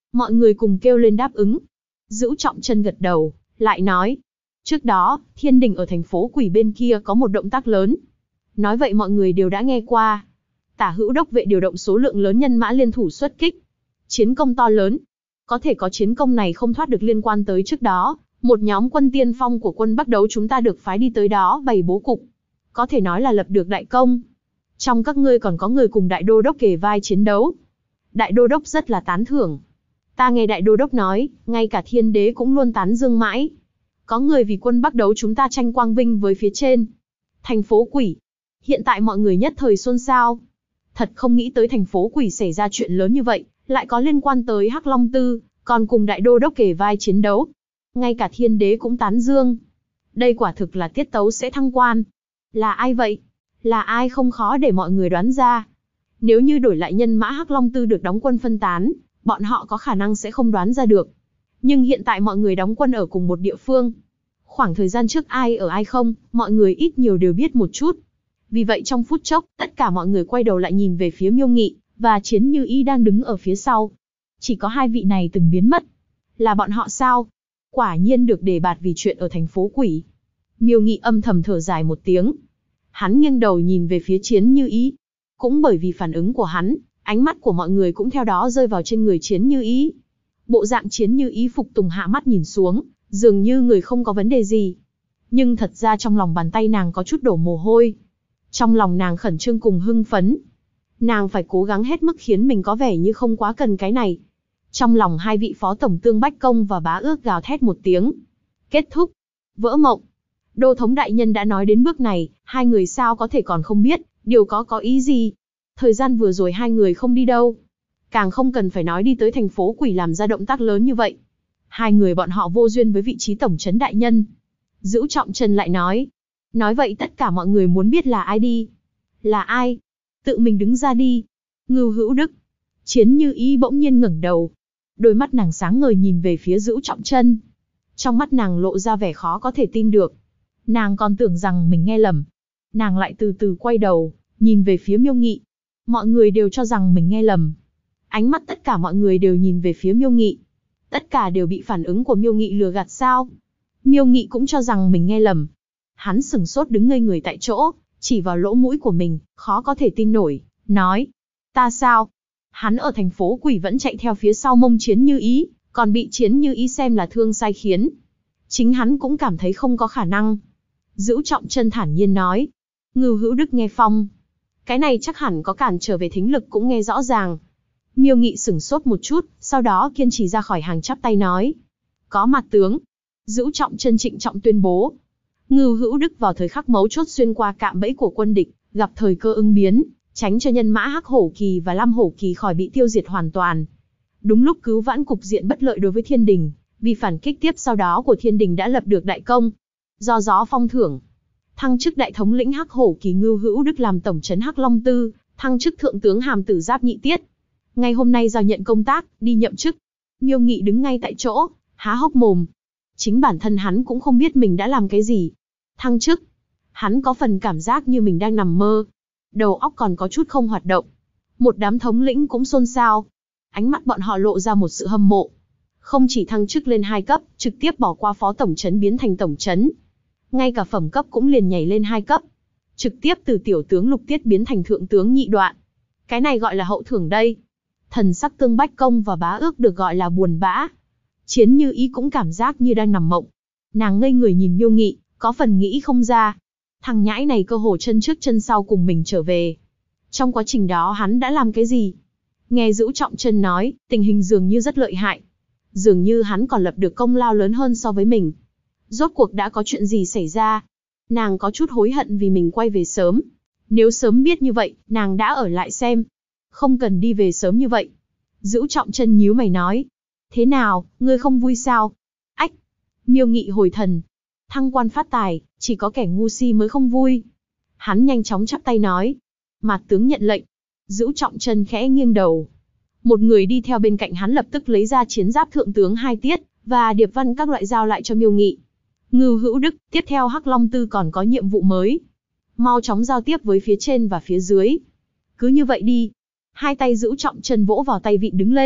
Mọi người cùng kêu lên đáp ứng. Dữu Trọng Chân gật đầu, lại nói. Trước đó, thiên đình ở thành phố Quỷ bên kia có một động tác lớn. Nói vậy mọi người đều đã nghe qua. Tả Hữu đốc vệ điều động số lượng lớn nhân mã liên thủ xuất kích. Chiến công to lớn. Có thể có chiến công này không thoát được liên quan tới trước đó. Một nhóm quân tiên phong của quân Bắc Đấu chúng ta được phái đi tới đó bày bố cục. Có thể nói là lập được đại công. Trong các ngươi còn có người cùng đại đô đốc kề vai chiến đấu. Đại đô đốc rất là tán thưởng. Ta nghe đại đô đốc nói, ngay cả thiên đế cũng luôn tán dương mãi. Có người vì quân Bắc Đấu chúng ta tranh quang vinh với phía trên. Thành phố Quỷ. Hiện tại mọi người nhất thời xôn xao. Thật không nghĩ tới thành phố Quỷ xảy ra chuyện lớn như vậy, lại có liên quan tới Hắc Long Tư, còn cùng đại đô đốc kề vai chiến đấu. Ngay cả thiên đế cũng tán dương. Đây quả thực là tiết tấu sẽ thăng quan. Là ai vậy? Là ai không khó để mọi người đoán ra. Nếu như đổi lại nhân mã Hắc Long Tư được đóng quân phân tán, bọn họ có khả năng sẽ không đoán ra được. Nhưng hiện tại mọi người đóng quân ở cùng một địa phương. Khoảng thời gian trước ai ở ai không, mọi người ít nhiều đều biết một chút. Vì vậy trong phút chốc, tất cả mọi người quay đầu lại nhìn về phía Miêu Nghị, và Chiến Như Ý đang đứng ở phía sau. Chỉ có hai vị này từng biến mất. Là bọn họ sao? Quả nhiên được đề bạt vì chuyện ở thành phố Quỷ. Miêu Nghị âm thầm thở dài một tiếng. Hắn nghiêng đầu nhìn về phía Chiến Như Ý. Cũng bởi vì phản ứng của hắn, ánh mắt của mọi người cũng theo đó rơi vào trên người Chiến Như Ý. Bộ dạng Chiến Như Ý phục tùng hạ mắt nhìn xuống, dường như người không có vấn đề gì. Nhưng thật ra trong lòng bàn tay nàng có chút đổ mồ hôi. Trong lòng nàng khẩn trương cùng hưng phấn. Nàng phải cố gắng hết mức khiến mình có vẻ như không quá cần cái này. Trong lòng hai vị phó tổng tương Bách Công và Bá Ước gào thét một tiếng. Kết thúc. Vỡ mộng. Đô thống đại nhân đã nói đến bước này, hai người sao có thể còn không biết, điều có ý gì. Thời gian vừa rồi hai người không đi đâu. Càng không cần phải nói đi tới thành phố Quỷ làm ra động tác lớn như vậy. Hai người bọn họ vô duyên với vị trí tổng trấn đại nhân. Dữu Trọng Chân lại nói. Nói vậy tất cả mọi người muốn biết là ai đi. Là ai? Tự mình đứng ra đi. Ngưu Hữu Đức. Chiến Như Ý bỗng nhiên ngẩng đầu. Đôi mắt nàng sáng ngời nhìn về phía Dữu Trọng Chân. Trong mắt nàng lộ ra vẻ khó có thể tin được. Nàng còn tưởng rằng mình nghe lầm. Nàng lại từ từ quay đầu, nhìn về phía Miêu Nghị. Mọi người đều cho rằng mình nghe lầm. Ánh mắt tất cả mọi người đều nhìn về phía Miêu Nghị. Tất cả đều bị phản ứng của Miêu Nghị lừa gạt sao? Miêu Nghị cũng cho rằng mình nghe lầm. Hắn sững sốt đứng ngây người tại chỗ, chỉ vào lỗ mũi của mình, khó có thể tin nổi, nói. Ta sao? Hắn ở thành phố Quỷ vẫn chạy theo phía sau mông Chiến Như Ý, còn bị Chiến Như Ý xem là thương sai khiến. Chính hắn cũng cảm thấy không có khả năng. Dữu Trọng Chân thản nhiên nói. Ngưu Hữu Đức nghe phong. Cái này chắc hẳn có cản trở về thính lực cũng nghe rõ ràng. Miêu Nghị sửng sốt một chút, sau đó kiên trì ra khỏi hàng chắp tay nói. Có mặt tướng. Dữu Trọng Chân trịnh trọng tuyên bố. Ngưu Hữu Đức vào thời khắc mấu chốt xuyên qua cạm bẫy của quân địch, gặp thời cơ ứng biến, tránh cho nhân mã Hắc Hổ Kỳ và Lam Hổ Kỳ khỏi bị tiêu diệt hoàn toàn. Đúng lúc cứu vãn cục diện bất lợi đối với Thiên Đình, vì phản kích tiếp sau đó của Thiên Đình đã lập được đại công. Do gió phong thưởng, thăng chức đại thống lĩnh Hắc Hổ Kỳ Ngưu Hữu Đức làm tổng trấn Hắc Long Tư, thăng chức thượng tướng hàm tử giáp nhị tiết. Ngay hôm nay giao nhận công tác, đi nhậm chức. Miêu Nghị đứng ngay tại chỗ, há hốc mồm. Chính bản thân hắn cũng không biết mình đã làm cái gì. Thăng chức. Hắn có phần cảm giác như mình đang nằm mơ. Đầu óc còn có chút không hoạt động. Một đám thống lĩnh cũng xôn xao. Ánh mắt bọn họ lộ ra một sự hâm mộ. Không chỉ thăng chức lên 2 cấp, trực tiếp bỏ qua phó tổng trấn biến thành tổng trấn. Ngay cả phẩm cấp cũng liền nhảy lên 2 cấp. Trực tiếp từ tiểu tướng lục tiết biến thành thượng tướng nhị đoạn. Cái này gọi là hậu thưởng đây. Thần sắc Tương Bách Công và Bá Ước được gọi là buồn bã. Chiến Như Ý cũng cảm giác như đang nằm mộng. Nàng ngây người nhìn Miêu Nghị, có phần nghĩ không ra. Thằng nhãi này cơ hồ chân trước chân sau cùng mình trở về. Trong quá trình đó hắn đã làm cái gì? Nghe Dữu Trọng Chân nói, tình hình dường như rất lợi hại. Dường như hắn còn lập được công lao lớn hơn so với mình. Rốt cuộc đã có chuyện gì xảy ra? Nàng có chút hối hận vì mình quay về sớm. Nếu sớm biết như vậy, nàng đã ở lại xem. Không cần đi về sớm như vậy. Dữu Trọng Chân nhíu mày nói. Thế nào, ngươi không vui sao? Ách! Miêu Nghị hồi thần. Thăng quan phát tài, chỉ có kẻ ngu si mới không vui. Hắn nhanh chóng chắp tay nói. Mạt tướng nhận lệnh. Dữu Trọng Chân khẽ nghiêng đầu. Một người đi theo bên cạnh hắn lập tức lấy ra chiến giáp thượng tướng 2 tiết, và điệp văn các loại giao lại cho Miêu Nghị. Ngưu Hữu Đức, tiếp theo Hắc Long Tư còn có nhiệm vụ mới. Mau chóng giao tiếp với phía trên và phía dưới. Cứ như vậy đi. Hai tay Dữu Trọng Chân vỗ vào tay vịn đứng lên,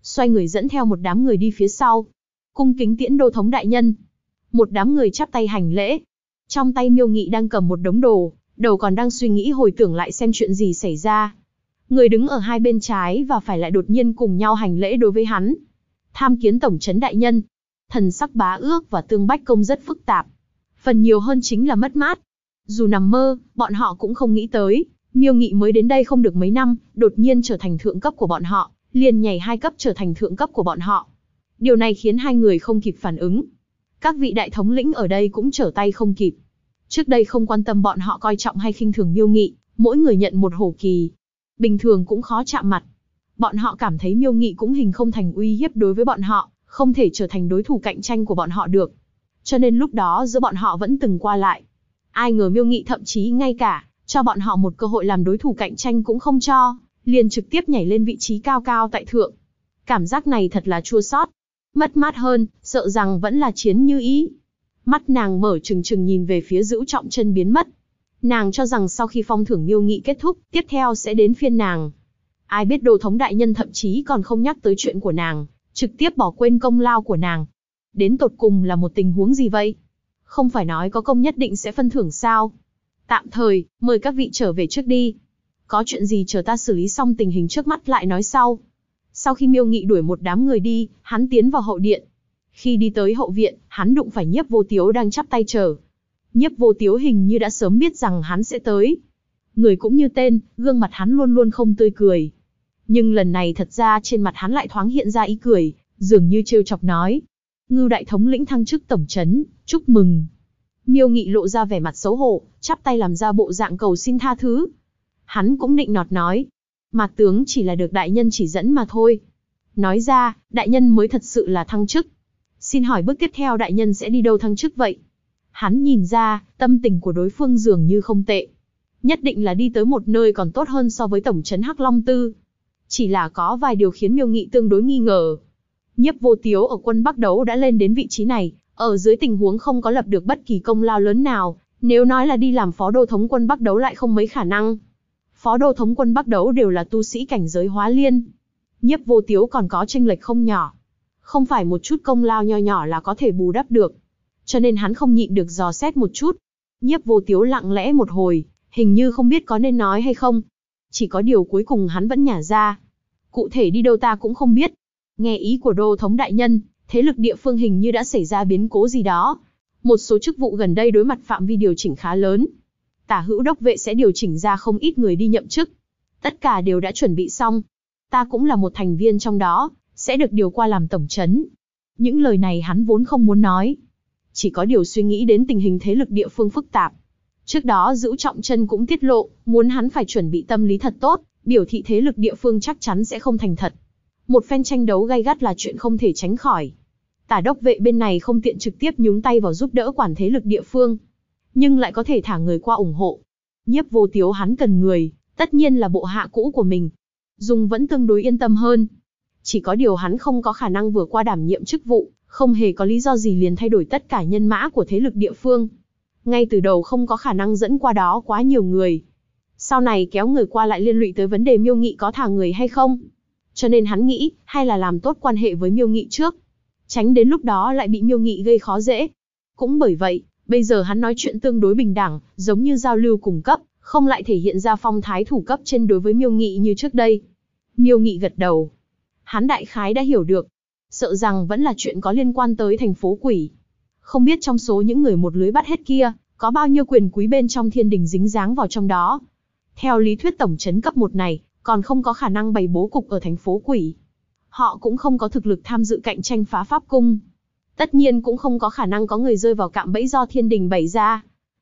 xoay người dẫn theo một đám người đi phía sau. Cung kính tiễn đô thống đại nhân. Một đám người chắp tay hành lễ. Trong tay Miêu Nghị đang cầm một đống đồ, đầu còn đang suy nghĩ hồi tưởng lại xem chuyện gì xảy ra. Người đứng ở hai bên trái và phải lại đột nhiên cùng nhau hành lễ đối với hắn. Tham kiến tổng trấn đại nhân. Thần sắc Bá Ước và Tương Bách Công rất phức tạp. Phần nhiều hơn chính là mất mát. Dù nằm mơ, bọn họ cũng không nghĩ tới, Miêu Nghị mới đến đây không được mấy năm, đột nhiên trở thành thượng cấp của bọn họ, liền nhảy 2 cấp trở thành thượng cấp của bọn họ. Điều này khiến hai người không kịp phản ứng. Các vị đại thống lĩnh ở đây cũng trở tay không kịp. Trước đây không quan tâm bọn họ coi trọng hay khinh thường Miêu Nghị, mỗi người nhận một hổ kỳ. Bình thường cũng khó chạm mặt. Bọn họ cảm thấy Miêu Nghị cũng hình không thành uy hiếp đối với bọn họ, không thể trở thành đối thủ cạnh tranh của bọn họ được. Cho nên lúc đó giữa bọn họ vẫn từng qua lại. Ai ngờ Miêu Nghị thậm chí ngay cả cho bọn họ một cơ hội làm đối thủ cạnh tranh cũng không cho, liền trực tiếp nhảy lên vị trí cao cao tại thượng. Cảm giác này thật là chua xót. Mất mát hơn, sợ rằng vẫn là Chiến Như Ý. Mắt nàng mở trừng trừng nhìn về phía Dữu Trọng Chân biến mất. Nàng cho rằng sau khi phong thưởng Miêu Nghị kết thúc, tiếp theo sẽ đến phiên nàng. Ai biết đô thống đại nhân thậm chí còn không nhắc tới chuyện của nàng, trực tiếp bỏ quên công lao của nàng. Đến tột cùng là một tình huống gì vậy? Không phải nói có công nhất định sẽ phân thưởng sao? Tạm thời, mời các vị trở về trước đi. Có chuyện gì chờ ta xử lý xong tình hình trước mắt lại nói sau. Sau khi Miêu Nghị đuổi một đám người đi, hắn tiến vào hậu điện. Khi đi tới hậu viện, hắn đụng phải Nhiếp Vô Tiếu đang chắp tay chờ. Nhiếp Vô Tiếu hình như đã sớm biết rằng hắn sẽ tới. Người cũng như tên, gương mặt hắn luôn luôn không tươi cười. Nhưng lần này thật ra trên mặt hắn lại thoáng hiện ra ý cười, dường như trêu chọc nói. Ngưu đại thống lĩnh thăng chức tổng trấn, chúc mừng. Miêu Nghị lộ ra vẻ mặt xấu hổ, chắp tay làm ra bộ dạng cầu xin tha thứ. Hắn cũng định nọt nói. Mạc tướng chỉ là được đại nhân chỉ dẫn mà thôi. Nói ra, đại nhân mới thật sự là thăng chức. Xin hỏi bước tiếp theo đại nhân sẽ đi đâu thăng chức vậy? Hắn nhìn ra, tâm tình của đối phương dường như không tệ. Nhất định là đi tới một nơi còn tốt hơn so với tổng trấn Hắc Long Tư. Chỉ là có vài điều khiến Miêu Nghị tương đối nghi ngờ. Nhiếp Vô Tiếu ở quân Bắc Đấu đã lên đến vị trí này, ở dưới tình huống không có lập được bất kỳ công lao lớn nào, nếu nói là đi làm phó đô thống quân Bắc Đấu lại không mấy khả năng. Phó đô thống quân Bắc Đấu đều là tu sĩ cảnh giới hóa liên. Nhiếp Vô Tiếu còn có chênh lệch không nhỏ. Không phải một chút công lao nho nhỏ là có thể bù đắp được. Cho nên hắn không nhịn được dò xét một chút. Nhiếp Vô Tiếu lặng lẽ một hồi, hình như không biết có nên nói hay không. Chỉ có điều cuối cùng hắn vẫn nhả ra. Cụ thể đi đâu ta cũng không biết. Nghe ý của đô thống đại nhân, thế lực địa phương hình như đã xảy ra biến cố gì đó. Một số chức vụ gần đây đối mặt phạm vi điều chỉnh khá lớn. Tả hữu đốc vệ sẽ điều chỉnh ra không ít người đi nhậm chức. Tất cả đều đã chuẩn bị xong. Ta cũng là một thành viên trong đó, sẽ được điều qua làm tổng trấn. Những lời này hắn vốn không muốn nói. Chỉ có điều suy nghĩ đến tình hình thế lực địa phương phức tạp. Trước đó Dữu Trọng Chân cũng tiết lộ, muốn hắn phải chuẩn bị tâm lý thật tốt, biểu thị thế lực địa phương chắc chắn sẽ không thành thật. Một phen tranh đấu gay gắt là chuyện không thể tránh khỏi. Tả đốc vệ bên này không tiện trực tiếp nhúng tay vào giúp đỡ quản thế lực địa phương, nhưng lại có thể thả người qua ủng hộ. Nhiếp Vô Tiếu hắn cần người, tất nhiên là bộ hạ cũ của mình. Dùng vẫn tương đối yên tâm hơn. Chỉ có điều hắn không có khả năng vừa qua đảm nhiệm chức vụ, không hề có lý do gì liền thay đổi tất cả nhân mã của thế lực địa phương. Ngay từ đầu không có khả năng dẫn qua đó quá nhiều người. Sau này kéo người qua lại liên lụy tới vấn đề Miêu Nghị có thả người hay không. Cho nên hắn nghĩ, hay là làm tốt quan hệ với Miêu Nghị trước. Tránh đến lúc đó lại bị Miêu Nghị gây khó dễ. Cũng bởi vậy, bây giờ hắn nói chuyện tương đối bình đẳng, giống như giao lưu cùng cấp, không lại thể hiện ra phong thái thủ cấp trên đối với Miêu Nghị như trước đây. Miêu Nghị gật đầu. Hắn đại khái đã hiểu được. Sợ rằng vẫn là chuyện có liên quan tới thành phố quỷ. Không biết trong số những người một lưới bắt hết kia, có bao nhiêu quyền quý bên trong thiên đình dính dáng vào trong đó. Theo lý thuyết tổng trấn cấp 1 này, còn không có khả năng bày bố cục ở thành phố quỷ. Họ cũng không có thực lực tham dự cạnh tranh phá pháp cung. Tất nhiên cũng không có khả năng có người rơi vào cạm bẫy do thiên đình bày ra.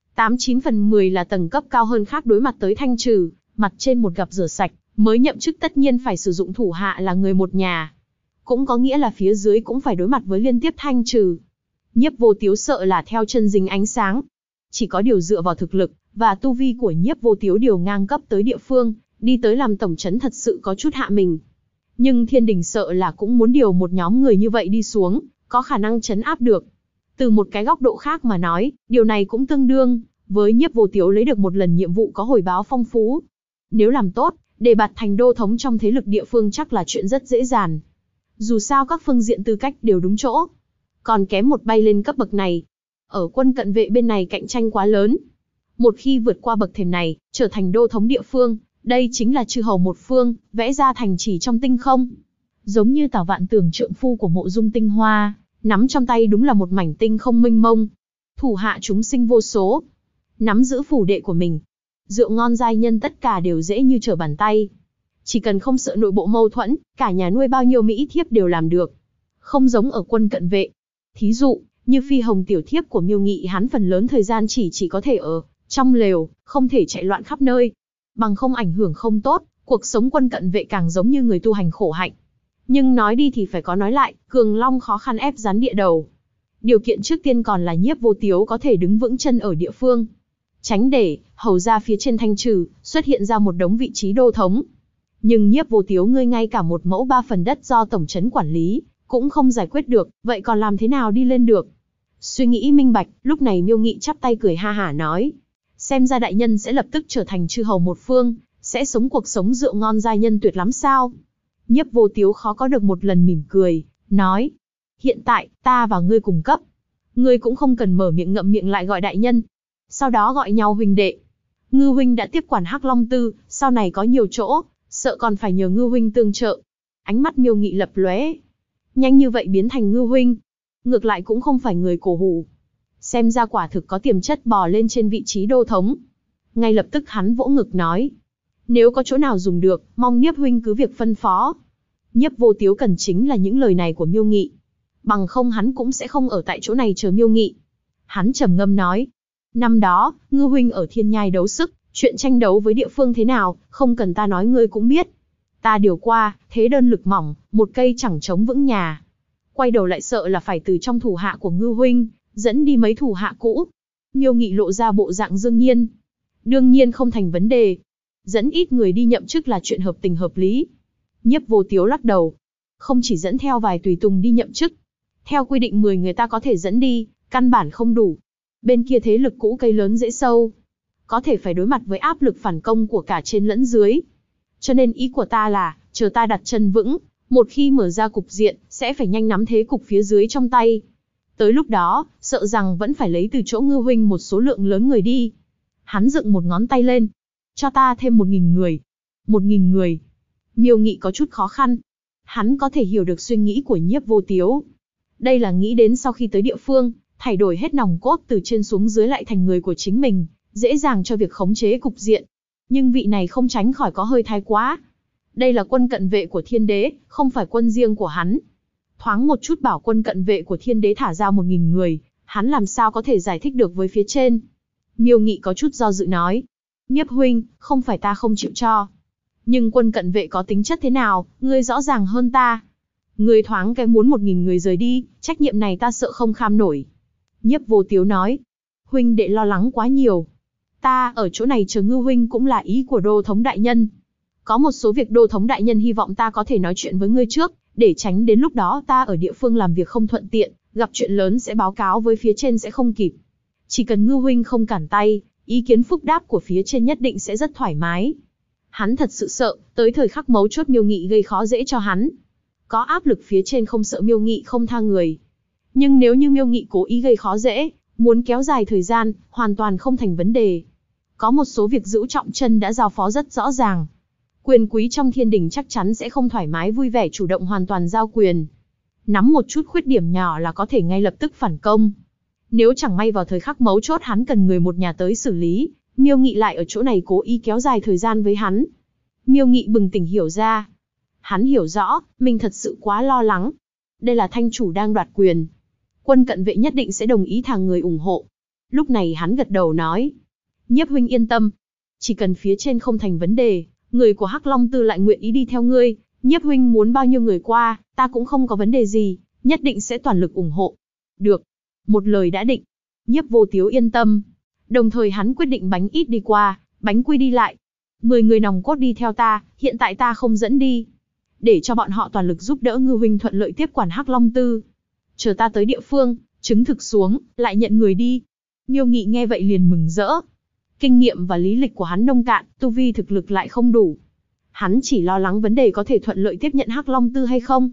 89 phần 10 là tầng cấp cao hơn khác đối mặt tới thanh trừ, mặt trên một gặp rửa sạch, mới nhậm chức tất nhiên phải sử dụng thủ hạ là người một nhà. Cũng có nghĩa là phía dưới cũng phải đối mặt với liên tiếp thanh trừ. Nhiếp Vô Tiếu sợ là theo chân dính ánh sáng. Chỉ có điều dựa vào thực lực, và tu vi của Nhiếp Vô Tiếu điều ngang cấp tới địa phương, đi tới làm tổng trấn thật sự có chút hạ mình. Nhưng thiên đình sợ là cũng muốn điều một nhóm người như vậy đi xuống, có khả năng trấn áp được. Từ một cái góc độ khác mà nói, điều này cũng tương đương với Nhiếp Vô Tiếu lấy được một lần nhiệm vụ có hồi báo phong phú. Nếu làm tốt, đề bạt thành đô thống trong thế lực địa phương chắc là chuyện rất dễ dàng. Dù sao các phương diện tư cách đều đúng chỗ. Còn kém một bay lên cấp bậc này. Ở quân cận vệ bên này cạnh tranh quá lớn. Một khi vượt qua bậc thềm này, trở thành đô thống địa phương, đây chính là chư hầu một phương, vẽ ra thành chỉ trong tinh không. Giống như Tào Vạn Tưởng trượng phu của Mộ Dung Tinh Hoa, nắm trong tay đúng là một mảnh tinh không mênh mông. Thủ hạ chúng sinh vô số, nắm giữ phủ đệ của mình. Rượu ngon giai nhân tất cả đều dễ như trở bàn tay. Chỉ cần không sợ nội bộ mâu thuẫn, cả nhà nuôi bao nhiêu mỹ thiếp đều làm được. Không giống ở quân cận vệ. Thí dụ, như Phi Hồng tiểu thiếp của Miêu Nghị, hắn phần lớn thời gian chỉ có thể ở trong lều, không thể chạy loạn khắp nơi. Bằng không ảnh hưởng không tốt, cuộc sống quân cận vệ càng giống như người tu hành khổ hạnh. Nhưng nói đi thì phải có nói lại, Cường Long khó khăn ép rắn địa đầu. Điều kiện trước tiên còn là Nhiếp Vô Tiếu có thể đứng vững chân ở địa phương. Tránh để hầu ra phía trên thanh trừ, xuất hiện ra một đống vị trí đô thống. Nhưng Nhiếp Vô Tiếu ngươi ngay cả một mẫu 3 phần đất do tổng trấn quản lý, cũng không giải quyết được, vậy còn làm thế nào đi lên được? Suy nghĩ minh bạch, lúc này Miêu Nghị chắp tay cười ha hả nói. Xem ra đại nhân sẽ lập tức trở thành chư hầu một phương, sẽ sống cuộc sống rượu ngon giai nhân tuyệt lắm sao? Nhiếp Vô Tiếu khó có được một lần mỉm cười, nói. Hiện tại, ta và ngươi cùng cấp. Ngươi cũng không cần mở miệng ngậm miệng lại gọi đại nhân. Sau đó gọi nhau huynh đệ. Ngư huynh đã tiếp quản Hắc Long Tư, sau này có nhiều chỗ, sợ còn phải nhờ Ngư huynh tương trợ. Ánh mắt Miêu Nghị lập lóe. Nhanh như vậy biến thành Ngư huynh. Ngược lại cũng không phải người cổ hủ. Xem ra quả thực có tiềm chất bò lên trên vị trí đô thống. Ngay lập tức hắn vỗ ngực nói. Nếu có chỗ nào dùng được, mong Nhiếp huynh cứ việc phân phó. Nhiếp Vô Tiếu cần chính là những lời này của Miêu Nghị. Bằng không hắn cũng sẽ không ở tại chỗ này chờ Miêu Nghị. Hắn trầm ngâm nói. Năm đó, Ngư huynh ở Thiên Nhai đấu sức, chuyện tranh đấu với địa phương thế nào, không cần ta nói ngươi cũng biết. Ta điều qua, thế đơn lực mỏng, một cây chẳng chống vững nhà. Quay đầu lại sợ là phải từ trong thủ hạ của Ngư huynh, dẫn đi mấy thủ hạ cũ. Miêu Nghị lộ ra bộ dạng dương nhiên. Đương nhiên không thành vấn đề. Dẫn ít người đi nhậm chức là chuyện hợp tình hợp lý. Nhiếp Vô Tiếu lắc đầu. Không chỉ dẫn theo vài tùy tùng đi nhậm chức. Theo quy định 10 người ta có thể dẫn đi, căn bản không đủ. Bên kia thế lực cũ cây lớn dễ sâu. Có thể phải đối mặt với áp lực phản công của cả trên lẫn dưới. Cho nên ý của ta là, chờ ta đặt chân vững, một khi mở ra cục diện, sẽ phải nhanh nắm thế cục phía dưới trong tay. Tới lúc đó, sợ rằng vẫn phải lấy từ chỗ Ngư huynh một số lượng lớn người đi. Hắn dựng một ngón tay lên. Cho ta thêm 1.000 người. 1.000 người. Miêu Nghị có chút khó khăn. Hắn có thể hiểu được suy nghĩ của Nhiếp Vô Tiếu. Đây là nghĩ đến sau khi tới địa phương, thay đổi hết nòng cốt từ trên xuống dưới lại thành người của chính mình, dễ dàng cho việc khống chế cục diện. Nhưng vị này không tránh khỏi có hơi thái quá. Đây là quân cận vệ của Thiên Đế, không phải quân riêng của hắn. Thoáng một chút bảo quân cận vệ của Thiên Đế thả ra 1.000 người, hắn làm sao có thể giải thích được với phía trên. Miêu Nghị có chút do dự nói. Nhiếp huynh, không phải ta không chịu cho. Nhưng quân cận vệ có tính chất thế nào, ngươi rõ ràng hơn ta. Ngươi thoáng cái muốn 1.000 người rời đi, trách nhiệm này ta sợ không kham nổi. Nhiếp Vô Tiếu nói. Huynh đệ lo lắng quá nhiều. Ta ở chỗ này chờ Ngư huynh cũng là ý của đô thống đại nhân. Có một số việc đô thống đại nhân hy vọng ta có thể nói chuyện với ngươi trước, để tránh đến lúc đó ta ở địa phương làm việc không thuận tiện, gặp chuyện lớn sẽ báo cáo với phía trên sẽ không kịp. Chỉ cần Ngư huynh không cản tay, ý kiến phúc đáp của phía trên nhất định sẽ rất thoải mái. Hắn thật sự sợ, tới thời khắc mấu chốt Miêu Nghị gây khó dễ cho hắn. Có áp lực phía trên không sợ Miêu Nghị không tha người. Nhưng nếu như Miêu Nghị cố ý gây khó dễ, muốn kéo dài thời gian, hoàn toàn không thành vấn đề. Có một số việc giữ trọng chân đã giao phó rất rõ ràng. Quyền quý trong thiên đình chắc chắn sẽ không thoải mái vui vẻ chủ động hoàn toàn giao quyền. Nắm một chút khuyết điểm nhỏ là có thể ngay lập tức phản công. Nếu chẳng may vào thời khắc mấu chốt hắn cần người một nhà tới xử lý, Miêu Nghị lại ở chỗ này cố ý kéo dài thời gian với hắn. Miêu Nghị bừng tỉnh hiểu ra. Hắn hiểu rõ, mình thật sự quá lo lắng. Đây là thanh chủ đang đoạt quyền. Quân cận vệ nhất định sẽ đồng ý thả người ủng hộ. Lúc này hắn gật đầu nói. Nhiếp huynh yên tâm. Chỉ cần phía trên không thành vấn đề, người của Hắc Long Tư lại nguyện ý đi theo ngươi. Nhiếp huynh muốn bao nhiêu người qua, ta cũng không có vấn đề gì, nhất định sẽ toàn lực ủng hộ. Được. Một lời đã định. Nhiếp Vô Tiếu yên tâm. Đồng thời hắn quyết định bánh ít đi qua, bánh quy đi lại. 10 người nòng cốt đi theo ta, hiện tại ta không dẫn đi. Để cho bọn họ toàn lực giúp đỡ Ngư huynh thuận lợi tiếp quản Hắc Long Tư. Chờ ta tới địa phương, chứng thực xuống, lại nhận người đi. Miêu Nghị nghe vậy liền mừng rỡ. Kinh nghiệm và lý lịch của hắn nông cạn, tu vi thực lực lại không đủ. Hắn chỉ lo lắng vấn đề có thể thuận lợi tiếp nhận Hắc Long Tư hay không.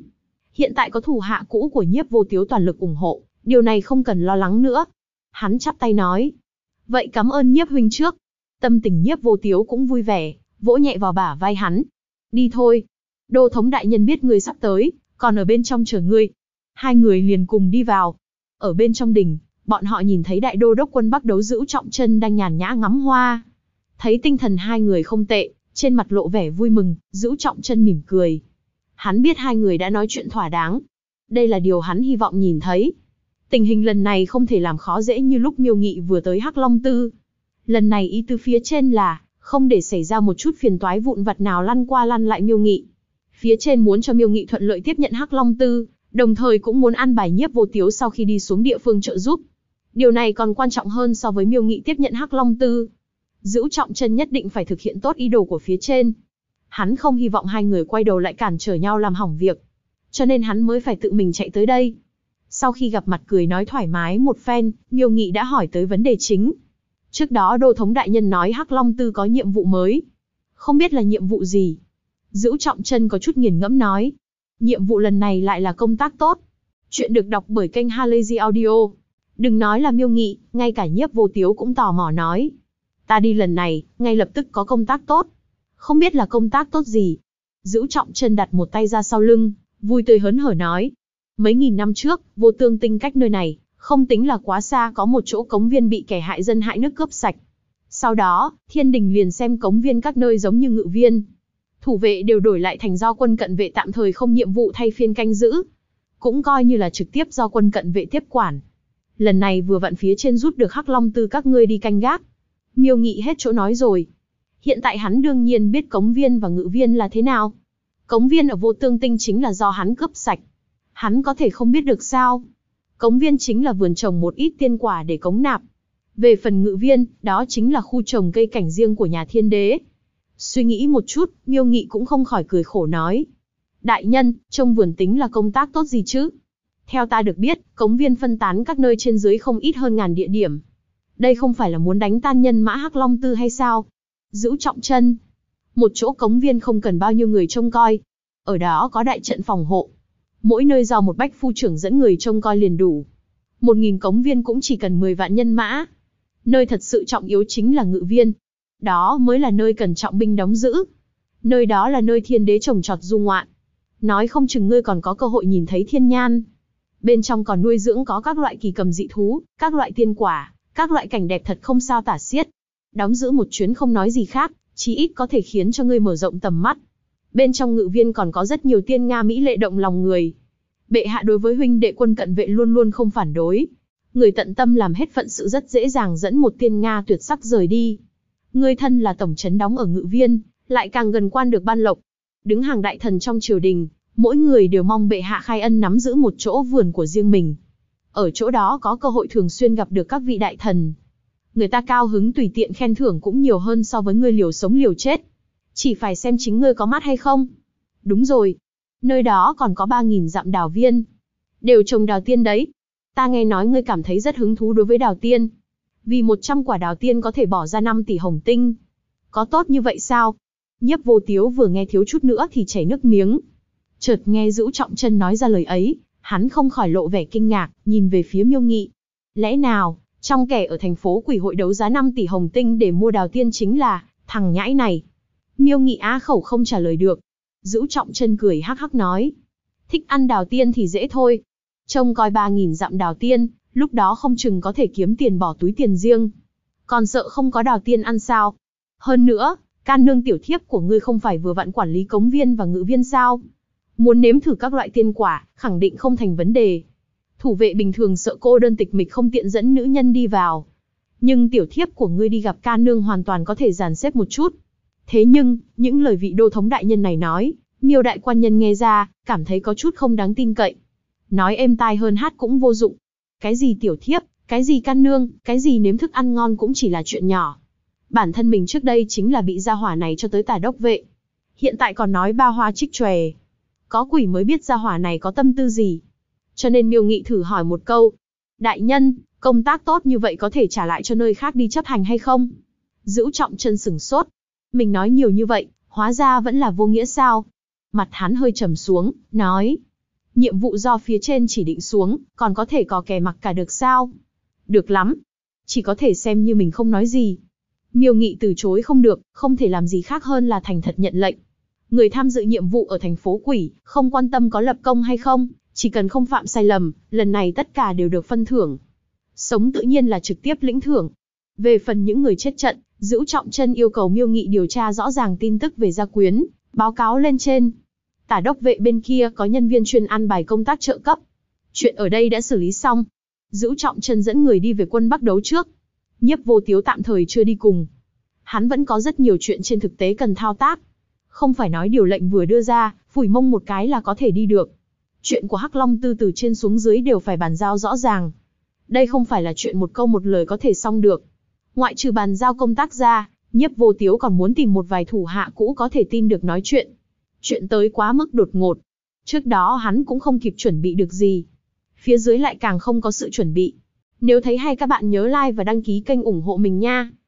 Hiện tại có thủ hạ cũ của Nhiếp Vô Tiếu toàn lực ủng hộ, điều này không cần lo lắng nữa. Hắn chắp tay nói. Vậy cảm ơn Nhiếp huynh trước. Tâm tình Nhiếp Vô Tiếu cũng vui vẻ, vỗ nhẹ vào bả vai hắn. Đi thôi. Đô thống đại nhân biết ngươi sắp tới, còn ở bên trong chờ ngươi. Hai người liền cùng đi vào. Ở bên trong đình, bọn họ nhìn thấy đại đô đốc quân Bắc Đấu Dữu Trọng Chân đang nhàn nhã ngắm hoa. Thấy tinh thần hai người không tệ, trên mặt lộ vẻ vui mừng, Dữu Trọng Chân mỉm cười. Hắn biết hai người đã nói chuyện thỏa đáng. Đây là điều hắn hy vọng nhìn thấy. Tình hình lần này không thể làm khó dễ như lúc Miêu Nghị vừa tới Hắc Long Tư. Lần này ý tứ phía trên là không để xảy ra một chút phiền toái vụn vặt nào lăn qua lăn lại Miêu Nghị. Phía trên muốn cho Miêu Nghị thuận lợi tiếp nhận Hắc Long Tư, đồng thời cũng muốn an bài Nhiếp Vô Tiếu sau khi đi xuống địa phương trợ giúp. Điều này còn quan trọng hơn so với Miêu Nghị tiếp nhận Hắc Long Tư. Dữu Trọng Chân nhất định phải thực hiện tốt ý đồ của phía trên. Hắn không hy vọng hai người quay đầu lại cản trở nhau làm hỏng việc. Cho nên hắn mới phải tự mình chạy tới đây. Sau khi gặp mặt cười nói thoải mái một phen, Miêu Nghị đã hỏi tới vấn đề chính. Trước đó Đô thống đại nhân nói Hắc Long Tư có nhiệm vụ mới. Không biết là nhiệm vụ gì? Dữu Trọng Chân có chút nghiền ngẫm nói. Nhiệm vụ lần này lại là công tác tốt. Chuyện được đọc bởi kênh Halazy Audio. Đừng nói là Miêu Nghị, ngay cả Nhiếp Vô Tiếu cũng tò mò nói. Ta đi lần này, ngay lập tức có công tác tốt. Không biết là công tác tốt gì? Dữu Trọng Chân đặt một tay ra sau lưng, vui tươi hớn hở nói. Mấy nghìn năm trước, Vô Tương Tinh cách nơi này, không tính là quá xa có một chỗ cống viên bị kẻ hại dân hại nước cướp sạch. Sau đó, thiên đình liền xem cống viên các nơi giống như ngự viên. Thủ vệ đều đổi lại thành do quân cận vệ tạm thời không nhiệm vụ thay phiên canh giữ. Cũng coi như là trực tiếp do quân cận vệ tiếp quản. Lần này vừa vặn phía trên rút được Hắc Long Tư các ngươi đi canh gác. Miêu Nghị hết chỗ nói rồi. Hiện tại hắn đương nhiên biết cống viên và ngự viên là thế nào. Cống viên ở Vô Tương Tinh chính là do hắn cướp sạch. Hắn có thể không biết được sao. Cống viên chính là vườn trồng một ít tiên quả để cống nạp. Về phần ngự viên, đó chính là khu trồng cây cảnh riêng của nhà thiên đế. Suy nghĩ một chút, Miêu Nghị cũng không khỏi cười khổ nói. Đại nhân, trông vườn tính là công tác tốt gì chứ? Theo ta được biết, cống viên phân tán các nơi trên dưới không ít hơn ngàn địa điểm. Đây không phải là muốn đánh tan nhân mã Hắc Long Tư hay sao? Dữu Trọng Chân. Một chỗ cống viên không cần bao nhiêu người trông coi. Ở đó có đại trận phòng hộ. Mỗi nơi do một bách phu trưởng dẫn người trông coi liền đủ. 1000 cống viên cũng chỉ cần 10 vạn nhân mã. Nơi thật sự trọng yếu chính là ngự viên. Đó mới là nơi cần trọng binh đóng giữ. Nơi đó là nơi thiên đế trồng trọt du ngoạn. Nói không chừng ngươi còn có cơ hội nhìn thấy thiên nhan. Bên trong còn nuôi dưỡng có các loại kỳ cầm dị thú, các loại tiên quả, các loại cảnh đẹp thật không sao tả xiết. Đóng giữ một chuyến không nói gì khác, chí ít có thể khiến cho ngươi mở rộng tầm mắt. Bên trong ngự viên còn có rất nhiều tiên nga mỹ lệ động lòng người. Bệ hạ đối với huynh đệ quân cận vệ luôn luôn không phản đối. Người tận tâm làm hết phận sự rất dễ dàng dẫn một tiên nga tuyệt sắc rời đi. Ngươi thân là tổng trấn đóng ở ngự viên, lại càng gần quan được ban lộc. Đứng hàng đại thần trong triều đình, mỗi người đều mong bệ hạ khai ân nắm giữ một chỗ vườn của riêng mình. Ở chỗ đó có cơ hội thường xuyên gặp được các vị đại thần. Người ta cao hứng tùy tiện khen thưởng cũng nhiều hơn so với ngươi liều sống liều chết. Chỉ phải xem chính ngươi có mắt hay không. Đúng rồi. Nơi đó còn có 3000 dặm đào viên. Đều trồng đào tiên đấy. Ta nghe nói ngươi cảm thấy rất hứng thú đối với đào tiên. Vì 100 quả đào tiên có thể bỏ ra 5 tỷ hồng tinh. Có tốt như vậy sao? Nhiếp Vô Tiếu vừa nghe thiếu chút nữa thì chảy nước miếng. Chợt nghe Dữu Trọng Chân nói ra lời ấy, hắn không khỏi lộ vẻ kinh ngạc, nhìn về phía Miêu Nghị. Lẽ nào, trong kẻ ở thành phố Quỷ hội đấu giá 5 tỷ hồng tinh để mua đào tiên chính là thằng nhãi này? Miêu Nghị á khẩu không trả lời được. Dữu Trọng Chân cười hắc hắc nói. Thích ăn đào tiên thì dễ thôi. Trông coi 3000 dặm đào tiên, lúc đó không chừng có thể kiếm tiền bỏ túi tiền riêng. Còn sợ không có đào tiên ăn sao? Hơn nữa, can nương tiểu thiếp của ngươi không phải vừa vặn quản lý cống viên và ngự viên sao? Muốn nếm thử các loại tiên quả, khẳng định không thành vấn đề. Thủ vệ bình thường sợ cô đơn tịch mịch không tiện dẫn nữ nhân đi vào. Nhưng tiểu thiếp của ngươi đi gặp can nương hoàn toàn có thể dàn xếp một chút. Thế nhưng, những lời vị đô thống đại nhân này nói, Miêu đại quan nhân nghe ra, cảm thấy có chút không đáng tin cậy. Nói êm tai hơn hát cũng vô dụng. Cái gì tiểu thiếp, cái gì can nương, cái gì nếm thức ăn ngon cũng chỉ là chuyện nhỏ. Bản thân mình trước đây chính là bị gia hỏa này cho tới tả đốc vệ. Hiện tại còn nói ba hoa trích chòe. Có quỷ mới biết gia hỏa này có tâm tư gì. Cho nên Miêu Nghị thử hỏi một câu. Đại nhân, công tác tốt như vậy có thể trả lại cho nơi khác đi chấp hành hay không? Dữu Trọng Chân sửng sốt. Mình nói nhiều như vậy, hóa ra vẫn là vô nghĩa sao? Mặt hắn hơi trầm xuống, nói. Nhiệm vụ do phía trên chỉ định xuống, còn có thể có kè mặc cả được sao? Được lắm. Chỉ có thể xem như mình không nói gì. Miêu Nghị từ chối không được, không thể làm gì khác hơn là thành thật nhận lệnh. Người tham dự nhiệm vụ ở thành phố quỷ, không quan tâm có lập công hay không, chỉ cần không phạm sai lầm, lần này tất cả đều được phân thưởng. Sống tự nhiên là trực tiếp lĩnh thưởng. Về phần những người chết trận, Dữu Trọng Chân yêu cầu Miêu Nghị điều tra rõ ràng tin tức về gia quyến, báo cáo lên trên. Tả đốc vệ bên kia có nhân viên chuyên an bài công tác trợ cấp. Chuyện ở đây đã xử lý xong. Dữu Trọng Chân dẫn người đi về quân Bắc đấu trước. Nhiếp Vô Tiếu tạm thời chưa đi cùng. Hắn vẫn có rất nhiều chuyện trên thực tế cần thao tác. Không phải nói điều lệnh vừa đưa ra, phủi mông một cái là có thể đi được. Chuyện của Hắc Long Tư từ trên xuống dưới đều phải bàn giao rõ ràng. Đây không phải là chuyện một câu một lời có thể xong được. Ngoại trừ bàn giao công tác ra, Nhiếp Vô Tiếu còn muốn tìm một vài thủ hạ cũ có thể tin được nói chuyện. Chuyện tới quá mức đột ngột. Trước đó hắn cũng không kịp chuẩn bị được gì. Phía dưới lại càng không có sự chuẩn bị. Nếu thấy hay các bạn nhớ like và đăng ký kênh ủng hộ mình nha.